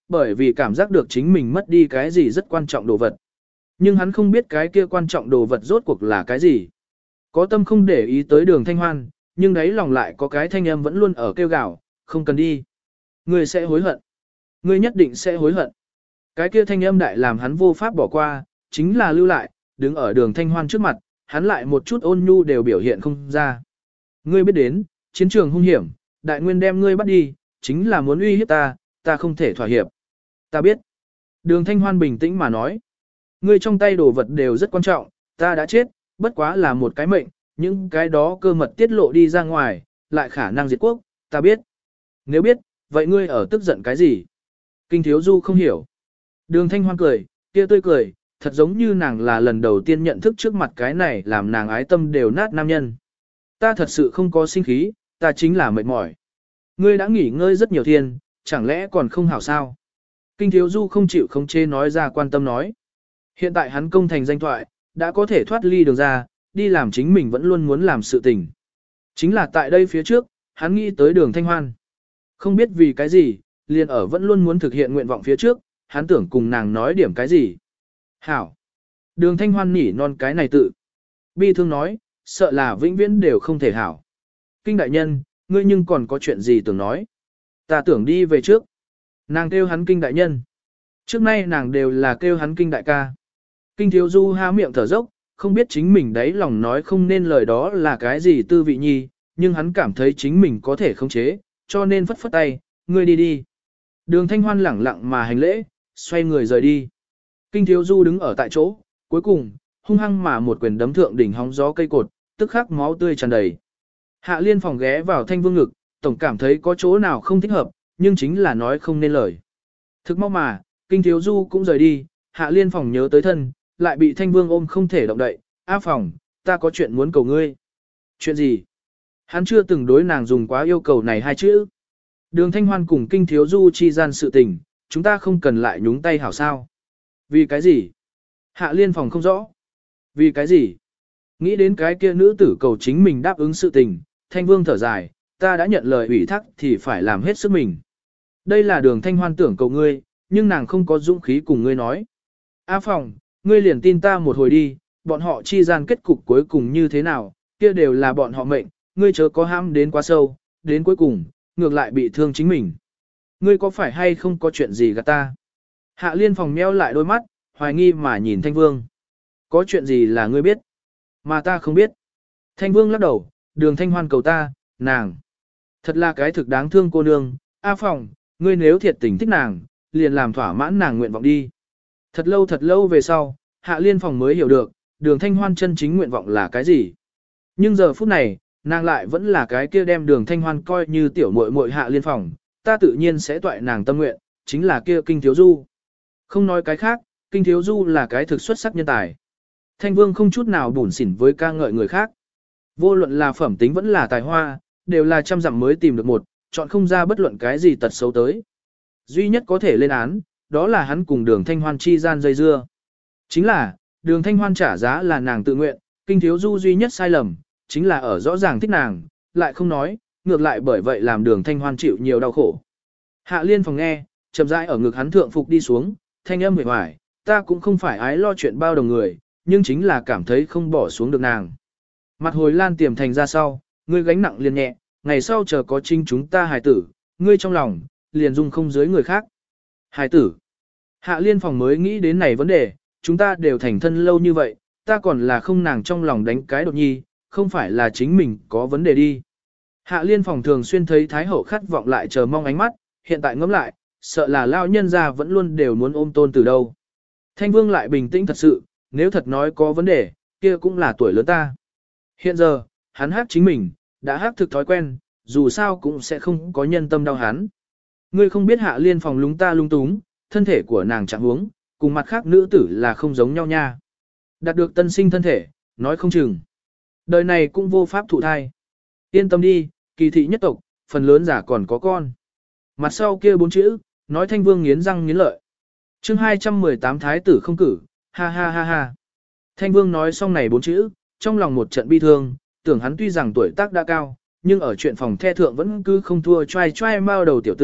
bởi vì cảm giác được chính mình mất đi cái gì rất quan trọng đồ vật. Nhưng hắn không biết cái kia quan trọng đồ vật rốt cuộc là cái gì. Có tâm không để ý tới Đường Thanh Hoan, nhưng đấy lòng lại có cái thanh âm vẫn luôn ở kêu gào, không cần đi. Ngươi sẽ hối hận. Ngươi nhất định sẽ hối hận. Cái kia thanh âm đại làm hắn vô pháp bỏ qua, chính là lưu lại, đứng ở Đường Thanh Hoan trước mặt, hắn lại một chút ôn nhu đều biểu hiện không ra. Ngươi biết đến, chiến trường hung hiểm, đại nguyên đem ngươi bắt đi, chính là muốn uy hiếp ta, ta không thể thỏa hiệp. Ta biết. Đường Thanh Hoan bình tĩnh mà nói. Ngươi trong tay đồ vật đều rất quan trọng, ta đã chết, bất quá là một cái mệnh, những cái đó cơ mật tiết lộ đi ra ngoài, lại khả năng diệt quốc, ta biết. Nếu biết, vậy ngươi ở tức giận cái gì? Kinh Thiếu Du không hiểu. Đường Thanh Hoan cười, kia tươi cười, thật giống như nàng là lần đầu tiên nhận thức trước mặt cái này làm nàng ái tâm đều nát nam nhân. Ta thật sự không có sinh khí, ta chính là mệt mỏi. Ngươi đã nghỉ ngơi rất nhiều thiên, chẳng lẽ còn không hảo sao? Kinh Thiếu Du không chịu không chê nói ra quan tâm nói. Hiện tại hắn công thành danh thoại, đã có thể thoát ly đường ra, đi làm chính mình vẫn luôn muốn làm sự tình. Chính là tại đây phía trước, hắn nghĩ tới Đường Thanh Hoan. Không biết vì cái gì, liền ở vẫn luôn muốn thực hiện nguyện vọng phía trước, hắn tưởng cùng nàng nói điểm cái gì. Hảo. Đường Thanh Hoan nỉ non cái này tự. Bi thương nói, sợ là vĩnh viễn đều không thể hảo. Kinh đại nhân, ngươi nhưng còn có chuyện gì tưởng nói. Ta tưởng đi về trước. Nàng kêu hắn kinh đại nhân. Trước nay nàng đều là kêu hắn kinh đại ca. Kinh Thiếu Du há miệng thở dốc, không biết chính mình đấy lòng nói không nên lời đó là cái gì tư vị nhi, nhưng hắn cảm thấy chính mình có thể khống chế, cho nên phất phất tay, ngươi đi đi. Đường Thanh Hoan lẳng lặng mà hành lễ, xoay người rời đi. Kinh Thiếu Du đứng ở tại chỗ, cuối cùng, hung hăng mà một quyền đấm thượng đỉnh hóng gió cây cột, tức khắc máu tươi tràn đầy. Hạ Liên Phòng ghé vào Thanh Vương ngực, tổng cảm thấy có chỗ nào không thích hợp, nhưng chính là nói không nên lời. Thực mau mà, Kinh Thiếu Du cũng rời đi, Hạ Liên Phòng nhớ tới thân, lại bị Thanh Vương ôm không thể động đậy. A Phòng, ta có chuyện muốn cầu ngươi. Chuyện gì? Hắn chưa từng đối nàng dùng quá yêu cầu này hai chữ. Đường Thanh Hoan cùng Kinh Thiếu Du chi gian sự tình, chúng ta không cần lại nhúng tay hảo sao. Vì cái gì? Hạ Liên Phòng không rõ. Vì cái gì? Nghĩ đến cái kia nữ tử cầu chính mình đáp ứng sự tình, Thanh Vương thở dài, ta đã nhận lời ủy thác thì phải làm hết sức mình. Đây là Đường Thanh Hoan tưởng cầu ngươi, nhưng nàng không có dũng khí cùng ngươi nói. A Phòng, ngươi liền tin ta một hồi đi, bọn họ chi gian kết cục cuối cùng như thế nào, kia đều là bọn họ mệnh, ngươi chớ có ham đến quá sâu, đến cuối cùng, ngược lại bị thương chính mình. Ngươi có phải hay không có chuyện gì gạt ta? Hạ Liên Phòng meo lại đôi mắt, hoài nghi mà nhìn Thanh Vương. Có chuyện gì là ngươi biết, mà ta không biết. Thanh Vương lắc đầu, Đường Thanh Hoan cầu ta, nàng. Thật là cái thực đáng thương cô nương, A Phòng, ngươi nếu thiệt tình thích nàng, liền làm thỏa mãn nàng nguyện vọng đi. Thật lâu về sau, Hạ Liên Phòng mới hiểu được, Đường Thanh Hoan chân chính nguyện vọng là cái gì. Nhưng giờ phút này, nàng lại vẫn là cái kia đem Đường Thanh Hoan coi như tiểu muội muội Hạ Liên Phòng, ta tự nhiên sẽ toại nàng tâm nguyện, chính là kia Kinh Thiếu Du. Không nói cái khác, Kinh Thiếu Du là cái thực xuất sắc nhân tài. Thanh Vương không chút nào bủn xỉn với ca ngợi người khác. Vô luận là phẩm tính vẫn là tài hoa, đều là trăm dặm mới tìm được một, chọn không ra bất luận cái gì tật xấu tới. Duy nhất có thể lên án, đó là hắn cùng Đường Thanh Hoan chi gian dây dưa. Chính là, Đường Thanh Hoan trả giá là nàng tự nguyện, Kinh Thiếu Du duy nhất sai lầm, chính là ở rõ ràng thích nàng, lại không nói, ngược lại bởi vậy làm Đường Thanh Hoan chịu nhiều đau khổ. Hạ Liên Phòng nghe, chậm rãi ở ngực hắn thượng phục đi xuống, thanh âm mệt mỏi, ta cũng không phải ái lo chuyện bao đồng người, nhưng chính là cảm thấy không bỏ xuống được nàng. Mặt hồi Lan tiềm thành ra sau, ngươi gánh nặng liền nhẹ, ngày sau chờ có trinh chúng ta hài tử, ngươi trong lòng, liền dung không dưới người khác. Hài tử. Hạ Liên Phòng mới nghĩ đến này vấn đề, chúng ta đều thành thân lâu như vậy, ta còn là không nàng trong lòng đánh cái đột nhi, không phải là chính mình có vấn đề đi. Hạ Liên Phòng thường xuyên thấy Thái Hậu khát vọng lại chờ mong ánh mắt, hiện tại ngẫm lại, sợ là lao nhân ra vẫn luôn đều muốn ôm tôn từ đâu. Thanh Vương lại bình tĩnh thật sự, nếu thật nói có vấn đề, kia cũng là tuổi lớn ta. Hiện giờ, hắn hát chính mình, đã hát thực thói quen, dù sao cũng sẽ không có nhân tâm đau hắn. Ngươi không biết Hạ Liên Phòng lúng ta lung túng, thân thể của nàng chẳng huống, cùng mặt khác nữ tử là không giống nhau nha. Đạt được tân sinh thân thể, nói không chừng. Đời này cũng vô pháp thụ thai. Yên tâm đi, kỳ thị nhất tộc, phần lớn giả còn có con. Mặt sau kia 4 chữ, nói Thanh Vương nghiến răng nghiến lợi. chương 218 thái tử không cử, ha ha ha ha. Thanh Vương nói xong này 4 chữ, trong lòng một trận bi thương, tưởng hắn tuy rằng tuổi tác đã cao, nhưng ở chuyện phòng the thượng vẫn cứ không thua trai trai mao đầu tiểu tử,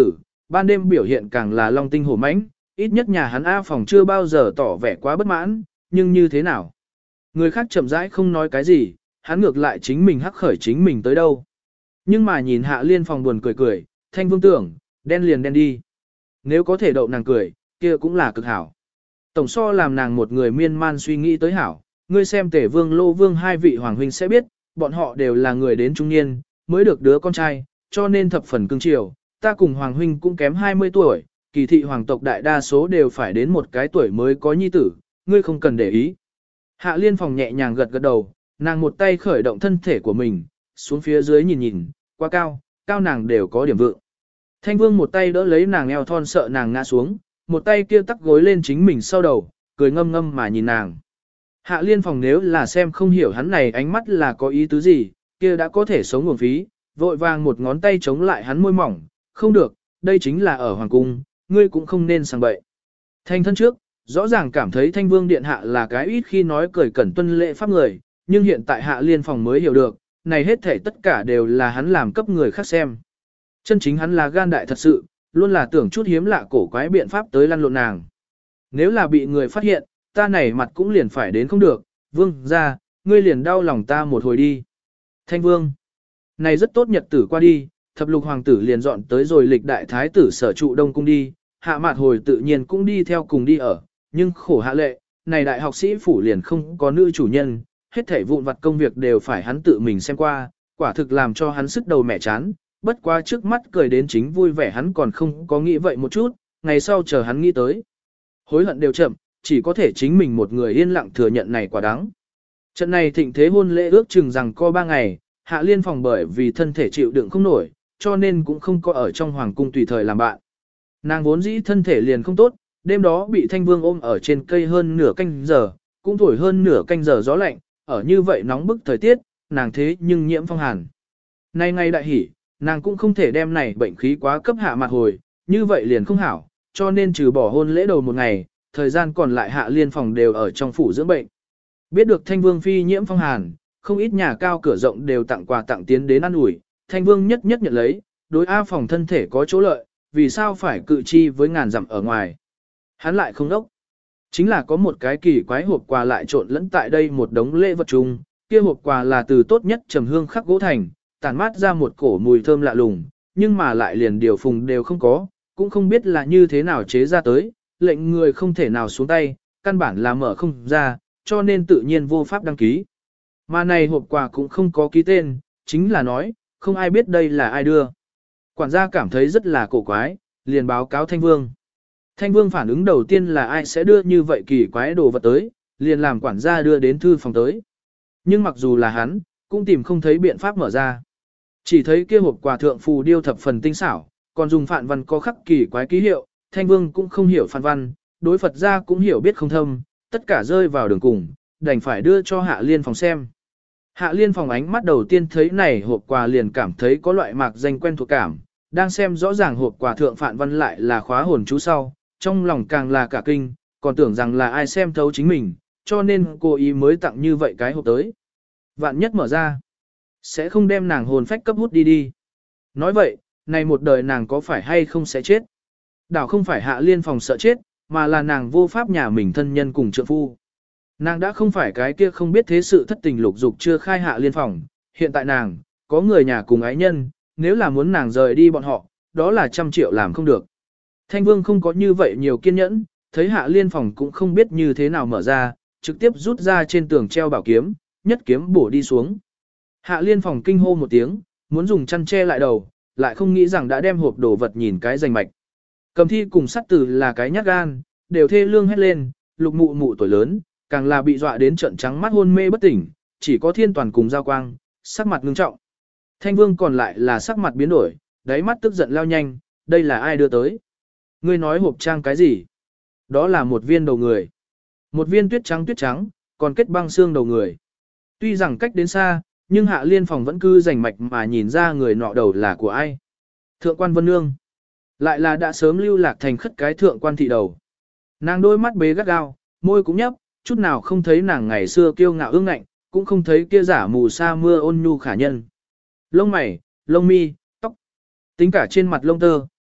ban đêm biểu hiện càng là long tinh hổ mãnh, ít nhất nhà hắn A phòng chưa bao giờ tỏ vẻ quá bất mãn, nhưng như thế nào? Người khác chậm rãi không nói cái gì, hắn ngược lại chính mình hắc khởi chính mình tới đâu. Nhưng mà nhìn Hạ Liên phòng buồn cười cười, Thanh Vương tưởng, đen liền đen đi. Nếu có thể đậu nàng cười, kia cũng là cực hảo. Tổng so làm nàng một người miên man suy nghĩ tới hảo, ngươi xem Tể Vương Lô Vương hai vị hoàng huynh sẽ biết, bọn họ đều là người đến trung niên, mới được đứa con trai, cho nên thập phần cưng chiều, ta cùng hoàng huynh cũng kém 20 tuổi, kỳ thị hoàng tộc đại đa số đều phải đến một cái tuổi mới có nhi tử, ngươi không cần để ý. Hạ Liên phòng nhẹ nhàng gật gật đầu, nàng một tay khởi động thân thể của mình, xuống phía dưới nhìn nhìn, quá cao, cao nàng đều có điểm vượng. Thanh Vương một tay đỡ lấy nàng eo thon sợ nàng ngã xuống, một tay kia tắc gối lên chính mình sau đầu, cười ngâm ngâm mà nhìn nàng. Hạ Liên phòng nếu là xem không hiểu hắn này ánh mắt là có ý tứ gì, kia đã có thể sống nguồn phí, vội vàng một ngón tay chống lại hắn môi mỏng, không được, đây chính là ở hoàng cung, ngươi cũng không nên sang bậy. Thanh thân trước, rõ ràng cảm thấy Thanh Vương điện hạ là cái ít khi nói cười cẩn tuân lễ pháp người, nhưng hiện tại Hạ Liên phòng mới hiểu được, này hết thể tất cả đều là hắn làm cấp người khác xem. Chân chính hắn là gan đại thật sự, luôn là tưởng chút hiếm lạ cổ quái biện pháp tới lăn lộn nàng. Nếu là bị người phát hiện, ta này mặt cũng liền phải đến không được, Vương ra, ngươi liền đau lòng ta một hồi đi. Thanh Vương, này rất tốt nhật tử qua đi, thập lục hoàng tử liền dọn tới rồi lịch đại thái tử sở trụ đông cung đi, Hạ Mạt Hồi tự nhiên cũng đi theo cùng đi ở, nhưng khổ Hạ Lệ, này đại học sĩ phủ liền không có nữ chủ nhân, hết thảy vụn vặt công việc đều phải hắn tự mình xem qua, quả thực làm cho hắn sức đầu mẹ chán, bất quá trước mắt cười đến chính vui vẻ hắn còn không có nghĩ vậy một chút, ngày sau chờ hắn nghĩ tới. Hối hận đều chậm, chỉ có thể chính mình một người yên lặng thừa nhận này quả đắng. Trận này thịnh thế hôn lễ ước chừng rằng co 3 ngày, Hạ Liên phòng bởi vì thân thể chịu đựng không nổi, cho nên cũng không có ở trong hoàng cung tùy thời làm bạn. Nàng vốn dĩ thân thể liền không tốt, đêm đó bị Thanh Vương ôm ở trên cây hơn nửa canh giờ, cũng thổi hơn nửa canh giờ gió lạnh, ở như vậy nóng bức thời tiết, nàng thế nhưng nhiễm phong hàn. Nay ngày đại hỉ, nàng cũng không thể đem này bệnh khí quá cấp Hạ Mạt Hồi, như vậy liền không hảo, cho nên trừ bỏ hôn lễ đầu một ngày, thời gian còn lại Hạ Liên phòng đều ở trong phủ dưỡng bệnh. Biết được Thanh Vương phi nhiễm phong hàn, không ít nhà cao cửa rộng đều tặng quà tặng tiến đến ăn ủi, Thanh Vương nhất nhất nhận lấy, đối A phòng thân thể có chỗ lợi, vì sao phải cự chi với ngàn dặm ở ngoài. Hắn lại không đốc. Chính là có một cái kỳ quái hộp quà lại trộn lẫn tại đây một đống lễ vật chung, kia hộp quà là từ tốt nhất trầm hương khắc gỗ thành, tản mát ra một cổ mùi thơm lạ lùng, nhưng mà lại liền điều phùng đều không có, cũng không biết là như thế nào chế ra tới, lệnh người không thể nào xuống tay, căn bản là mở không ra, cho nên tự nhiên vô pháp đăng ký. Mà này hộp quà cũng không có ký tên, chính là nói, không ai biết đây là ai đưa. Quản gia cảm thấy rất là cổ quái, liền báo cáo Thanh Vương. Thanh Vương phản ứng đầu tiên là ai sẽ đưa như vậy kỳ quái đồ vật tới, liền làm quản gia đưa đến thư phòng tới. Nhưng mặc dù là hắn, cũng tìm không thấy biện pháp mở ra. Chỉ thấy kia hộp quà thượng phù điêu thập phần tinh xảo, còn dùng phạn văn có khắc kỳ quái ký hiệu, Thanh Vương cũng không hiểu phạn văn, đối Phật gia cũng hiểu biết không thâm, tất cả rơi vào đường cùng, đành phải đưa cho Hạ Liên phòng xem. Hạ Liên phòng ánh mắt đầu tiên thấy này hộp quà liền cảm thấy có loại mạc danh quen thuộc cảm, đang xem rõ ràng hộp quà thượng phạn văn lại là khóa hồn chú sau, trong lòng càng là cả kinh, còn tưởng rằng là ai xem thấu chính mình, cho nên cô ý mới tặng như vậy cái hộp tới. Vạn nhất mở ra, sẽ không đem nàng hồn phách cấp hút đi đi. Nói vậy, này một đời nàng có phải hay không sẽ chết. Đảo không phải Hạ Liên phòng sợ chết, mà là nàng vô pháp nhà mình thân nhân cùng trượng phu. Nàng đã không phải cái kia không biết thế sự thất tình lục dục chưa khai Hạ Liên phòng, hiện tại nàng, có người nhà cùng ái nhân, nếu là muốn nàng rời đi bọn họ, đó là 100 triệu làm không được. Thanh Vương không có như vậy nhiều kiên nhẫn, thấy Hạ Liên phòng cũng không biết như thế nào mở ra, trực tiếp rút ra trên tường treo bảo kiếm, nhất kiếm bổ đi xuống. Hạ Liên phòng kinh hô một tiếng, muốn dùng chăn che lại đầu, lại không nghĩ rằng đã đem hộp đồ vật nhìn cái rành mạch. Cầm thi cùng sắt tử là cái nhát gan, đều thê lương hét lên, lục mụ mụ tuổi lớn, càng là bị dọa đến trận trắng mắt hôn mê bất tỉnh, chỉ có Thiên Toàn cùng Giao Quang, sắc mặt ngưng trọng. Thanh Vương còn lại là sắc mặt biến đổi, đáy mắt tức giận lao nhanh, đây là ai đưa tới? Ngươi nói hộp trang cái gì? Đó là một viên đầu người. Một viên tuyết trắng, còn kết băng xương đầu người. Tuy rằng cách đến xa, nhưng Hạ Liên phòng vẫn cứ rành mạch mà nhìn ra người nọ đầu là của ai. Thượng quan Vân Nương. Lại là đã sớm lưu lạc thành khất cái thượng quan thị đầu. Nàng đôi mắt bế gắt gao, môi cũng nhấp, chút nào không thấy nàng ngày xưa kiêu ngạo ương ngạnh, cũng không thấy kia giả mù sa mưa ôn nhu khả nhân. Lông mày, lông mi, tóc. Tính cả trên mặt lông tơ,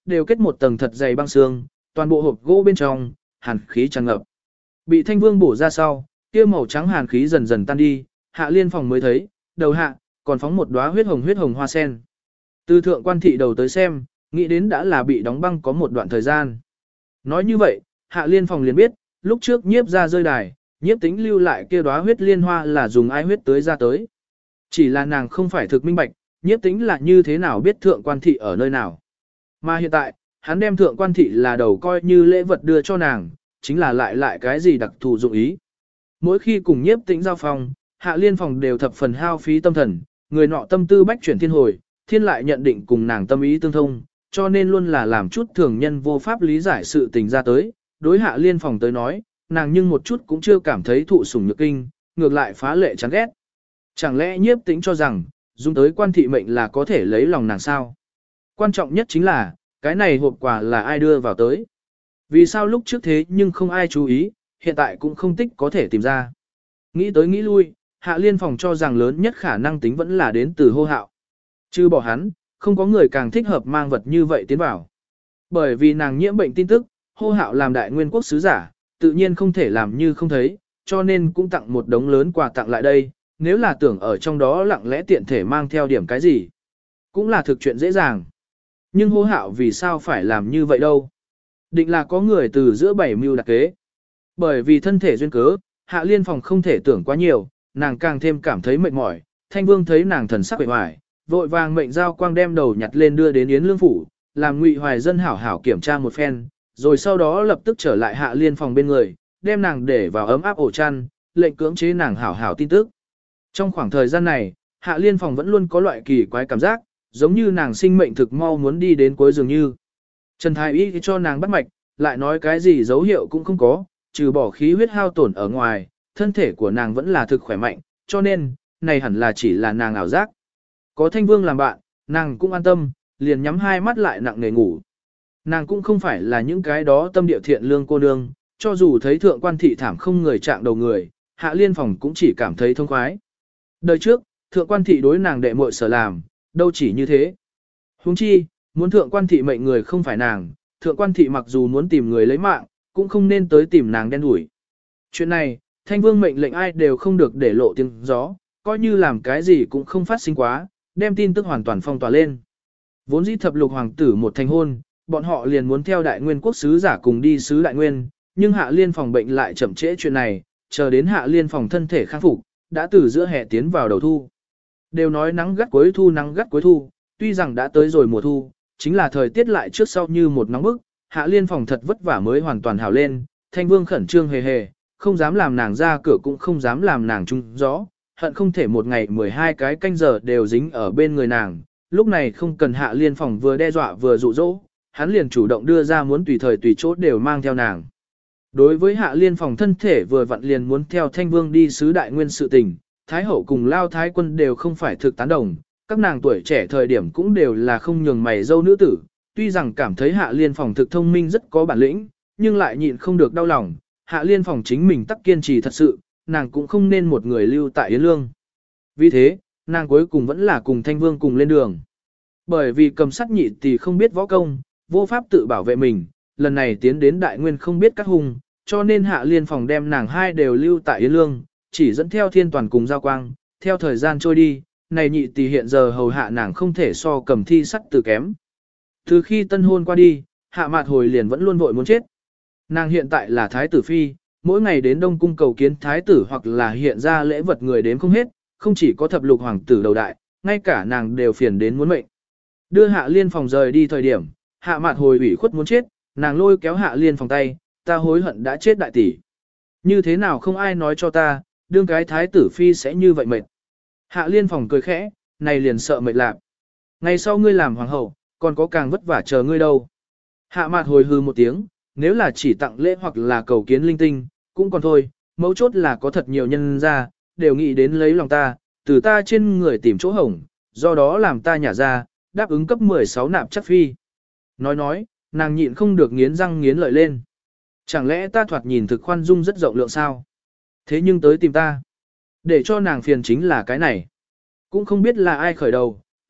đều kết một tầng thật dày băng xương, toàn bộ hộp gỗ bên trong, hàn khí tràn ngập. Bị Thanh Vương bổ ra sau, kia màu trắng hàn khí dần dần tan đi, Hạ Liên Phòng mới thấy, đầu hạ, còn phóng một đóa huyết hồng hoa sen. Từ thượng quan thị đầu tới xem, nghĩ đến đã là bị đóng băng có một đoạn thời gian. Nói như vậy, Hạ Liên Phòng liền biết, lúc trước nhiếp ra rơi đài, nhiếp tính lưu lại kia đóa huyết liên hoa là dùng ai huyết tới ra tới. Chỉ là nàng không phải thực minh bạch, nhiếp tính là như thế nào biết thượng quan thị ở nơi nào. Mà hiện tại, hắn đem thượng quan thị là đầu coi như lễ vật đưa cho nàng, chính là lại cái gì đặc thù dụng ý. Mỗi khi cùng nhiếp tính giao phòng, Hạ Liên Phòng đều thập phần hao phí tâm thần, người nọ tâm tư bách chuyển thiên hồi, thiên lại nhận định cùng nàng tâm ý tương thông, cho nên luôn là làm chút thường nhân vô pháp lý giải sự tình ra tới. Đối Hạ Liên Phòng tới nói, nàng nhưng một chút cũng chưa cảm thấy thụ sủng nhược kinh, ngược lại phá lệ chán ghét. Chẳng lẽ nhiếp tính cho rằng, dùng tới quan thị mệnh là có thể lấy lòng nàng sao? Quan trọng nhất chính là, cái này hộp quà là ai đưa vào tới? Vì sao lúc trước thế nhưng không ai chú ý, hiện tại cũng không tích có thể tìm ra. Nghĩ tới nghĩ lui, Hạ Liên Phòng cho rằng lớn nhất khả năng tính vẫn là đến từ Hô Hạo. Chứ bỏ hắn, không có người càng thích hợp mang vật như vậy tiến vào. Bởi vì nàng nhiễm bệnh tin tức, Hô Hạo làm đại nguyên quốc sứ giả, tự nhiên không thể làm như không thấy, cho nên cũng tặng một đống lớn quà tặng lại đây, nếu là tưởng ở trong đó lặng lẽ tiện thể mang theo điểm cái gì, cũng là thực chuyện dễ dàng. Nhưng Hô Hạo vì sao phải làm như vậy đâu? Định là có người từ giữa bảy mưu đặc kế. Bởi vì thân thể duyên cớ, Hạ Liên Phòng không thể tưởng quá nhiều, nàng càng thêm cảm thấy mệt mỏi. Thanh Vương thấy nàng thần sắc bề ngoài, vội vàng mệnh giao quang đem đầu nhặt lên đưa đến Yến Lương phủ, làm Ngụy Hoài Dân hảo hảo kiểm tra một phen, rồi sau đó lập tức trở lại Hạ Liên Phòng bên người, đem nàng để vào ấm áp ổ chăn, lệnh cưỡng chế nàng hảo hảo tin tức. Trong khoảng thời gian này, Hạ Liên Phòng vẫn luôn có loại kỳ quái cảm giác, giống như nàng sinh mệnh thực mau muốn đi đến cuối dường như. Trần Thái Y cho nàng bắt mạch, lại nói cái gì dấu hiệu cũng không có, trừ bỏ khí huyết hao tổn ở ngoài, thân thể của nàng vẫn là thực khỏe mạnh, cho nên, này hẳn là chỉ là nàng ảo giác. Có Thanh Vương làm bạn, nàng cũng an tâm, liền nhắm hai mắt lại nặng nề ngủ. Nàng cũng không phải là những cái đó tâm địa thiện lương cô nương, cho dù thấy thượng quan thị thảm không người trạng đầu người, Hạ Liên Phòng cũng chỉ cảm thấy thông khoái. Đời trước, thượng quan thị đối nàng đệ muội sở làm, đâu chỉ như thế. Huống chi, muốn thượng quan thị mệnh người không phải nàng, thượng quan thị mặc dù muốn tìm người lấy mạng, cũng không nên tới tìm nàng đen đuổi. Chuyện này, Thanh Vương mệnh lệnh ai đều không được để lộ tiếng gió, coi như làm cái gì cũng không phát sinh quá, đem tin tức hoàn toàn phong tỏa lên. Vốn dĩ thập lục hoàng tử một thành hôn, bọn họ liền muốn theo đại nguyên quốc sứ giả cùng đi sứ đại nguyên, nhưng Hạ Liên Phòng bệnh lại chậm trễ chuyện này, chờ đến Hạ Liên Phòng thân thể khang phục, đã từ giữa hè tiến vào đầu thu. Đều nói nắng gắt cuối thu, tuy rằng đã tới rồi mùa thu, chính là thời tiết lại trước sau như một nóng bức, Hạ Liên Phòng thật vất vả mới hoàn toàn hảo lên, Thanh Vương khẩn trương hề hề, không dám làm nàng ra cửa cũng không dám làm nàng trung gió, hận không thể một ngày 12 cái canh giờ đều dính ở bên người nàng, lúc này không cần Hạ Liên Phòng vừa đe dọa vừa dụ dỗ, hắn liền chủ động đưa ra muốn tùy thời tùy chỗ đều mang theo nàng. Đối với Hạ Liên Phòng thân thể vừa vặn liền muốn theo Thanh Vương đi sứ đại nguyên sự tình, Thái Hậu cùng Lao Thái Quân đều không phải thực tán đồng, các nàng tuổi trẻ thời điểm cũng đều là không nhường mày dâu nữ tử, tuy rằng cảm thấy Hạ Liên Phòng thực thông minh rất có bản lĩnh, nhưng lại nhịn không được đau lòng, Hạ Liên Phòng chính mình tắc kiên trì thật sự, nàng cũng không nên một người lưu tại Yến Lương. Vì thế, nàng cuối cùng vẫn là cùng Thanh Vương cùng lên đường. Bởi vì cầm sắt nhị thì không biết võ công, vô pháp tự bảo vệ mình, lần này tiến đến đại nguyên không biết các hung, cho nên Hạ Liên Phòng đem nàng hai đều lưu tại Yến Lương, chỉ dẫn theo Thiên Toàn cùng Giao Quang, theo thời gian trôi đi, này nhị tỷ hiện giờ hầu hạ nàng không thể so cầm thi sắt từ kém. Từ khi tân hôn qua đi, Hạ Mạt Hồi liền vẫn luôn vội muốn chết. Nàng hiện tại là thái tử phi, mỗi ngày đến Đông Cung cầu kiến thái tử hoặc là hiện ra lễ vật người đến không hết, không chỉ có thập lục hoàng tử đầu đại, ngay cả nàng đều phiền đến muốn mệnh. Đưa Hạ Liên Phòng rời đi thời điểm, Hạ Mạt Hồi ủy khuất muốn chết, nàng lôi kéo Hạ Liên Phòng tay, ta hối hận đã chết đại tỷ. Như thế nào không ai nói cho ta, đương cái thái tử phi sẽ như vậy mệt. Hạ Liên Phòng cười khẽ, này liền sợ mệt lạc. Ngày sau ngươi làm hoàng hậu, còn có càng vất vả chờ ngươi đâu. Hạ Mạt Hồi hư một tiếng, nếu là chỉ tặng lễ hoặc là cầu kiến linh tinh, cũng còn thôi, mấu chốt là có thật nhiều nhân ra, đều nghĩ đến lấy lòng ta, từ ta trên người tìm chỗ hổng, do đó làm ta nhả ra, đáp ứng cấp 16 nạp chắc phi. Nói, nàng nhịn không được nghiến răng nghiến lợi lên. Chẳng lẽ ta thoạt nhìn thực khoan dung rất rộng lượng sao? Thế nhưng tới tìm ta. Để cho nàng phiền chính là cái này. Cũng không biết là ai khởi đầu,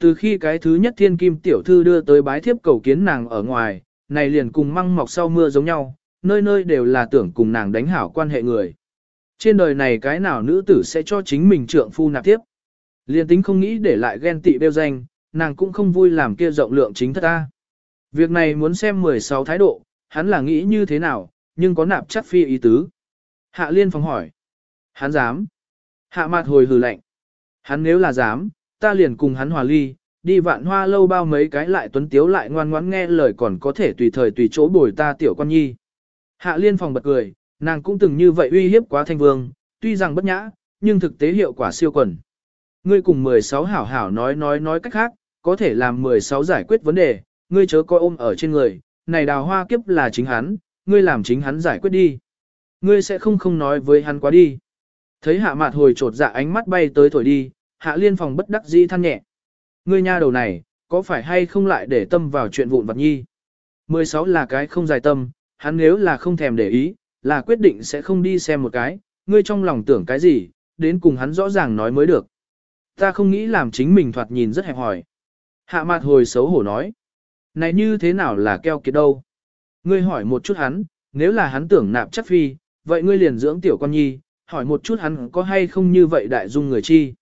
Từ khi cái thứ nhất thiên kim tiểu thư đưa tới bái thiếp cầu kiến nàng ở ngoài, này liền cùng măng mọc sau mưa giống nhau, nơi nơi đều là tưởng cùng nàng đánh hảo quan hệ người. Trên đời này cái nào nữ tử sẽ cho chính mình trượng phu nạp tiếp. Liền tính không nghĩ để lại ghen tị đeo danh, nàng cũng không vui làm kia rộng lượng chính thất ta. Việc này muốn xem 16 thái độ, hắn là nghĩ như thế nào, nhưng có nạp chắc phi ý tứ. Hạ liên phòng hỏi. Hắn dám. Hạ mặt hồi hừ lạnh. Hắn nếu là dám, ta liền cùng hắn hòa ly, đi Vạn Hoa lâu bao mấy cái lại tuấn tiếu lại ngoan ngoãn nghe lời còn có thể tùy thời tùy chỗ bồi ta tiểu con nhi. Hạ liên phòng bật cười, nàng cũng từng như vậy uy hiếp quá thanh vương, tuy rằng bất nhã, nhưng thực tế hiệu quả siêu quần. Ngươi cùng 16 hảo hảo nói cách khác, có thể làm 16 giải quyết vấn đề, ngươi chớ coi ôm ở trên người, này đào hoa kiếp là chính hắn, ngươi làm chính hắn giải quyết đi. Ngươi sẽ không nói với hắn quá đi. Thấy hạ mạt hồi trột dạ ánh mắt bay tới thổi đi, hạ liên phòng bất đắc dĩ than nhẹ. Ngươi nha đầu này, có phải hay không lại để tâm vào chuyện vụn vặt nhi? 16 là cái không dài tâm, hắn nếu là không thèm để ý, là quyết định sẽ không đi xem một cái, ngươi trong lòng tưởng cái gì, đến cùng hắn rõ ràng nói mới được. Ta không nghĩ làm chính mình thoạt nhìn rất hẹp hòi. Hạ mạt hồi xấu hổ nói. Này như thế nào là keo kiệt đâu? Ngươi hỏi một chút hắn, nếu là hắn tưởng nạp chắc phi, vậy ngươi liền dưỡng tiểu con nhi, hỏi một chút hắn có hay không như vậy đại dung người chi.